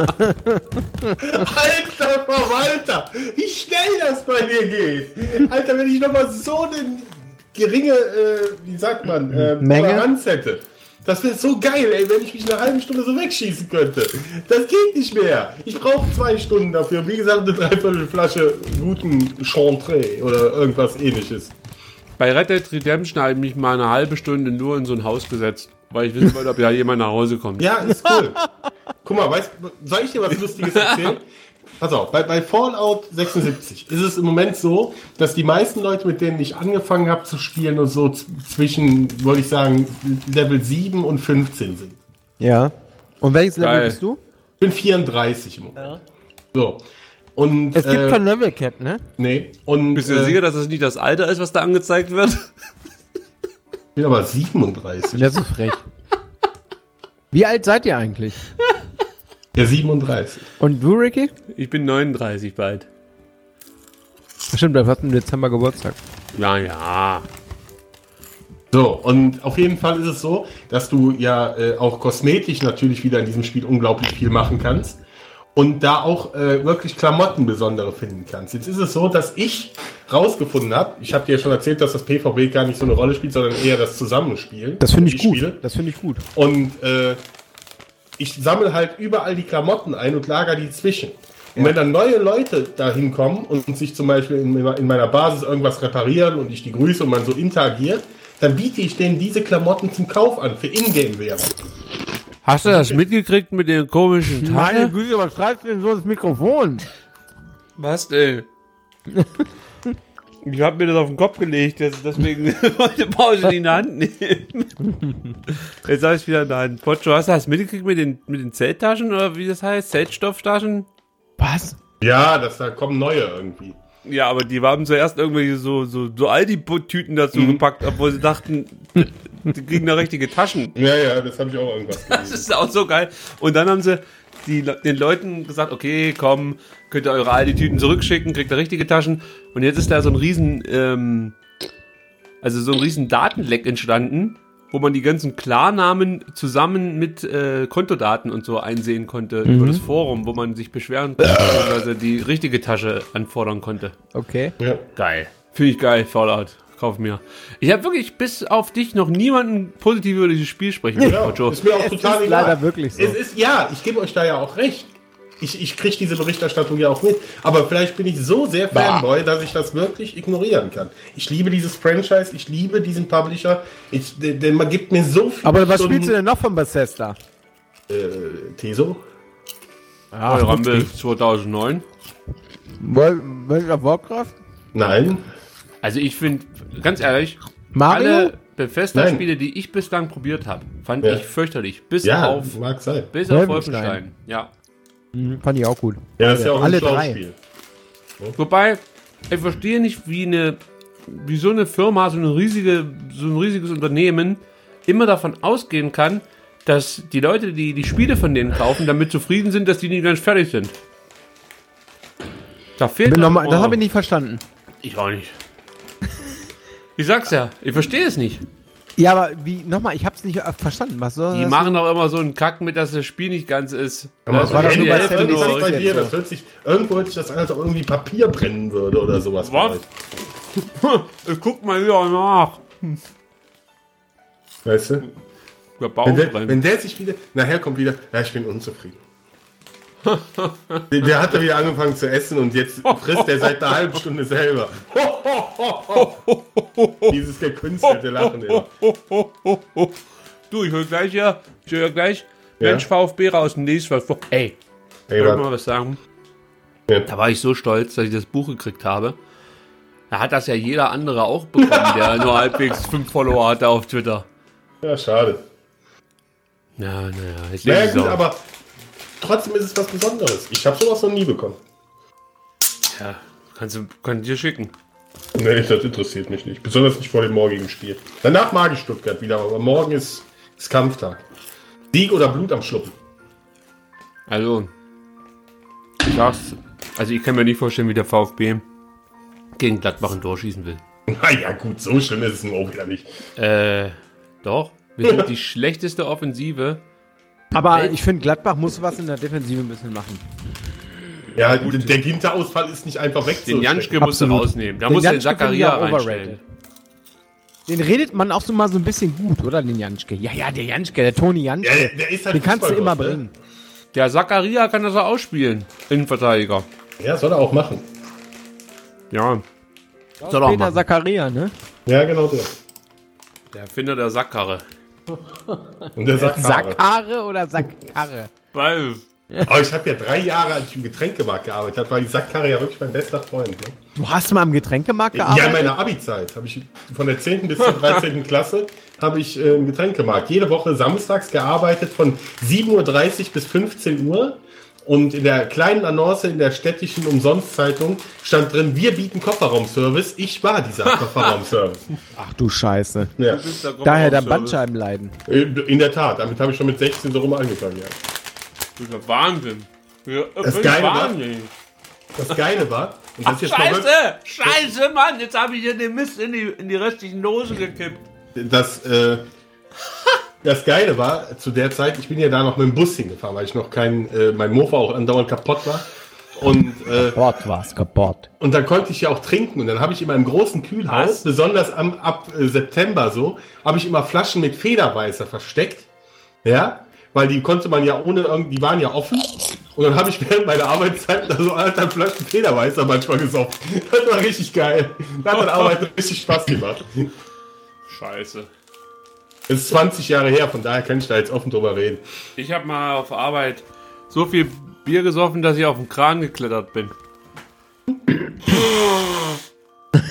Alter Verwalter, wie schnell das bei mir geht. Alter, wenn ich nochmal so eine geringe, äh, wie sagt man, äh, Menge? Toleranz hätte. Das wäre so geil, ey, wenn ich mich eine halbe Stunde so wegschießen könnte. Das geht nicht mehr. Ich brauche zwei Stunden dafür. Wie gesagt, eine Dreiviertel Flasche guten Chantre oder irgendwas ähnliches. Bei Red Dead Redemption habe ich mich mal eine halbe Stunde nur in so ein Haus gesetzt, weil ich wissen wollte, ob ja jemand nach Hause kommt. Ja, ist cool. Guck mal, weißt, soll ich dir was Lustiges erzählen? Pass auf, bei, bei Fallout sechsundsiebzig ist es im Moment so, dass die meisten Leute, mit denen ich angefangen habe zu spielen, und so z- zwischen, wollte ich sagen, Level sieben und fünfzehn sind. Ja. Und welches Level Geil. bist du? Ich bin vierunddreißig im Moment. Ja. So. Und, Es gibt äh, kein Level Cap, ne? nee. Und, Bist du äh, sicher, dass das nicht das Alter ist, was da angezeigt wird? Ich bin aber siebenunddreißig. Das ist frech. Wie alt seid ihr eigentlich? Ja, siebenunddreißig. Und du, Ricky? Ich bin neununddreißig bald. Stimmt, du hast im Dezember Geburtstag. Ja, ja. So, und auf jeden Fall ist es so, dass du ja äh, auch kosmetisch natürlich wieder in diesem Spiel unglaublich viel machen kannst und da auch äh, wirklich Klamotten besondere finden kannst. Jetzt ist es so, dass ich rausgefunden habe, ich habe dir ja schon erzählt, dass das PvP gar nicht so eine Rolle spielt, sondern eher das Zusammenspielen. Das finde ich Die gut. Spiele. Das finde ich gut. Und äh, ich sammle halt überall die Klamotten ein und lager die zwischen. Und wenn dann neue Leute da hinkommen und sich zum Beispiel in, in meiner Basis irgendwas reparieren und ich die grüße und man so interagiert, dann biete ich denen diese Klamotten zum Kauf an, für Ingame-Währung. Hast du das mitgekriegt mit den komischen Meine Taschen? Güte, was schreibst du denn so ins Mikrofon? Was denn? Ich habe mir das auf den Kopf gelegt, das- deswegen wollte Pause nicht in der Hand nehmen. Jetzt habe ich es wieder in der Hand. Pocho, hast du das mitgekriegt mit den, mit den Zelttaschen oder wie das heißt? Zeltstofftaschen? Was? Ja, das, da kommen neue irgendwie. Ja, aber die haben zuerst irgendwelche so, so, so Aldi-Tüten dazu Mhm. gepackt, obwohl sie dachten, die kriegen da richtige Taschen. Ja, ja, das habe ich auch irgendwas Das gelesen. ist auch so geil. Und dann haben sie die, Le- den Leuten gesagt, okay, komm, könnt ihr eure Aldi-Tüten zurückschicken, kriegt ihr richtige Taschen. Und jetzt ist da so ein riesen, ähm, also so ein riesen Datenleck entstanden, wo man die ganzen Klarnamen zusammen mit äh, Kontodaten und so einsehen konnte Mhm. über das Forum, wo man sich beschweren konnte, also die richtige Tasche anfordern konnte. Okay. Ja. Geil. Finde ich geil, Fallout. Kauf mir. Ich habe wirklich bis auf dich noch niemanden positiv über dieses Spiel sprechen Genau, gehört, Joe. ist mir auch Es total ist egal. leider wirklich so. Es ist, ja, ich gebe euch da ja auch recht. Ich, ich kriege diese Berichterstattung ja auch mit. Aber vielleicht bin ich so sehr Fanboy, dass ich das wirklich ignorieren kann. Ich liebe dieses Franchise, ich liebe diesen Publisher. Ich, denn denn man gibt mir so viel. Aber was Stunden- spielst du denn noch von Bethesda? Äh, Teso? Ah, Rumble zweitausendneun. World of Warcraft? Nein. Also ich finde, ganz ehrlich, Mario? alle Bethesda-Spiele, die ich bislang probiert habe, fand Ja. ich fürchterlich. Bis Ja, auf, mag sein. bis auf Wolfenstein. Wolfenstein. Ja. Mhm, fand ich auch gut. Ja, das ist ja auch Alle ein schlaues drei. Spiel. Wobei, ich verstehe nicht, wie eine, wie so eine Firma, so eine riesige, so ein riesiges Unternehmen immer davon ausgehen kann, dass die Leute, die die Spiele von denen kaufen, damit zufrieden sind, dass die nicht ganz fertig sind. Da fehlt Bin noch- noch mal, das oh. habe ich nicht verstanden. Ich auch nicht. Ich sag's ja, ich verstehe es nicht. Ja, aber wie, nochmal, ich hab's nicht äh, verstanden. Was soll Die das? machen doch immer so einen Kack mit, dass das Spiel nicht ganz ist. Aber Das das war doch ist nur die bei Hälfte Seven nur Days bei richtig. dir, das hört sich, irgendwo hört sich das an, als ob irgendwie Papier brennen würde oder sowas. Was? Ich guck mal wieder nach. Weißt du? Der Wenn Baum der, brennt. wenn der sich wieder, nachher kommt wieder, ja, ich bin unzufrieden. der, der hat da wieder angefangen zu essen und jetzt frisst er seit einer halben Stunde selber. Dieses gekünstelte Lachen immer. Du, ich hol gleich hier, ich hol gleich Ja. Mensch VfB raus und lese was vor. Ey, Ey, soll ich warte. mal was sagen? Ja. Da war ich so stolz, dass ich das Buch gekriegt habe. Da hat das ja jeder andere auch bekommen, der nur halbwegs fünf Follower hatte auf Twitter. Ja, schade. Ja, naja, jetzt lese Naja, ich gut, auch. aber trotzdem ist es was Besonderes. Ich habe sowas noch nie bekommen. Ja, kannst du, kann ich dir schicken. Nee, das interessiert mich nicht. Besonders nicht vor dem morgigen Spiel. Danach mag ich Stuttgart wieder, aber morgen ist, ist Kampftag. Sieg oder Blut am Schluppen. Also, ich sag's, also ich kann mir nicht vorstellen, wie der VfB gegen Gladbach ein Tor schießen will. Naja, gut, so schlimm ist es nun auch wieder nicht. Äh, doch. Wir sind die schlechteste Offensive. Aber ich finde, Gladbach muss was in der Defensive ein bisschen machen. Ja, gut, der Ginter-Ausfall ist nicht einfach Den wegzustecken. Janschke musst du Absolut. rausnehmen. Da Den muss den Janschke finde ich Zakaria auch reinstellen. overrated. Den redet man auch so mal so ein bisschen gut, oder? Den Janschke. Ja, ja, der Janschke, der Toni Janschke. Ja, der, der ist halt den kannst du immer Fußballgott, bringen. Der Zakaria kann das auch ausspielen. Innenverteidiger. Ne? Ja, soll er auch machen. Ja. Soll er auch Peter machen. Zakaria, ne? Ja, genau der. Der Erfinder der Sackkarre. Und der sagt Haare. Sackhaare oder Sackkarre? Weil, Aber ich habe ja drei Jahre, als ich im Getränkemarkt gearbeitet habe, war die Sackkarre ja wirklich mein bester Freund. Ne? Du hast mal im Getränkemarkt Ja, gearbeitet? in meiner Abi-Zeit habe ich von der zehnten bis zur dreizehnten Klasse habe ich äh, im Getränkemarkt jede Woche samstags gearbeitet von sieben Uhr dreißig bis fünfzehn Uhr. Und in der kleinen Annonce in der städtischen Umsonstzeitung stand drin, wir bieten Kofferraumservice. Ich war dieser Kofferraumservice. Ach du Scheiße. Ja. Daher der Bandscheibenleiden. In der Tat, damit habe ich schon mit sechzehn so rum angefangen. Ja. das ist Wahnsinn. Ja, Das völlig Geile war- wahnsinnig. Das Geile war, und das ist jetzt mal Scheiße! wirklich- Scheiße, Mann! Jetzt habe ich hier den Mist in die, in die restlichen Dosen gekippt. Das, äh, das Geile war, zu der Zeit, ich bin ja da noch mit dem Bus hingefahren, weil ich noch kein, äh, mein Mofa auch andauernd kaputt war. Und, äh, Kaputt war's, kaputt. und dann konnte ich ja auch trinken. Und dann habe ich in meinem großen Kühlhaus, Was? besonders am, ab äh, September so, habe ich immer Flaschen mit Federweißer versteckt. Ja, weil die konnte man ja ohne irgendwie, die waren ja offen. Und dann habe ich während meiner Arbeitszeit da so anderthalb Flaschen Federweißer manchmal gesoffen. Das war richtig geil. Da hat dann Arbeit richtig Spaß gemacht. Scheiße. Das ist zwanzig Jahre her, von daher kann ich da jetzt offen drüber reden. Ich habe mal auf Arbeit so viel Bier gesoffen, dass ich auf den Kran geklettert bin.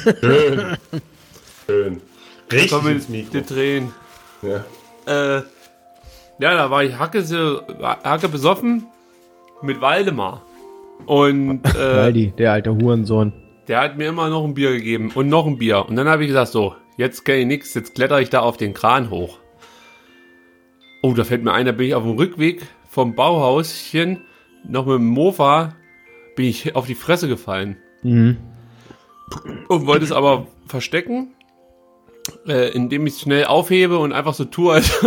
Schön. Schön. Richtig Komm ins mit Mikro. den Tränen. Ja. Äh, ja, da war ich Hacke, so, Hacke besoffen mit Waldemar. Und äh, Waldi, der alte Hurensohn. der hat mir immer noch ein Bier gegeben und noch ein Bier. Und dann habe ich gesagt, so, jetzt kenne ich nichts, jetzt kletter ich da auf den Kran hoch. Oh, da fällt mir ein, da bin ich auf dem Rückweg vom Bauhauschen, noch mit dem Mofa, bin ich auf die Fresse gefallen. Mhm. Und wollte es aber verstecken, äh, indem ich es schnell aufhebe und einfach so tue, als,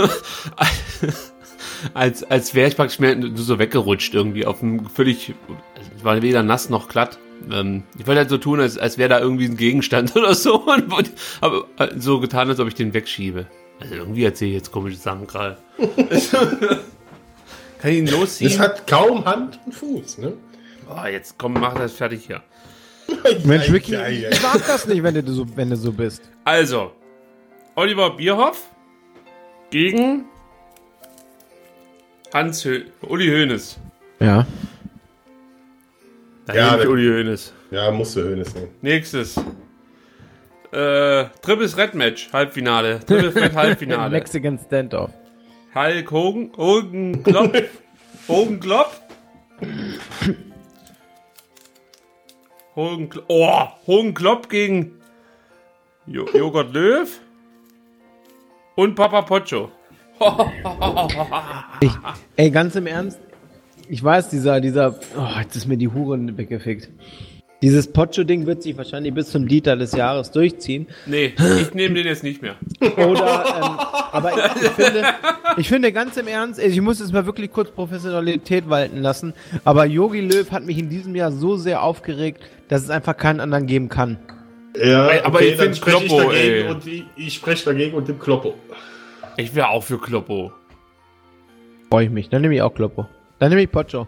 als, als wäre ich praktisch mehr so weggerutscht irgendwie auf einem völlig, es war weder nass noch glatt. Ähm, ich wollte halt so tun, als, als wäre da irgendwie ein Gegenstand oder so und wollte, aber so getan, als ob ich den wegschiebe. Also irgendwie erzähle ich jetzt komische Sachen gerade. Kann ich ihn losziehen? Es hat kaum Hand und Fuß, ne? Oh, jetzt komm, mach das fertig hier. Mensch, Vicky, Ja, ja, ja. ich mag das nicht, wenn du so, wenn du so bist. Also, Oliver Bierhoff gegen Hans Hö Uli Hoeneß. Ja. Da Ja, nehme ich der- Uli Hoeneß. Ja, musst du Hönes nehmen. Nächstes. Äh, Triples Red Match, Halbfinale. Triples Red Halbfinale. Mexican Standoff. Hulk Hogan, Hogan Klopp, Hogan Klopp. Hogan Klopp, oh, Hogan Klopp gegen jo Joghurt Löw und Papa Pocho. Ich, ey, ganz im Ernst, ich weiß, dieser, dieser, oh, jetzt ist mir die Hure weggefickt. Dieses Pocho-Ding wird sich wahrscheinlich bis zum Dieter des Jahres durchziehen. Nee, ich nehme den jetzt nicht mehr. Oder, ähm, aber ich, ich finde, ich finde ganz im Ernst, ich muss jetzt mal wirklich kurz Professionalität walten lassen, aber Jogi Löw hat mich in diesem Jahr so sehr aufgeregt, dass es einfach keinen anderen geben kann. Ja, Ey, aber okay, ich dann find spreche ich Kloppo, dagegen ey. und ich, ich spreche dagegen und dem Kloppo. Ich wäre auch für Kloppo. Freue ich mich. Dann nehme ich auch Kloppo. Dann nehme ich Pocho.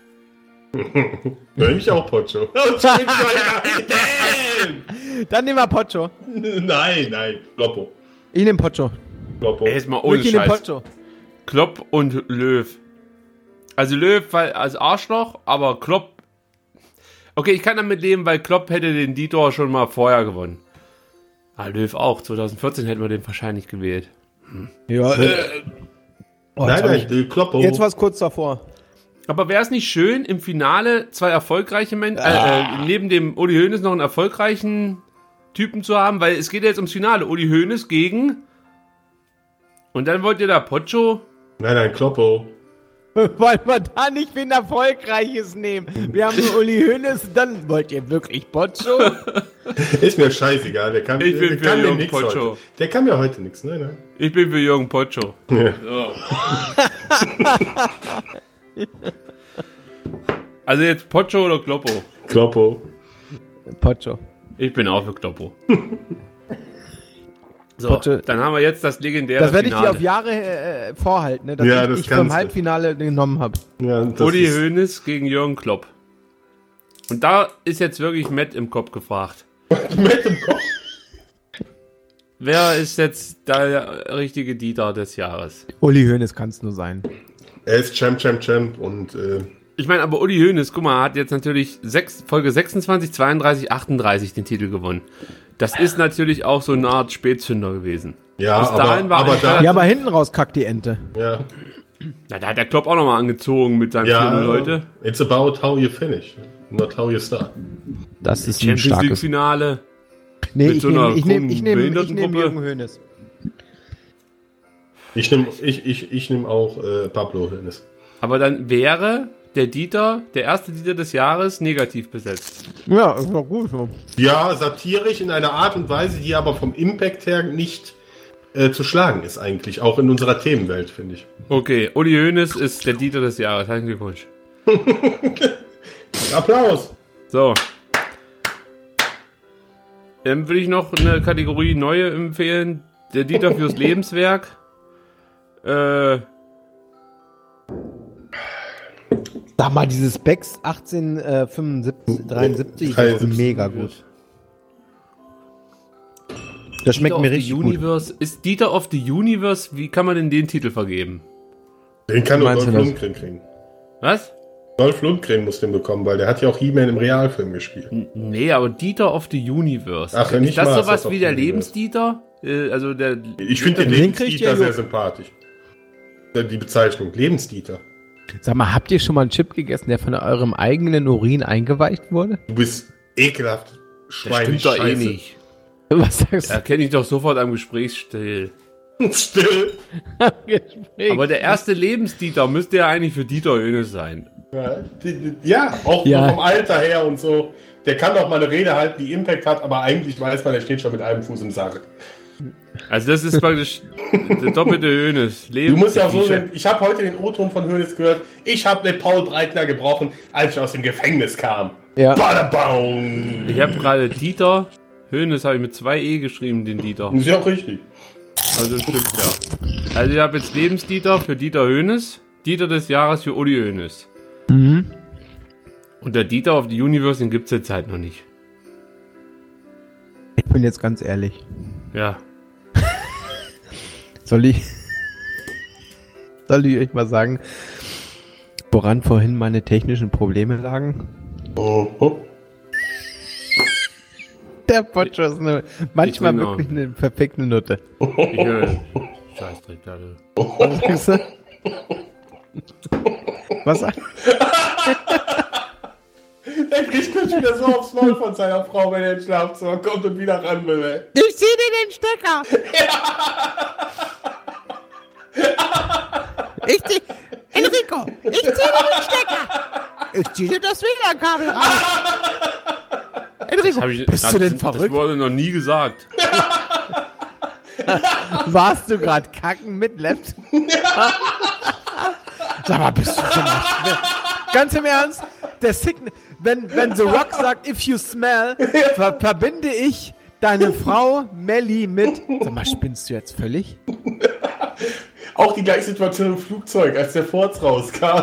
Nehme ich auch Pocho. Und schon wieder- Damn! Dann nehmen wir Pocho. Nein, nein, Kloppo. Ich nehme Pocho. Kloppo. Ey, jetzt mal ohne Wirklich nehme Scheiß. Pocho. Klopp und Löw. Also Löw weil als Arschloch, aber Klopp. Okay, ich kann damit leben, weil Klopp hätte den Dieter schon mal vorher gewonnen. Ah, Löw auch. zwanzig vierzehn hätten wir den wahrscheinlich gewählt. Ja, äh, oh, Nein, jetzt hab nein, ich- äh, Kloppo. Jetzt war es kurz davor. Aber wäre es nicht schön, im Finale zwei erfolgreiche Menschen, äh, äh, neben dem Uli Hoeneß noch einen erfolgreichen Typen zu haben? Weil es geht ja jetzt ums Finale. Uli Hoeneß gegen... Und dann wollt ihr da Pocho... Nein, nein, Kloppo. Weil wir da nicht wen Erfolgreiches nehmen. Wir haben nur Uli Hoeneß, dann wollt ihr wirklich Pocho? Ist mir scheißegal, der kann, Ich der, bin der für kann mir Jürgen nichts Pocho. heute. Der kann mir heute nichts, nein, nein. Ich bin für Jürgen Pocho. Ja. Also jetzt Pocho oder Kloppo? Kloppo. Pocho. Ich bin auch für Kloppo. So, Pocho. dann haben wir jetzt das legendäre Das werde ich dir Finale. auf Jahre äh, vorhalten, ne, dass Ja, ich das dich vom kannst du. Halbfinale genommen habe. Ja, das Uli ist- Hoeneß gegen Jürgen Klopp. Und da ist jetzt wirklich Matt im Kopf gefragt. Mit dem Kopf. Wer ist jetzt der richtige Dieter des Jahres? Uli Hoeneß kann es nur sein. Er ist Champ, Champ, Champ und äh, Ich meine, aber Uli Hoeneß, guck mal, hat jetzt natürlich sechs, Folge sechsundzwanzig, zweiunddreißig, achtunddreißig den Titel gewonnen. Das ist natürlich auch so eine Art Spätzünder gewesen. ja, Bis dahin aber, war aber eigentlich da, Ja, aber hinten raus kackt die Ente. ja, Na, da hat der Klopp auch nochmal angezogen mit seinen ja, vier Leute. it's about how you finish, not how you start. Das ist ein Champions League starkes. Finale. Nee, mit ich so einer nehme ich nehm, ich nehm, ich nehm Behindertengruppe. Jürgen Hoeneß. Ich nehme ich, ich, ich nehm auch äh, Pablo Hoeneß. Aber dann wäre der Dieter, der erste Dieter des Jahres, negativ besetzt. Ja, ist doch gut so. Ja, satirisch in einer Art und Weise, die aber vom Impact her nicht äh, zu schlagen ist eigentlich, auch in unserer Themenwelt, finde ich. Okay, Uli Hoeneß ist der Dieter des Jahres. Herzlichen Glückwunsch. Applaus! So. Dann würde ich noch eine Kategorie neue empfehlen. Der Dieter fürs Lebenswerk. Äh, Sag mal, dieses Becks achtzehnhundertfünfundsiebzig, dreiundsiebzig ist dreiundsiebzig, mega gut. Das schmeckt Dieter mir of the richtig gut. Universe. Ist Dieter of the Universe, wie kann man denn den Titel vergeben? Den kann nur Meinst Dolph du das? Lundgren kriegen. Was? Dolph Lundgren muss den bekommen, weil der hat ja auch He-Man im Realfilm gespielt. N- Nee, aber Dieter of the Universe. Ach, ist nicht das Masters sowas of wie the der Universe. Lebensdieter? Äh, also der. Ich finde den Den Lebensdieter kriegt ja sehr Juck. sympathisch. Äh, Die Bezeichnung, Lebensdieter. Sag mal, habt ihr schon mal einen Chip gegessen, der von eurem eigenen Urin eingeweicht wurde? Du bist ekelhaft. Das Schweinig stimmt doch eh scheiße. nicht. Was sagst Erkenne ich doch sofort am Gesprächsstil. Still. du? Aber der erste Lebensdieter müsste ja eigentlich für Dieter Hönes sein. Ja, die- die- ja auch Ja. vom Alter her und so. Der kann doch mal eine Rede halten, die Impact hat, aber eigentlich weiß man, er steht schon mit einem Fuß im Sarg. Also das ist praktisch der doppelte Hönes. Du musst ja auch so sehen, ich habe heute den O-Ton von Hönes gehört, ich habe mit Paul Breitner gebrochen, als ich aus dem Gefängnis kam. Ja. Badabaum. Ich habe gerade Dieter Hönes habe ich mit zwei E geschrieben, den Dieter. Ist ja auch richtig. Also das stimmt ja. Also ich habe jetzt Lebensdieter für Dieter Hönes, Dieter des Jahres für Uli Hoeneß. Mhm. Und der Dieter of the Universe, den gibt's jetzt halt noch nicht. Ich bin jetzt ganz ehrlich. Ja. Soll ich, soll ich euch mal sagen, woran vorhin meine technischen Probleme lagen? Oh, oh. Der Pocho ist eine, manchmal bin auch- wirklich eine perfekte Nutte. Ich, äh, Scheißdreck, Alter. Was sagst du? Was sagst Er kriegt schon wieder so aufs Maul von seiner Frau, wenn er ins Schlafzimmer kommt und wieder ran will. Ey. Ich zieh dir den Stecker! Ich zieh, Enrico, ich zieh dir den Stecker! Ich zieh dir das W L A N-Kabel raus! Enrico, Hab ich- bist das, du denn Das verrückt? wurde noch nie gesagt. Warst du gerade kacken mit Laptop? Sag mal, bist du schon mal schwer? Ganz im Ernst, der Signal, wenn, wenn The Rock sagt, if you smell, ver verbinde ich deine Frau Melly mit. Sag mal, spinnst du jetzt völlig? Auch die gleiche Situation im Flugzeug, als der Forts rauskam.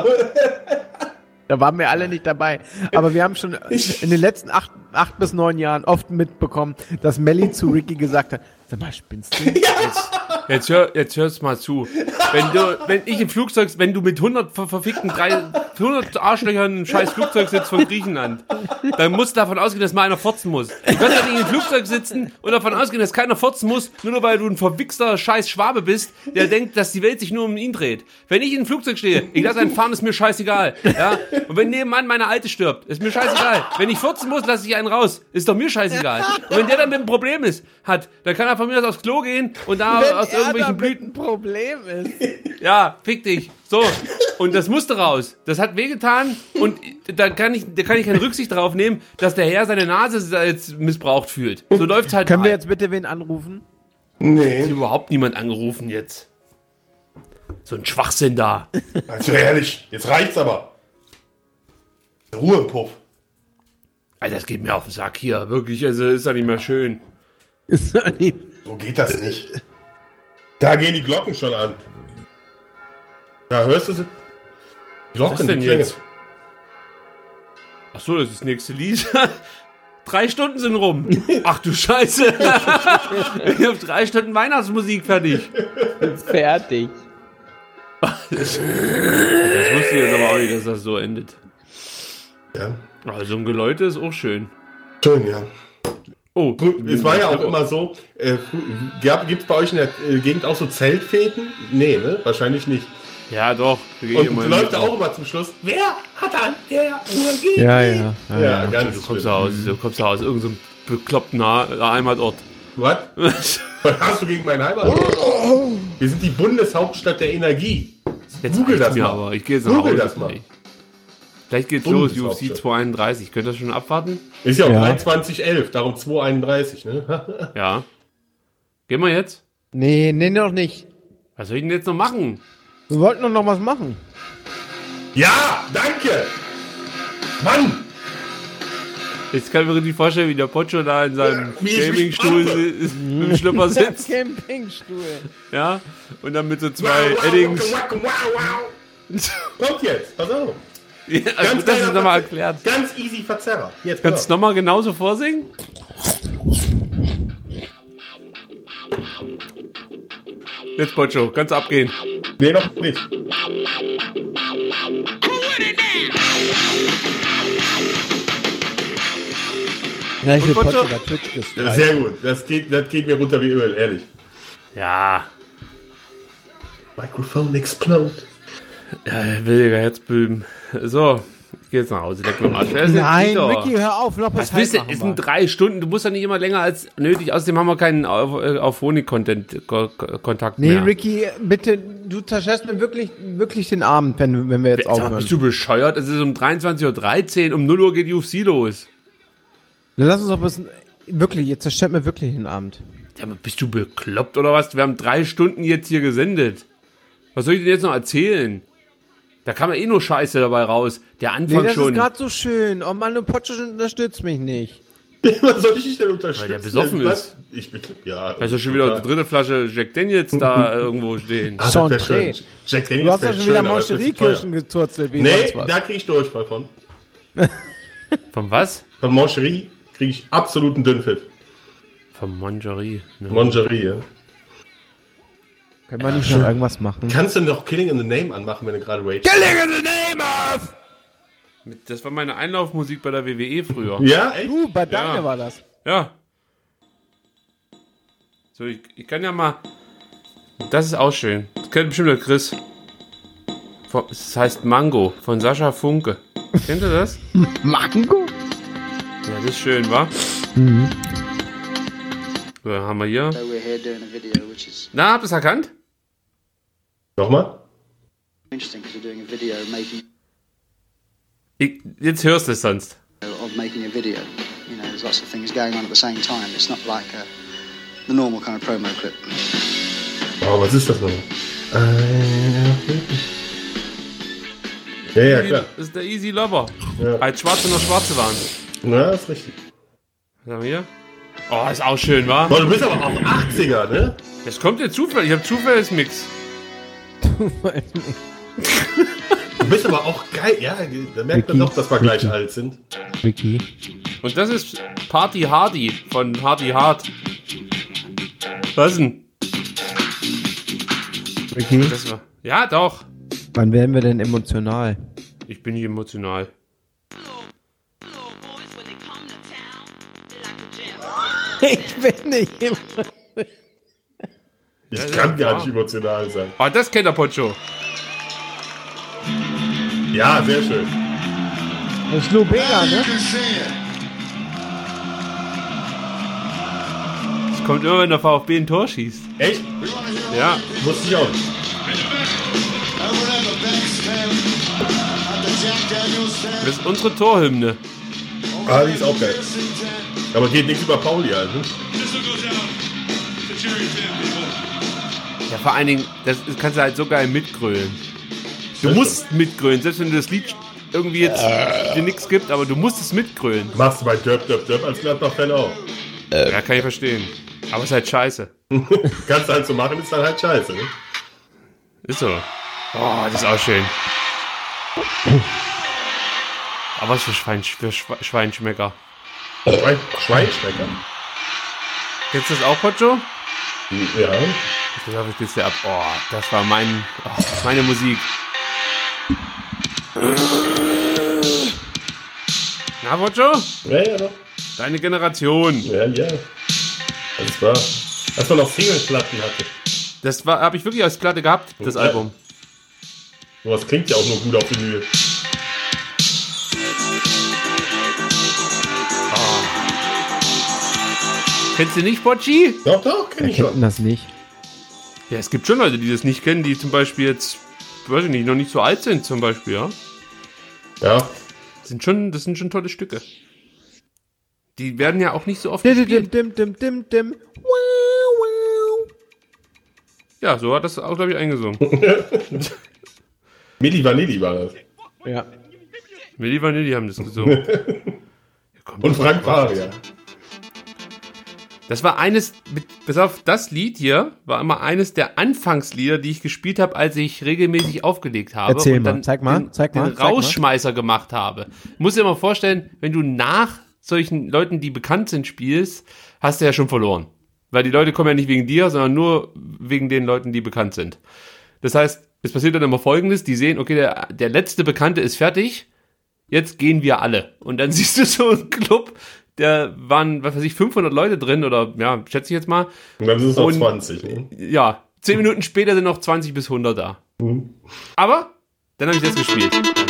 Da waren wir alle nicht dabei. Aber wir haben schon in den letzten acht, acht bis neun Jahren oft mitbekommen, dass Melly zu Ricky gesagt hat, sag mal, spinnst du? Jetzt, jetzt, hör, jetzt hörst mal zu. Wenn du, wenn ich im Flugzeug, wenn du mit hundert ver verfickten, drei, hundert Arschlöchern im scheiß Flugzeug sitzt von Griechenland, dann musst du davon ausgehen, dass mal einer furzen muss. Du kannst ja nicht im Flugzeug sitzen und davon ausgehen, dass keiner furzen muss, nur, nur weil du ein verwichster scheiß Schwabe bist, der denkt, dass die Welt sich nur um ihn dreht. Wenn ich in einem Flugzeug stehe, ich lasse einen fahren, ist mir scheißegal. Ja? Und wenn nebenan meine Alte stirbt, ist mir scheißegal. Wenn ich furzen muss, lasse ich einen raus. Ist doch mir scheißegal. Und wenn der dann mit einem Problem ist, hat, dann kann er von mir aus aufs Klo gehen und da Wenn aus er irgendwelchen damit Blüten. ein Problem ist. Ja, fick dich. So. Und das musste raus. Das hat wehgetan und da kann ich, da kann ich keine Rücksicht darauf nehmen, dass der Herr seine Nase jetzt missbraucht fühlt. So läuft's halt Können mal. wir jetzt bitte wen anrufen? Hat Nee. überhaupt niemand angerufen jetzt. So ein Schwachsinn da. Also ehrlich, jetzt reicht's aber. Ruhe im Puff. Alter, das geht mir auf den Sack hier. Wirklich, also ist ja nicht mehr schön. Ist doch nicht. So geht das nicht. Da gehen die Glocken schon an. Ja, hörst du sie? Glocken, Was ist denn die Klänge. jetzt? Ach so, das ist das nächste Lied. Drei Stunden sind rum. Ach du Scheiße. Ich hab drei Stunden Weihnachtsmusik fertig. Fertig. Das wusste ich jetzt aber auch nicht, dass das so endet. Ja. Also ein Geläute ist auch schön. Schön, ja. Oh, Es war ja auch immer so, äh, gibt es bei euch in der äh, Gegend auch so Zeltfäden? Nee, ne? Wahrscheinlich nicht. Ja, doch. Da geh ich Und immer läuft mit da drauf. auch immer zum Schluss. Wer hat an der Uhr geht? Ja, ja. ja, Ja, ja. ganz Du kommst schlimm. da aus, du kommst da aus irgendeinem bekloppten Ha- Heimatort. Was? Was hast du gegen meinen Heimatort? Wir sind die Bundeshauptstadt der Energie. Jetzt Google reicht's das mir mal. aber. Ich gehe jetzt nach Google Hause. das mal. Gleich geht's los, U F C Bundeshauptstadt. zweihunderteinunddreißig. Könnt ihr das schon abwarten? Ist ja auch Ja. dreiundzwanzig elf, darum zwei einunddreißig, ne? Ja. Gehen wir jetzt? Nee, nee, noch nicht. Was soll ich denn jetzt noch machen? Wir wollten doch noch was machen. Ja, danke! Mann! Jetzt kann ich mir richtig vorstellen, wie der Pocho da in seinem Wie ich Gamingstuhl mich si- im Schlüpper sitzt. Campingstuhl. Ja. Und dann mit so zwei Eddings. Wow, wow, wow. Kommt jetzt, pass auf. Ja, also das ist nochmal erklärt. Ganz easy Verzerrer. Jetzt, Kannst du pass auf. nochmal genauso vorsingen? Jetzt, Pocho, kannst abgehen. Nee, noch nicht. Ja, ich will Und Potsche Potsche? bei Twitch Ja, gestreamt. sehr gut. Das geht, das geht mir runter wie Öl, ehrlich. Ja. Microphone explode. Ja, williger Herzböben. So, ich geh jetzt nach Hause. Leck mir am Arsch. Wer ist denn Nein, Dieter? Ricky, hör auf, noch Was willst du? Es sind drei Stunden. Du musst ja nicht immer länger als nötig. Außerdem haben wir keinen auf, äh, auf Phonik-Kontakt Nee, mehr. Ricky, bitte, du zerstörst mir wirklich, wirklich den Abend, wenn, wenn wir jetzt Sag mal, aufhören. bist du bescheuert? Es ist um dreiundzwanzig Uhr dreizehn. Um null Uhr geht U F C los. Dann lass uns doch was, wirklich, jetzt zerstört mir wirklich den Abend. Ja, aber bist du bekloppt oder was? Wir haben drei Stunden jetzt hier gesendet. Was soll ich denn jetzt noch erzählen? Da kam ja eh nur Scheiße dabei raus. Der Nee, Anfang das schon. ist gerade so schön. Oh Mann, du Potsche unterstützt mich nicht. Was soll ich dich denn unterstützen? Weil der besoffen ist. Ich bin, ja. Also schon wieder total. die dritte Flasche Jack Daniels da irgendwo stehen. Ah, das Schon wär schön. Dreh. Jack Du Daniels hast ja wär schon schön, wieder aber das ist Mancherie-Kirschen teuer. gezurzelt, wie Nee, sonst was. da krieg ich Durchfall von. Von was? Von Mancherie kriege ich absoluten Dünnpfiff. Von Mangerie. Ne? Mangerie, ja. Können wir nicht noch irgendwas machen? Kannst du noch Killing in the Name anmachen, wenn du gerade Rage Killing in the name of! Das war meine Einlaufmusik bei der W W E früher. Ja, echt? Du, bei Ja. deiner war das. Ja. So, ich, ich kann ja mal. Das ist auch schön. Das kennt bestimmt der Chris. Von- Es heißt Mango von Sascha Funke. Kennt ihr das? Mango? Ja, das ist schön, wa? Mhm. So, dann haben wir hier. So we're here doing a video which is Na, habt ihr es erkannt? Nochmal? interesting because we're doing a video making Ich, jetzt hörst du es sonst. of making a video. You know, there's lots of things going on at the same time. It's not like a, the normal kind of promo clip. Oh, was ist das noch? Äh, ja, ja, klar. Das ist der Easy Lover. Ja. Als Schwarze noch Schwarze waren. Na, ist richtig. Was haben wir hier? Oh, ist auch schön, wa? Boah, du bist aber auch achtziger, ne? Das kommt dir zufällig. Ich hab Zufallsmix. Du bist aber auch geil. Ja, da merkt man Ricky, doch, dass wir gleich Ricky. alt sind. Ricky. Und das ist Party Hardy von Hardy Hard. Was denn? Ricky, Das war. Ja, doch. wann werden wir denn emotional? Ich bin nicht emotional. Ich bin nicht immer. Ich Ja, kann ja, gar nicht emotional sein. Oh, das kennt der Poncho. Ja, sehr schön. Das ist Lou Bega, ne? Das kommt immer, wenn der VfB ein Tor schießt. Echt? Ja. Wusste ich auch nicht. Das ist unsere Torhymne. Ah, die ist auch geil. Aber geht nichts über Pauli halt, ne? Ja, vor allen Dingen, das das kannst du halt so geil mitgrölen. Du Das musst mitgrölen, selbst wenn du das Lied irgendwie jetzt dir nichts gibt, aber du musst es mitgrölen. Machst du bei Döp, Döp, Döp als Gladbach-Fan auch. Ja, kann ich verstehen. Aber es ist halt scheiße. Kannst du halt so machen, ist dann halt scheiße, ne? Ist so. Oh, das ist auch schön. Aber was für, Schwein, für Schwe- Schweinschmecker. Schwein, Schweinschmecker. Kennst du das auch, Pocho? Ja. Ich glaube, ich geht's dir ab. Oh, das war mein, oh, meine Musik. Na, Pocho? Ja, ja, doch. Deine Generation. Ja, ja. Das war, als man noch Singleplatten hatte. Das war, habe ich wirklich als Platte gehabt, das Ja. Album. Sowas klingt ja auch nur gut auf Vinyl. Kennst du nicht, Pochi? Doch, doch, kenn Wer ich kennt schon. denn das nicht? Ja, es gibt schon Leute, die das nicht kennen, die zum Beispiel jetzt, weiß ich nicht, noch nicht so alt sind zum Beispiel, ja. Ja. Das sind schon, das sind schon tolle Stücke. Die werden ja auch nicht so oft Dim, dim, gespielt. dim, dim, dim, dim. Ja, so hat das auch, glaube ich, eingesungen. Milli Vanilli war das. Ja. Milli Vanilli haben das gesungen. Ja, komm, Und Frank Faria. Das war eines, mit, pass auf, das Lied hier war immer eines der Anfangslieder, die ich gespielt habe, als ich regelmäßig aufgelegt habe. Erzähl und mal, dann zeig mal, den, zeig mal, den zeig mal. Rausschmeißer gemacht habe. Muss dir mal vorstellen, wenn du nach solchen Leuten, die bekannt sind, spielst, hast du ja schon verloren. Weil die Leute kommen ja nicht wegen dir, sondern nur wegen den Leuten, die bekannt sind. Das heißt, es passiert dann immer Folgendes, die sehen, okay, der, der letzte Bekannte ist fertig, jetzt gehen wir alle. Und dann siehst du so einen Club, da waren, was weiß ich, fünfhundert Leute drin oder, ja, schätze ich jetzt mal. Und dann sind es noch zwanzig. Ne? Ja, zehn Minuten später sind noch zwanzig bis hundert da. Mhm. Aber dann habe ich das gespielt.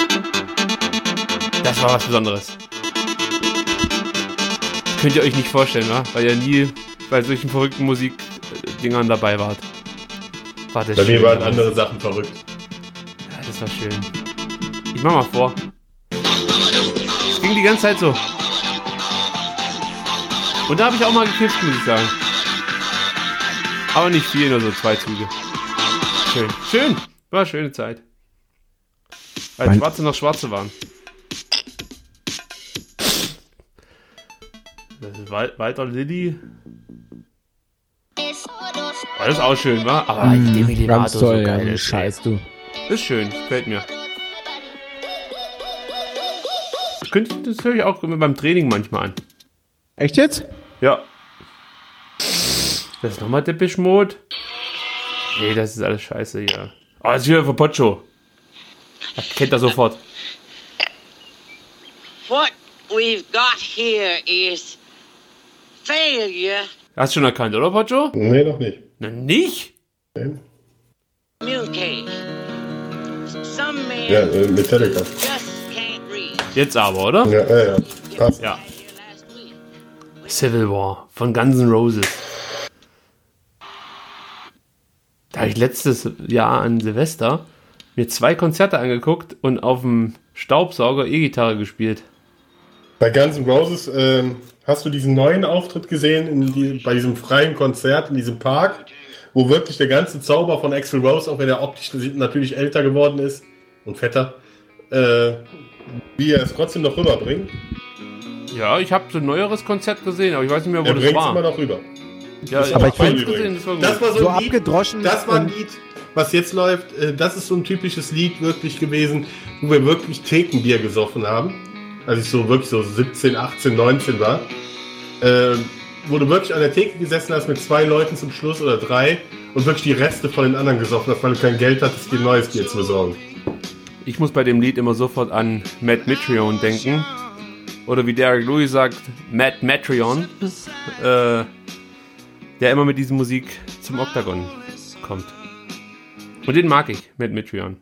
Das war was Besonderes. Könnt ihr euch nicht vorstellen, wa? Weil ihr nie bei solchen verrückten Musikdingern dabei wart. War das bei schön, mir waren oder? andere Sachen verrückt. Ja, das war schön. Ich mach mal vor. Es ging die ganze Zeit so. Und da habe ich auch mal gekifft, muss ich sagen. Aber nicht viel, nur so zwei Züge. Schön. Schön. War eine schöne Zeit. Als Mein- Schwarze noch Schwarze waren. Das ist Wal- Walter Lilly. Oh, das ist auch schön, wa? Aber Mm, Demi ganz Lovato toll, so ja, geil du ist, Scheiß, du. ist schön, gefällt mir. Das, könnte, das höre ich auch beim Training manchmal an. Echt jetzt? Ja. Das ist nochmal Depeche Mode. Nee, das ist alles scheiße hier. Oh, das ist wieder von Pocho. Das kennt er sofort. What we've got here is failure Hast du schon erkannt, oder Pocho? Nee, noch nicht. Na, nicht? Nee. communicate. Some men Ja, äh, Metallica. just can't read. Jetzt aber, oder? Ja, ja, ja. Passt. Ja. Civil War von Guns N' Roses. Da habe ich letztes Jahr an Silvester mir zwei Konzerte angeguckt und auf dem Staubsauger E-Gitarre gespielt. Bei Guns N' Roses, ähm, hast du diesen neuen Auftritt gesehen in die, bei diesem freien Konzert in diesem Park, wo wirklich der ganze Zauber von Axl Rose, auch wenn er optisch natürlich älter geworden ist und fetter, äh, wie er es trotzdem noch rüberbringt? Ja, ich habe so ein neueres Konzert gesehen, aber ich weiß nicht mehr, wo Er das bringt es war. immer noch rüber. Ja, Das ich war habe aber ich fein eins übrigens. gesehen, das war gut. Das war so, So ein Lied, abgedroschen. das war ein und- Lied, was jetzt läuft, äh, das ist so ein typisches Lied wirklich gewesen, wo wir wirklich Thekenbier gesoffen haben. Als ich so wirklich so siebzehn, achtzehn, neunzehn war. Äh, wo du wirklich an der Theke gesessen hast mit zwei Leuten zum Schluss oder drei und wirklich die Reste von den anderen gesoffen hast, weil du kein Geld hattest, dir neues Bier zu besorgen. Ich muss bei dem Lied immer sofort an Matt Mitrione denken. Oder wie Derek Lewis sagt, Matt Matreon. Äh, der immer mit dieser Musik zum Oktagon kommt. Und den mag ich, Matt Mitrione.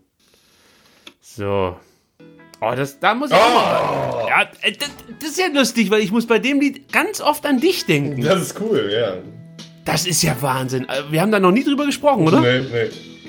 So. Oh, das, da muss ich auch mal. Ja, äh, das, das ist ja lustig, weil ich muss bei dem Lied ganz oft an dich denken. Das ist cool, ja. Das ist ja Wahnsinn. Äh, Wir haben da noch nie drüber gesprochen, oder? Nee, nee.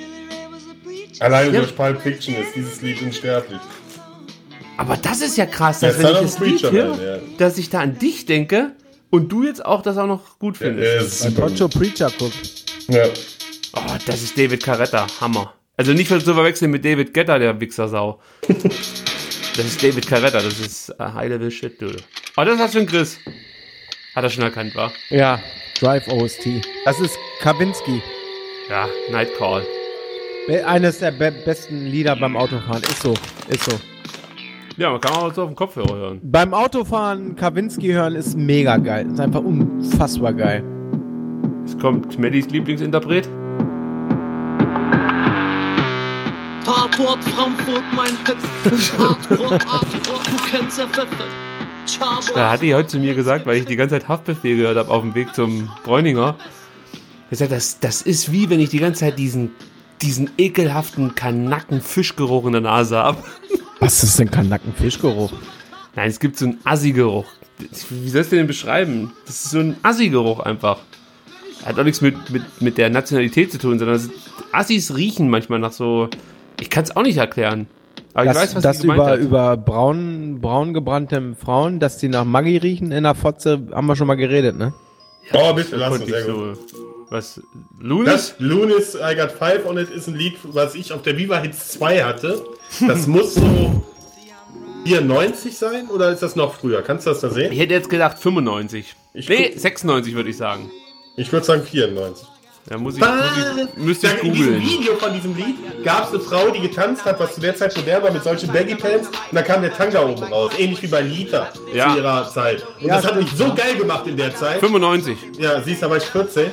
Alleine Ja. durch Pulp Fiction ist dieses Lied unsterblich. Aber das ist ja krass, Der dass wenn Son ich of das a Lied Preacher höre, Man, ja. dass ich da an dich denke und du jetzt auch das auch noch gut findest. Ja, Bei Pocho Preacher guckt. ja. Oh, das ist David Carretta, Hammer. Also nicht zu verwechseln mit David Guetta, der Wichsersau. Das ist David Carretta, das ist uh, High Level Shit, du. Oh, das hat schon Chris. Hat er schon erkannt, wa? Ja, Drive O S T. Das ist Kawinski. Ja, Night Call. Be- Eines der be besten Lieder beim Autofahren. Ist so, ist so. Ja, man kann auch so auf dem Kopfhörer hören. Beim Autofahren Kawinski hören ist mega geil. Ist einfach unfassbar geil. Es kommt Maddys Lieblingsinterpret. Tatort Frankfurt, mein Püpf. Tatort Abfurt, du kennst ja Pfeffer. Da hat die heute zu mir gesagt, weil ich die ganze Zeit Haftbefehl gehört habe auf dem Weg zum Bräuninger. Gesagt, das, das ist wie wenn ich die ganze Zeit diesen, diesen ekelhaften Kanacken-Fischgeruch in der Nase habe. Was ist denn Kanacken-Fischgeruch? Nein, es gibt so einen Assi-Geruch. Wie sollst du den beschreiben? Das ist so ein Assi-Geruch einfach. Hat auch nichts mit, mit, mit der Nationalität zu tun, sondern es, Assis riechen manchmal nach so... Ich kann es auch nicht erklären. Aber das ich weiß, was das sie gemeint über, hat. über braun, braun gebrannte Frauen, dass die nach Maggi riechen in der Fotze, haben wir schon mal geredet, ne? Oh, bitte, Da lass konnte uns, ich sehr gut. so... Was? Lunis? Das Lunis I Got Five on It ist ein Lied, was ich auf der Viva Hits zwei hatte. Das muss so vierundneunzig sein oder ist das noch früher? Kannst du das da sehen? Ich hätte jetzt gedacht fünfundneunzig. Ich nee, guck- sechsundneunzig würde ich sagen. Ich würde sagen vierundneunzig. Da muss ich, muss ich, müsste ich In diesem googeln. Video von diesem Lied gab es eine Frau, die getanzt hat, was zu der Zeit modern war, mit solchen Baggy Pants. Und da kam der Tanga oben raus. Ähnlich wie bei Lita Ja. zu ihrer Zeit. Und Ja, das hat stimmt. mich so geil gemacht in der Zeit. fünfundneunzig. Ja, siehst du, da war ich vierzehn.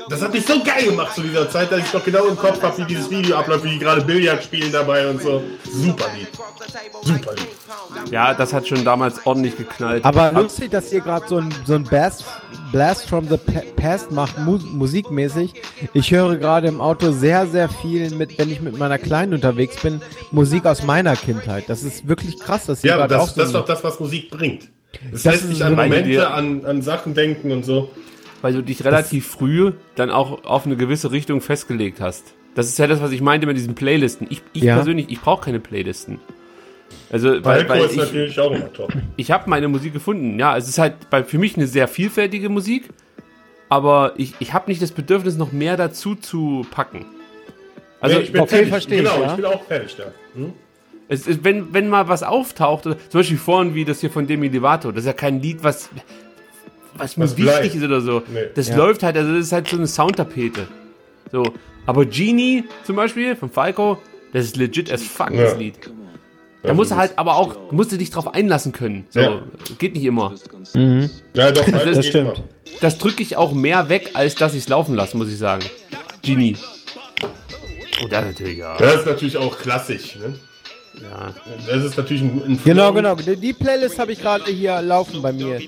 das hat mich so geil gemacht zu dieser Zeit, dass ich noch genau im Kopf habe, wie dieses Video abläuft, wie die gerade Billard spielen dabei und so. Super Lied. Super Lied. Ja, das hat schon damals ordentlich geknallt. Aber lustig, dass ihr gerade so ein, so ein Blast, Blast from the Past macht, mu musikmäßig. Ich höre gerade im Auto sehr, sehr viel, mit, wenn ich mit meiner Kleinen unterwegs bin, Musik aus meiner Kindheit. Das ist wirklich krass, dass ihr Ja, aber gerade auch das, so das ist doch das, was Musik bringt. Das, Das lässt ist sich an so eine Momente, Idee. an, an Sachen denken und so. Weil du dich relativ früh dann auch auf eine gewisse Richtung festgelegt hast. Das ist ja das, was ich meinte mit diesen Playlisten. Ich, ich Ja. persönlich, ich brauche keine Playlisten. Also, Weil, weil, weil ist ich, natürlich auch immer top. ich habe meine Musik gefunden. Ja, es ist halt bei, für mich eine sehr vielfältige Musik, aber ich, ich habe nicht das Bedürfnis, noch mehr dazu zu packen. Also, Nee, ich bin okay, fertig. verstehe ich, Genau, ja. ich bin auch fertig da. Hm? es ist, wenn, wenn mal was auftaucht, oder zum Beispiel vorhin wie das hier von Demi Lovato, das ist ja kein Lied, was, was mir Was wichtig bleibt. ist oder so. Nee. Das Ja. läuft halt, also das ist halt so eine Soundtapete. So. Aber Genie zum Beispiel von Falco, das ist legit as fuck, Ja. das Lied. Da musst du halt aber auch, musst du dich drauf einlassen können. So, Ja. geht nicht immer. Mhm. Ja, doch, Das das stimmt. stimmt. Das drücke ich auch mehr weg, als dass ich es laufen lasse, muss ich sagen. Genie. Oh, das natürlich, ja. Das ist natürlich auch klassisch. Ne? ja. Das ist natürlich ein, ein Genau, genau. Die, die Playlist habe ich gerade hier laufen bei mir.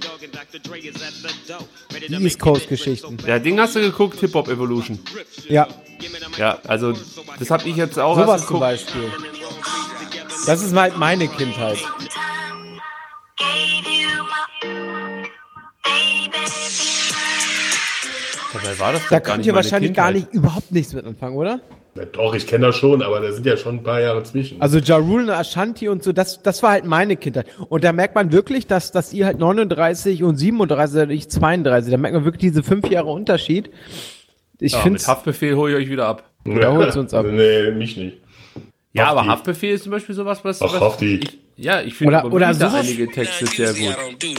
Die East Coast Geschichten. Ja, Ding hast du geguckt, Hip-Hop Evolution. Ja, Ja, also das habe ich jetzt auch sowas erst zum geguckt. Beispiel. Das ist halt meine Kindheit. Dabei war das Da doch gar könnt nicht ihr meine wahrscheinlich gar Kindheit. nicht, überhaupt nichts mit anfangen, oder? Ja, doch, ich kenne das schon, aber da sind ja schon ein paar Jahre zwischen. Also Ja Rule und Ashanti und so, das, das war halt meine Kindheit. Und da merkt man wirklich, dass, dass ihr halt neununddreißig und siebenunddreißig seid, ich zweiunddreißig. Da merkt man wirklich diese fünf Jahre Unterschied. Ich Ja, finde mit Haftbefehl hole ich euch wieder ab. da holt's uns ab. Nee, mich nicht. Ja, aber Hafti. Haftbefehl ist zum Beispiel sowas, was... Ach, was Hafti. ich, ja, ich finde Oder- aber oder wieder sowas- einige Texte sehr gut.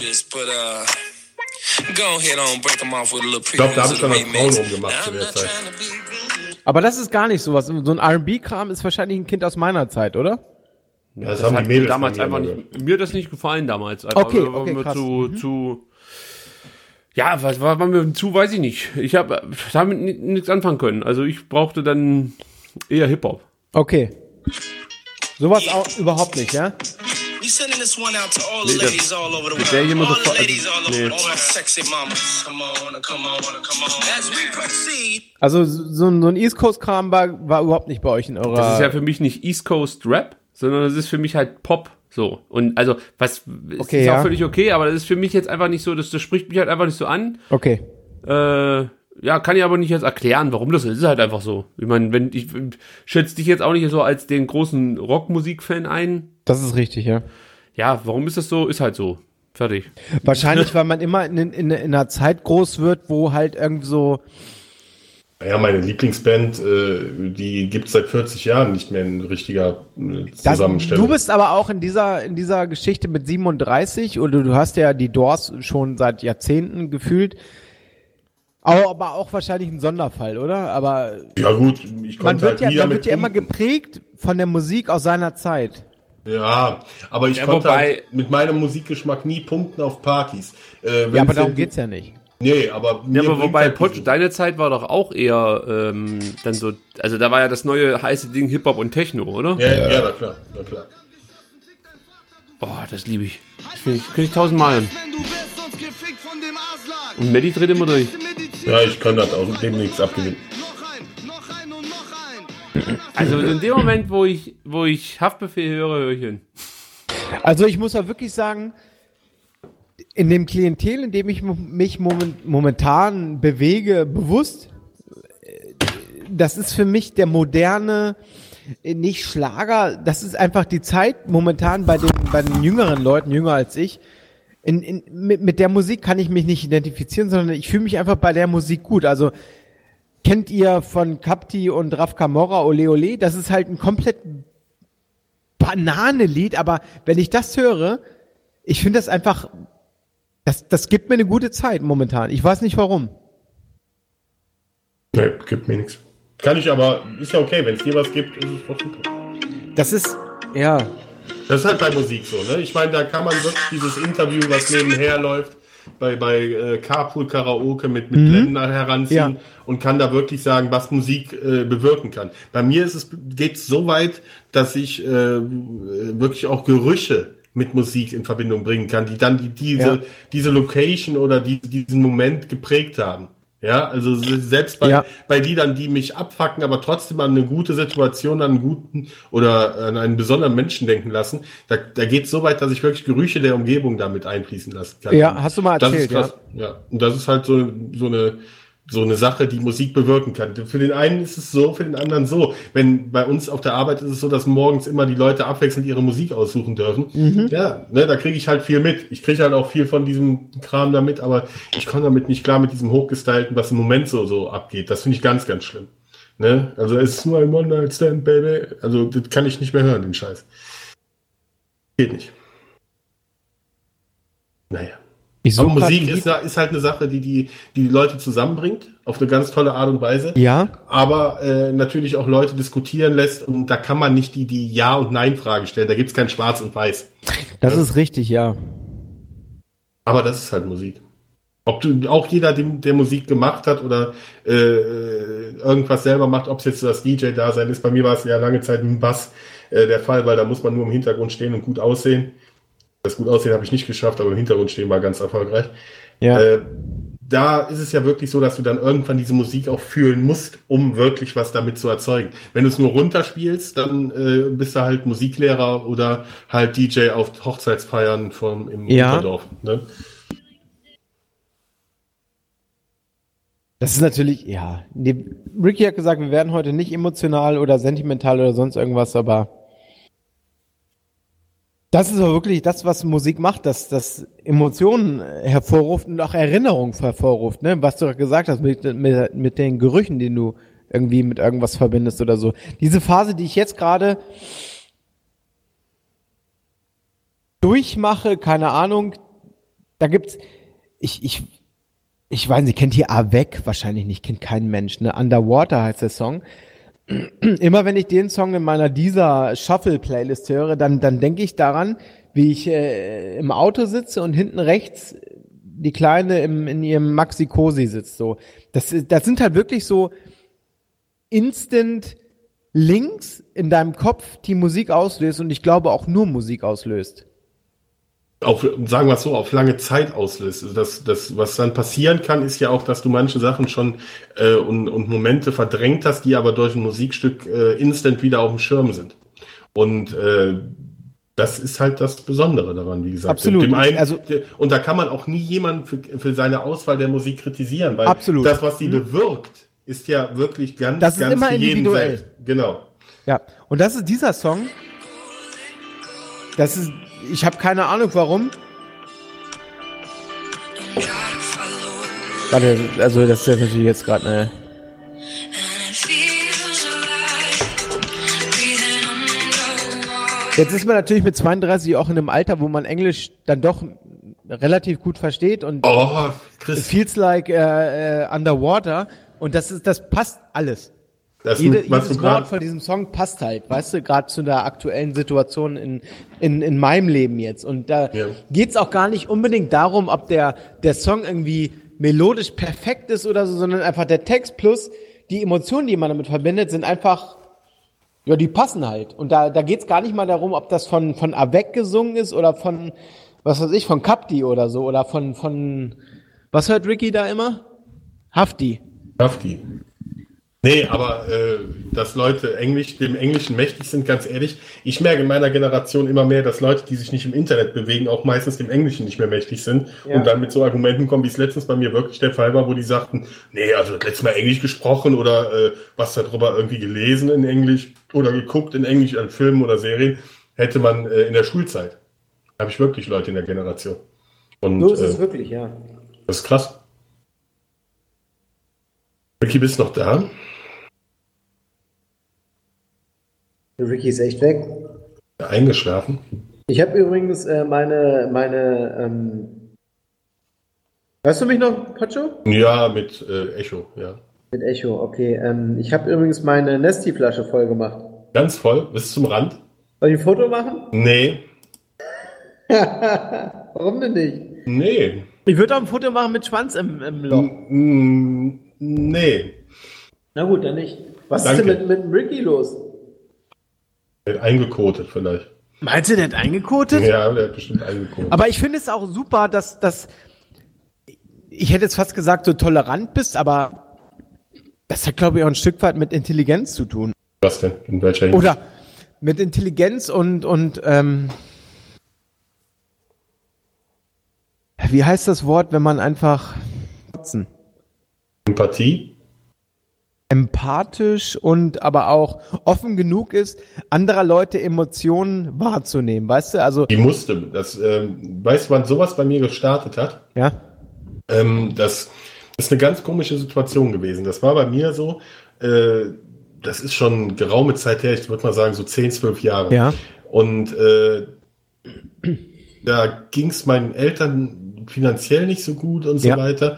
Ich glaube, da habe ich schon als Frauen rumgemacht zu der Zeit. Aber das ist gar nicht sowas. So ein R und B-Kram ist wahrscheinlich ein Kind aus meiner Zeit, oder? Ja, das, Das haben hat die Mädels damals von mir einfach immer nicht... Mir das nicht gefallen damals. Einfach, Okay, war okay, mir krass. Zu, Mhm. zu... Ja, was war, war mir zu, weiß ich nicht. Ich habe damit ni- nichts anfangen können. Also ich brauchte dann eher Hip-Hop. Okay. Sowas auch überhaupt nicht, ja? We sending this one out to all Nee, the das- ladies all over the das world. wär hier mal All sofort- the ladies all over, nee. all my sexy mamas. Come on, come on, come on. As we proceed. Also so, ein- so ein East Coast-Kram war, war überhaupt nicht bei euch in eurer... Das ist ja für mich nicht East Coast Rap, sondern das ist für mich halt Pop. So. Und also, was Okay, ist ja. auch völlig okay, aber das ist für mich jetzt einfach nicht so, das, das spricht mich halt einfach nicht so an. Okay. Äh, ja, kann ich aber nicht jetzt erklären, warum das ist. Es ist halt einfach so. Ich meine, wenn ich schätze dich jetzt auch nicht so als den großen Rockmusik-Fan ein. Das ist richtig, ja. Ja, warum ist das so? Ist halt so. Fertig. Wahrscheinlich, weil man immer in, in, in einer Zeit groß wird, wo halt irgendwie so... Ja, meine Lieblingsband, äh, die gibt es seit vierzig Jahren nicht mehr in richtiger äh, Das, Zusammenstellung. du bist aber auch in dieser, in dieser Geschichte mit siebenunddreißig oder du hast ja die Doors schon seit Jahrzehnten gefühlt. Aber, aber auch wahrscheinlich ein Sonderfall, oder? Aber Ja gut, ich man konnte wird halt ja, nie man damit wird ja immer punkten. geprägt von der Musik aus seiner Zeit. Ja, aber ich Ja, konnte wobei- halt mit meinem Musikgeschmack nie punkten auf Partys. Äh, wenn Ja, aber es darum denn- geht's ja nicht. Nee, aber mir Ja, aber bringt wobei, halt Potsch, diese- deine Zeit war doch auch eher ähm, dann so, also da war ja das neue heiße Ding Hip-Hop und Techno, oder? Ja, ja, na klar, na klar. Boah, das liebe ich. Das finde ich, könnte ich tausendmal. Und Maddie dreht immer durch. Ja, ich kann das auch dem nichts abgewinnen. Also in dem Moment, wo ich, wo ich Haftbefehl höre, höre ich hin. Also ich muss ja wirklich sagen, in dem Klientel, in dem ich mo- mich moment, momentan bewege, bewusst, äh, das ist für mich der moderne, äh, nicht Schlager, das ist einfach die Zeit momentan bei den, bei den jüngeren Leuten, jünger als ich. In, in, mit, mit der Musik kann ich mich nicht identifizieren, sondern ich fühle mich einfach bei der Musik gut. Also kennt ihr von Capti und Raf Camorra Ole Ole? Das ist halt ein komplett Bananenlied, aber wenn ich das höre, ich finde das einfach, das, das gibt mir eine gute Zeit momentan. Ich weiß nicht warum. Nee, gibt mir nichts. Kann ich aber, ist ja okay, wenn es dir was gibt, ist es doch super. Das ist, ja. Das ist halt bei Musik so, ne? Ich meine, da kann man wirklich dieses Interview, was nebenher läuft, bei, bei äh, Carpool Karaoke mit, mit Mhm. Blender heranziehen Ja. und kann da wirklich sagen, was Musik äh, bewirken kann. Bei mir ist es geht so weit, dass ich äh, wirklich auch Gerüche mit Musik in Verbindung bringen kann, die dann die, diese Ja. diese Location oder die, diesen Moment geprägt haben. Ja, also selbst bei, Ja. bei Liedern, die mich abfacken, aber trotzdem an eine gute Situation, an einen guten oder an einen besonderen Menschen denken lassen, da, da geht es so weit, dass ich wirklich Gerüche der Umgebung damit einfließen lassen kann. Ja, hast du mal Das erzählt, ist krass. Ja. Und das ist halt so, so eine so eine Sache, die Musik bewirken kann. Für den einen ist es so, für den anderen so. Wenn bei uns auf der Arbeit ist es so, dass morgens immer die Leute abwechselnd ihre Musik aussuchen dürfen. Mhm. Ja, ne, da kriege ich halt viel mit. Ich kriege halt auch viel von diesem Kram damit, aber ich komme damit nicht klar mit diesem Hochgestylten, was im Moment so, so abgeht. Das finde ich ganz, ganz schlimm. Ne? Also es ist nur ein One-Night-Stand, Baby. Also das kann ich nicht mehr hören, den Scheiß. Geht nicht. Naja. Ich Aber suche grad Musik ein ist, ist halt eine Sache, die, die die Leute zusammenbringt, auf eine ganz tolle Art und Weise. Ja. Aber äh, natürlich auch Leute diskutieren lässt und da kann man nicht die, die Ja- und Nein-Frage stellen. Da gibt's kein Schwarz und Weiß. Das ist richtig, ja. Aber das ist halt Musik. Ob du auch jeder, der, der Musik gemacht hat oder äh, irgendwas selber macht, ob es jetzt das D J-Dasein ist. Bei mir war es ja lange Zeit mit dem Bass äh, der Fall, weil da muss man nur im Hintergrund stehen und gut aussehen. Das gut aussehen habe ich nicht geschafft, aber im Hintergrund stehen war ganz erfolgreich. Ja. Äh, da ist es ja wirklich so, dass du dann irgendwann diese Musik auch fühlen musst, um wirklich was damit zu erzeugen. Wenn du es nur runterspielst, dann äh, bist du halt Musiklehrer oder halt D J auf Hochzeitsfeiern vom, im Ja. Unterdorf. Ne? Das ist natürlich, ja. Nee, Ricky hat gesagt, wir werden heute nicht emotional oder sentimental oder sonst irgendwas, aber das ist aber wirklich das, was Musik macht, dass das Emotionen hervorruft und auch Erinnerungen hervorruft, ne? Was du gesagt hast mit, mit, mit den Gerüchen, die du irgendwie mit irgendwas verbindest oder so. Diese Phase, die ich jetzt gerade durchmache, keine Ahnung, da gibt's, ich, ich, ich weiß nicht, kennt ihr Avec? Wahrscheinlich nicht, kennt kein Mensch, ne? Underwater heißt der Song. Immer wenn ich den Song in meiner dieser Shuffle-Playlist höre, dann, dann denke ich daran, wie ich äh, im Auto sitze und hinten rechts die Kleine im, in ihrem Maxi Cosi sitzt. So. Das, das sind halt wirklich so instant Links in deinem Kopf, die Musik auslöst und ich glaube auch nur Musik auslöst. Auf, sagen wir es so, auf lange Zeit auslöst. Also das, das, was dann passieren kann, ist ja auch, dass du manche Sachen schon äh, und, und Momente verdrängt hast, die aber durch ein Musikstück äh, instant wieder auf dem Schirm sind. Und äh, das ist halt das Besondere daran, wie gesagt. Absolut. Dem einen, Also, und da kann man auch nie jemanden für, für seine Auswahl der Musik kritisieren, weil absolut. das, was sie Mhm. bewirkt, ist ja wirklich ganz, Das ist ganz immer für jeden individuell. selbst. Genau. Ja, und das ist dieser Song. Das ist, ich habe keine Ahnung warum. Warte, also das ist ja natürlich jetzt gerade eine. Jetzt ist man natürlich mit zweiunddreißig auch in einem Alter, wo man Englisch dann doch relativ gut versteht und oh, Chris. feels like äh, äh, underwater und das ist, das passt alles. Das, Jede, was jedes du grad- Wort von diesem Song passt halt, weißt du, gerade zu der aktuellen Situation in, in, in meinem Leben jetzt. Und da Ja. geht's auch gar nicht unbedingt darum, ob der, der Song irgendwie melodisch perfekt ist oder so, sondern einfach der Text plus die Emotionen, die man damit verbindet, sind einfach, ja, die passen halt. Und da, da geht's gar nicht mal darum, ob das von, von Avec gesungen ist oder von, was weiß ich, von Capdi oder so oder von, von, was hört Ricky da immer? Hafti. Hafti. Nee, aber äh, dass Leute Englisch, dem Englischen mächtig sind, ganz ehrlich, ich merke in meiner Generation immer mehr, dass Leute, die sich nicht im Internet bewegen, auch meistens dem Englischen nicht mehr mächtig sind Ja. und dann mit so Argumenten kommen, wie es letztens bei mir wirklich der Fall war, wo die sagten, nee, also letztes Mal Englisch gesprochen oder äh, was darüber irgendwie gelesen in Englisch oder geguckt in Englisch an Filmen oder Serien, hätte man äh, in der Schulzeit. Habe ich wirklich Leute in der Generation. Und So ist es äh, wirklich, ja. das ist krass. Ricky, bist du noch da? Ricky ist echt weg. Eingeschlafen? Ich habe übrigens äh, meine, meine, ähm hörst du mich noch, Pacho? Ja, mit äh, Echo, ja. Mit Echo, okay. Ähm, ich habe übrigens meine Nesti-Flasche voll gemacht. Ganz voll, bis zum Rand? Soll ich ein Foto machen? Nee. Warum denn nicht? Nee. Ich würde auch ein Foto machen mit Schwanz im, im Loch. Mm, nee. Na gut, dann nicht. Was Danke. ist denn mit, mit dem Ricky los? Der hat eingekotet vielleicht. Meinst du, der hat eingekotet? Ja, der hat bestimmt eingekotet. Aber ich finde es auch super, dass, dass ich hätte jetzt fast gesagt, du tolerant bist, aber das hat, glaube ich, auch ein Stück weit mit Intelligenz zu tun. Was denn? In welcher Hinsicht? Oder mit Intelligenz und, und ähm, wie heißt das Wort, wenn man einfach Empathie? Empathisch und aber auch offen genug ist, anderer Leute Emotionen wahrzunehmen, weißt du? Also Die musste. Das, ähm, weißt du, wann sowas bei mir gestartet hat? Ja. Ähm, das ist eine ganz komische Situation gewesen. Das war bei mir so, äh, das ist schon geraume Zeit her, ich würde mal sagen so zehn, zwölf Jahre. Ja. Und äh, da ging es meinen Eltern finanziell nicht so gut und so Ja. weiter.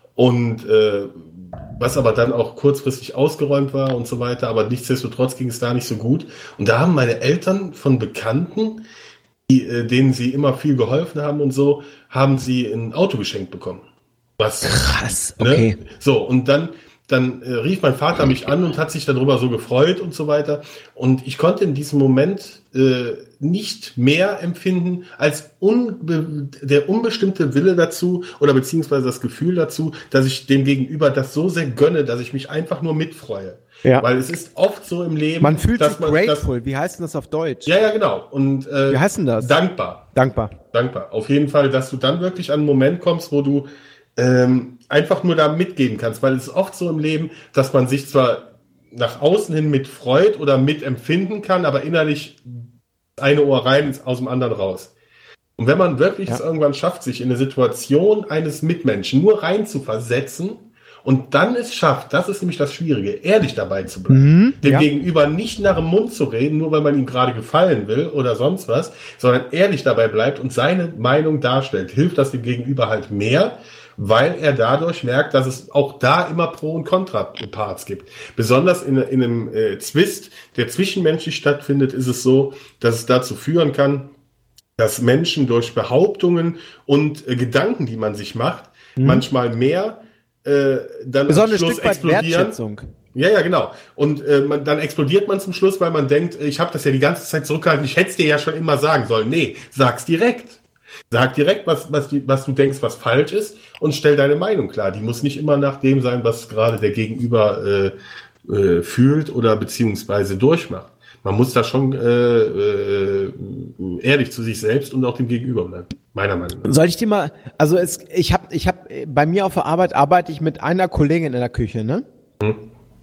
Und äh, was aber dann auch kurzfristig ausgeräumt war und so weiter, aber nichtsdestotrotz ging es da nicht so gut. Und da haben meine Eltern von Bekannten, die, äh, denen sie immer viel geholfen haben und so, haben sie ein Auto geschenkt bekommen. Was? Krass, okay. Ne? So, und dann, dann äh, rief mein Vater mich an und hat sich darüber so gefreut und so weiter. Und ich konnte in diesem Moment äh, nicht mehr empfinden als unbe- der unbestimmte Wille dazu oder beziehungsweise das Gefühl dazu, dass ich dem Gegenüber das so sehr gönne, dass ich mich einfach nur mitfreue. Ja. Weil es ist oft so im Leben, Man fühlt dass sich man grateful. Wie heißt denn das auf Deutsch? Das, ja, ja, genau. Und äh, Wie heißt denn das? dankbar. Dankbar. Dankbar. Auf jeden Fall, dass du dann wirklich an einen Moment kommst, wo du ähm, einfach nur da mitgehen kannst, weil es ist oft so im Leben, dass man sich zwar nach außen hin mit freut oder mit empfinden kann, aber innerlich eine Ohr rein, aus dem anderen raus. Und wenn man wirklich Ja. es irgendwann schafft, sich in eine Situation eines Mitmenschen nur rein zu versetzen und dann es schafft, das ist nämlich das Schwierige, ehrlich dabei zu bleiben, Mhm, dem ja. Gegenüber nicht nach dem Mund zu reden, nur weil man ihm gerade gefallen will oder sonst was, sondern ehrlich dabei bleibt und seine Meinung darstellt, hilft das dem Gegenüber halt mehr, weil er dadurch merkt, dass es auch da immer Pro- und Kontra-Parts gibt. Besonders in, in einem äh, Zwist, der zwischenmenschlich stattfindet, ist es so, dass es dazu führen kann, dass Menschen durch Behauptungen und äh, Gedanken, die man sich macht, Mhm. manchmal mehr äh, dann Besonders am ein Schluss Stück weit explodieren. Wertschätzung. Ja, ja, genau. Und äh, man, dann explodiert man zum Schluss, weil man denkt, ich habe das ja die ganze Zeit zurückgehalten, ich hätte es dir ja schon immer sagen sollen. Nee, sag's direkt. Sag direkt, was, was, die, was du denkst, was falsch ist und stell deine Meinung klar. Die muss nicht immer nach dem sein, was gerade der Gegenüber äh, äh, fühlt oder beziehungsweise durchmacht. Man muss da schon äh, äh, ehrlich zu sich selbst und auch dem Gegenüber bleiben, meiner Meinung nach. Soll ich dir mal, also es, ich habe, ich habe, bei mir auf der Arbeit arbeite ich mit einer Kollegin in der Küche, ne? Hm.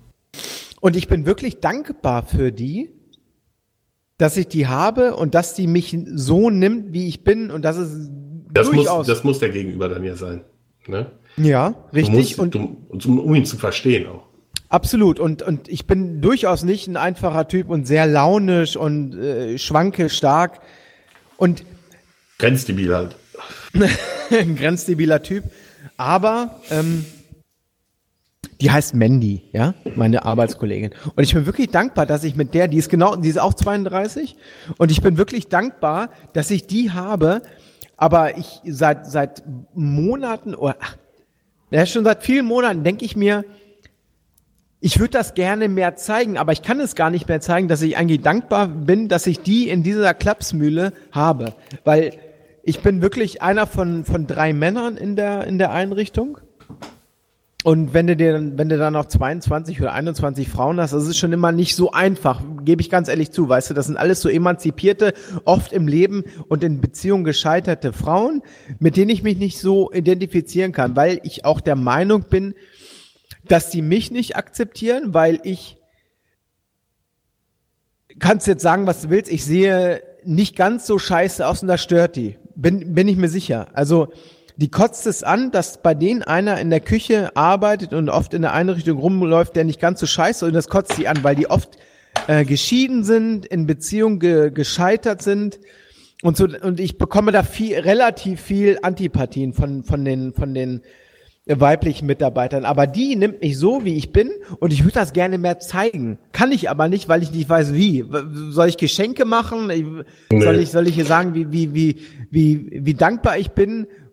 Und ich bin wirklich dankbar für die, dass ich die habe und dass die mich so nimmt, wie ich bin und dass es Das muss, durchaus, das muss der Gegenüber dann ja sein. Ne? ja, richtig Du musst, und du, um, um ihn zu verstehen auch. absolut und und ich bin durchaus nicht ein einfacher Typ und sehr launisch und äh, schwanke stark und Grenzdebil halt. ein grenzdebiler Typ, aber ähm, die heißt Mandy, ja, meine Arbeitskollegin. Und ich bin wirklich dankbar, dass ich mit der, die ist genau, die ist auch zweiunddreißig, und ich bin wirklich dankbar, dass ich die habe, aber ich seit seit Monaten oder ach, ja, schon seit vielen Monaten denke ich mir, ich würde das gerne mehr zeigen, aber ich kann es gar nicht mehr zeigen, dass ich eigentlich dankbar bin, dass ich die in dieser Klapsmühle habe, weil ich bin wirklich einer von von drei Männern in der in der Einrichtung. Und wenn du dir dann, wenn du dann noch zweiundzwanzig oder einundzwanzig Frauen hast, das ist schon immer nicht so einfach, gebe ich ganz ehrlich zu, weißt du, das sind alles so emanzipierte, oft im Leben und in Beziehungen gescheiterte Frauen, mit denen ich mich nicht so identifizieren kann, weil ich auch der Meinung bin, dass die mich nicht akzeptieren, weil ich, kannst jetzt sagen, was du willst, ich sehe nicht ganz so scheiße aus und das stört die, bin, bin ich mir sicher. Also, die kotzt es an, dass bei denen einer in der Küche arbeitet und oft in der Einrichtung rumläuft, der nicht ganz so scheiße, und das kotzt die an, weil die oft äh, geschieden sind, in Beziehungen ge gescheitert sind und so, und ich bekomme da viel, relativ viel Antipathien von von den von den weiblichen Mitarbeitern, aber die nimmt mich so, wie ich bin, und ich würde das gerne mehr zeigen. Kann ich aber nicht, weil ich nicht weiß, wie. Soll ich Geschenke machen? Nee. Soll ich soll ich hier sagen, wie wie wie wie wie dankbar ich bin?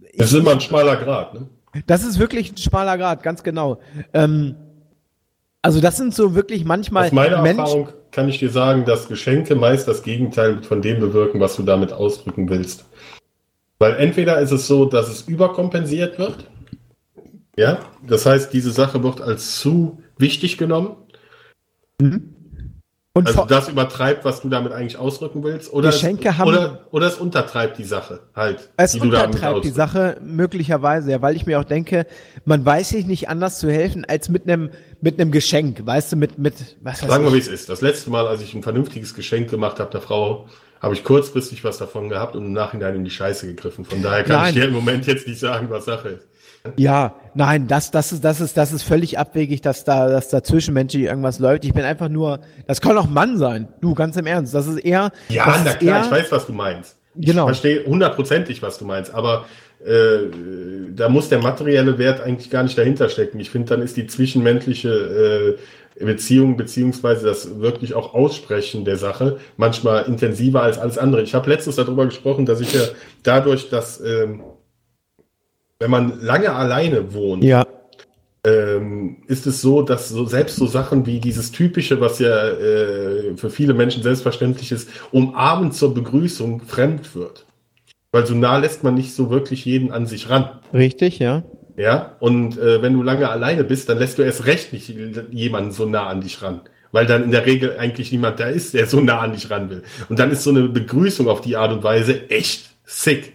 Das ist immer ein schmaler Grat, ne? Das ist wirklich ein schmaler Grat, ganz genau. Ähm, also das sind so wirklich manchmal Aus meiner Menschen- Erfahrung kann ich dir sagen, dass Geschenke meist das Gegenteil von dem bewirken, was du damit ausdrücken willst. Weil entweder ist es so, dass es überkompensiert wird, ja, das heißt, diese Sache wird als zu wichtig genommen. Mhm. Und also vor- das übertreibt, was du damit eigentlich ausdrücken willst, oder Geschenke es, haben- oder, oder es untertreibt die Sache halt. Es die du damit untertreibt die ausdrückst. Sache möglicherweise, ja, weil ich mir auch denke, man weiß sich nicht anders zu helfen als mit einem mit einem Geschenk, weißt du, mit mit was weiß Sagen wir, wie ich. es ist. Das letzte Mal, als ich ein vernünftiges Geschenk gemacht habe der Frau, habe ich kurzfristig was davon gehabt und im Nachhinein in die Scheiße gegriffen. Von daher kann Nein. ich dir im Moment jetzt nicht sagen, was Sache ist. Ja, nein, das das ist das ist das ist völlig abwegig, dass da dass da zwischenmenschlich irgendwas läuft. Ich bin einfach nur, das kann auch Mann sein. Du, ganz im Ernst, das ist eher Ja, das na ist klar, eher, ich weiß, was du meinst. Genau. Ich verstehe hundertprozentig, was du meinst, aber äh, da muss der materielle Wert eigentlich gar nicht dahinter stecken. Ich finde, dann ist die zwischenmenschliche äh, Beziehung beziehungsweise das wirklich auch Aussprechen der Sache manchmal intensiver als alles andere. Ich habe letztens darüber gesprochen, dass ich ja dadurch, dass ähm, wenn man lange alleine wohnt, Ja. ähm, ist es so, dass so selbst so Sachen wie dieses Typische, was ja äh, für viele Menschen selbstverständlich ist, umarmen zur Begrüßung fremd wird. Weil so nah lässt man nicht so wirklich jeden an sich ran. Richtig, ja. Ja, und äh, wenn du lange alleine bist, dann lässt du erst recht nicht jemanden so nah an dich ran. Weil dann in der Regel eigentlich niemand da ist, der so nah an dich ran will. Und dann ist so eine Begrüßung auf die Art und Weise echt sick.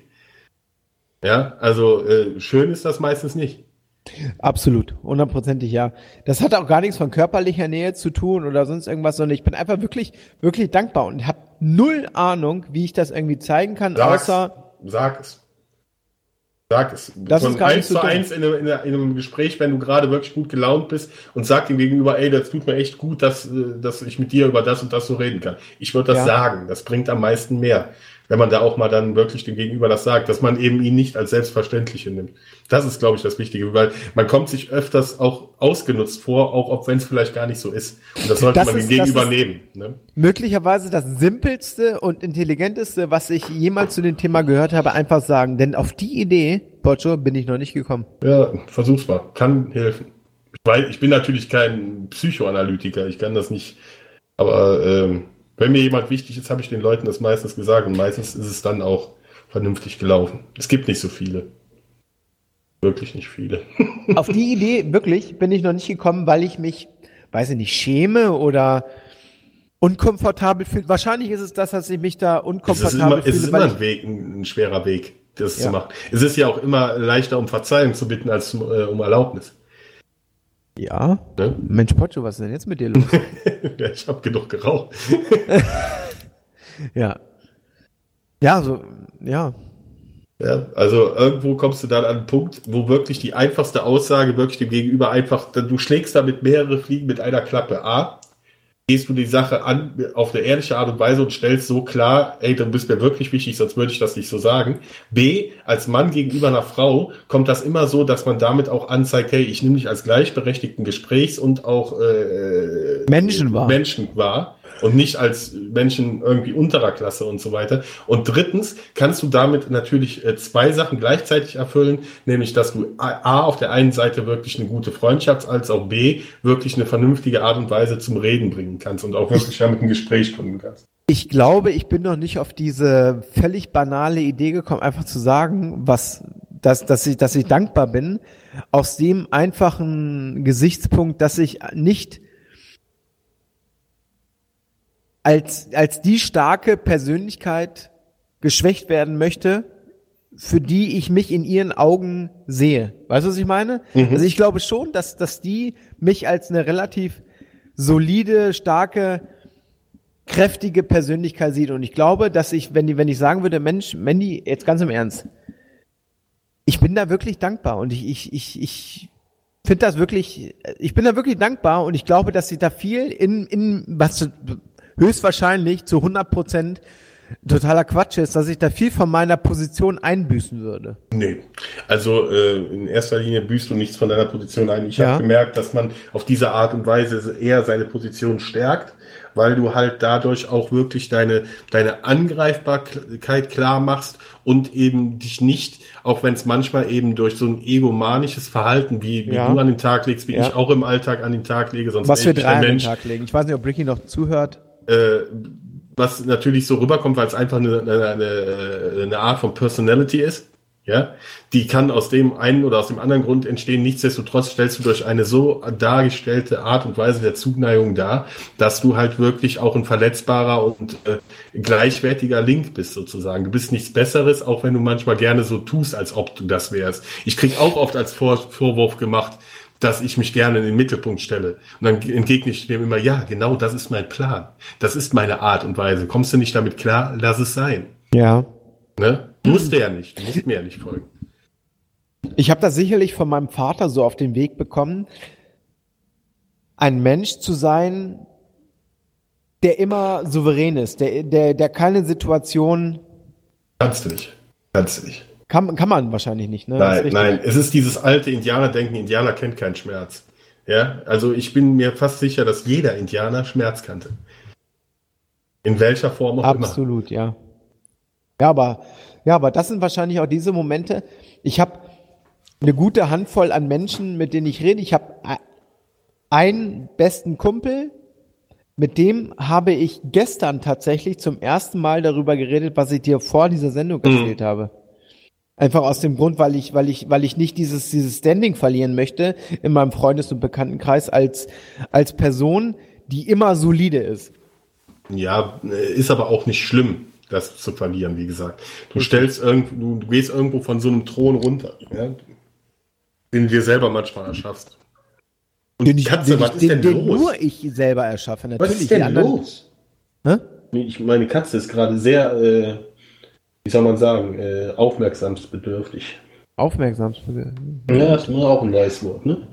Ja, also äh, schön ist das meistens nicht. Absolut, hundertprozentig ja. Das hat auch gar nichts von körperlicher Nähe zu tun oder sonst irgendwas, sondern ich bin einfach wirklich, wirklich dankbar und habe null Ahnung, wie ich das irgendwie zeigen kann, Sag's. außer Sag es. Sag es. Das Von ist gar nicht eins so zu dumm. eins in einem, in einem in einem Gespräch, wenn du gerade wirklich gut gelaunt bist und sag dem Gegenüber, ey, das tut mir echt gut, dass, äh, dass ich mit dir über das und das so reden kann. Ich würde das Ja. sagen. Das bringt am meisten mehr. Wenn man da auch mal dann wirklich dem Gegenüber das sagt, dass man eben ihn nicht als Selbstverständliche nimmt. Das ist, glaube ich, das Wichtige, weil man kommt sich öfters auch ausgenutzt vor, auch ob wenn es vielleicht gar nicht so ist. Und das sollte Das man ist- dem das Gegenüber ist- nehmen. Ne? möglicherweise das simpelste und intelligenteste, was ich jemals zu dem Thema gehört habe, einfach sagen. Denn auf die Idee, Pocho, bin ich noch nicht gekommen. Ja, versuch's mal. Kann helfen. Weil ich bin natürlich kein Psychoanalytiker, ich kann das nicht. Aber ähm, wenn mir jemand wichtig ist, habe ich den Leuten das meistens gesagt und meistens ist es dann auch vernünftig gelaufen. Es gibt nicht so viele. Wirklich nicht viele. Auf die Idee, wirklich, bin ich noch nicht gekommen, weil ich mich, weiß ich nicht, schäme oder unkomfortabel fühle. Wahrscheinlich ist es das, dass ich mich da Es ist unkomfortabel immer, es fühle, ist immer weil ein Weg, ein, ein schwerer Weg, das Ja. zu machen. Es ist ja auch immer leichter, um Verzeihung zu bitten, als zum, äh, um Erlaubnis. ich, ja. Ne? Mensch, Pocho, was ist denn jetzt mit dir los? Ja, ich habe genug geraucht. Ja. Ja, so, ja. Ja, also irgendwo kommst du dann an einen Punkt, wo wirklich die einfachste Aussage wirklich dem Gegenüber einfach, du schlägst damit mehrere Fliegen mit einer Klappe. A, gehst du die Sache an auf eine ehrliche Art und Weise und stellst so klar, ey, du bist mir wirklich wichtig, sonst würde ich das nicht so sagen. B, als Mann gegenüber einer Frau kommt das immer so, dass man damit auch anzeigt, hey, ich nehme dich als gleichberechtigten Gesprächs- und auch äh, Menschen wahr. Menschen wahr und nicht als Menschen irgendwie unterer Klasse und so weiter. Und drittens kannst du damit natürlich äh, zwei Sachen gleichzeitig erfüllen, nämlich dass du A, auf der einen Seite wirklich eine gute Freundschaft, als auch B, wirklich eine vernünftige Art und Weise zum Reden bringen kannst und auch wirklich damit ein Gespräch kommen kannst. Ich glaube, ich bin noch nicht auf diese völlig banale Idee gekommen, einfach zu sagen, was, dass, dass ich, dass ich dankbar bin, aus dem einfachen Gesichtspunkt, dass ich nicht als, als die starke Persönlichkeit geschwächt werden möchte, für die ich mich in ihren Augen sehe. Weißt du, was ich meine? Mhm. Also ich glaube schon, dass, dass die mich als eine relativ solide, starke, kräftige Persönlichkeit sieht. Und ich glaube, dass ich, wenn die, wenn ich sagen würde, Mensch, Mandy, jetzt ganz im Ernst, ich bin da wirklich dankbar und ich, ich, ich, ich finde das wirklich, ich bin da wirklich dankbar und ich glaube, dass sie da viel in, in, was höchstwahrscheinlich zu hundert Prozent totaler Quatsch ist, dass ich da viel von meiner Position einbüßen würde. Nee, also äh, in erster Linie büßt du nichts von deiner Position ein. Ich Ja. habe gemerkt, dass man auf diese Art und Weise eher seine Position stärkt, weil du halt dadurch auch wirklich deine, deine Angreifbarkeit klar machst und eben dich nicht, auch wenn es manchmal eben durch so ein egomanisches Verhalten, wie, wie Ja. du an den Tag legst, wie Ja. ich auch im Alltag an den Tag lege, sonst Was wäre wir ich drei der an den Mensch, Tag legen. Ich weiß nicht, ob Ricky noch zuhört. äh, was natürlich so rüberkommt, weil es einfach eine, eine, eine, eine Art von Personality ist, ja, die kann aus dem einen oder aus dem anderen Grund entstehen. Nichtsdestotrotz stellst du durch eine so dargestellte Art und Weise der Zuneigung dar, dass du halt wirklich auch ein verletzbarer und äh, gleichwertiger Link bist sozusagen. Du bist nichts Besseres, auch wenn du manchmal gerne so tust, als ob du das wärst. Ich krieg auch oft als Vor- Vorwurf gemacht, dass ich mich gerne in den Mittelpunkt stelle. Und dann entgegne ich dem immer, ja, genau, das ist mein Plan. Das ist meine Art und Weise. Kommst du nicht damit klar? Lass es sein. Ja. Ne? Musst du ja nicht. Du musst mir ja nicht folgen. Ich habe das sicherlich von meinem Vater so auf den Weg bekommen, ein Mensch zu sein, der immer souverän ist, der, der, der keine Situation... Kannst du nicht. Kannst du nicht. Kann, kann man wahrscheinlich nicht, ne? Das ist Nein, richtig. nein. Es ist dieses alte Indianerdenken, Indianer kennt keinen Schmerz. Ja, also ich bin mir fast sicher, dass jeder Indianer Schmerz kannte. In welcher Form auch immer. Absolut, ja. Ja, aber, ja, aber das sind wahrscheinlich auch diese Momente. Ich habe eine gute Handvoll an Menschen, mit denen ich rede. Ich habe einen besten Kumpel, mit dem habe ich gestern tatsächlich zum ersten Mal darüber geredet, was ich dir vor dieser Sendung erzählt mhm. habe. Einfach aus dem Grund, weil ich, weil ich, weil ich nicht dieses, dieses Standing verlieren möchte in meinem Freundes- und Bekanntenkreis als, als Person, die immer solide ist. Ja, ist aber auch nicht schlimm, das zu verlieren, wie gesagt. Du stellst irgendwo, du gehst irgendwo von so einem Thron runter, ja, den du dir selber manchmal erschaffst. Und Den, die Katze, den, was ich, ist den, denn den los? nur ich selber erschaffe, natürlich. Was ist denn Die anderen- los? Hä? Ich, meine Katze ist gerade sehr, äh, wie soll man sagen, äh, aufmerksamsbedürftig. Aufmerksamsbedürftig? Ja, das ist auch ein neues Wort, ne?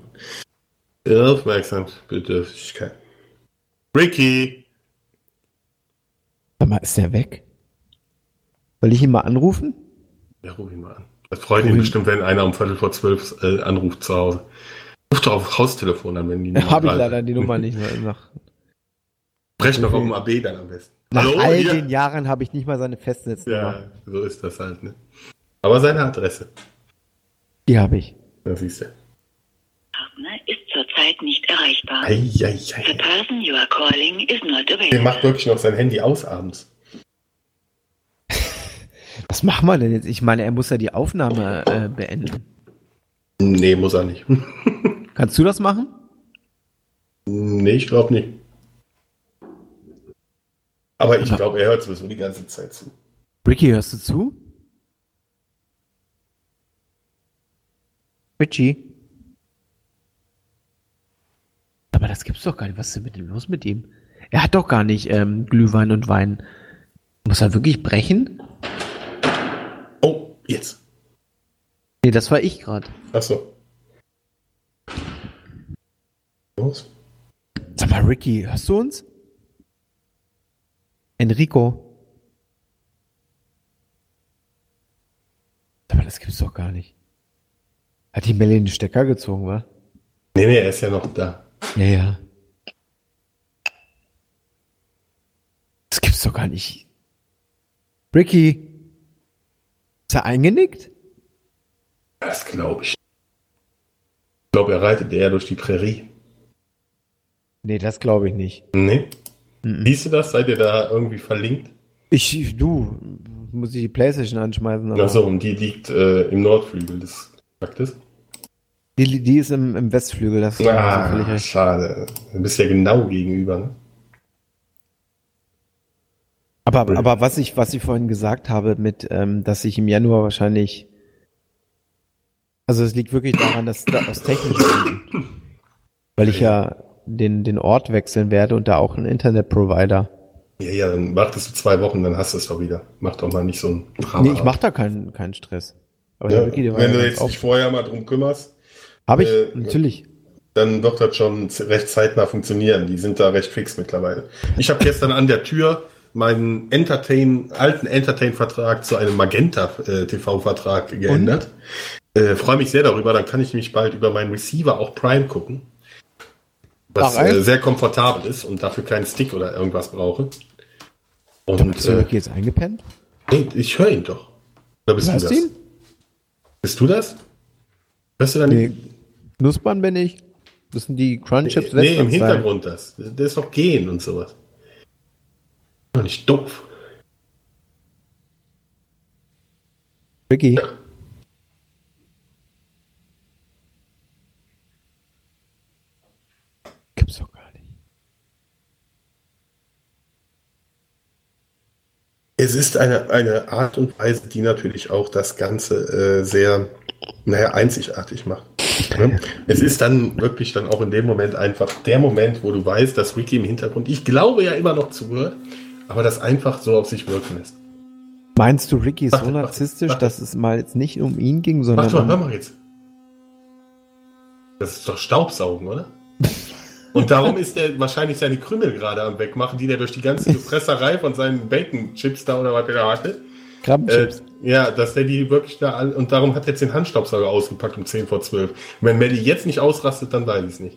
Aufmerksamsbedürftigkeit. Ricky! Sag mal, ist der weg? Soll ich ihn mal anrufen? Ja, ruf ihn mal an. Das freut ihn bestimmt, wenn einer um Viertel vor zwölf äh, anruft zu Hause. Ruf doch auf Haustelefon an, wenn die Ja, habe ich leider die Nummer nicht mehr. Nach, Brech noch auf dem A B dann am besten. nach Hallo, all hier? den Jahren habe ich nicht mal seine Festnetznummer. Ja, so ist das halt, ne? Aber seine Adresse. Die habe ich. Das siehst du. Partner ist zurzeit nicht erreichbar. Ei, ei, ei. The person you are calling is not Der available. macht wirklich noch sein Handy aus abends. Was machen wir denn jetzt? Ich meine, er muss ja die Aufnahme äh, beenden. Nee, muss er nicht. Kannst du das machen? Nee, ich glaube nicht. Aber ich glaube, er hört sowieso die ganze Zeit zu. Ricky, hörst du zu? Richie? Aber das gibt's doch gar nicht. Was ist denn mit dem los mit ihm? Er hat doch gar nicht ähm, Glühwein und Wein. Muss er wirklich brechen? Oh, jetzt. Nee, das war ich gerade. Ach so. Los. Sag mal, Ricky, hörst du uns? Enrico? Aber das gibt's doch gar nicht. Hat die Melanie den Stecker gezogen, wa? Nee, nee, er ist ja noch da. Ja, ja. Das gibt's doch gar nicht. Ricky? Ist er eingenickt? Das glaube ich. Ich glaube, er reitet eher durch die Prärie. Nee, das glaube ich nicht. Nee? Mhm. Siehst du das? Seid ihr da irgendwie verlinkt? Ich, du, muss ich die Playstation anschmeißen. aber- Achso, und die liegt äh, im Nordflügel des Traktes. Die, die ist im, im Westflügel, das ist Ah, völlig recht. schade. Du bist ja genau gegenüber, ne? Aber, aber was ich, was ich vorhin gesagt habe, mit, ähm, dass ich im Januar wahrscheinlich, also es liegt wirklich daran, dass da aus technischen Gründen, weil ich ja den, den Ort wechseln werde und da auch einen Internetprovider. Ja, ja, dann wartest du zwei Wochen, dann hast du es doch wieder. Mach doch mal nicht so ein Drama. Nee, ich mach da keinen, keinen Stress. Aber Ja, der Ricky, der war wenn ja du ganz jetzt auf- dich vorher mal drum kümmerst. Hab ich, äh, natürlich. Dann wird das schon z- recht zeitnah funktionieren. Die sind da recht fix mittlerweile. Ich habe gestern an der Tür meinen Entertain, alten Entertain-Vertrag zu einem Magenta-T V-Vertrag geändert. Äh, Freue mich sehr darüber, dann kann ich mich bald über meinen Receiver auch Prime gucken. Was Ach, äh, sehr komfortabel ist und dafür keinen Stick oder irgendwas brauche. Und Hast du äh, jetzt eingepennt? hey, ich höre ihn doch. Oder bist du Hörst das? du ihn? Bist du das? Hörst du dann Nee. Nussbahn bin ich. Das sind die Crunchips. Nee, im Western-Style. Hintergrund das. Der ist doch gehen und sowas. Doch nicht doof. Ricky. Gibt's doch gar nicht. Es ist eine, eine Art und Weise, die natürlich auch das Ganze äh, sehr, naja, einzigartig macht. Ne? Es ist dann wirklich dann auch in dem Moment einfach der Moment, wo du weißt, dass Ricky im Hintergrund, ich glaube ja immer noch zuhört, aber das einfach so auf sich wirken lässt. Meinst du, Ricky ist Warte, so warte, narzisstisch, warte. dass es mal jetzt nicht um ihn ging, sondern Mach doch, hör um... mal jetzt. Das ist doch Staubsaugen, oder? Und darum ist er wahrscheinlich seine Krümel gerade am Wegmachen, die der durch die ganze Fresserei von seinen Bacon-Chips da oder was der da hatte. Krabbenchips. Äh, ja, dass der die wirklich da all, und darum hat er jetzt den Handstaubsauger ausgepackt um zehn vor zwölf. Wenn Melly jetzt nicht ausrastet, dann weiß ich es nicht.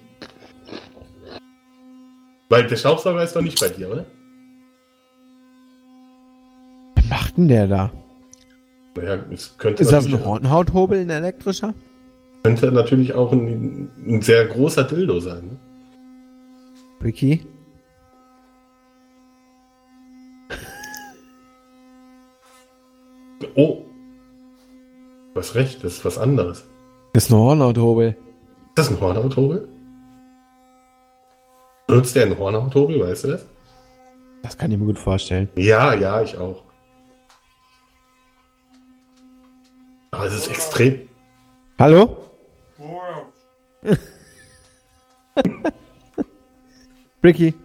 Weil der Staubsauger ist doch nicht bei dir, oder? Was macht denn der da? Naja, es könnte Ist das ein natürlich- Hornhauthobel, ein elektrischer? Könnte natürlich auch ein, ein sehr großer Dildo sein. Ne? Ricky? Oh. Du hast recht, das ist was anderes. Das ist ein Hornhauthobel. Ist das ein Hornhauthobel? Benutzt der einen Hornhauthobel, weißt du das? Das kann ich mir gut vorstellen. Ja, ja, ich auch. Aber es ist extrem. Hallo? Ricky?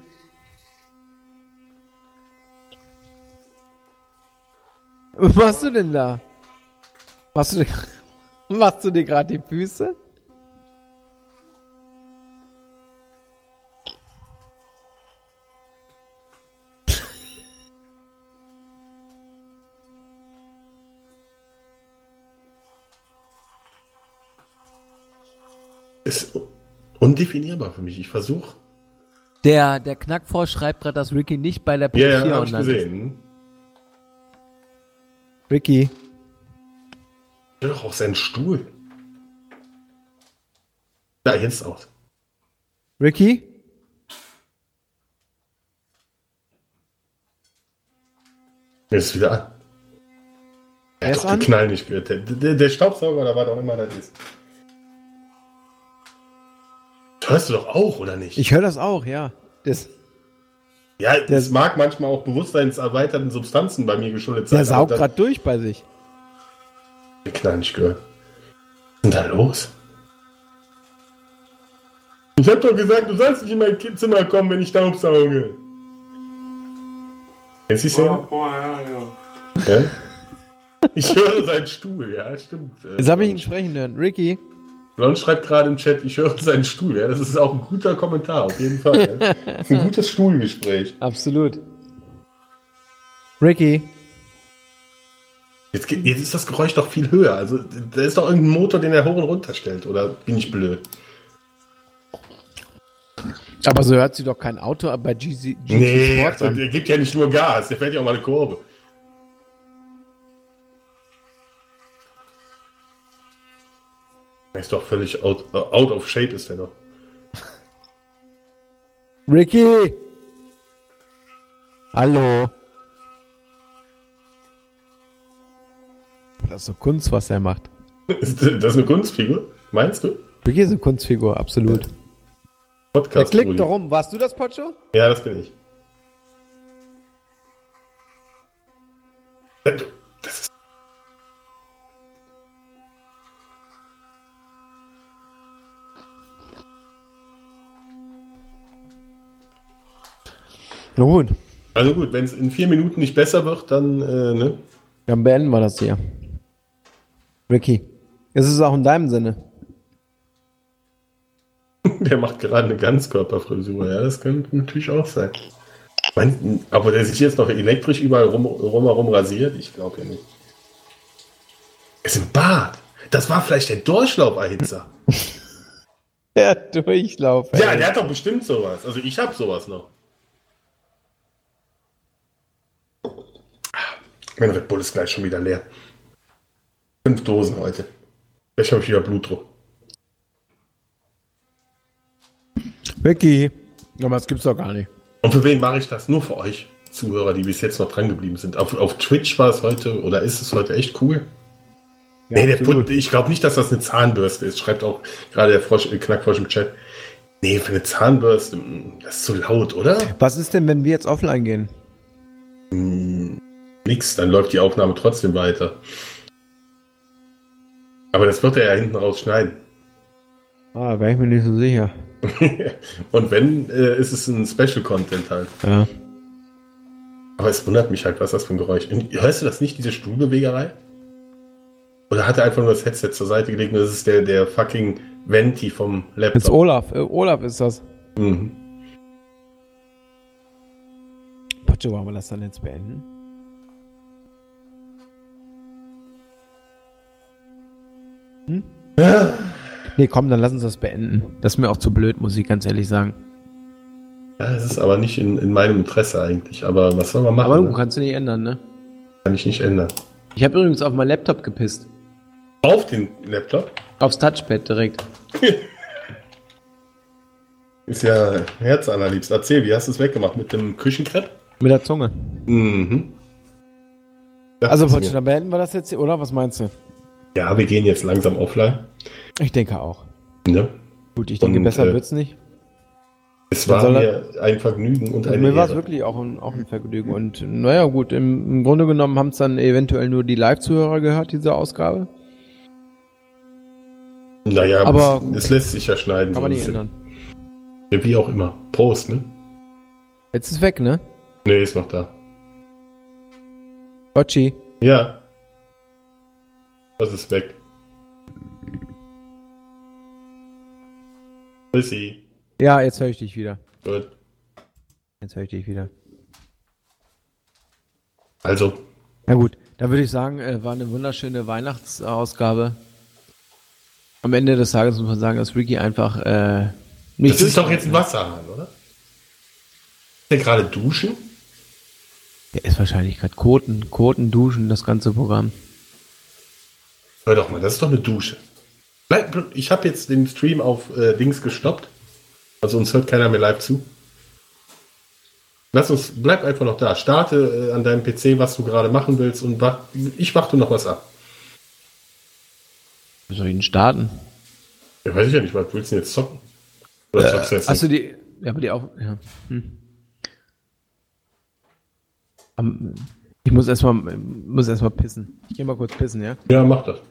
Was machst du denn da? Machst du dir, machst du dir gerade die Füße? Ist undefinierbar für mich. Ich versuche. Der, der Knackfrosch schreibt gerade, dass Ricky nicht bei der P Ja, vier ja, hab ich online ist. gesehen. Ricky? Hör doch auf seinen Stuhl. Da, jetzt aus. Ricky? Jetzt ist wieder an. Er Er hat ist doch an? den Knall nicht gehört. Der, der, der Staubsauger, da war doch immer das ist. Das hörst du doch auch, oder nicht? Ich höre das auch, ja. Das, ja, das mag manchmal auch bewusstseinserweiterten Substanzen bei mir geschuldet sein. der saugt aber gerade durch bei sich. den Knall nicht gehört. Was ist denn da los? Ich hab doch gesagt, du sollst nicht in mein Zimmer kommen, wenn ich Staubsauge. Jetzt siehst du ja? Ja? Ich höre seinen Stuhl, ja, stimmt. Jetzt habe ich ihn sprechen hören. Ricky? Blond schreibt gerade im Chat, ich höre seinen Stuhl, ja. Das ist auch ein guter Kommentar, auf jeden Fall. Ja. Das ist ein gutes Stuhlgespräch. Absolut. Ricky? Jetzt, geht- jetzt ist das Geräusch doch viel höher. Also, da ist doch irgendein Motor, den er hoch und runter stellt. Oder bin ich blöd? Aber so hört sie doch kein Auto bei G C G C Nee, Sports also, an. der gibt ja nicht nur Gas, der fährt ja auch mal eine Kurve. Der ist doch völlig out, uh, out of shape, ist der doch. Ricky! Hallo? Das ist so Kunst, was er macht. Ist das eine Kunstfigur? Meinst du? Ricky ist eine Kunstfigur, absolut. Der Podcast. klickt doch rum. Warst du das, Pocho? Ja, das bin ich. Das ist Na gut. Also gut, wenn es in vier Minuten nicht besser wird, dann, äh, ne? Dann beenden wir das hier. Ricky, es ist auch in deinem Sinne. Der macht gerade eine Ganzkörperfrisur, ja, das könnte natürlich auch sein. meine, aber der sich jetzt noch elektrisch überall rum, rumherum rasiert? Ich glaube ja nicht. Es ist ein Bad. Das war vielleicht der Durchlauferhitzer. Der Durchlauf. Ja, der hat doch bestimmt sowas. Also ich habe sowas noch. Mein Red Bull ist gleich schon wieder leer. Fünf Dosen heute. Vielleicht habe ich wieder Blutdruck. Becky. Aber das gibt's doch gar nicht. Und für wen mache ich das? Nur für euch Zuhörer, die bis jetzt noch dran geblieben sind. Auf, auf Twitch war es heute, oder ist es heute echt cool? Ja, nee, der Put, ich glaube nicht, dass das eine Zahnbürste ist. Schreibt auch gerade der Frosch, Knackfrosch im Chat. Nee, für eine Zahnbürste, das ist zu laut, oder? Was ist denn, wenn wir jetzt offline gehen? Hm, nix, dann läuft die Aufnahme trotzdem weiter. Aber das wird er ja hinten raus schneiden. Ah, da wäre ich mir nicht so sicher. Und wenn, äh, ist es ein Special-Content halt. Ja. Aber es wundert mich halt, was das für ein Geräusch ist. Hörst du das nicht, diese Stuhlbewegerei? Oder hat er einfach nur das Headset zur Seite gelegt und das ist der, der fucking Venti vom Laptop? Das ist Olaf. Äh, Olaf ist das. Mhm. Potsche, wollen wir das dann jetzt beenden? Hm? Ja. Nee, komm, dann lass uns das beenden. Das ist mir auch zu blöd, muss ich ganz ehrlich sagen. Ja, es ist aber nicht in, in meinem Interesse eigentlich. Aber was soll man machen? Aber du ne? kannst du nicht ändern, ne? Kann ich nicht ändern. Ich habe übrigens auf meinen Laptop gepisst. Auf den Laptop? Aufs Touchpad direkt. Ist ja herzallerliebst. Erzähl, wie hast du es weggemacht? Mit dem Küchenkrepp? Mit der Zunge. Mhm. Das also, ist Potsche, mir- dann beenden wir das jetzt, oder? Was meinst du? Ja, wir gehen jetzt langsam offline. Ich denke auch. Ne? Gut, ich denke, Und, besser äh, wird's nicht. Es Dann war soll mir ein Vergnügen und Also eine mir war es Ehre. wirklich auch ein, auch ein Vergnügen. Und naja, gut, im, im Grunde genommen haben es dann eventuell nur die Live-Zuhörer gehört, diese Ausgabe. Naja, aber es, es lässt sich ja schneiden. kann man so nicht ein ändern. bisschen. Ja, wie auch immer. Prost, ne? Jetzt ist weg, ne? Nee, ist noch da. Potschi. Ja. Das ist weg. Tschüssi. Ja, jetzt höre ich dich wieder. Gut. Jetzt höre ich dich wieder. Also. Na gut, da würde ich sagen, äh, war eine wunderschöne Weihnachtsausgabe. Am Ende des Tages muss man sagen, dass Ricky einfach äh, nicht. Das ist doch jetzt ein Wasserhahn, oder? Ist der gerade duschen? Der ist wahrscheinlich gerade Koten, Koten, Duschen, das ganze Programm. Hör doch mal, das ist doch eine Dusche. Bleib, ich habe jetzt den Stream auf äh, Dings gestoppt. Also uns hört keiner mehr live zu. Lass uns, bleib einfach noch da. Starte äh, an deinem P C, was du gerade machen willst und wach, ich warte noch was ab. Wie soll ich denn starten? Ja, weiß ich ja nicht, was willst du denn jetzt zocken? Oder Äh, zockst du jetzt hast du nicht? die, ja, aber die auch, ja. Hm. Am- Ich muss erstmal, muss erstmal pissen. Ich geh mal kurz pissen, ja? Ja, mach das.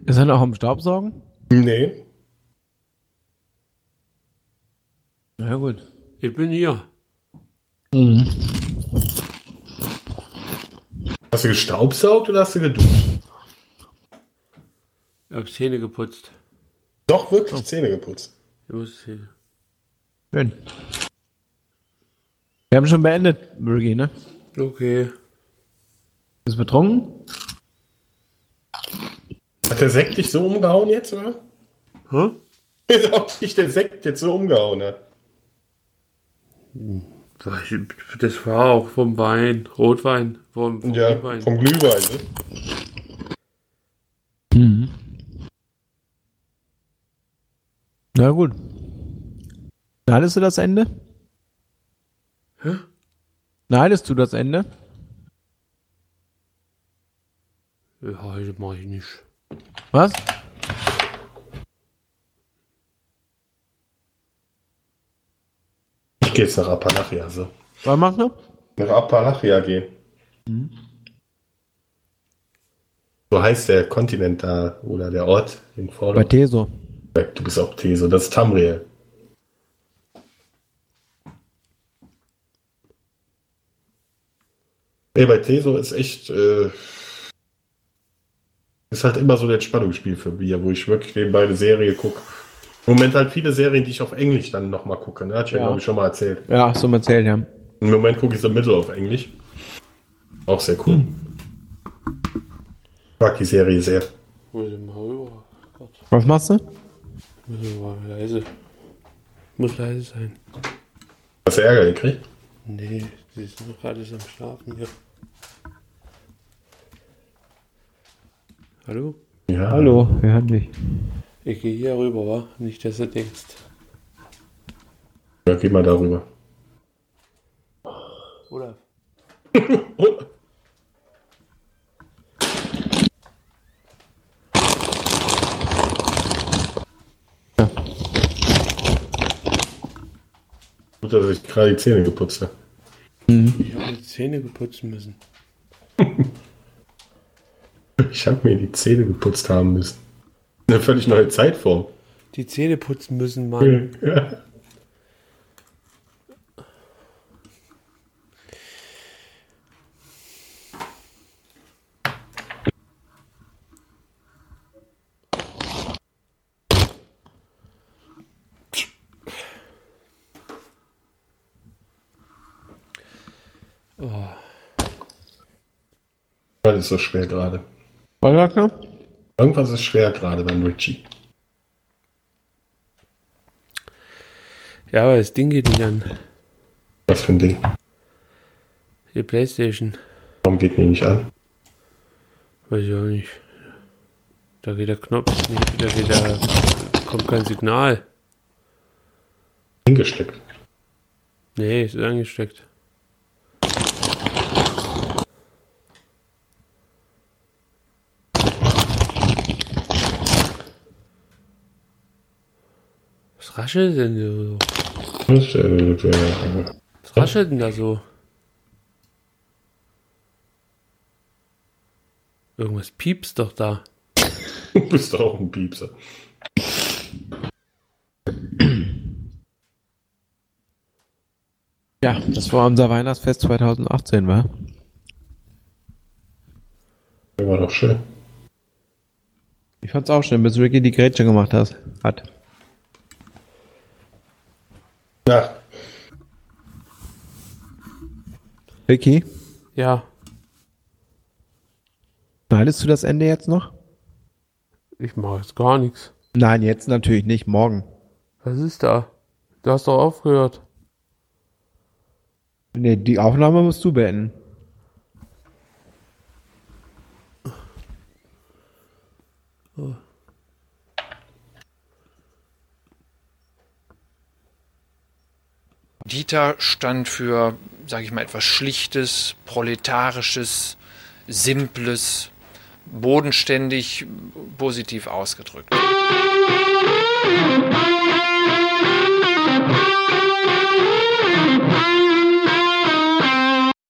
Ist er noch am Staubsaugen? Nee. Na gut. Ich bin hier. Mhm. Hast du gestaubsaugt oder hast du geduscht? Ich hab Zähne geputzt. Doch, wirklich oh. Zähne geputzt. Ich muss Zähne. Schön. Wir haben schon beendet, Ricky, ne? Okay. Bist du betrunken? Hat der Sekt dich so umgehauen jetzt, oder? Hä? Ob dich der Sekt jetzt so umgehauen hat. Das war auch vom Wein, Rotwein, vom, vom ja, Glühwein. Vom Glühwein, ne? Mhm. Na gut. Schneidest du das Ende? Hä? Schneidest du das Ende? Ja, das mach ich nicht. Was? Ich geh jetzt nach Appalachia, so. Was machst du? Nach Appalachia gehen. Mhm. So heißt der Kontinent da, oder der Ort in Bei Vordergrund. Teso. Du bist auch Teso, das ist Tamriel. Nee, bei Teso ist echt, äh, ist halt immer so ein Entspannungsspiel für mich, wo ich wirklich nebenbei eine Serie gucke. Im Moment halt viele Serien, die ich auf Englisch dann nochmal gucke, ne? Hat ich ja, Ja. glaube ich, schon mal erzählt. Ja, hast du mal erzählt, ja. Im Moment gucke ich The Middle auf Englisch. Auch sehr cool. Hm. Ich mag die Serie sehr. Muss ich mal rüber. Gott. Was machst du? Muss ich mal leise. Muss leise sein. Hast du Ärger gekriegt? Nee, sie ist noch gerade am Schlafen hier. Hallo? Ja. Hallo, wir hören dich. Ich gehe hier rüber, wa? Nicht, dass du denkst. Ja, geh mal darüber. Olaf. Ja. Gut, dass ich gerade die Zähne geputzt habe. Mhm. Ich habe die Zähne geputzen müssen. Ich habe mir die Zähne geputzt haben müssen. Eine völlig neue Zeitform. Die Zähne putzen müssen, Mann. Ja. Oh. Was ist so schwer gerade? Was sagt er? Irgendwas ist schwer gerade beim Richie. Ja, aber das Ding geht nicht an. Was für ein Ding? Die Playstation. Warum geht die nicht an? Weiß ich auch nicht. Da geht der Knopf nicht, da geht der, kommt kein Signal. Hingesteckt. Nee, ist angesteckt. Was raschelt denn so? Was, äh, Was raschelt denn da so? Irgendwas piepst doch da. Du bist doch auch ein Piepser. Ja, das war unser Weihnachtsfest zwanzig achtzehn, wa? Das war doch schön. Ich fand's auch schön, bis Ricky die Grätsche gemacht hat. hat. Ja. Ricky, Ja, schneidest du das Ende jetzt noch? ich mache jetzt gar nichts. Nein, jetzt natürlich nicht, morgen. Was ist da? Du hast doch aufgehört. Nee, die Aufnahme musst du beenden. Oh. Dieter stand für, sage ich mal, etwas Schlichtes, Proletarisches, Simples, bodenständig, positiv ausgedrückt.